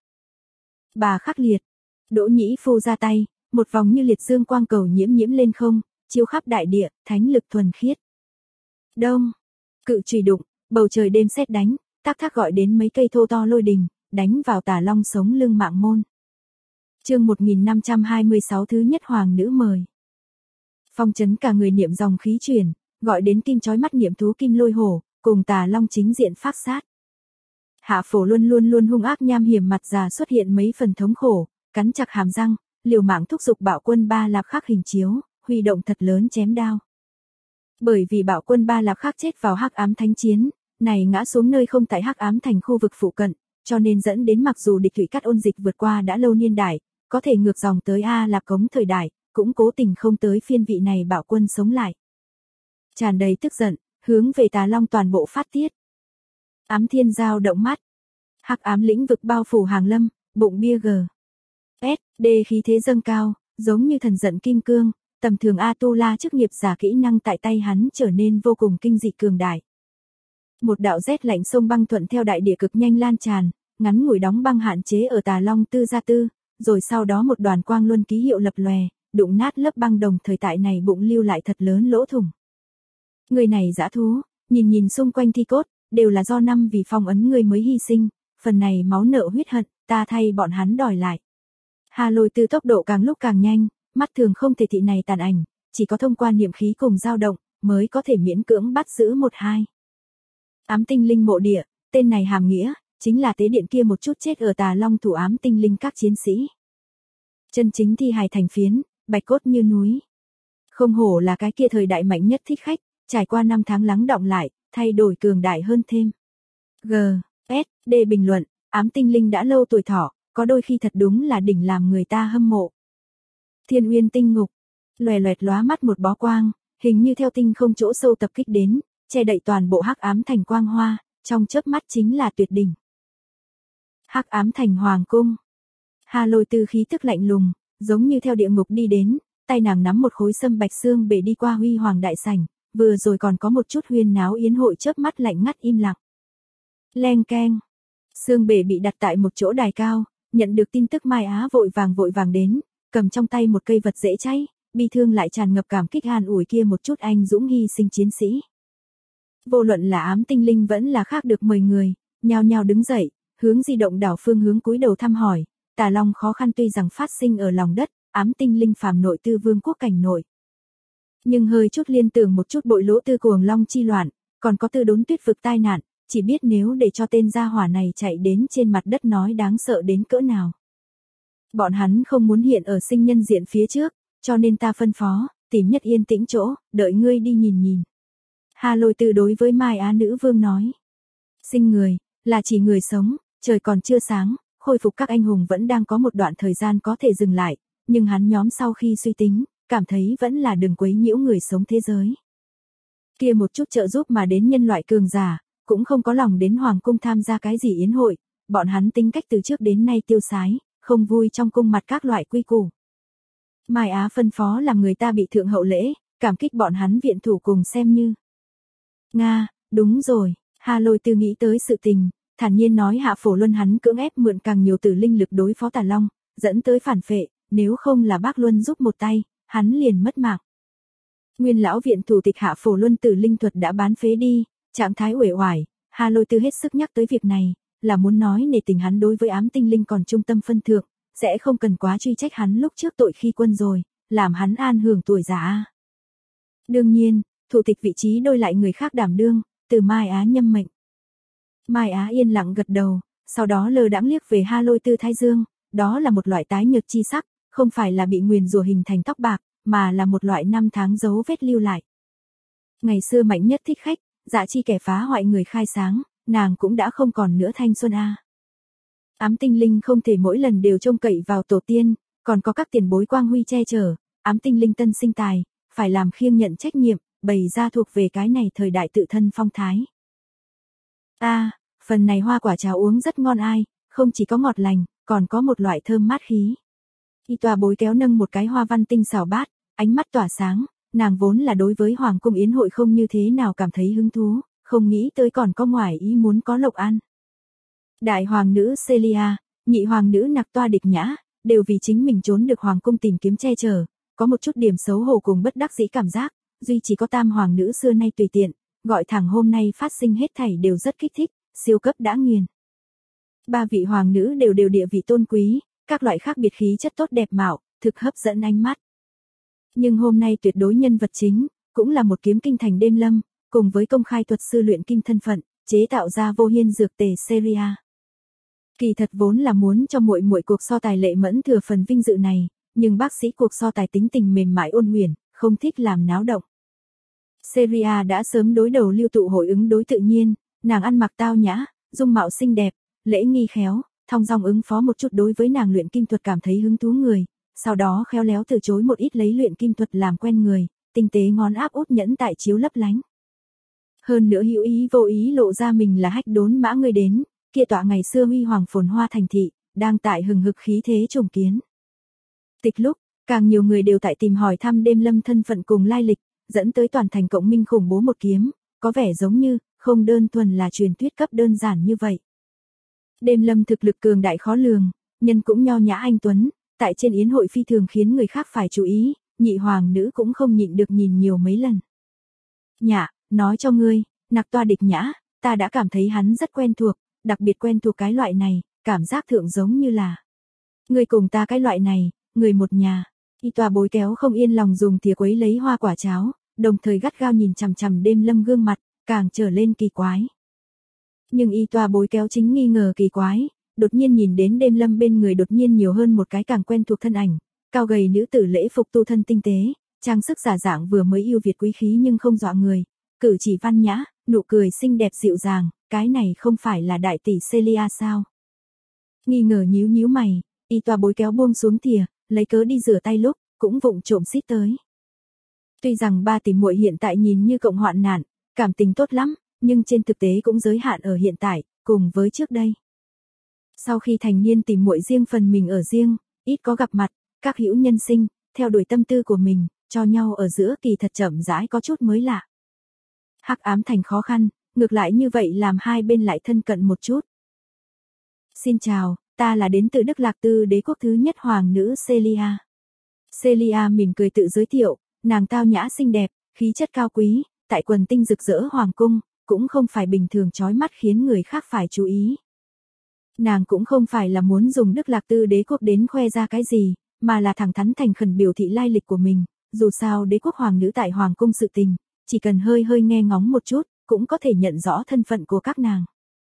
Bà khắc liệt, Đỗ Nhĩ Phu ra tay, một vòng như liệt dương quang cầu nhiễm lên không, chiếu khắp đại địa, thánh lực thuần khiết. Đông, cự chùy đụng, Bầu trời đêm sét đánh, tác thác gọi đến mấy cây thô to lôi đình, đánh vào Tà Long sống lưng Mạng Môn. Chương 1526 thứ nhất hoàng nữ mời. Phong trấn cả người niệm dòng khí truyền, gọi đến kim chói mắt niệm thú kim lôi hổ, cùng Tà Long chính diện phác sát. Hạ Phổ Luân luôn luôn hung ác nham hiểm mặt già xuất hiện mấy phần thống khổ, cắn chặt hàm răng, liều mạng thúc giục Bạo Quân Ba Lạp Khắc hình chiếu, huy động thật lớn chém đao. Bởi vì Bạo Quân Ba Lạp Khắc chết vào Hắc Ám Thánh Chiến, này ngã xuống nơi không tại Hắc Ám Thành khu vực phụ cận, cho nên dẫn đến mặc dù địch thủy cắt ôn dịch vượt qua đã lâu niên đại, có thể ngược dòng tới A Lạp Cống thời đại, cũng cố tình không tới phiên vị này Bạo Quân sống lại. Tràn đầy tức giận, hướng về Tà Long toàn bộ phát tiết. Ám Thiên Giao động mắt. Hắc ám lĩnh vực bao phủ Hàng Lâm, bụng bia D khí thế dâng cao, giống như thần giận kim cương, tầm thường A-tu-la chức nghiệp giả kỹ năng tại tay hắn trở nên vô cùng kinh dị cường đại. Một đạo rét lạnh sông băng thuận theo đại địa cực nhanh lan tràn, ngắn ngủi đóng băng hạn chế ở Tà Long tư gia tư, rồi sau đó một đoàn quang luân ký hiệu lập lòe, đụng nát lớp băng đồng thời tại này bụng lưu lại thật lớn lỗ thủng. Người này dã thú, nhìn xung quanh thi cốt, đều là do năm vì phong ấn người mới hy sinh, phần này máu nợ huyết hận, ta thay bọn hắn đòi lại. Hà Lôi Tư tốc độ càng lúc càng nhanh, mắt thường không thể thị này tàn ảnh, chỉ có thông qua niệm khí cùng dao động, mới có thể miễn cưỡng bắt giữ một hai. Ám tinh linh mộ địa, tên này hàm nghĩa, chính là tế điện kia một chút chết ở Tà Long thủ ám tinh linh các chiến sĩ. Chân chính thi hài thành phiến, bạch cốt như núi. Không hổ là cái kia thời đại mạnh nhất thích khách, trải qua 5 tháng lắng đọng lại, thay đổi cường đại hơn thêm. D bình luận, ám tinh linh đã lâu tuổi thọ, có đôi khi thật đúng là đỉnh làm người ta hâm mộ. Thiên Uyên tinh ngục, loè loẹt lóa mắt một bó quang, hình như theo tinh không chỗ sâu tập kích đến, che đậy toàn bộ Hắc Ám Thành quang hoa, trong chớp mắt chính là tuyệt đỉnh. Hắc Ám Thành hoàng cung. Hà Lôi Tư khí tức lạnh lùng, giống như theo địa ngục đi đến, tay nàng nắm một khối sâm bạch xương bể đi qua huy hoàng đại sảnh, vừa rồi còn có một chút huyên náo yến hội chớp mắt lạnh ngắt im lặng. Leng keng. Xương bể bị đặt tại một chỗ đài cao, nhận được tin tức Mai Á vội vàng đến, cầm trong tay một cây vật dễ cháy, bi thương lại tràn ngập cảm kích an ủi kia một chút anh dũng hy sinh chiến sĩ. Vô luận là ám tinh linh vẫn là khác được 10 người, nhao nhao đứng dậy, hướng di động đảo phương hướng cúi đầu thăm hỏi, Tà Long khó khăn tuy rằng phát sinh ở lòng đất, ám tinh linh phàm nội tư vương quốc cảnh nội. Nhưng hơi chút liên tưởng một chút bội lỗ tư cuồng long chi loạn, còn có tư đốn tuyết vực tai nạn, chỉ biết nếu để cho tên gia hỏa này chạy đến trên mặt đất nói đáng sợ đến cỡ nào. Bọn hắn không muốn hiện ở sinh nhân diện phía trước, cho nên ta phân phó, tìm nhất yên tĩnh chỗ, đợi ngươi đi nhìn. Hà Lôi Tư đối với Mai Á nữ vương nói. Sinh người, là chỉ người sống, trời còn chưa sáng, khôi phục các anh hùng vẫn đang có một đoạn thời gian có thể dừng lại, nhưng hắn nhóm sau khi suy tính, cảm thấy vẫn là đừng quấy nhiễu người sống thế giới. Kia một chút trợ giúp mà đến nhân loại cường giả, cũng không có lòng đến hoàng cung tham gia cái gì yến hội, bọn hắn tính cách từ trước đến nay tiêu sái, không vui trong cung mặt các loại quy củ. Mai Á phân phó làm người ta bị thượng hậu lễ, cảm kích bọn hắn viện thủ cùng xem như. Nga, đúng rồi, Hà Lôi Tư nghĩ tới sự tình, thản nhiên nói Hạ Phổ Luân hắn cưỡng ép mượn càng nhiều tử linh lực đối phó Tà Long, dẫn tới phản phệ, nếu không là bác Luân giúp một tay, hắn liền mất mạng. Nguyên lão viện thủ tịch Hạ Phổ Luân tử linh thuật đã bán phế đi, trạng thái uể oải, Hà Lôi Tư hết sức nhắc tới việc này, là muốn nói nể tình hắn đối với ám tinh linh còn trung tâm phân thượng, sẽ không cần quá truy trách hắn lúc trước tội khi quân rồi, làm hắn an hưởng tuổi già. Đương nhiên, thủ tịch vị trí đôi lại người khác đảm đương, từ Mai Á nhâm mệnh. Mai Á yên lặng gật đầu, sau đó lơ đãng liếc về Hà Lôi Tư thái dương, đó là một loại tái nhợt chi sắc, không phải là bị nguyền rủa hình thành tóc bạc, mà là một loại năm tháng dấu vết lưu lại. Ngày xưa mạnh nhất thích khách, dạ chi kẻ phá hoại người khai sáng, nàng cũng đã không còn nữa thanh xuân a. Ám tinh linh không thể mỗi lần đều trông cậy vào tổ tiên, còn có các tiền bối quang huy che chở, ám tinh linh tân sinh tài, phải làm khiêng nhận trách nhiệm, bày ra thuộc về cái này thời đại tự thân phong thái. Phần này hoa quả cháo uống rất ngon ai, không chỉ có ngọt lành, còn có một loại thơm mát khí. Y tòa bối kéo nâng một cái hoa văn tinh xảo bát, ánh mắt tỏa sáng, nàng vốn là đối với hoàng cung yến hội không như thế nào cảm thấy hứng thú, không nghĩ tới còn có ngoài ý muốn có lộc ăn. Đại hoàng nữ Celia, nhị hoàng nữ Nặc Toa Địch Nhã, đều vì chính mình trốn được hoàng cung tìm kiếm che chở, có một chút điểm xấu hổ cùng bất đắc dĩ cảm giác, duy chỉ có tam hoàng nữ xưa nay tùy tiện, gọi thẳng hôm nay phát sinh hết thảy đều rất kích thích, siêu cấp đã nghiền. Ba vị hoàng nữ đều đều địa vị tôn quý, các loại khác biệt khí chất tốt đẹp mạo, thực hấp dẫn ánh mắt. Nhưng hôm nay tuyệt đối nhân vật chính, cũng là một kiếm kinh thành đêm lâm, cùng với công khai thuật sư luyện kim thân phận, chế tạo ra vô hiên dược tề Seria. Kỳ thật vốn là muốn cho muội muội cuộc so tài lệ mẫn thừa phần vinh dự này, nhưng bác sĩ cuộc so tài tính tình mềm mại ôn huyền, không thích làm náo động. Seria đã sớm đối đầu lưu tụ hội ứng đối tự nhiên, nàng ăn mặc tao nhã, dung mạo xinh đẹp, lễ nghi khéo, thong dong ứng phó một chút đối với nàng luyện kim thuật cảm thấy hứng thú người, sau đó khéo léo từ chối một ít lấy luyện kim thuật làm quen người, tinh tế ngón áp út nhẫn tại chiếu lấp lánh. Hơn nữa hữu ý vô ý lộ ra mình là hách đốn mã người đến, kia tọa ngày xưa huy hoàng phồn hoa thành thị, đang tại hừng hực khí thế trùng kiến. Tịch lúc, càng nhiều người đều tại tìm hỏi thăm đêm lâm thân phận cùng lai lịch, dẫn tới toàn thành cộng minh khủng bố một kiếm, có vẻ giống như, không đơn thuần là truyền thuyết cấp đơn giản như vậy. Đêm lâm thực lực cường đại khó lường, nhân cũng nho nhã anh tuấn, tại trên yến hội phi thường khiến người khác phải chú ý, nhị hoàng nữ cũng không nhịn được nhìn nhiều mấy lần. Nhã, nói cho ngươi, nặc toa địch nhã, ta đã cảm thấy hắn rất quen thuộc, đặc biệt quen thuộc cái loại này, cảm giác thượng giống như là ngươi cùng ta cái loại này, người một nhà. Y toa bối kéo không yên lòng dùng thìa quấy lấy hoa quả cháo, đồng thời gắt gao nhìn chằm chằm đêm lâm gương mặt, càng trở lên kỳ quái. Nhưng y toa bối kéo chính nghi ngờ kỳ quái, đột nhiên nhìn đến đêm lâm bên người đột nhiên nhiều hơn một cái càng quen thuộc thân ảnh, cao gầy nữ tử lễ phục tu thân tinh tế, trang sức giả dạng vừa mới yêu việt quý khí nhưng không dọa người, cử chỉ văn nhã, nụ cười xinh đẹp dịu dàng, cái này không phải là đại tỷ Celia sao? Nghi ngờ nhíu nhíu mày, y toa bối kéo buông xuống thìa, lấy cớ đi rửa tay lúc, cũng vụng trộm xít tới. Tuy rằng ba tỷ muội hiện tại nhìn như cộng hoạn nạn, cảm tình tốt lắm, nhưng trên thực tế cũng giới hạn ở hiện tại, cùng với trước đây. Sau khi thành niên tỷ muội riêng phần mình ở riêng, ít có gặp mặt, các hữu nhân sinh, theo đuổi tâm tư của mình, cho nhau ở giữa kỳ thật chậm rãi có chút mới lạ. Hắc ám thành khó khăn, ngược lại như vậy làm hai bên lại thân cận một chút. Xin chào, ta là đến từ Đức Lạc Tư đế quốc thứ nhất hoàng nữ Celia. Celia mỉm cười tự giới thiệu, nàng tao nhã xinh đẹp, khí chất cao quý, tại quần tinh rực rỡ hoàng cung, cũng không phải bình thường chói mắt khiến người khác phải chú ý. Nàng cũng không phải là muốn dùng Đức Lạc Tư đế quốc đến khoe ra cái gì, mà là thẳng thắn thành khẩn biểu thị lai lịch của mình, dù sao đế quốc hoàng nữ tại hoàng cung sự tình, chỉ cần hơi hơi nghe ngóng một chút, cũng có thể nhận rõ thân phận của các nàng.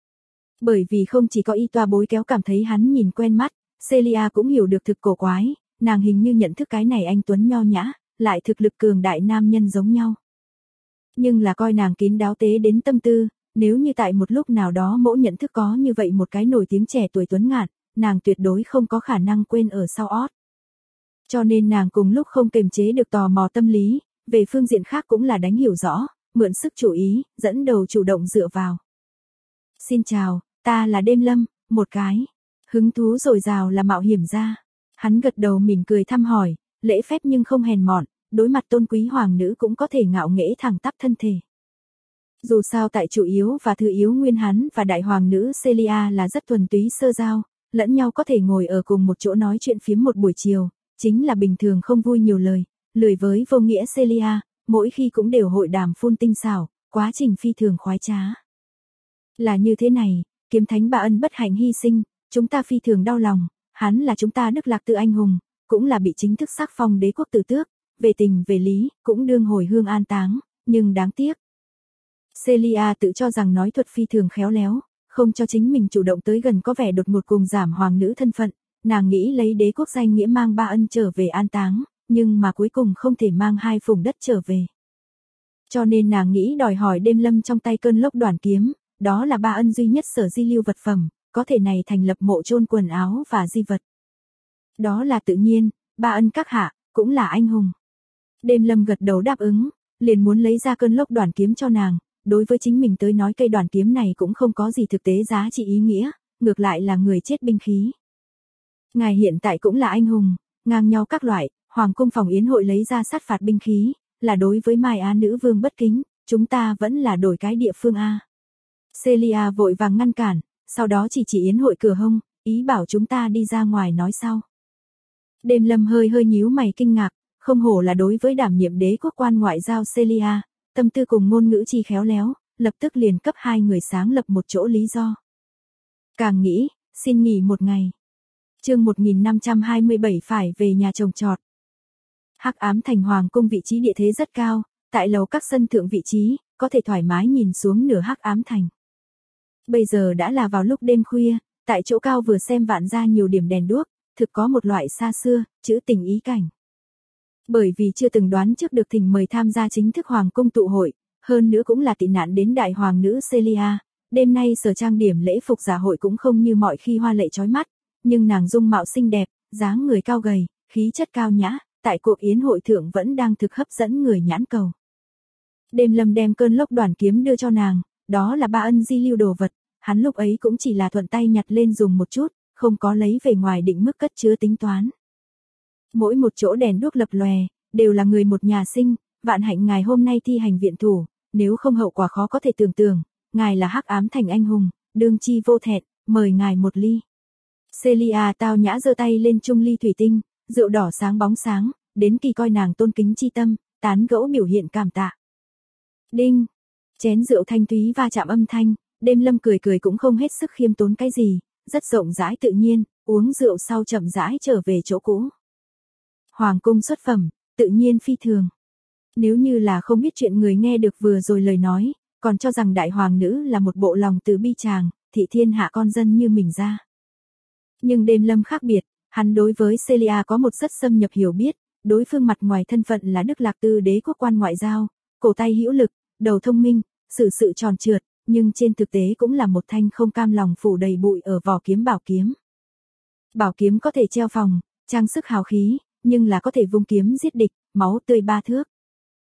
Bởi vì không chỉ có y toa bối kéo cảm thấy hắn nhìn quen mắt, Celia cũng hiểu được thực cổ quái, nàng hình như nhận thức cái này anh tuấn nho nhã, lại thực lực cường đại nam nhân giống nhau. Nhưng là coi nàng kín đáo tế đến tâm tư, nếu như tại một lúc nào đó mẫu nhận thức có như vậy một cái nổi tiếng trẻ tuổi tuấn ngạn, nàng tuyệt đối không có khả năng quên ở sau ót. Cho nên nàng cùng lúc không kềm chế được tò mò tâm lý, về phương diện khác cũng là đánh hiểu rõ, mượn sức chủ ý, dẫn đầu chủ động dựa vào. Xin chào, ta là Đêm Lâm, một cái hứng thú dồi dào là mạo hiểm gia. Hắn gật đầu mỉm cười thăm hỏi, lễ phép nhưng không hèn mọn, đối mặt tôn quý hoàng nữ cũng có thể ngạo nghễ thẳng tắp thân thể. Dù sao tại chủ yếu và thứ yếu nguyên hắn và đại hoàng nữ Celia là rất thuần túy sơ giao, lẫn nhau có thể ngồi ở cùng một chỗ nói chuyện phiếm một buổi chiều, chính là bình thường không vui nhiều lời, lười với vô nghĩa Celia, mỗi khi cũng đều hội đàm phun tinh xảo, quá trình phi thường khoái trá. Là như thế này, kiếm thánh Ba Ân bất hạnh hy sinh, chúng ta phi thường đau lòng, hắn là chúng ta Đức Lạc Tư anh hùng, cũng là bị chính thức sắc phong đế quốc tử tước, về tình về lý, cũng đương hồi hương an táng, nhưng đáng tiếc. Celia tự cho rằng nói thuật phi thường khéo léo, không cho chính mình chủ động tới gần có vẻ đột ngột cùng giảm hoàng nữ thân phận, nàng nghĩ lấy đế quốc danh nghĩa mang Ba Ân trở về an táng, nhưng mà cuối cùng không thể mang hai phủng đất trở về. Cho nên nàng nghĩ đòi hỏi Đêm Lâm trong tay cơn lốc đoản kiếm, đó là Ba Ân duy nhất sở di lưu vật phẩm, có thể này thành lập mộ chôn quần áo và di vật. Đó là tự nhiên, Ba Ân các hạ, cũng là anh hùng. Đêm Lâm gật đầu đáp ứng, liền muốn lấy ra cơn lốc đoản kiếm cho nàng, đối với chính mình tới nói cây đoản kiếm này cũng không có gì thực tế giá trị ý nghĩa, ngược lại là người chết binh khí. Ngài hiện tại cũng là anh hùng, ngang nhau các loại, hoàng cung phòng yến hội lấy ra sát phạt binh khí, là đối với Mai Á nữ vương bất kính, chúng ta vẫn là đổi cái địa phương A. Celia vội vàng ngăn cản, sau đó chỉ yến hội cửa hông, ý bảo chúng ta đi ra ngoài nói sau. Đêm Lâm hơi hơi nhíu mày kinh ngạc, không hổ là đối với đảm nhiệm đế quốc quan ngoại giao Celia, tâm tư cùng ngôn ngữ chi khéo léo, lập tức liền cấp hai người sáng lập một chỗ lý do. Càng nghĩ, xin nghỉ một ngày. Chương 1527 phải về nhà trồng trọt. Hắc Ám Thành hoàng cung vị trí địa thế rất cao, tại lầu các sân thượng vị trí, có thể thoải mái nhìn xuống nửa Hắc Ám Thành. Bây giờ đã là vào lúc đêm khuya, tại chỗ cao vừa xem vạn ra nhiều điểm đèn đuốc, thực có một loại xa xưa, trữ tình ý cảnh. Bởi vì chưa từng đoán trước được thỉnh mời tham gia chính thức hoàng cung tụ hội, hơn nữa cũng là tị nạn đến đại hoàng nữ Celia, đêm nay sở trang điểm lễ phục dạ hội cũng không như mọi khi hoa lệ chói mắt, nhưng nàng dung mạo xinh đẹp, dáng người cao gầy, khí chất cao nhã, tại cuộc yến hội thượng vẫn đang thực hấp dẫn người nhãn cầu. Đêm Lâm đem cơn lốc đoàn kiếm đưa cho nàng, đó là ba ân di lưu đồ vật, hắn lúc ấy cũng chỉ là thuận tay nhặt lên dùng một chút, không có lấy về ngoài định mức cất chứa tính toán. Mỗi một chỗ đèn đuốc lập lòe, đều là người một nhà sinh, vạn hạnh ngài hôm nay thi hành viện thủ, nếu không hậu quả khó có thể tưởng tượng, ngài là Hắc Ám Thành anh hùng, đương chi vô thẹn, mời ngài một ly. Celia tao nhã giơ tay lên chung ly thủy tinh, rượu đỏ sáng bóng sáng, đến kỳ coi nàng tôn kính chi tâm, tán gẫu biểu hiện cảm tạ. Đinh, chén rượu thanh thúy va chạm âm thanh, Đêm Lâm cười cười cũng không hết sức khiêm tốn cái gì, rất rộng rãi tự nhiên, uống rượu sau chậm rãi trở về chỗ cũ. Hoàng cung xuất phẩm, tự nhiên phi thường. Nếu như là không biết chuyện người nghe được vừa rồi lời nói, còn cho rằng đại hoàng nữ là một bộ lòng từ bi tràng, thị thiên hạ con dân như mình ra. Nhưng Đêm Lâm khác biệt, hắn đối với Celia có một rất xâm nhập hiểu biết, đối phương mặt ngoài thân phận là Đức Lạc Tư đế quốc quan ngoại giao, cổ tay hữu lực, đầu thông minh, sự tròn trượt, nhưng trên thực tế cũng là một thanh không cam lòng phủ đầy bụi ở vỏ kiếm bảo kiếm. Bảo kiếm có thể treo phòng, trang sức hào khí, nhưng là có thể vung kiếm giết địch, máu tươi ba thước.